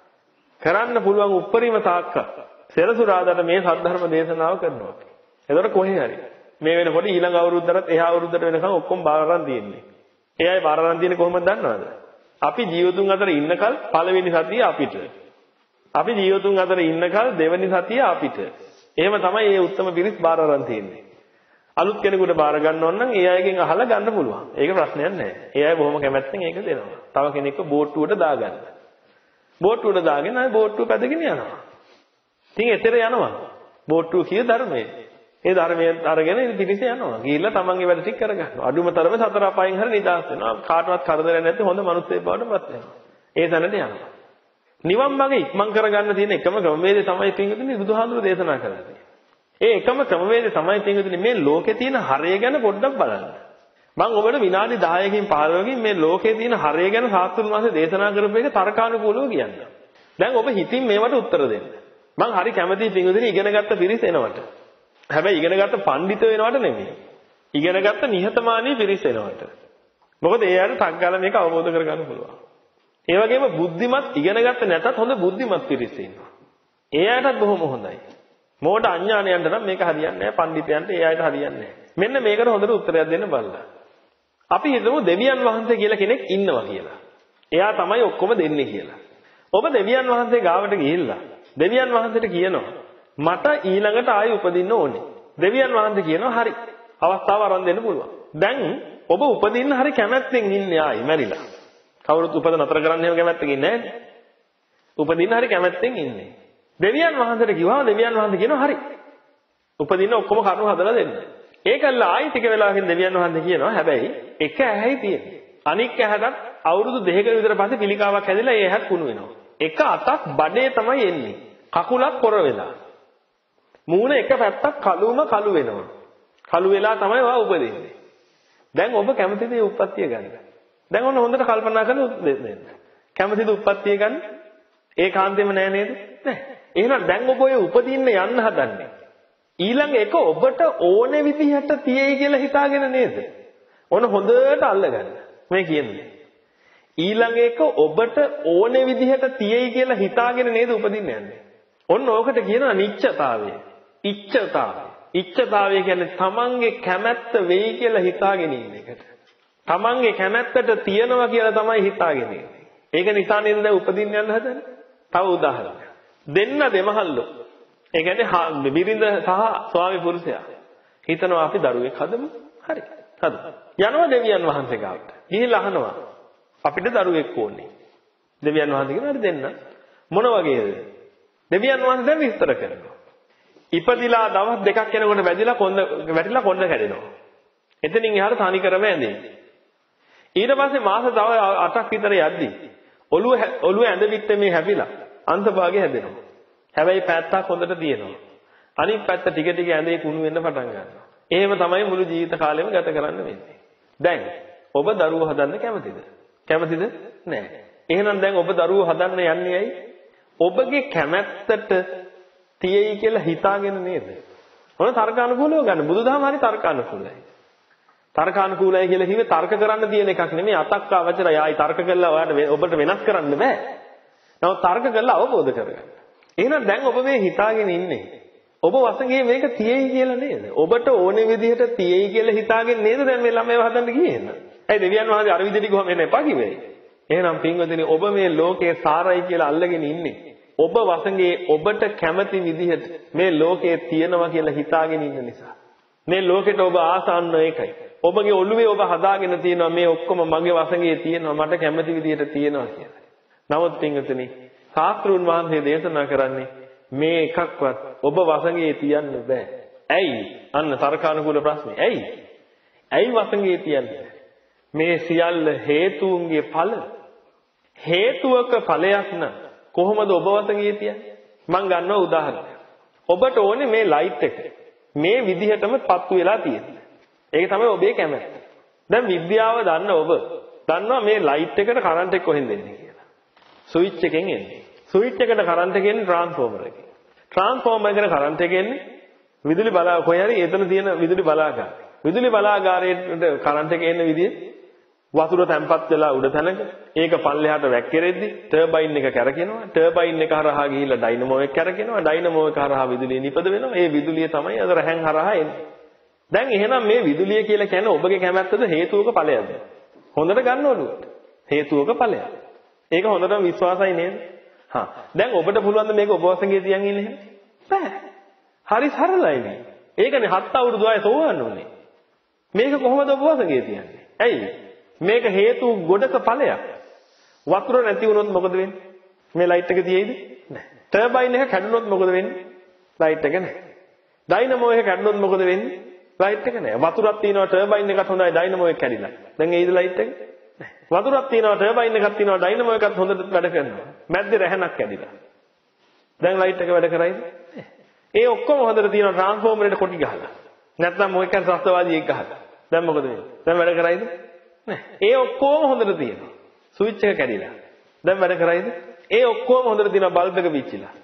Speaker 1: කරන්න පුළුවන් උප්පරීම තාක්ක සෙනසුරාදාට මේ සද්ධර්ම දේශනාව කරනවා. එතකොට කොහේ හරි මේ වෙනකොට ඊළඟ අවුරුද්දට එහා අවුරුද්දට වෙනකන් ඔක්කොම බාර අරන් තියෙන්නේ. ඒ අය බාර අරන් තියෙන්නේ කොහොමද දන්නවද? අපි ජීවතුන් අතර ඉන්නකල් පළවෙනි සතිය අපිට. අපි ජීවතුන් අතර ඉන්නකල් දෙවෙනි සතිය අපිට. එහෙම තමයි මේ උත්තම පිරිස් බාර අරන් තියෙන්නේ. අලුත් කෙනෙකුට බාර ගන්න ඕන නම් ඒ අයගෙන් අහලා ගන්න පුළුවන්. ඒක ප්‍රශ්නයක් නෑ. ඒ අය බොහොම කැමැත්තෙන් ඒක දෙනවා. තව කෙනෙක්ව බෝට්ටුවට දාගන්න. බෝට්ටුවට දාගෙන අය බෝට්ටුව පැදගෙන යනවා. ඉතින් එතෙර යනවා. බෝට්ටුව කිය ධර්මයේ. ඒ ධර්මයෙන් අරගෙන පිටිසේ යනවා. ගිහිල්ලා තමන්ගේ වැඩ ටික කරගන්නවා. අඩුම තරමේ සතර අපායන් හරි නිදහස් වෙනවා. කාටවත් කරදරයක් නැති හොඳ මිනිස්සෙක් බවට පත් වෙනවා. ඒ තැනට යනවා. නිවන් මාර්ගය ඉක්මන් කරගන්න තියෙන එකම ක්‍රමවේදය තමයි පින්විතනි බුදුහාමුදුරුවෝ දේශනා කරන්නේ. ඒ එකම ක්‍රමවේදය තමයි පින්විතනි මේ ලෝකේ තියෙන හරය ගැන පොඩ්ඩක් බලන්න. මම ඔබට විනාඩි දහයකින් පහළොවකින් මේ ලෝකේ තියෙන හරය ගැන ශාස්ත්‍රඥ වහන්සේ දේශනා කරපු එක තර්කානුකූලව කියන්න. දැන් ඔබ හිතින් මේවට උත්තර දෙන්න. මම හරි කැමතියි පින්විතනි ඉගෙනගත්ත පිරිස එනවට. හැබැයි ඉගෙනගත්ත පඬිත වෙනවට නෙමෙයි. ඉගෙනගත්ත නිහතමානී පිරිස එනවට. මොකද ඒ අයට තක්ගාලා මේක අවබෝධ කරගන්න පුළුවන්. ඒ වගේම බුද්ධිමත් ඉගෙනගත්ත නැතත් හොඳ බුද්ධිමත් පිරිස ඉන්නවා. ඒ අයටත් බොහොම හොඳයි. මොකට අඥානයන්ට නම් මේක හරියන්නේ නැහැ. පඬිතයන්ට ඒ අයට හරියන්නේ නැහැ. මෙන්න මේකට හොඳට උත්තරයක් දෙන්න බලන්න. අපි හිතමු දෙවියන් වහන්සේ කියලා කෙනෙක් ඉන්නවා කියලා. එයා තමයි ඔක්කොම දෙන්නේ කියලා. ඔබ දෙවියන් වහන්සේ ගාවට ගිහිල්ලා දෙවියන් වහන්සේට කියනවා මට ඊළඟට ආයෙ උපදින්න ඕනේ. දෙවියන් වහන්සේ කියනවා හරි. අවස්ථාව අරන් දෙන්න පුළුවන්. දැන් ඔබ උපදින්න හරි කැමැත්තෙන් ඉන්නේ ආයි මැරිලා. කවුරුත් උපත නතර කරන්න එහෙම කැමැත්තකින් ඉන්නේ නැහැ. උපදින්න හරි කැමැත්තෙන් ඉන්නේ. දෙවියන් වහන්සේට කිව්වම දෙවියන් වහන්සේ කියනවා හරි. උපදින්න ඔක්කොම කරුණු හදලා දෙන්න. ඒකල්ලා ආයි ටික වෙලාවකින් දෙවියන් වහන්සේ කියනවා හැබැයි එක ඇහැයි තියෙන්නේ. අනික් ඇහැට අවුරුදු දෙකකට විතර පස්සේ පිළිකාවක් හැදිලා ඒ ඇහත් කුණු වෙනවා. එක අතක් බඩේ තමයි එන්නේ. කකුලක් පොර වෙලා. මූණ එක පැත්තක් කළුම කළු වෙනවා. කළු වෙලා තමයි ඔයා උපදින්නේ. දැන් ඔබ කැමතිද මේ උප්පත්තිය ගන්න? දැන් ඔන්න හොඳට කල්පනා කරලා දෙන්න. කැමතිද උප්පත්තිය ගන්න? ඒකාන්තෙම නෑ නේද? නෑ. එහෙනම් දැන් ඔබ ඔය උපදින්න යන්න හදන්නේ. ඊළඟ එක ඔබට ඕනේ විදිහට තියෙයි කියලා හිතාගෙන නේද? ඔන්න හොඳට අල්ලගන්න. මේ කියන්නේ. ඊළඟ එක ඔබට ඕනේ විදිහට තියෙයි කියලා හිතාගෙන නේද උපදින්න යන්නේ. ඔන්න ඕකට කියනවා නිච්චතාවය. ඉච්ඡතාවය. ඉච්ඡතාවය කියන්නේ තමන්ගේ කැමැත්ත වෙයි කියලා හිතාගෙන ඉන්න එකට. තමන්ගේ කැමැත්තට තියනවා කියලා තමයි හිතාගෙන ඉන්නේ. ඒක නිසා නේද දැන් උපදින්න යන්න හදන්නේ. තව උදාහරණයක්. දෙන්න දෙමහල්ලෝ. ඒ කියන්නේ බිරිඳ සහ ස්වාමි පුරුෂයා. හිතනවා අපි දරුවෙක් හදමු. හරි. හදමු. යනවා දෙවියන් වහන්සේ ගාවට. ගිහිල්ලා අහනවා අපිට දරුවෙක් ඕනේ. දෙවියන් වහන්සේ කියනවා හරි දෙන්න. මොන වගේද? දෙවියන් වහන්සේ දැන් විස්තර කරනවා. ඉපදිලා දවස් දෙකක් යනකොට වැදිලා කොන්ද වැටිලා කොන්ද කැඩෙනවා. එතනින් එහාට තනි කරම ඇඳේ. ඊට පස්සේ මාස තව අටක් විතර යද්දි ඔළුව ඔළුව ඇඳ පිටේ මේ හැපිලා අන්තභාගය හැදෙනවා. හැබැයි පැත්තක් හොඳට තියෙනවා. අනිත් පැත්ත ටික ටික ඇඳේ කුණු වෙන්න පටන් ගන්නවා. එහෙම තමයි මුළු ජීවිත කාලෙම ගත කරන්න වෙන්නේ. දැන් ඔබ දරුවෝ හදන්න කැමතිද? කැමතිද? නැහැ. එහෙනම් දැන් ඔබ දරුවෝ හදන්න යන්නේ ඇයි? ඔබගේ කැමැත්තට තියෙයි කියලා හිතාගෙන නේද? ඔන්න තර්කානුකූලව ගන්න. බුදුදහම හරි තර්කානුකූලයි. තර්කානුකූලයි කියලා කිව්වේ තර්ක කරන්න තියෙන එකක් නෙමෙයි. අතක්ක අවචරය. ආයි තර්ක කළා ඔයාලට ඔබට වෙනස් කරන්න බෑ. නමුත් තර්ක කළා අවබෝධ කරගන්න. එහෙනම් දැන් ඔබ මේ හිතාගෙන ඉන්නේ. ඔබ වසඟේ මේක තියෙයි කියලා නේද? ඔබට ඕනේ විදිහට තියෙයි කියලා හිතාගෙන නේද දැන් මේ ළමයිව හදන්න ගියේ නේද? ඇයි දෙවියන් වහන්සේ අර විදිහට ගිහම එන්න එපා කිව්වේ? එහෙනම් පින්වතුනි ඔබ මේ ලෝකේ සාරයි කියලා අල්ලගෙන ඉන්නේ. ඔබ වසඟේ ඔබට කැමති විදිහට මේ ලෝකේ තියෙනවා කියලා හිතාගෙන ඉන්න නිසා. මේ ලෝකෙට ඔබ ආසන්න ඒකයි. ඔබගේ ඔළුවේ ඔබ හදාගෙන තියෙනවා මේ ඔක්කොම මගේ වසඟේ තියෙනවා මට කැමති විදිහට තියෙනවා කියලා. නමුත් පින්වතුනි ශාස්ත්‍රඥ වහන්සේ දේශනා කරන්නේ මේ එකක්වත් ඔබ වසඟේ තියන්න බෑ. ඇයි? අන්න තර්කානුකූල ප්‍රශ්නේ. ඇයි? ඇයි වසඟේ තියන්නේ? මේ සියල්ල හේතුන්ගේ ඵල. හේතුවක ඵලයක් නම් කොහොමද ඔබ වසඟේ තියන්නේ? මම ගන්නවා උදාහරණයක්. ඔබට ඕනේ මේ ලයිට් එක මේ විදිහටම පත්තු වෙලා තියෙන්නේ. ඒක තමයි ඔබේ කැමැත්ත. දැන් විද්‍යාව දන්න ඔබ දන්නවා මේ ලයිට් එකට කරන්ට් එක කොහෙන්ද එන්නේ කියලා. ස්විච් එකෙන් එන්නේ. ස්විච් එකට කරන්ට් එක එන්නේ ට්‍රාන්ස්ෆෝමර් එකෙන්. ට්‍රාන්ස්ෆෝමර් එකට කරන්ට් එක එන්නේ විදුලි බලා කොහේ හරි එතන තියෙන විදුලි බලාගාරය. විදුලි බලාගාරයට කරන්ට් එක එන විදිය වතුර තැම්පත් වෙලා උඩ තැනක ඒක පල්ලෙහාට වැක්කිරෙද්දි ටර්බයින් එක කැරකෙනවා. ටර්බයින් එක හරහා ගිහිල්ලා ඩයිනමෝ එක කැරකෙනවා. ඩයිනමෝ එක හරහා විදුලිය නිපද වෙනවා. ඒ විදුලිය තමයි අද රැහැන් හරහා එන්නේ. දැන් එහෙනම් මේ විදුලිය කියලා කියන්නේ ඔබගේ කැමැත්තද හේතුවක ඵලයක්ද? හොඳට ගන්න ඕනුවට. හේතුවක ඵලයක්. ඒක හොඳටම විශ්වාසයි නේද? හා. දැන් ඔබට පුළුවන් ද මේක ඔබ වසඟේ තියන් ඉන්නේ එහෙම? බෑ. හරි සරලයි නේ. ඒකනේ හත් අවුරුදු ආයේ සෝවන්න ඕනේ. මේක කොහොමද ඔබ වසඟේ තියන්නේ? ඇයි? මේක හේතු ගොඩක ඵලයක්. වතුර නැති වුණොත් මොකද වෙන්නේ? මේ ලයිට් එක තියෙයිද? නැහැ. ටර්බයින් එක කැඩුනොත් මොකද වෙන්නේ? ලයිට් එක නැහැ. ඩයිනමෝ එක කැඩුනොත් මොකද වෙන්නේ? ලයිට් එක නැහැ. වතුරක් තියෙනවා ටර්බයින් එකත් හොඳයි ඩයිනමෝ එක කැඩිලා. දැන් ඒයිද ලයිට් එක? නැහැ. වතුරක් තියෙනවා ටර්බයින් එකක් තියෙනවා ඩයිනමෝ එකත් හොඳට වැඩ කරනවා. මැද්දේ රැහැනක් කැඩිලා. දැන් ලයිට් එක වැඩ කරයිද? නැහැ. ඒ ඔක්කොම හොඳට තියෙනවා ට්‍රාන්ස්ෆෝමරේට කොටි ගහලා. නැත්නම් මොකක් හරි ශස්ත්‍රවාදියෙක් ගහලා. දැන් මොකද වෙන්නේ? දැන් වැඩ කරයිද? නැහැ. ඒ ඔක්කොම හොඳට තියෙනවා. ස්විච් එක කැඩිලා. දැන් වැඩ කරයිද? ඒ ඔක්කොම හොඳට තියෙනවා බල්බ් එක පිච්චිලා.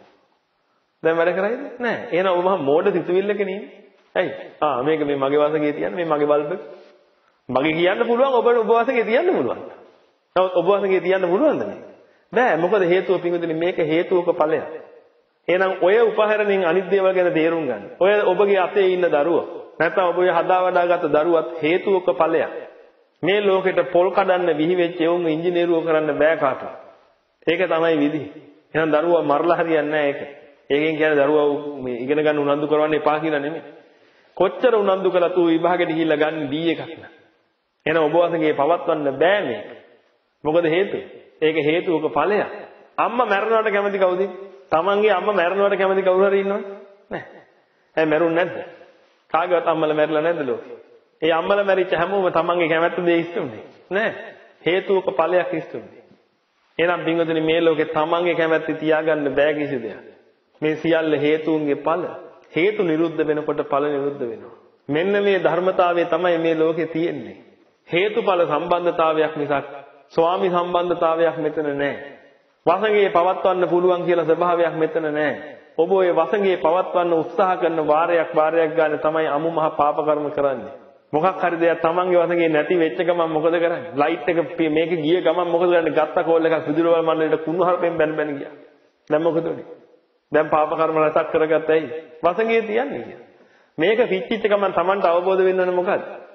Speaker 1: දැන් වැඩ කරයිද? නැහැ. එහෙනම් ඔබ මහා මෝඩ සිතුවිල්ලක නේ. ඇයි? ආ මේක මේ මගේ වසඟේ තියන්නේ මේ මගේ බල්බ් එක. මගේ කියන්න පුළුවන් ඔබ ඔබ වසඟේ තියන්න පුළුවන්. නමුත් ඔබ වසඟේ තියන්න පුළුවන්ද මේ? බෑ. මොකද හේතුව පින්විතනේ මේක හේතුවක ඵලයක්. එහෙනම් ඔය උපහරණෙන් අනිත් දේවල් ගැන තේරුම් ගන්න. ඔය ඔබගේ අතේ ඉන්න දරුවෝ නැත්නම් ඔබගේ හදා වඩාගත් දරුවත් හේතුවක ඵලයක්. මේ ලෝකෙට පොල් කඩන්න විහි වෙච්ච එවුන් ඉංජිනේරුවෝ කරන්න බෑ කාටවත්. ඒක තමයි විදි. එහෙනම් දරුවා මරලා හරියන්නේ නැහැ ඒක. ඒකෙන් කියන්නේ දරුවා මේ ඉගෙන ගන්න උනන්දු කරවන්න එපා කියලා නෙමෙයි. කොච්චර උනන්දු කළත් ඌ විභාගෙට ගිහිල්ලා ගන්න ඩී එකක් න ะ. එහෙනම් ඔබ වසඟේ පවත්වන්න බෑ මේක. මොකද හේතුව? ඒක හේතුවක ඵලයක්. අම්මා මැරෙනවට කැමති කවුද? තමන්ගේ අම්මා මැරෙනවට කැමති කවුරු හරි ඉන්නවද? නැහැ. ඇයි මැරුන්නේ නැද්ද? කාගේවත් අම්මලා මැරිලා නැද්ද ලෝකේ? ඒ අම්මලා මැරිච්ච හැමෝම තමන්ගේ කැමැත්ත දෙය ඉස්තුනේ. නෑ. හේතුවක ඵලයක් ඉස්තුනේ. එහෙනම් පින්වතුනි මේ ලෝකේ තමන්ගේ කැමැත්ත තියාගන්න බෑ කිසි දෙයක්. මේ සියල්ල හේතුන්ගේ ඵල. හේතු නිරුද්ධ වෙනකොට ඵල නිරුද්ධ වෙනවා. මෙන්න මේ ධර්මතාවය තමයි මේ ලෝකේ තියෙන්නේ. හේතුඵල සම්බන්ධතාවයක් මිසක් ස්වාමි සම්බන්ධතාවයක් මෙතන නැහැ. වසඟේ පවත්වන්න පුළුවන් කියලා ස්වභාවයක් මෙතන නැහැ. ඔබ ඔය වසඟේ පවත්වන්න උත්සාහ කරන වාරයක් වාරයක් ගන්න තමයි අමු මහ පාප කර්ම කරන්නේ. මොකක් හරි දෙයක් තමන්ගේ වසඟේ නැති වෙච්ච ගමන් මොකද කරන්නේ? ලයිට් එක මේක ගිය ගමන් මොකද කරන්නේ? ගත්ත කෝල් එකක් විදුලි මණ්ඩලයට කුණු හරපෙන් බැන බැන ගියා. දැන් මොකද උනේ? දැන් පාප කර්ම රැසක් කරගත්ත ඇයි? වසඟේ තියන්නේ කියලා. මේක පිච්චිච්ච ගමන් තමන්ට අවබෝධ වෙන්න ඕනේ මොකද්ද?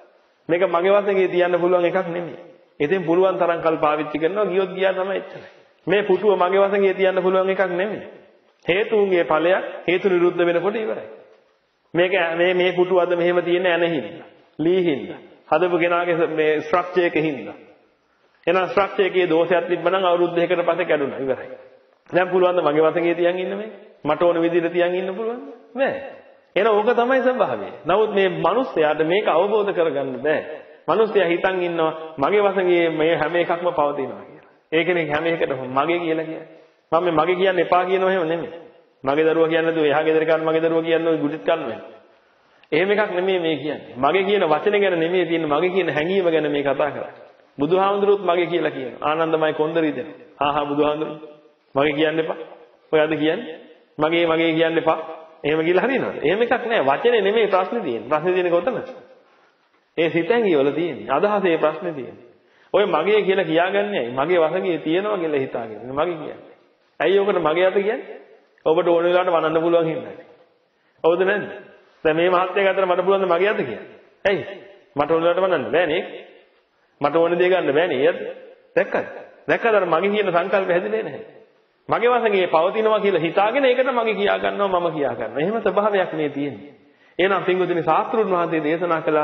Speaker 1: මේක මගේ වශයෙන් තියන්න පුළුවන් එකක් නෙමෙයි. ඉතින් පුළුවන් තරම් කල් පාවිච්චි කරනවා ගියොත් ගියා තමයි එච්චරයි. මේ පුටුව මගේ වශයෙන් තියන්න පුළුවන් එකක් නෙමෙයි. හේතුන්ගේ ඵලයක් හේතු නිරුද්ධ වෙනකොට ඉවරයි. මේක මේ මේ පුටුව අද මෙහෙම තියෙන ඇනෙහිඳ, ලීහිඳ, හදපු කෙනාගේ මේ ස්ට්‍රක්චර් එකේ හින්දා. එහෙනම් ස්ට්‍රක්චර් එකේ දෝෂයක් තිබ්බනම් අවුරුදු දෙකකට පස්සේ කැඩුනා ඉවරයි. දැන් පුළුවන් ද මගේ වශයෙන් තියන් ඉන්න මේ? මට ඕන විදිහට තියන් ඉන්න පුළුවන් නෑ. එහෙනම් ඕක තමයි ස්වභාවය. නමුත් මේ මිනිස්යාට මේක අවබෝධ කරගන්න බෑ. මිනිස්යා හිතන් ඉන්නවා මගේ වශයෙන් මේ හැම එකක්ම පවතිනවා කියලා. ඒ කෙනෙක් හැම එකටම මගේ කියලා කියන්නේ. මම මේ මගේ කියන්න එපා කියනව එහෙම නෙමෙයි. මගේ දරුවා කියන්නේ නැතුව එහා ගෙදර කන්න මගේ දරුවා කියන්නේ ගුටිත් කන්න. එහෙම එකක් නෙමෙයි මේ කියන්නේ. මගේ කියන වචන ගැන නෙමෙයි තියෙන්නේ මගේ කියන හැඟීම ගැන මේ කතා කරන්නේ. බුදුහාමුදුරුවොත් මගේ කියලා කියනවා. ආනන්දමයි කොන්දරි දෙනවා. හා හා බුදුහාමුදුරුවෝ මගේ කියන්න එපා. ඔය අද කියන්නේ මගේ මගේ කියන්න එපා. එහෙම කියලා හරියනවද? එහෙම එකක් නෑ. වචනේ නෙමෙයි ප්‍රශ්නේ තියෙන්නේ. ප්‍රශ්නේ තියෙන්නේ කොතන? ඒ සිතැඟි වල තියෙන්නේ. අදහසේ ප්‍රශ්නේ තියෙන්නේ. ඔය මගේ කියලා කියාගන්නේ මගේ වශයෙන් තියෙනවා කියලා හිතාගෙන. මගේ කියන්නේ. ඇයි ඔකට මගේ අත කියන්නේ? ඔබට ඕන වෙලාවට වනන්න පුළුවන් හින්දායි. හවුද නැද්ද? දැන් මේ මහත්යගේ අතර මට පුළුවන් ද මගේ අත කියන්නේ? ඇයි? මට ඕන වෙලාවට වනන්න බෑනේ. මට ඕන දේ ගන්න බෑනේ. ඒත් දැක්කද? දැක්කද අර මගේ කියන සංකල්ප හැදිලේ නැහැ. මගේ වශයෙන් පවතිනවා කියලා හිතාගෙන ඒකට මගේ කියා ගන්නවා මම කියා ගන්නවා. එහෙම ස්වභාවයක් මේ තියෙන්නේ. එහෙනම් පින්වතුනි ශාස්ත්‍රුන් වහන්සේ දේශනා කළ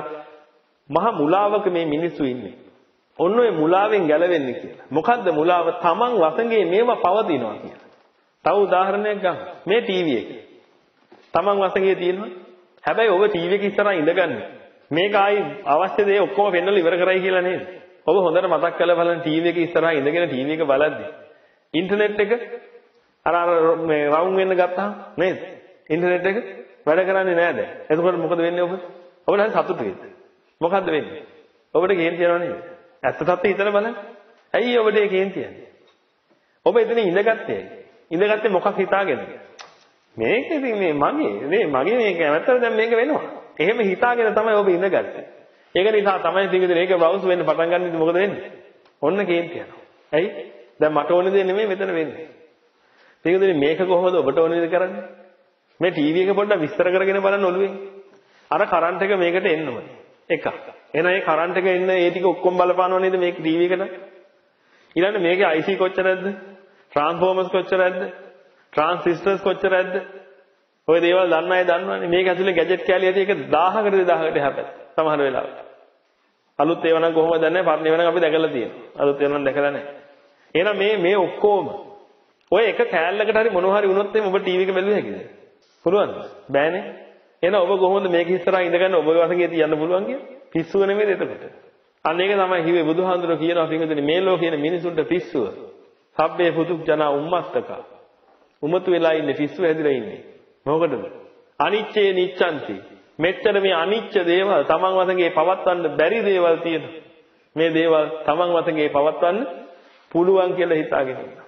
Speaker 1: මහ මුලාවක මේ මිනිස්සු ඉන්නේ. ඔන්න ඔය මුලාවෙන් ගැලවෙන්න කියලා. මොකද්ද මුලාව? Taman වශයෙන් මේව පවතිනවා කියලා. තව උදාහරණයක් ගන්න. මේ ටීවී එක. Taman වශයෙන් තියෙනවා. හැබැයි ඔබ ටීවී එක ඉස්සරහා ඉඳගන්නේ. මේක ආයි අවශ්‍ය දේ ඔක්කොම පෙන්නලා ඉවර කරයි කියලා නේද? ඔබ හොඳට මතක් කරලා බලන්න ටීවී එක ඉස්සරහා ඉඳගෙන ටීවී එක බලද්දී ඉන්ටර්නෙට් එක අර අර මේ රවුම් වෙන්න ගත්තාම නේද? ඉන්ටර්නෙට් එක වැඩ කරන්නේ නැහැ දැන්. එතකොට මොකද වෙන්නේ ඔබ? ඔබට හරි සතුටු වෙන්න. මොකද්ද වෙන්නේ? ඔබට කේන්ති යනවා නේද? ඇත්ත තත්ත්වය හිතලා බලන්න. ඇයි ඔබට ඒ කේන්ති යන්නේ? ඔබ එතන ඉඳගත්තේ. ඉඳගත්තේ මොකක් හිතාගෙනද? මේක ඉතින් මේ මගේ නේ මගේ මේක නැත්තර දැන් මේක වෙනවා. එහෙම හිතාගෙන තමයි ඔබ ඉඳගත්තේ. ඒක නිසා තමයි පිටින් මේක බවුන්ස් වෙන්න පටන් ගන්න ඉතින් මොකද වෙන්නේ? ඔන්න කේන්ති යනවා. ඇයි? දැන් මට ඕන දේ නෙමෙයි මෙතන වෙන්නේ. පිටින් මේක කොහොමද ඔබට ඕන දේ කරන්නේ? මේ ටීවී එක පොඩ්ඩක් විස්තර කරගෙන බලන්න ඔළුවෙන්. අර කරන්ට් එක මේකට එන්න ඕනේ. එකක්. එහෙනම් ඒ කරන්ට් එක එන්න ඒ ටික ඔක්කොම බලපානව නේද මේක ටීවී එකට? ඊළඟට මේකේ ආයි සී කොච්චරද? ට්‍රාන්ස්ෆෝමර්ස් කොච්චරද? ට්‍රාන්සිස්ටර්ස් කොච්චරද? ඔය දේවල් දන්න අය දන්නවනේ. මේක ඇතුලේ ගැජට් කැලිය ඇති එක දහයකට දෙදහයකට හැපැයි. සමහර වෙලාවට. අලුත් ඒවා නම් කොහොමද දන්නේ? පරණ ඒවා නම් අපි දැකලා තියෙනවා. අලුත් ඒවා නම් දැකලා නැහැ. එහෙනම් මේ මේ ඔක්කොම ඔය එක කෑල්ලකට හරි මොනවා හරි වුණොත් එimhe ඔබ ටීවී එක බැලුවේ හැකිද? පුළුවන්ද? බෑනේ. එහෙනම් ඔබ කොහොමද මේක ඉස්සරහා ඉඳගෙන ඔබ වශයෙන් තියන්න පුළුවන් කියන්නේ? පිස්සුව නෙමෙයිද එතකොට? අන්න ඒක තමයි හිවේ බුදුහාඳුර කියනවා පින්වතුනි මේ ලෝකේ ඉන්න මිනිසුන්ට පිස්සුව. සබ්බේ පුදුජනා උම්මත්තක. උමතු වෙලා ඉන්නේ පිස්සු හැදිලා ඉන්නේ. මොකටද? අනිච්චේ නිච්ඡන්ති. මෙච්චර මේ අනිච්ච දේවල් තමන් වශයෙන් පවත්වන්න බැරි දේවල් තියෙනවා. මේ දේවල් තමන් වශයෙන් පවත්වන්න පුළුවන් කියලා හිතාගෙන ඉන්නවා.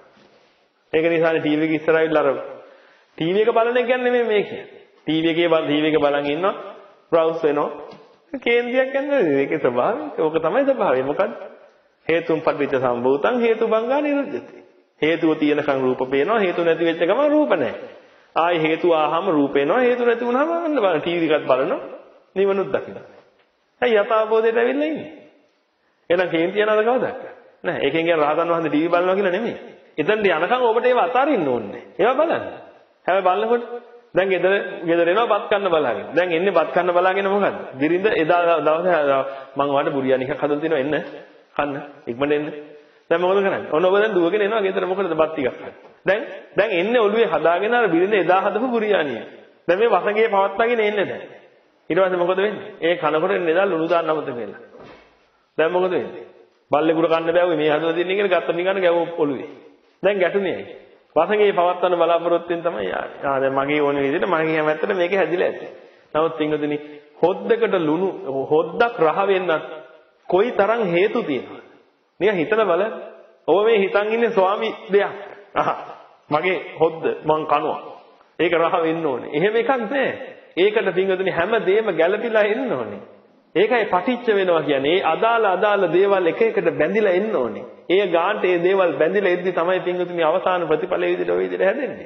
Speaker 1: ඒක නිසානේ ටීවී එක ඉස්සරහා ඉල්ල අර ටීවී එක බලන එක කියන්නේ නෙමෙයි මේ කියන්නේ. ටීවී එකේ බල ටීවී එක බලන් ඉන්නවා බ්‍රවුස් වෙනවා. කේන්ද්‍රයක් කියන්නේ ඒකේ ස්වභාවය. ඕක තමයි ස්වභාවය. මොකද්ද? හේතුන් පටිච්ච සම්භූතං හේතු බංගා නිරුද්ධති. හේතුව තියෙනකන් රූප පේනවා හේතු නැති වෙච්ච ගමන් රූප නැහැ. ආයි හේතු ආවම රූප එනවා හේතු නැති වුනහම අන්න බලන්න ටීවී එකත් බලනවා නිවනුත් දකිනවා. ඇයි යථාබෝධයට ඇවිල්ලා ඉන්නේ? එහෙනම් කේන්ති යනවද කවදාද? නෑ. ඒකෙන් කියන්නේ රහතන් වහන්සේ ටීවී බලනවා කියලා නෙමෙයි. එතනට යනකම් ඔබට ඒව අතාරින්න ඕනේ. ඒවා බලන්න. හැබැයි බලනකොට දැන් ගෙදර ගෙදර එනවා බත් කන්න බලාගෙන. දැන් එන්නේ බත් කන්න බලාගෙන මොකද්ද? දිරින්ද එදා දවසේ මම ඔයාලට බුරියානි එකක් හදලා තිනවා එන්න. කන්න. ඉක්මනට එන්න. දැන් මොකද කරන්නේ? ඔන්න ඔබ දැන් දුවගෙන එනවා ගෙදර මොකටද බත් ටිකක් ගන්න. දැන් දැන් එන්නේ ඔළුවේ හදාගෙන අර බිරිඳ එදා හදපු බුරියානිය. දැන් මේ වසඟේ පවත්වාගෙන එන්නේ දැන්. ඊට පස්සේ මොකද වෙන්නේ? ඒ කනකොට එදා ලුණු දාන්න අමතක වෙලා. දැන් මොකද වෙන්නේ? බල්ලෙකුට කන්න බෑවුවේ මේ හදලා දෙන්නේ කියලා ගත්ත නිකන් ගැව ඔළුවේ. දැන් ගැටුනේ ඇයි? වසඟේ පවත්වන්න බලාපොරොත්තු වෙන තමයි යාවේ. ආ දැන් මගේ ඕන විදිහට මගේ හැම ඇත්තට මේක හැදිලා ඇති. නමුත් පින්වතුනි හොද්දකට ලුණු හොද්දක් රහ වෙන්නත් කොයි තරම් හේතු තියෙනවද? නිකන් හිතලා බලන්න. ඔබ මේ හිතන් ඉන්නේ ස්වාමි දෙයක්. අහ මගේ හොද්ද මං කනවා. ඒක රහ වෙන්න ඕනේ. එහෙම එකක් නෑ. ඒකට පින්වතුනි හැමදේම ගැළපිලා එන්න ඕනේ. ඒකයි පටිච්ච වෙනවා කියන්නේ. ඒ අදාළ අදාළ දේවල් එක එකට බැඳිලා එන්න ඕනේ. ඒ ගාන්ට ඒ දේවල් බැඳිලා එද්දි තමයි පින්වතුනි අවසාන ප්‍රතිඵලයේ විදිහට ওই විදිහට හැදෙන්නේ.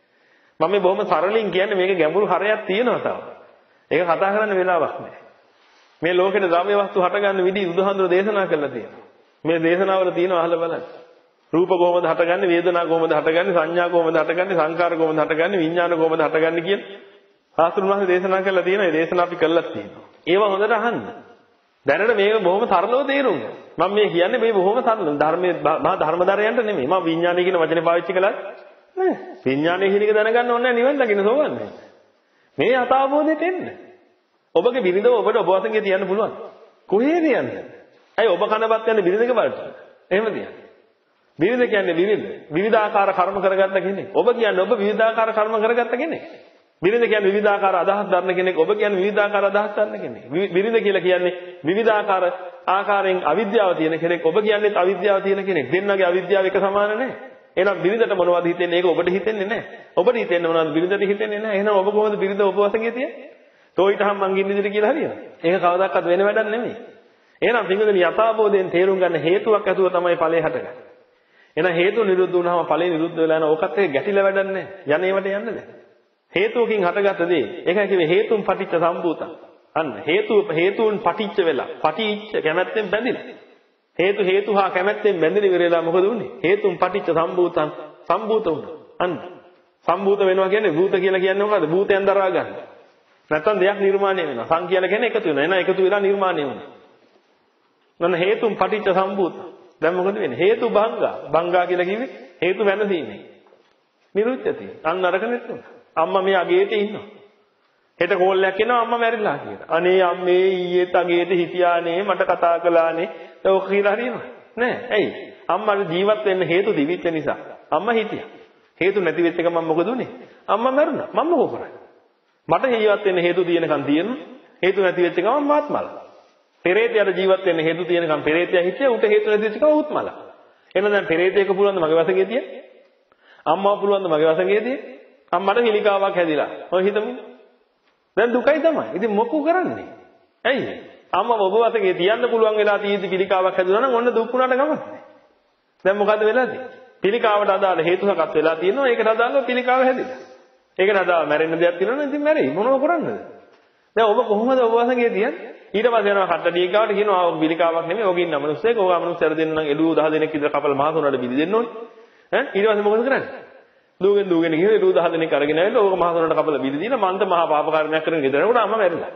Speaker 1: මම මේ බොහොම සරලින් කියන්නේ මේක ගැඹුරු හරයක් තියෙනවා තව. ඒක කතා කරන්න වෙලාවක් නෑ. මේ ලෝකෙට ද්‍රව්‍ය වස්තු හටගන්න විදිහ බුදුහාඳුර දේශනා කරලා තියෙනවා. මේ දේශනාවල තියෙනවා අහලා බලන්න. රූප කොහොමද හටගන්නේ, වේදනා කොහොමද හටගන්නේ, සංඥා කොහොමද හටගන්නේ, සංකාර කොහොමද හටගන්නේ, විඥාන කොහොමද හටගන්නේ කියන සාස්ත්‍රුන් වහන්සේ දේශනා කරලා තියෙනවා. ඒ දේශනා අපි කළා තියෙනවා. ඒව හොඳට අහන්න. දැනට මේක බොහොම තරලව තේරුම් ගන්න. මම මේ කියන්නේ මේ බොහොම තරල ධර්මයේ මහා ධර්මදරයන්ට නෙමෙයි. මම විඥානය කියන වචනේ පාවිච්චි කළා නෑ. විඥානය කියන එක දැනගන්න ඕනේ නෑ නිවන් දකින්න සෝවන්නේ. මේ යථාබෝධයට එන්න. ඔබගේ බිරිඳව ඔබට ඔබ වශයෙන් තියන්න පුළුවන්. කොහේද යන්නේ? ඇයි ඔබ කනපත් යන්නේ බිරිඳක බලට? එහෙම තියන්නේ. බිරිඳ කියන්නේ බිරිඳ. විවිධාකාර කර්ම කරගත්ත කෙනෙක්. ඔබ කියන්නේ ඔබ විවිධාකාර කර්ම කරගත්ත කෙනෙක්. බිරිඳ කියන්නේ විවිධාකාර අදහස් දරන කෙනෙක්. ඔබ කියන්නේ විවිධාකාර අදහස් ගන්න කෙනෙක්. බිරිඳ කියලා කියන්නේ විවිධාකාර ආකාරයෙන් අවිද්‍යාව තියෙන කෙනෙක්. ඔබ කියන්නේ අවිද්‍යාව තියෙන කෙනෙක්. දෙන්නගේ අවිද්‍යාව එක සමාන නැහැ. එහෙනම් බිරිඳට මොනවද හිතෙන්නේ? ඒක ඔබට හිතෙන්නේ නැහැ. ඔබට හිතෙන්නේ මොනවද? බිරිඳට හිතෙන්නේ නැහැ. එහෙනම් ඔබ කොහොමද බිරිඳ ඔබ වශයෙන් තියන්නේ? තෝයිටහම් මං ගින්නිදිට කියලා හරියද? ඒක කවදාවත් වෙන වැඩක් නෙමෙයි. එහෙනම් පින්වතුනි යථාබෝධයෙන් තේරුම් ගන්න හේතුවක් ඇතුව තමයි ඵලය හටගන්නේ. එහෙනම් හේතු නිරුද්ධ වුණාම ඵලය නිරුද්ධ වෙලා යන ඕකත් එක්ක ගැටිලා වැඩක් නැහැ. යන්නේ ඒවට යන්නේ නැහැ. හේතුවකින් හටගත්ත දේ. ඒකයි කිව්වේ හේතුන් පටිච්ච සම්භූතං. අන්න හේතුව හේතුන් පටිච්ච වෙලා, පටිච්ච කැමැත්තෙන් බැඳිලා. හේතු හේතු හා කැමැත්තෙන් බැඳිලි ඉවරලා මොකද උනේ? හේතුන් පටිච්ච සම්භූතං සම්භූත වුණා. අන්න සම්භූත වෙනවා කියන්නේ භූත කියලා කියන්නේ මොකද්ද? භූතයන් දරා ගන්න. නැත්තම් දෙයක් නිර්මාණය වෙනවා. සං කියලා කියන්නේ එකතු වෙනවා. එහෙනම් එකතු වෙලා නිර්මාණය වෙනවා. මොන හේතුන් පටිච්ච සම්භූත. දැන් මොකද වෙන්නේ? හේතු භංගා. භංගා කියලා කිව්වේ හේතු වෙනසීමේ. නිරුච්චති. අන්න අරක නෙතුන. අම්මා මේ අගේට ඉන්නවා. හෙට කෝල්ලයක් එනවා අම්මා මැරිලා කියලා. අනේ අම්මේ ඊයේත් අගේට හිටියානේ මට කතා කළානේ. ඒක කියලා හරියනවා. නෑ. ඇයි? අම්මාට ජීවත් වෙන්න හේතු දිවිච්ච නිසා. අම්මා හිටියා. හේතු නැති වෙච්ච එක මම මොකද උනේ? අම්මා මැරුණා. මම මොකෝ කරන්නේ? මට ජීවත් වෙන්න හේතු තියෙනකන් තියෙනවා. හේතු නැති වෙච්ච ගමන් මාත් මලා. පෙරේතයාට ජීවත් වෙන්න හේතු තියෙනකන් පෙරේතයා හිටියා. උට හේතු නැති වෙච්ච ගමන් උත් මලා. එහෙනම් දැන් පෙරේතයෙක් පුළුවන් ද මගේ වශයෙන් තිය? අම්මා පුළුවන් ද මගේ වශයෙන් තිය? අම්මට හිලිකාවක් හැදිලා. ඔය හිතමු. දැන් දුකයි තමයි. ඉතින් මොකෝ කරන්නේ? ඇයි? අම්මා ඔබ වශයෙන් තියන්න පුළුවන් වෙලා තියෙද්දි පිළිකාවක් හැදුනා නම් ඔන්න දුක් වුණාට ගමන් නැහැ. දැන් මොකද වෙලා තියෙන්නේ? පිළිකාවට අදාළ හේතු සකස් වෙලා තියෙනවා. ඒකට අදාළව පිළිකාව හැදිලා. ඒකට අදාළ මැරෙන්න දෙයක් තියෙනවා නම් ඉතින් මැරෙයි. මොනව කරන්නද? දැන් ඔබ කොහොමද ඔබ වශයෙන් තියන්නේ? ඊට පස්සේ යනවා කට්ටඩිය ගාවට කියනවා ඔබ පිළිකාවක් නෙමෙයි. ඔක ඉන්න මිනිස්සෙක්. ඔක මිනිස්සුන්ට දෙන්න නම් එළුව දහ දෙනෙක් විතර කපල මහසොනට බිලි දෙන්න ඕනේ. ඈ ඊට පස්සේ මොකද කරන්නේ? දුවගෙන දුවගෙන ගිහින් එළුව දහ දෙනෙක් අරගෙන ආවිල්ලා ඕක මහසොනට කපල බිලි දීලා මන්ද මහා පාප කර්මයක් කරගෙන ගෙදරනකොට අම්මා මැරිලා.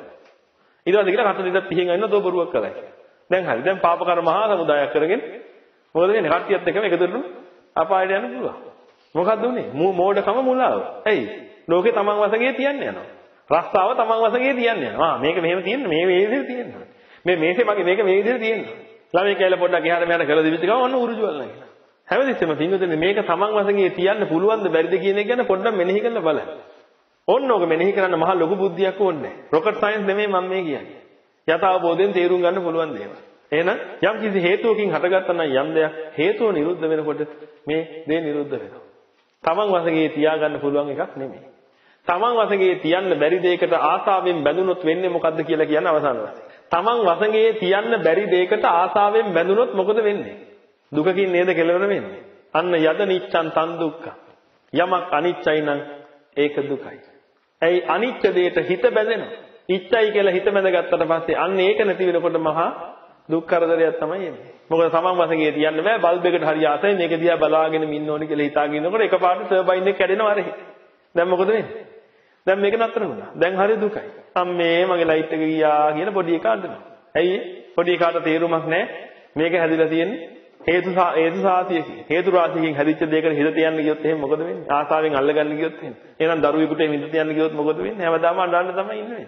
Speaker 1: ඊට පස්සේ කියලා කට්ටඩියට පිහින් අයින්නවා තෝ බොරුවක් කළා කියලා. දැන් හරි. දැන් පාප කර්ම මහා සමුදායක් කරගෙන මොකද වෙන්නේ? කට්ටියත් එක්කම එකතුරුන අපායට යන්න පුළුවන්. මොකක්ද උනේ? මෝඩකම මුලාව. ඇයි? ලෝකේ තමන් වශයෙන් තියන්නේ යනවා. රස්තාව තමන් වශයෙන් තියන්නේ යනවා. ආ මේක මෙහෙම තියෙන්නේ මේ මේ විදිහට තියෙනවා. මේ මේකේ මගේ මේක මේ විදිහට තියෙනවා. ළමයි කියලා පොඩ්ඩක් එහාට මෙහාට කරලා දිවිච්ච ගමන් ඔන්න උරුජුවල් නැගිනවා. හැමදෙස්සෙම පින්වතුනි මේක තමන් වශයෙන් තියන්න පුළුවන්ද බැරිද කියන එක ගැන පොඩ්ඩක් මෙනෙහි කරලා බලන්න. ඕන්න ඕක මෙනෙහි කරන්න මහා ලොකු බුද්ධියක් ඕනේ නැහැ. රොකට් සයන්ස් නෙමෙයි මම මේ කියන්නේ. යථාබෝධයෙන් තේරුම් ගන්න පුළුවන් දේවල්. එහෙනම් යම් කිසි හේතුවකින් හටගත්තා නම් යම් දෙයක් හේතුව නිරුද්ධ වෙනකොට මේ දේ නිරුද්ධ වෙනවා. තමන් වශයෙන් තියාගන්න පුළුවන් එකක් නෙමෙයි. තමන් වශයෙන් තියන්න බැරි දෙයකට ආසාවෙන් බැඳුනොත් වෙන්නේ මොකද්ද කියලා කියන අවසාන වශයෙන්. තමන් වශයෙන් තියන්න බැරි දෙයකට ආසාවෙන් බැඳුනොත් මොකද වෙන්නේ? දුකකින් නේද කෙලවර වෙන්නේ. අන්න යද නිච්ඡන් තන් දුක්ඛ. යමක් අනිච්චයි නම් ඒක දුකයි. ඇයි අනිච්ච දෙයට හිත බැඳෙනවා. ඉච්ඡයි කියලා හිත බැඳගත්තට පස්සේ අන්න ඒක නැති වෙනකොට මහා දුක් කරදරයක් තමයි එන්නේ. මොකද තමන් වශයෙන් තියන්න බෑ බල්බ් එකට හරි ආසයි මේක දිහා බලාගෙන ඉන්න ඕනි කියලා හිතාගෙන ඉන්නකොට එකපාරට ටර්බයින් එක කැඩෙනවා අර. දැන් මොකද වෙන්නේ? දැන් මේක නතර වුණා. දැන් හරි දුකයි. අම්මේ මගේ ලයිට් එක ගියා කියන පොඩි එකා අඬනවා. ඇයි පොඩි එකාට තේරුමක් නැහැ. මේක හැදිලා තියෙන්නේ හේතු හේතු සාතියකින්. හේතු රාශියකින් හැදිච්ච දෙයකට හිත තියන්න ගියොත් එහෙනම් මොකද වෙන්නේ? ආසාවෙන් අල්ලගන්න ගියොත් එහෙනම්. එහෙනම් දරුවෙකුට හිත තියන්න ගියොත් මොකද වෙන්නේ? හැමදාම අඬන්න තමයි ඉන්නේ.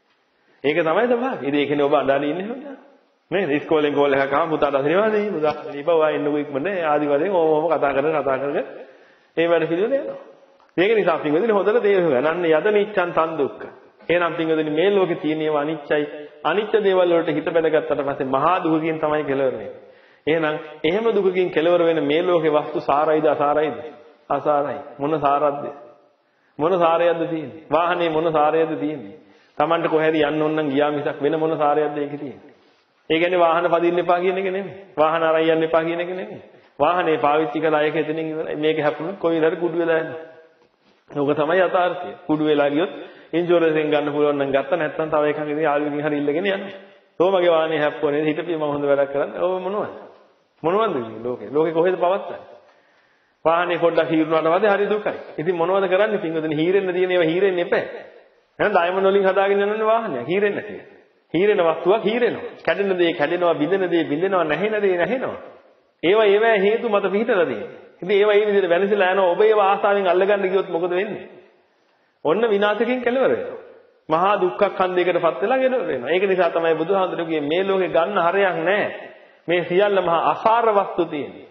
Speaker 1: ඒක තමයි තමයි. ඉතින් ඒකනේ ඔබ අඬන්නේ ඉන්නේ හොඳ. නේද? ඉස්කෝලෙන් ගෝල් එකක් ආවම පුතාට අදිනවනේ. පුතා දීපවා එන්නකෝ ඉක්මනට ආදි වශයෙන් ඕම ඕම කතා කරගෙන කතා කරගෙන ඒ වැඩ පිළිවෙල යනවා. මේක නිසා පින්වදින හොඳට තේරුම් ගන්න යද නිච්ඡන් තන් දුක්ඛ. එහෙනම් පින්වදින මේ ලෝකේ තියෙන ඒවා අනිච්චයි. අනිච්ච දේවල් වලට හිත බැඳගත්තට පස්සේ මහා දුකකින් තමයි කෙලවර වෙන්නේ. එහෙනම් එහෙම දුකකින් කෙලවර වෙන මේ ලෝකේ වස්තු සාරයිද අසාරයිද? අසාරයි. මොන සාරයක්ද? මොන සාරයක්ද තියෙන්නේ? වාහනේ මොන සාරයක්ද තියෙන්නේ? Tamanට කොහෙද යන්න ඕන නම් ගියා මිසක් වෙන මොන සාරයක්ද ඒකේ තියෙන්නේ? ඒ කියන්නේ වාහන පදින්න එපා කියන එක නෙමෙයි. වාහන අරන් යන්න එපා කියන එක නෙමෙයි. වාහනේ පාවිච්චි කළා ඒක එතනින් ඉවරයි. මේක හැපුණොත් කොයි වෙලාවද කුඩු වෙලා යන්නේ. ඕක තමයි යථාර්ථය. කුඩු වෙලා ගියොත් ඉන්ෂුරන්ස් එකෙන් ගන්න පුළුවන් නම් ගත්තා නැත්නම් තව එකකින් යාළුවෙක්ගෙන් හරි ඉල්ලගෙන යනවා. තෝ මගේ වාහනේ හැප්පුවා නේද? හිටපිය මම හොඳ වැඩක් කරන්නේ. ඔව් මොනවද? මොනවද ලෝකේ? ලෝකේ කොහෙද පවත්තන්නේ? වාහනේ පොඩ්ඩක් හීරුණාට පස්සේ හරි දුකයි. ඉතින් මොනවද කරන්නේ? පින්වතුනි හීරෙන්න තියෙන ඒවා හීරෙන්න එපා. එහෙනම් ඩයමන්ඩ් වලින් හදාගෙන යනනේ වාහනය. හීරෙන්න තියෙන. හීරෙන වස්තුවක් හීරෙනවා. කැඩෙන දේ කැඩෙනවා, බිඳෙන දේ බිඳෙනවා, නැහෙන දේ නැහෙනවා. ඒවා ඒවා හේතු මත පිහිටලා තියෙන්නේ. ඉතින් ඒවා මේ විදිහට වෙනසලා යනවා. ඔබ ඒවා ආසාවෙන් අල්ලගන්න ගියොත් මොකද වෙන්නේ? ඔන්න විනාශකින් කෙලවර වෙනවා. මහා දුක්ඛ ඛණ්ඩයකටපත් වෙලා කෙලවර වෙනවා. ඒක නිසා තමයි බුදුහාමුදුරුවෝ මේ ලෝකේ ගන්න හරයක් නැහැ. මේ සියල්ල මහා අසාර වස්තු තියෙන්නේ.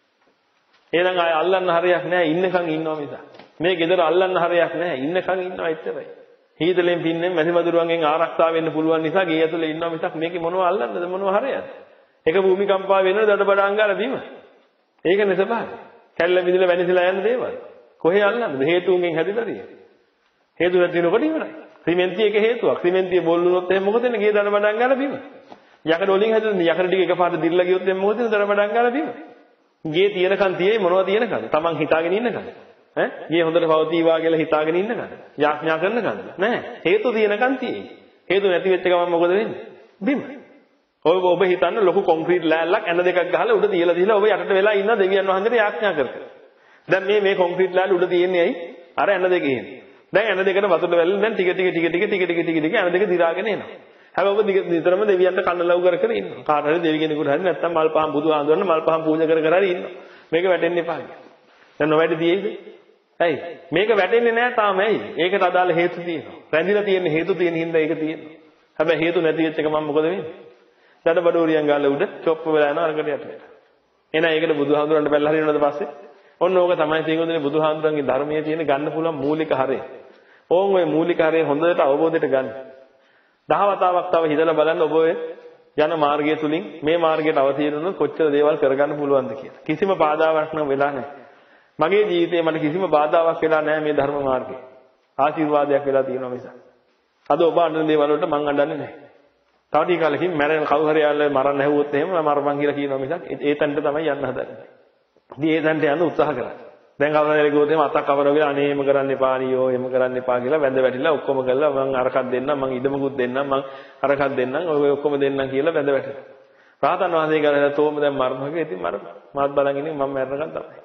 Speaker 1: එහෙනම් ආය අල්ලන්න හරයක් නැහැ. ඉන්නකන් ඉන්නවා මිස. මේ ගෙදර අල්ලන්න හරයක් නැහැ. ඉන්නකන් ඉන්නවා එච්චරයි. හීදලෙන් පින්නෙන් මැසි මදුරුවන්ගෙන් ආරක්ෂා වෙන්න පුළුවන් නිසා ගේ ඇතුලේ ඉන්නවා මිසක් මේකේ මොනව අල්ලන්නද මොනව හරයක්ද? ඒක භූමිකම්පා වෙනවද දඩබඩ අංගාර බිම. ඒක නෙසපාරයි. කැල්ල විදිල වෙනසලා යන දේවල්. කොහේ අල්ලන්නද? හේතුන්ගෙන් හැදිලා තියෙන්නේ. හේතු නැතිනකොට ඉවරයි. සිමෙන්තිය එක හේතුවක්. සිමෙන්තිය බොල් වුණොත් එහෙනම් මොකද වෙන්නේ? ගේ දඩබඩ අංගාර බිම. යකඩ වලින් හැදුනේ යකඩ ටික එකපාරට දිර්ලා ගියොත් එහෙනම් මොකද වෙන්නේ? දඩබඩ අංගාර බිම. ගේ තියෙනකන් තියෙයි මොනවද තියෙනකන්? Taman හිතාගෙන ඉන්නකන්. ඈ ගේ හොඳට පවතිවා කියලා හිතාගෙන ඉන්නකන්. යාඥා කරනකන්. නෑ. හේතු තියෙනකන් තියෙයි. හේතු නැති වෙච්ච ගමන් මොකද වෙන්නේ? බිම. ඔය ඔබ හිතන්න ලොකු කොන්ක්‍රීට් ලෑල්ලක් ඇන දෙකක් ගහලා උඩ තියලා දීලා ඔබ යටට වෙලා ඉන්න දෙවියන් වහන්සේට යාඥා කර කර. දැන් මේ මේ කොන්ක්‍රීට් ලෑල්ල උඩ තියෙන්නේ ඇයි? අර ඇන දෙකේ ඉන්නේ. දැන් ඇන දෙකට වතුර වැල්ලෙන් දැන් ටික ටික ටික ටික ටික ටික ටික ටික ඇන දෙක දිරාගෙන එනවා. හැබැයි ඔබ නිතරම දෙවියන්ට කන්න ලව් කර කර ඉන්නවා. කාට හරි දෙවි කෙනෙකුට හරි නැත්නම් මල් පහන් බුදු ආඳුරන්න මල් පහන් පූජා කර කර හරි ඉන්නවා. මේක වැටෙන්න එපා කියලා. දැන් නොවැඩි තියෙයිද? ඇයි? මේක වැටෙන්නේ නැහැ තාම ඇයි? ඒකට අදාළ හේතු තියෙනවා. රැඳිලා තියෙන හේතු තියෙන හින්දා ඒක තියෙනවා. හැබැයි හේතු නැති වෙච්ච එක මම මොකද වෙන්නේ? දඩබඩෝරියන් ගාලා උඩ චොප්ප වෙලා යනවා අරකට යට. එහෙනම් ඒකට බුදුහාමුදුරන්ට බැලලා හරිනවද පස්සේ? ඔන්න ඕක තමයි තේරුම්ගන්නේ බුදුහාමුදුරන්ගේ ධර්මයේ තියෙන ගන්න පුළුවන් මූලික හරය. ඕන් ඔය මූලික හරය හොඳට අවබෝධයට ගන්න. දහවතාවක් තව හිතලා බලන්න ඔබ ඔය යන මාර්ගය තුලින් මේ මාර්ගයට අවතීර්ණ වුණොත් කොච්චර දේවල් කරගන්න පුළුවන්ද කියලා. කිසිම බාධාවක් නම් වෙලා නැහැ. මගේ ජීවිතේ මට කිසිම බාධාවක් වෙලා නැහැ මේ ධර්ම මාර්ගේ. ආශිර්වාදයක් වෙලා තියෙනවා මිස. අද ඔබ අඬන දේවල් වලට මං අඬන්නේ නැහැ. තව ටික කාලෙකින් මැරෙන කවුරු හරි ආවල මරන්න හැවුවොත් එහෙම මරපන් කියලා කියනවා මිසක් ඒ තැනට තමයි යන්න හදන්නේ. ඉතින් ඒ තැනට යන්න උත්සාහ කරා. දැන් කවුරු හරි ගියොත් එහෙම අතක් කවරව කියලා අනේ එහෙම කරන්න එපා නියෝ එහෙම කරන්න එපා කියලා වැඳ වැටිලා ඔක්කොම කළා මං අරකක් දෙන්නම් මං ඉඩමකුත් දෙන්නම් මං අරකක් දෙන්නම් ඔය ඔක්කොම දෙන්නම් කියලා වැඳ වැටිලා. රාතන් වහන්සේ කියලා තෝම දැන් මරනවා කියලා ඉතින් මර මාත් බලන් ඉන්නේ මම මැරෙනකන් තමයි.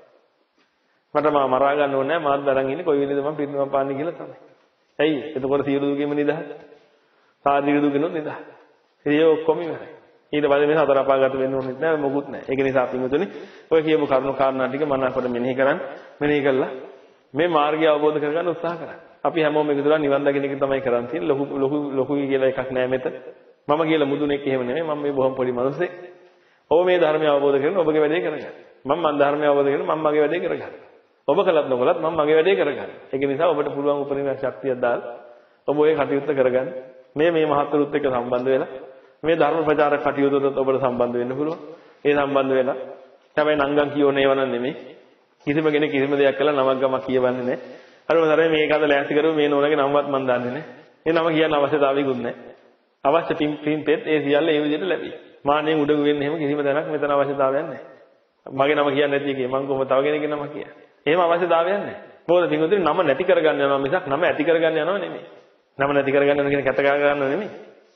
Speaker 1: මට මම මරා ගන්න ඕනේ නැහැ මාත් බලන් ඉන්නේ කොයි වෙලේද මම පිරිනවම් පාන්නේ කියලා තමයි. ඇයි? එතකොට සියලු දුකෙම නිදහස්. සාධික දුකිනුත් නිදහස්. ඒ ඔක්කොම ඉවරයි. ඊට පස්සේ මේ හතර අපාගත වෙන්න ඕනෙත් නෑ මොකුත් නෑ. ඒක නිසා අපි මුතුනේ ඔය කියපු කරුණු කාරණා ටික මනකට මෙනෙහි කරන් මෙනෙහි කළා මේ මාර්ගය අවබෝධ කරගන්න උත්සාහ කරා. අපි හැමෝම එකතුලා නිවන් දකින්න එක තමයි කරන් තියෙන්නේ. ලොකු ලොකු ලොකුයි කියලා එකක් නෑ මෙතන. මම කියලා මුදුනෙක් එහෙම නෙමෙයි. මම මේ බොහොම පොඩි මිනිස්සෙක්. ඔබ මේ ධර්මය අවබෝධ කරගෙන ඔබගේ වැඩේ කරගන්න. මම මන් ධර්මය අවබෝධ කරගෙන මම මගේ වැඩේ කරගන්න. ඔබ කළත් නොකළත් මම මගේ වැඩේ කරගන්න. ඒක නිසා ඔබට පුළුවන් උපරිම ශක්තියක් දාලා ඔබ ඔය කටයුත්ත කරගන්න. මේ මේ මහත්තුරුත් එක්ක සම්බන්ධ වෙලා මේ ධර්ම ප්‍රචාරක කටයුතුවලට ඔබට සම්බන්ධ වෙන්න පුළුවන්. ඒ සම්බන්ධ වෙලා හැබැයි නංගන් කියෝනේ ඒව නම් නෙමෙයි. කිසිම කෙනෙක් කිසිම දෙයක් කළා නමක් ගමක් කියවන්නේ නැහැ. අර මොනතරේ මේක අද ලෑස්ති කරුව මේ නෝනගේ නමවත් මන් දන්නේ නැහැ. ඒ නම කියන්න අවශ්‍යතාවයකුත් නැහැ. අවශ්‍ය පින් පින් පෙත් ඒ සියල්ල ඒ විදිහට ලැබෙයි. මාන්නේ උඩඟු වෙන්න එහෙම කිසිම තැනක් මෙතන අවශ්‍යතාවයක් නැහැ. මගේ නම කියන්නේ නැති එකේ මං කොහොමද තව කෙනෙක්ගේ නම කියන්නේ. එහෙම අවශ්‍යතාවයක් නැහැ. මොකද පින්වතුනි නම නැති කරගන්න යනවා මිසක් නම ඇති කරගන්න යනවා නෙමෙයි. නම නැති කරගන්න යන කෙනෙක් කැත කරගන්නව නෙමෙයි.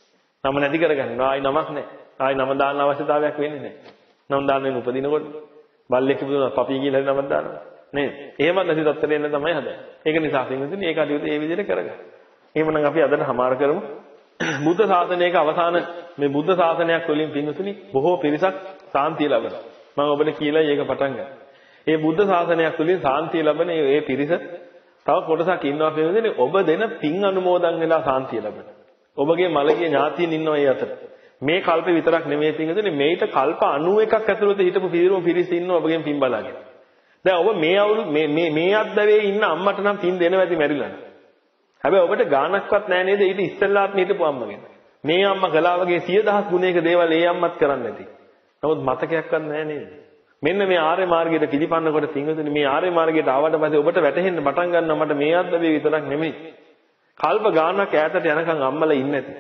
Speaker 1: නම නැති කරගන්න. ආයි නමක් නැහැ. ආයි නම දාන්න අවශ්‍යතාවයක් වෙන්නේ නැහැ. නම දාන්න වෙන උපදිනකොට බල්ලෙක් ඉපදුණා පපී කියලා හරි නමක් දානවා. නේද? එහෙමත් නැති තත්ත්වෙට එන්න තමයි හදන්නේ. ඒක නිසා පින්වතුනි ඒ කටයුතු ඒ විදිහට කරගන්න. එහෙමනම් අපි අදට හමාර කරමු. බුද්ධ ශාසනයක අවසාන මේ බුද්ධ ශාසනයක් තුළින් පින්වතුනි බොහෝ පිරිසක් සාන්තිය ලබනවා. මම ඔබට කියලා ඒක පටන් ගන්නවා. මේ බුද්ධ ශාසනයක් තුළින් සාන්තිය ලබන මේ පිරිස තව කොටසක් ඉන්නවා පින්වතුනි ඔබ දෙන පින් අනුමෝදන් වෙලා සාන්තිය ලබන. ඔබගේ මළගිය ඥාතීන් ඉන්නවා ඒ අතර. මේ කල්පේ විතරක් නෙමෙයි පින්වතුනි මේිට කල්ප අනූවකක් ඇතුළත හිටපු පිරිරුම් පිරිස ඉන්නවා ඔබගෙන් පින් බලාගෙන. දැන් ඔබ මේ අවුරුදු මේ මේ මේ අද්දවේ ඉන්න අම්මට නම් පින් දෙනවා ඇති මැරිලා. හැබැයි ඔබට ගාණක්වත් නැහැ නේද ඊට ඉස්සෙල්ලාත් හිටපු අම්මගෙන්. මේ අම්මා කළා වගේ සිය දහස් ගුණයක දේවල් ඒ අම්මත් කරන්නේ නැති. නමුත් මතකයක්වත් නැහැ නේද? මෙන්න මේ ආර්ය මාර්ගයට පිළිපන්නකොට පින්වතුනි මේ ආර්ය මාර්ගයට ආවට පස්සේ ඔබට වැටහෙන්න පටන් ගන්නවා මට මේ අද්දවේ විතරක් නෙමෙයි. කල්ප ගානක් ඈතට යනකම් අම්මලා ඉන්නේ නැති.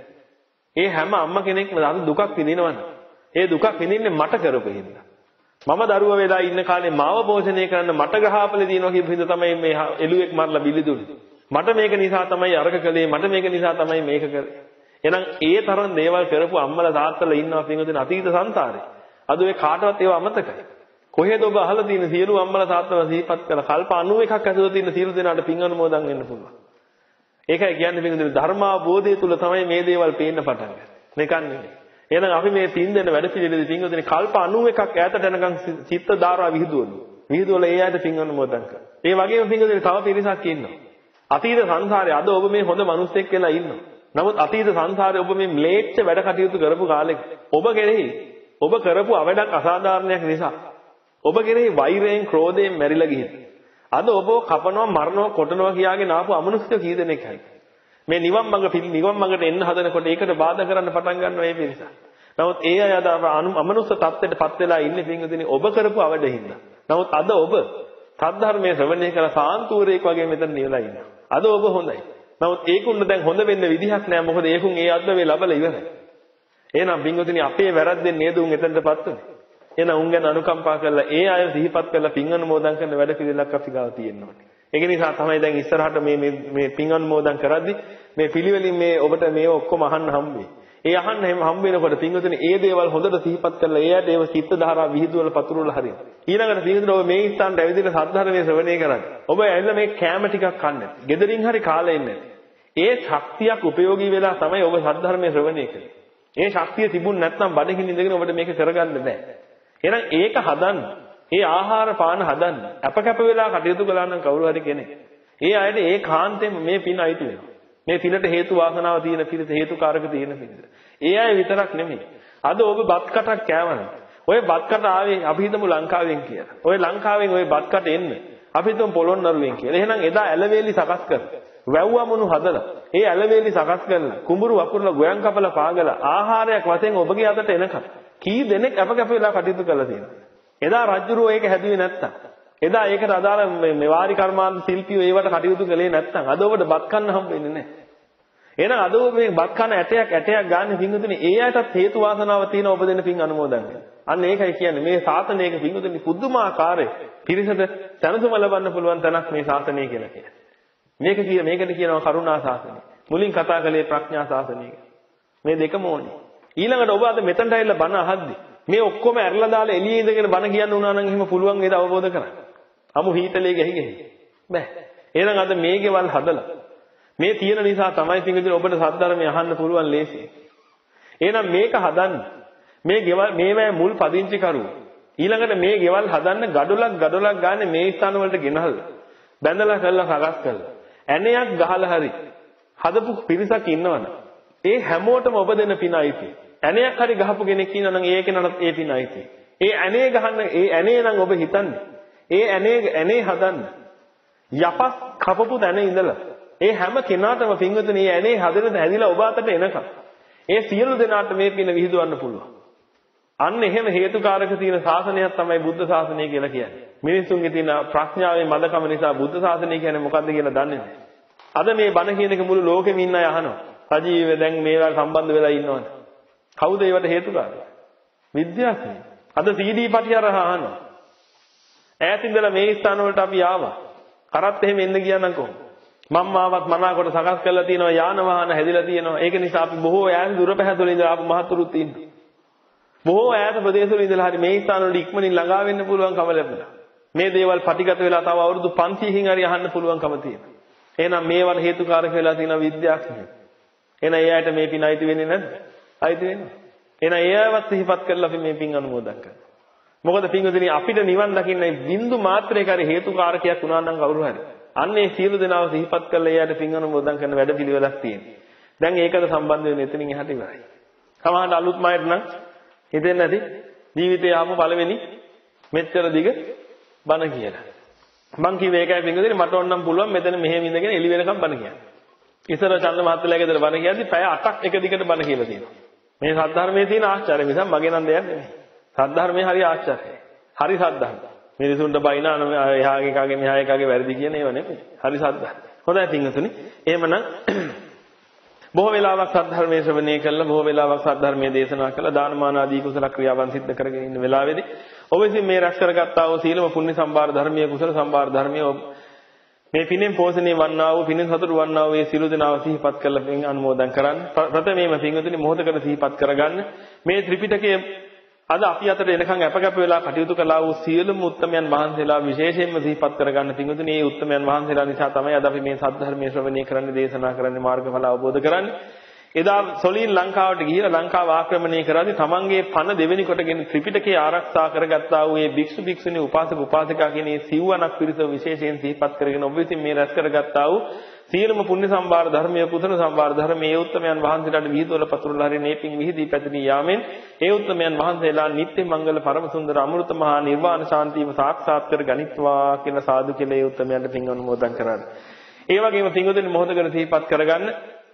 Speaker 1: ඒ හැම අම්ම කෙනෙක්ම අද දුකක් විඳිනවනේ. ඒ දුකක් විඳින්නේ මට කරපු හින්දා. මම දරුවා වෙලා ඉන්න කාලේ මාව පෝෂණය කරන්න මට ග්‍රහාපල දිනනවා කියපු හින්දා තමයි මේ එළුවෙක් මරලා බිලි දුන්නේ. මට මේක නිසා තමයි අරක කළේ මට මේක නිසා තමයි මේක කරේ. එහෙනම් ඒ තරම් දේවල් කරපු අම්මලා තාත්තලා ඉන්නවා පින්වතුනි අතීත සංසාරේ. අද ඔය කාටවත් ඒව අමතකයි. කොහෙද ඔබ අහලා තියෙන සියලු අම්මලා තාත්තලා සිහිපත් කරලා කල්ප අනූ එකක් ඇතුළත තියෙන සියලු දෙනාට පින් අනුමෝදන් වෙන්න පුළුවන්. ඒකයි කියන්නේ පින්වතුනි ධර්මාබෝධය තුල තමයි මේ දේවල් පේන්න පටන් ගන්නේ. නිකන් නෙමෙයි. එහෙනම් අපි මේ පින් දෙන වැඩ පිළිවෙලදී පින්වතුනි කල්ප අනූ එකක් ඈතට යනකම් චිත්ත ධාරා විහිදුවලු. විහිදුවල ඒ ආයත පින් අනුමෝදන් කරනවා. ඒ වගේම පින්වතුනි තව පිරිසක් ඉන්නවා. අතීත සංසාරේ අද ඔබ මේ හොඳ මිනිස්සෙක් වෙලා ඉන්නවා. නමුත් අතීත සංසාරේ ඔබ මේ ම්ලේච්ඡ වැඩ කටයුතු කරපු කාලෙක ඔබ කෙරෙහි ඔබ කරපු අවඩක් අසාධාරණයක් නිසා ඔබ කෙරෙහි වෛරයෙන් ක්‍රෝධයෙන් මැරිලා ගිහින් අද ඔබ කපනවා මරනවා කොටනවා කියාගෙන ආපු අමනුෂ්‍ය කී දෙනෙක් හරි මේ නිවන් මඟ පිළි නිවන් මඟට එන්න හදනකොට ඒකට බාධා කරන්න පටන් ගන්නවා මේ පිරිස. නමුත් ඒ අය අද අමනුෂ්‍ය තත්ත්වයටපත් වෙලා ඉන්නේ පින්වතුනි ඔබ කරපු අවඩින්ද. නමුත් අද ඔබ සද්ධර්මයේ ශ්‍රවණය කර සාන්තුවරයෙක් වගේ මෙතන නියලා ඉන්නවා. අද ඔබ හොඳයි. නමුත් ඒකුන්න දැන් හොඳ වෙන්න විදිහක් නැහැ. මොකද ඒකුන් ඒ අද්දවේ ලබලා ඉවරයි. එහෙනම් පින්වතුනි අපේ වැරද්දෙන් නේද උන් එතනටපත් උනේ. එහෙනම් උන් ගැන අනුකම්පා කරලා ඒ අය සිහිපත් කරලා පින් අනුමෝදන් කරන වැඩ පිළිවෙලක් අපි ගාව තියෙනවා. ඒක නිසා තමයි දැන් ඉස්සරහට මේ මේ මේ පින් අනුමෝදන් කරද්දි මේ පිළිවෙලින් මේ ඔබට මේ ඔක්කොම අහන්න හම්බෙයි. ඒ අහන්න හැම හම්බ වෙනකොට පින්වතුනි ඒ දේවල් හොඳට සිහිපත් කරලා ඒ ඇයට ඒව චිත්ත ධාරා විහිදුවල පතුරවලා හරින. ඊළඟට පින්වතුනි ඔබ මේ ස්ථානට ඇවිදලා සද්ධර්මයේ ශ්‍රවණය කරන්නේ. ඔබ ඇවිල්ලා මේ කැම ටිකක් කන්නේ. ගෙදරින් හරි කාලේ ඉන්නේ. ඒ ශක්තියක් ප්‍රයෝගී වෙලා තමයි ඔබ සද්ධර්මයේ ශ්‍රවණය කරන්නේ. ඒ ශක්තිය තිබුණ නැත්නම් බඩගින්න ඉඳගෙන ඔබට මේක කරගන්න බෑ. එහෙනම් ඒක හදන්න. ඒ ආහාර පාන හදන්න. අපකැප වෙලා කටයුතු කළා නම් කවුරු හරි කෙනෙක්. ඒ අයට ඒ කාන්තෙන් මේ පින අයිති වෙනවා. මේ පිනට හේතු වාසනාව තියෙන පිරිස හේතුකාරක තියෙන පිරිස. ඒ අය විතරක් නෙමෙයි. අද ඔබ බත් කටක් කෑවනම් ඔය බත් කට ආවේ අපි හිතමු ලංකාවෙන් කියලා. ඔය ලංකාවෙන් ඔය බත් කට එන්න අපි හිතමු පොළොන්නරුවෙන් කියලා. එහෙනම් එදා ඇලවේලි සකස් කරලා වැව්වමුණු හදලා ඒ ඇලවේලි සකස් කරලා කුඹුරු වකුරලා ගොයන් කපලා පාගලා ආහාරයක් වශයෙන් ඔබගේ අතට එනකම් කී දෙනෙක් අපකැප වෙලා කටයුතු කරලා තියෙනවද? එදා රජුරෝ ඒක හැදුවේ නැත්තම් එදා ඒකට අදාළ මේ වාරි කර්මාන්ත ශිල්පියෝ ඒවට කටයුතු කළේ නැත්තම් අද ඔබට බත් කන්න හම්බෙන්නේ නැහැ. එහෙනම් අද ඔබ මේ බත් කන ඇටයක් ඇටයක් ගන්න පින්වතුනි ඒ අයටත් හේතු වාසනාව තියෙන ඔබ දෙන පින් අනුමෝදන් වෙනවා. අන්න ඒකයි කියන්නේ මේ ශාසනයක පින්වතුනි පුදුමාකාරයි පිරිසට දැනුම ලබන්න පුළුවන් තැනක් මේ ශාසනය කියලා කියන්නේ. මේක කිය මේකට කියනවා කරුණා ශාසනය. මුලින් කතා කළේ ප්‍රඥා ශාසනය. මේ දෙකම ඕනේ. ඊළඟට ඔබ අද මෙතනට ඇවිල්ලා බණ අහද්දි මේ ඔක්කොම ඇරලා දාලා එළියේ ඉඳගෙන බණ කියන්න උනා නම් එහෙම පුළුවන් වේද අවබෝධ කරගන්න. අමු හීතලේ ගහි ගහි. බෑ. එහෙනම් අද මේ ගෙවල් හදලා මේ තියෙන නිසා තමයි පින්විතනේ ඔබට සද්ධර්මය අහන්න පුළුවන් ලේසි. එහෙනම් මේක හදන්න මේ ගෙවල් මේවැ මුල් පදිංචි කරුවෝ ඊළඟට මේ ගෙවල් හදන්න ගඩොලක් ගඩොලක් ගන්න මේ ස්ථාන වලට ගෙනහල්ලා බැඳලා කරලා සකස් කරලා ඇණයක් ගහලා හරි හදපු පිරිසක් ඉන්නවනේ ඒ හැමෝටම ඔබ දෙන පින අයිති. ඇණයක් හරි ගහපු කෙනෙක් ඉන්නවා නම් ඒ කෙනාට ඒ පින අයිති. ඒ ඇණේ ගහන්න ඒ ඇණේ නම් ඔබ හිතන්නේ ඒ ඇණේ ඇණේ හදන්න යපස් කපපු තැන ඉඳලා ඒ හැම කෙනාටම පින්වතුනි මේ ඇණේ හදන හැදිලා ඔබ අතට එනකම් ඒ සියලු දෙනාට මේ පින විහිදුවන්න පුළුවන්. අන්න එහෙම හේතුකාරක තියෙන ශාසනයක් තමයි බුද්ධ ශාසනය කියලා කියන්නේ. මිනිසුන්ගේ තියෙන ප්‍රඥාවේ මදකම නිසා බුද්ධ ශාසනය කියන්නේ මොකද්ද කියලා දන්නේ නැහැ. අද මේ බණ කියන එක මුළු ලෝකෙම ඉන්න අය අහනවා. සජීවීව දැන් මේවා සම්බන්ධ වෙලා ඉන්නවනේ. කවුද ඒවට හේතුකාරක? විද්‍යාඥයෝ. අද සීඩී පටි අරහ අහනවා. ඈත ඉඳලා මේ ස්ථාන වලට අපි ආවා. කරත් එහෙම එන්න ගියානම් කොහොමද? මම ආවත් මනාකොට සකස් කරලා තියෙනවා යාන වාහන හැදිලා තියෙනවා. ඒක නිසා අපි බොහෝ ඈත දුර පැහැදවල ඉඳලා ආපු මහතුරුත් ඉන්නවා. බොහෝ ඈත ප්‍රදේශවල ඉඳලා හරි මේ ස්ථාන වලට ඉක්මනින් ළඟා වෙන්න පුළුවන්කම ලැබුණා. මේ දේවල් පටිගත වෙලා තව අවුරුදු පන්සීයකින් හරි අහන්න පුළුවන්කම තියෙනවා. එහෙනම් මේවට හේතුකාරක වෙලා තියෙන විද්‍යාඥයෝ. එහෙනම් ඒ අයට මේ පින අයිති වෙන්නේ නැද්ද? අයිති වෙනවා. එහෙනම් ඒ අයවත් සිහිපත් කරලා අපි මේ පින් අනුමෝදන් කරනවා. මොකද පින්වතුනි අපිට නිවන් දකින්න බින්දු මාත්‍රයක හරි හේතුකාරකයක් වුණා නම් කවුරු හරි. අන්න ඒ සියලු දෙනාව සිහිපත් කරලා ඒ අයට පින් අනුමෝදන් කරන වැඩ පිළිවෙලක් තියෙනවා. දැන් ඒකට සම්බන්ධ වෙන එතනින් එහාට ඉවරයි. සමහරවිට අලුත් මායට නම් හිතෙන්නේ නැති ජීවිතේ ආපු පළවෙනි මෙච්චර දිග බණ කියලා. මං කිව්වේ ඒකයි පින්වතුනි මට ඕනම් පුළුවන් මෙතන මෙහෙම ඉඳගෙන එළි වෙනකම් බණ කියන්න. ඉස්සර චන්ද මහත්තයාගේ ගෙදර බණ කියද්දි පැය අටක් එක දිගට බණ කියලා තියෙනවා. මේ සද්ධර්මයේ තියෙන ආශ්චර්ය නිසා මගේ නම් දෙයක් නෙමෙයි. සද්ධර්මයේ හරි ආශ්චර්යයි. හරි සද්ධර්ම. මිනිසුන්ට බයින එහාගේ කාගේ මෙහා එකාගේ වැරදි කියන ඒවා නෙමෙයි. හරි සද්ධර්ම. හොඳයි පින්වතුනි. එහෙමනම් බොහෝ වෙලාවක් සද්ධර්මයේ ශ්‍රවණය කළා බොහෝ වෙලාවක් සද්ධර්මයේ දේශනා කළා දානමාන ආදී කුසල ක්‍රියාවන් සිද්ධ කරගෙන ඉන්න වෙලාවේදී ඔබ විසින් මේ රැස් කරගත්තා වූ සීලම පුණ්‍ය සම්භාර ධර්මීය කුසල සම්භාර ධර්මීය මේ පිනෙන් පෝෂණය වන්නා වූ පිනෙන් සතුටු වන්නා වූ මේ සියලු දෙනාව සිහිපත් කරලා පින් අනුමෝදන් කරන්න. ප්‍රථමයෙන්ම පින්වතුනි මොහොතකට සිහිපත් කරගන්න මේ ත්‍රිපිටකයේ අද අපි අතට එනකන් අපකප වෙලා කටයුතු කළා වූ සියලුම උත්තමයන් වහන්සේලා විශේෂයෙන්ම සිහිපත් කරගන්න පින්වතුනි මේ උත්තමයන් වහන්සේලා නිසා තමයි අද අපි මේ සද්ධර්මයේ ශ්‍රවණය කරන්නේ දේශනා කරන්නේ මාර්ගඵල අවබෝධ කරන්නේ. එදා සොලින් ලංකාවට ගිහිලා ලංකාව ආක්‍රමණය කරද්දී තමන්ගේ පණ දෙවෙනි කොටගෙන ත්‍රිපිටකය ආරක්ෂා කරගත්තා වූ මේ භික්ෂු භික්ෂුණී උපාසක උපාසිකා කියන මේ සිව්වනක් පිරිස විශේෂයෙන් සිහිපත් කරගෙන ඔබ විසින් මේ රැස් කරගත්තා වූ සියලුම පුණ්‍ය සම්භාර ධර්මයේ කුසල සම්භාර ධර්මයේ උත්තමයන් වහන්සේලාට විහිදුවල පතුරුලා හරින මේ පින් විහිදී පැතිරී යාමෙන් ඒ උත්තමයන් වහන්සේලා නිත්‍ය මංගල පරම සුන්දර අමෘත මහා නිර්වාණ ශාන්තියම සාක්ෂාත් කර ගනිත්වා කියලා සාදු කියලා ඒ උත්තමයන්ට පින් අනුමෝදන් කරන්නේ. ඒ වගේම පින්වතුනි මොහොතකට සිහිපත් කරගන්න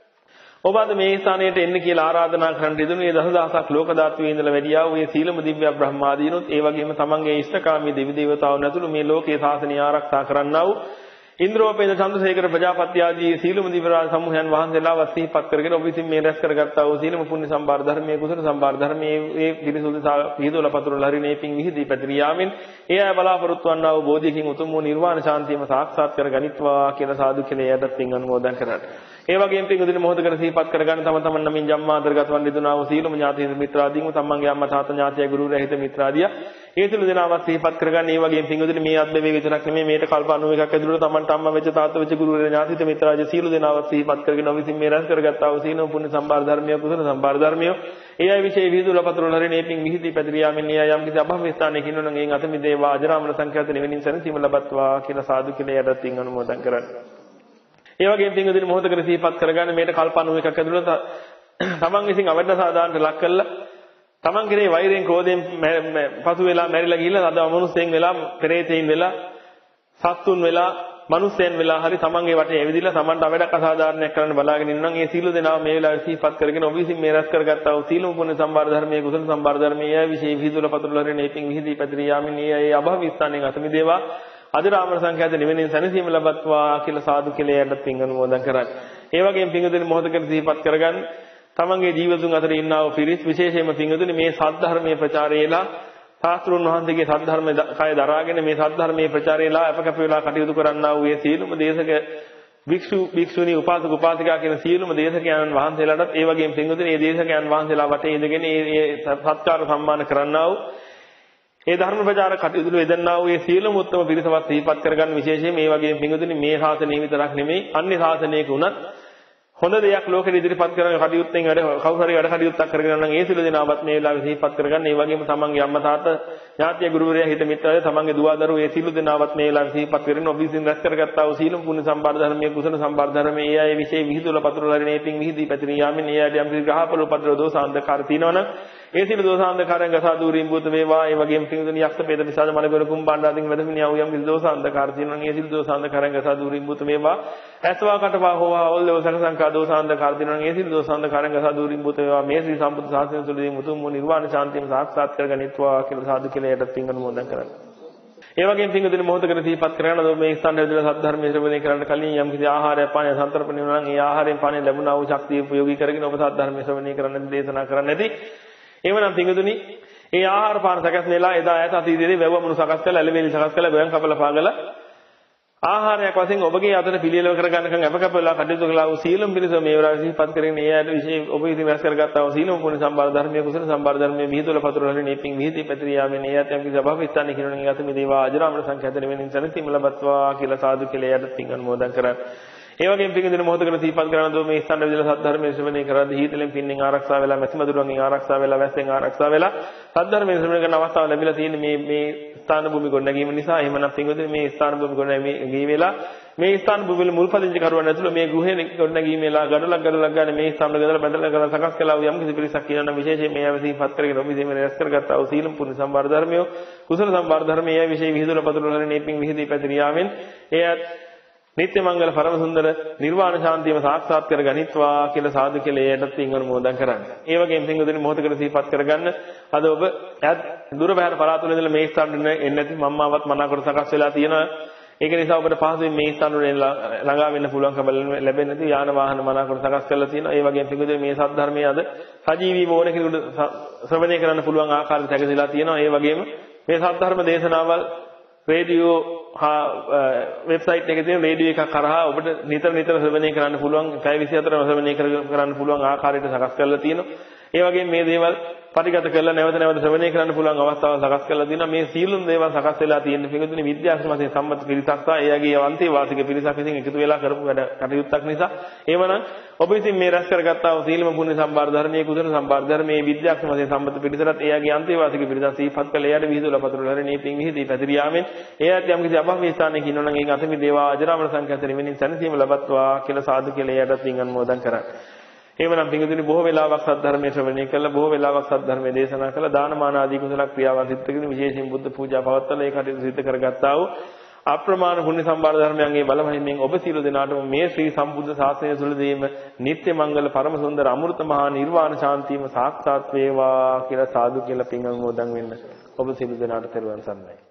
Speaker 1: ඔබ අද මේ ස්ථානයට එන්න කියලා ආරාධනා කරන්න ඉදෙනු මේ දසදහසක් ලෝක ධාතුවේ ඉඳලා වැඩියා වූ මේ සීලම දිව්‍ය බ්‍රහ්මාදීනොත් ඒ වගේම තමන්ගේ ඉෂ්ඨකාමී දෙවි දේවතාවුන් ඇතුළු මේ ලෝකයේ ශාසනය ආරක්ෂා කරන්නා වූ ඉන්ද්‍රෝපේන්ද්‍ර චන්ද්‍රසේකර ප්‍රජාපති ආදී සීලම දිව්‍ය රාජ සමූහයන් වහන්සේලාව සිහිපත් කරගෙන ඔබ විසින් මේ රැස් කරගත්තා වූ සීලම පුණ්‍ය සම්භාර ධර්මයේ කුසල සම්භාර ධර්මයේ ඒ පිරිසුදු පිහිදුවල පතුරුලා හරිනේ පින් විහිදී පැතිරී යාමෙන් ඒ අය බලාපොරොත්තු වන්නා වූ බෝධියකින් උතුම් වූ නිර්වාණ ශාන්තියම සාක්ෂාත් කර ගනිත්වා කියලා සාදු කියලා එයටත් පින් අනුමෝදන් කරන්න. ඒ වගේම පින්වතුනි මොහොතකට සිහිපත් කරගන්න තම තමන් නමින් ජම්මාන්තරගත වන් දිදුනා වූ සීලම ඥාති මිත්‍රාදීන් තමන්ගේ අම්මා තාත්තා ඥාතිය ගුරු රහිත මිත්‍රාදිය ඒ තුළු දෙනාවත් සිහිපත් කරගන්න. ඒ වගේම පින්වතුනි මේ අද්දවේ විතරක් නෙමෙයි මේට කල්ප අනූ එකක් ඇතුළත තමන්ට අම්මා වෙච්ච තාත්තා වෙච්ච ගුරු ඥාතිත මිත්‍රාදිය සීල දෙනාවත් සිහිපත් කරගෙන විසින් මේ රැස් කරගත්තා වූ සීලම පුණ්‍ය සම්භාර ධර්මය කුසල සම්භාර ධර්මය ඒ අය විශේෂ විහිදුවල පතුරුල හරිනේ පින් විහිදී පැතිරී යාමෙන් ඒ අය යම් කිසි අභව්‍ය ස්ථානයක ඉන්නොනම් එයින් අත මිදේවා අජරාමර සංඛ්‍යාත නිවෙනින් සැනසීම ලබත්වා කියලා සාදු කියලා යටත් පින් අනුමෝදන් කරන්නේ. ඒ වගේම පින්වතුනි මොහොතකට සිහිපත් කරගන්න මේට කල්ප අනූ එකක් ඇතුළත තමන් විසින් අවද්ද සාදානට ලක් කළා තමන් කෙරේ වෛරයෙන් ක්‍රෝධයෙන් පසු වෙලා මැරිලා ගිහිල්ලා අද අමනුෂ්‍යයෙන් වෙලා පෙරේතයින් වෙලා සත්තුන් වෙලා මනුෂ්‍යයන් වෙලා හරි තමන්ගේ වටේ ඇවිදිලා තමන්ට අවඩක් අසාධාරණයක් කරන්න බලාගෙන ඉන්නවා නම් ඒ සීල දෙනාව මේ වෙලාවේ සිහිපත් කරගෙන ඔබ විසින් මේ රැස් කරගත්තා වූ සීලම පුණ්‍ය සම්භාර ධර්මයේ කුසල සම්භාර ධර්මයේ ඒ විශේෂ විහිදුවල පතුරුල හරින ඒ පින් විහිදී පැතිරී යාමින් ඒ අභව ස්ථානයෙන් අත මිදේවා අදිරාමර සංඛ්‍යාත නිවෙනින් සැනසීම ලබත්වා කියලා සාදු කියලා යටත් පින් අනුමෝදන් කරන්නේ. ඒ වගේම පින්වතුනි මොහොතකට සිහිපත් කරගන්න තමන්ගේ ජීවතුන් අතර ඉන්නා වූ පිරිස් විශේෂයෙන්ම පින්වතුනි මේ සද්ධර්මයේ ප්‍රචාරයේලා ශාස්ත්‍රුන් වහන්සේගේ සද්ධර්මයේ කය දරාගෙන මේ සද්ධර්මයේ ප්‍රචාරයේලා අපකප වේලා කටයුතු කරන්නා වූ මේ සීලම දේශක භික්ෂු භික්ෂුණී උපාසක උපාසිකා කියන සීලම දේශකයන් වහන්සේලාටත් ඒ වගේම පින්වතුනි මේ දේශකයන් වහන්සේලා වටේ ඉඳගෙන මේ සත්කාර සම්මාන කරන්නා වූ ඒ ධර්ම ප්‍රචාර කටයුතු වල යෙදෙනා වූ මේ සියලුම උත්තම පිරිසවත් සිහිපත් කරගන්න විශේෂයෙන් මේ වගේම පිඟුදුනි මේ ශාසනය විතරක් නෙමෙයි අන්‍ය ශාසනයක උනත් හොඳ දෙයක් ලෝකෙ ඉදිරිපත් කරන කටයුත්තෙන් වැඩ කවුරු හරි වැඩ කටයුත්තක් කරගෙන නම් ඒ සියලු දෙනාවත් මේ වෙලාවේ සිහිපත් කරගන්න. ඒ වගේම තමන්ගේ අම්මා තාත්තා ඥාතිය ගුරුවරයා හිත මිත්‍රය තමන්ගේ දුව දරුවෝ ඒ සියලු දෙනාවත් මේ වෙලාවේ සිහිපත් කරගෙන ඔබ විසින් රැස් කරගත්තා වූ සීලම් පුණ්‍ය සම්භාර ධර්මයේ කුසල සම්භාර ධර්මයේ ඒ අය විශේෂ විහිදුවල පතුරුල හරින මේ පින් විහිදී පැතිරී යාමෙන් ඒ අයට යම් ග්‍රහපල උපද්‍රව දෝෂ අන්ධකාර තියෙනවනම් ඒ සියලු දෝෂාන්ධකාරයන් ගසා දුරින් භූත වේවා. ඒ වගේම පින්දුනි යක්ෂ පේද පිසාද මලබර කුම්බාණ්ඩාදින් වැඩමිනිය ආව යම් කිසි දෝෂාන්ධකාර තියෙනවා නම් ඒ සියලු දෝෂාන්ධකාරයන් ගසා දුරින් භූත වේවා. ඇස්වා කටවා හෝවා ඔල්ලව සංසංකා දෝෂාන්ධකාර තියෙනවා නම් ඒ සියලු දෝෂාන්ධකාරයන් ගසා දුරින් භූත වේවා. මේ ශ්‍රී සම්බුද්ධ ශාසනය තුළදී මුතුන් වූ නිර්වාණ ශාන්තියම සාක්ෂාත් කරගනිත්වා කියලා සාදු කියලා යටත් පින් අනුමෝදන් කරන්න. ඒ වගේම පින්දුනි මොහොතකට සිහිපත් කරගෙන ඔබ මේ ස්ථානයේ ඉඳලා සද්ධර්මයේ ශ්‍රවණය කරන්න කලින් යම් කිසි ආහාරයක් පානයක් සන්තරපණය වෙනවා නම් ඒ ආහාරයෙන් පානයෙන් ලැබුණා වූ ශක්තිය උපයෝගී කරගෙන ඔබ සද්ධර්මයේ ශ්‍රවණය කරන්න දේශනා කරන්න ඇති. එවනම් පිංගුතුනි ඒ ආහාර පාන සකස් වෙලා එදා ඈත අතීතයේදී වැව මුණු සකස් කළා ඇලෙවිලි සකස් කළා ගොයන් කපලා පාගලා ආහාරයක් වශයෙන් ඔබගේ අතට පිළියෙලව කරගන්නකම් අප කපලා කටයුතු කළා වූ සීලම් පිරිස මේ වෙලාවේ සිහිපත් කරගෙන ඒ ආයත විශේෂ ඔබ ඉදිරි රැස් කරගත්තා වූ සීලම් පුණ්‍ය සම්භාර ධර්මයේ කුසල සම්භාර ධර්මයේ විහිදුවල පතුරවල හරිනේ පිං විහිදී පැතිරී යාමෙන් ඒ ආයත යම් කිසි අභව ස්ථානයේ කිනුණින් ගත මේ දේවා අජරාමර සංඛ්‍යාත නිවෙනින් සැනසීම ලබත්වා කියලා සාදු කියලා යටත් පිං අනුමෝදන් කරා. ඒ වගේම පිංගුදින මොහොතකට සිහිපත් කරන දෝ මේ ස්ථාන විදලා සද්ධර්මයේ ශ්‍රවණය කරද්දී හීතලෙන් පින්නෙන් ආරක්ෂා වෙලා මැසිමදුරුන්ගෙන් ආරක්ෂා වෙලා වැස්සෙන් ආරක්ෂා වෙලා සද්ධර්මයේ ශ්‍රවණය කරන අවස්ථාව ලැබිලා තියෙන මේ මේ ස්ථාන භූමි ගොඩනැගීම නිසා එහෙමනම් පිංගුදින මේ ස්ථාන භූමි ගොඩනැගී වෙලා මේ ස්ථාන භූමිවල මුල්පදිංචි කරුවන් ඇතුළු මේ ගෘහේ ගොඩනැගීම වෙලා ගඩොලක් ගඩොලක් ගන්න මේ ස්ථාන ගදලා බඳලා කරලා සකස් කළා වූ යම් කිසි පිරිසක් කියනවා විශේෂයෙන් මේ අවසීපත් කරගෙන ඔබ ඉතින් රැස් කරගත්තා වූ සීලම් පුණ්‍ය සම්භාර ධර්මය කුසල සම්භාර ධර්මයේ විශේෂ විහිදුවල පතුරවල හරිනේ පිං විහිදී පැතිරියාවෙන් එයත් නිත්‍ය මංගල පරම සුන්දර නිර්වාණ ශාන්තියම සාක්ෂාත් කර ගනිත්වා කියලා සාදු කියලා එයටත් පින් අනුමෝදන් කරන්නේ. ඒ වගේම පින්වතුනි මොහොතකට සිහිපත් කරගන්න අද ඔබ දුර බැහැර පළාත්වල ඉඳලා මේ ස්ථානට එන්නේ නැති මම්මාවත් මනාකොට සකස් වෙලා තියෙනවා. ඒක නිසා ඔබට පහසුවෙන් මේ ස්ථාන වල ළඟා වෙන්න පුළුවන්කම ලැබෙන්නේ නැති යාන වාහන මනාකොට සකස් කරලා තියෙනවා. ඒ වගේම පින්වතුනි මේ සද්ධර්මයේ අද සජීවීව ඕන කෙනෙකුට ශ්‍රවණය කරන්න පුළුවන් ආකාරයට සැකසීලා තියෙනවා. ඒ වගේම මේ සද්ධර්ම දේශනාවල් රේඩියෝ හා වෙබ්සයිට් එකේ තියෙන රේඩියෝ එකක් කරහා ඔබට නිතර නිතර ශ්‍රවණය කරන්න පුළුවන් පැය විසිහතරම ශ්‍රවණය කරන්න පුළුවන් ආකාරයට සකස් කරලා තියෙනවා. ඒ වගේම මේ දේවල් පරිගත කරලා නැවත නැවත ශ්‍රවණය කරන්න පුළුවන් අවස්ථාවල් සකස් කරලා තියෙනවා. මේ සීලුම් දේවල් සකස් වෙලා තියෙන පිටුදුනේ විද්‍යාශ්‍රම වශයෙන් සම්මත පිරිසක් සහ එයාගේ අන්තිම වාසික පිරිසක් විසින් එකතු වෙලා කරපු වැඩ කටයුත්තක් නිසා එවනම් ඔබ විසින් මේ රැස් කරගත්තා වූ සීලම පුණ්‍ය සම්බාර ධර්මයේ කුසල සම්බාර ධර්මයේ විද්‍යාශ්‍රම වශයෙන් සම්මත පිරිසට එයාගේ අන්තිම වාසික පිරිසක් සීපත් කළ එයාට විහිදුලා පතුරලා හරි නීතින් විහිදී පැතිර යාමෙන් එයාට යම් කිසි අපහසු ස්ථානයක ඉන්නවනම් ඒක අතමි දේවා අජරාමර සංඛ්‍යාත නිවෙනින් සැනසීම ලබත්වා කියලා සාදු කියලා එයාට පින් අනුමෝදන් කරා. එහෙමනම් පින්වතුනි බොහෝ වෙලාවක් සද්ධර්මයේ ශ්‍රවණය කළා බොහෝ වෙලාවක් සද්ධර්මයේ දේශනා කළා දානමාන ආදී කුසල ක්‍රියාවන් සිද්ධ කරගෙන විශේෂයෙන් බුද්ධ පූජා පවත්වලා ඒ කටයුතු සිද්ධ කරගත්තා වූ අප්‍රමාණ පුණ්‍ය සම්බාර ධර්මයන්ගේ බලමහිමෙන් ඔබ සියලු දෙනාටම මේ ශ්‍රී සම්බුද්ධ ශාසනය තුළදීම නිත්‍ය මංගල පරම සුන්දර අමෘත මහා නිර්වාණ ශාන්තියම සාක්ෂාත් වේවා කියලා සාදු කියලා පින් අනුමෝදන් වෙන්න ඔබ සියලු දෙනාට තෙරුවන් සරණයි.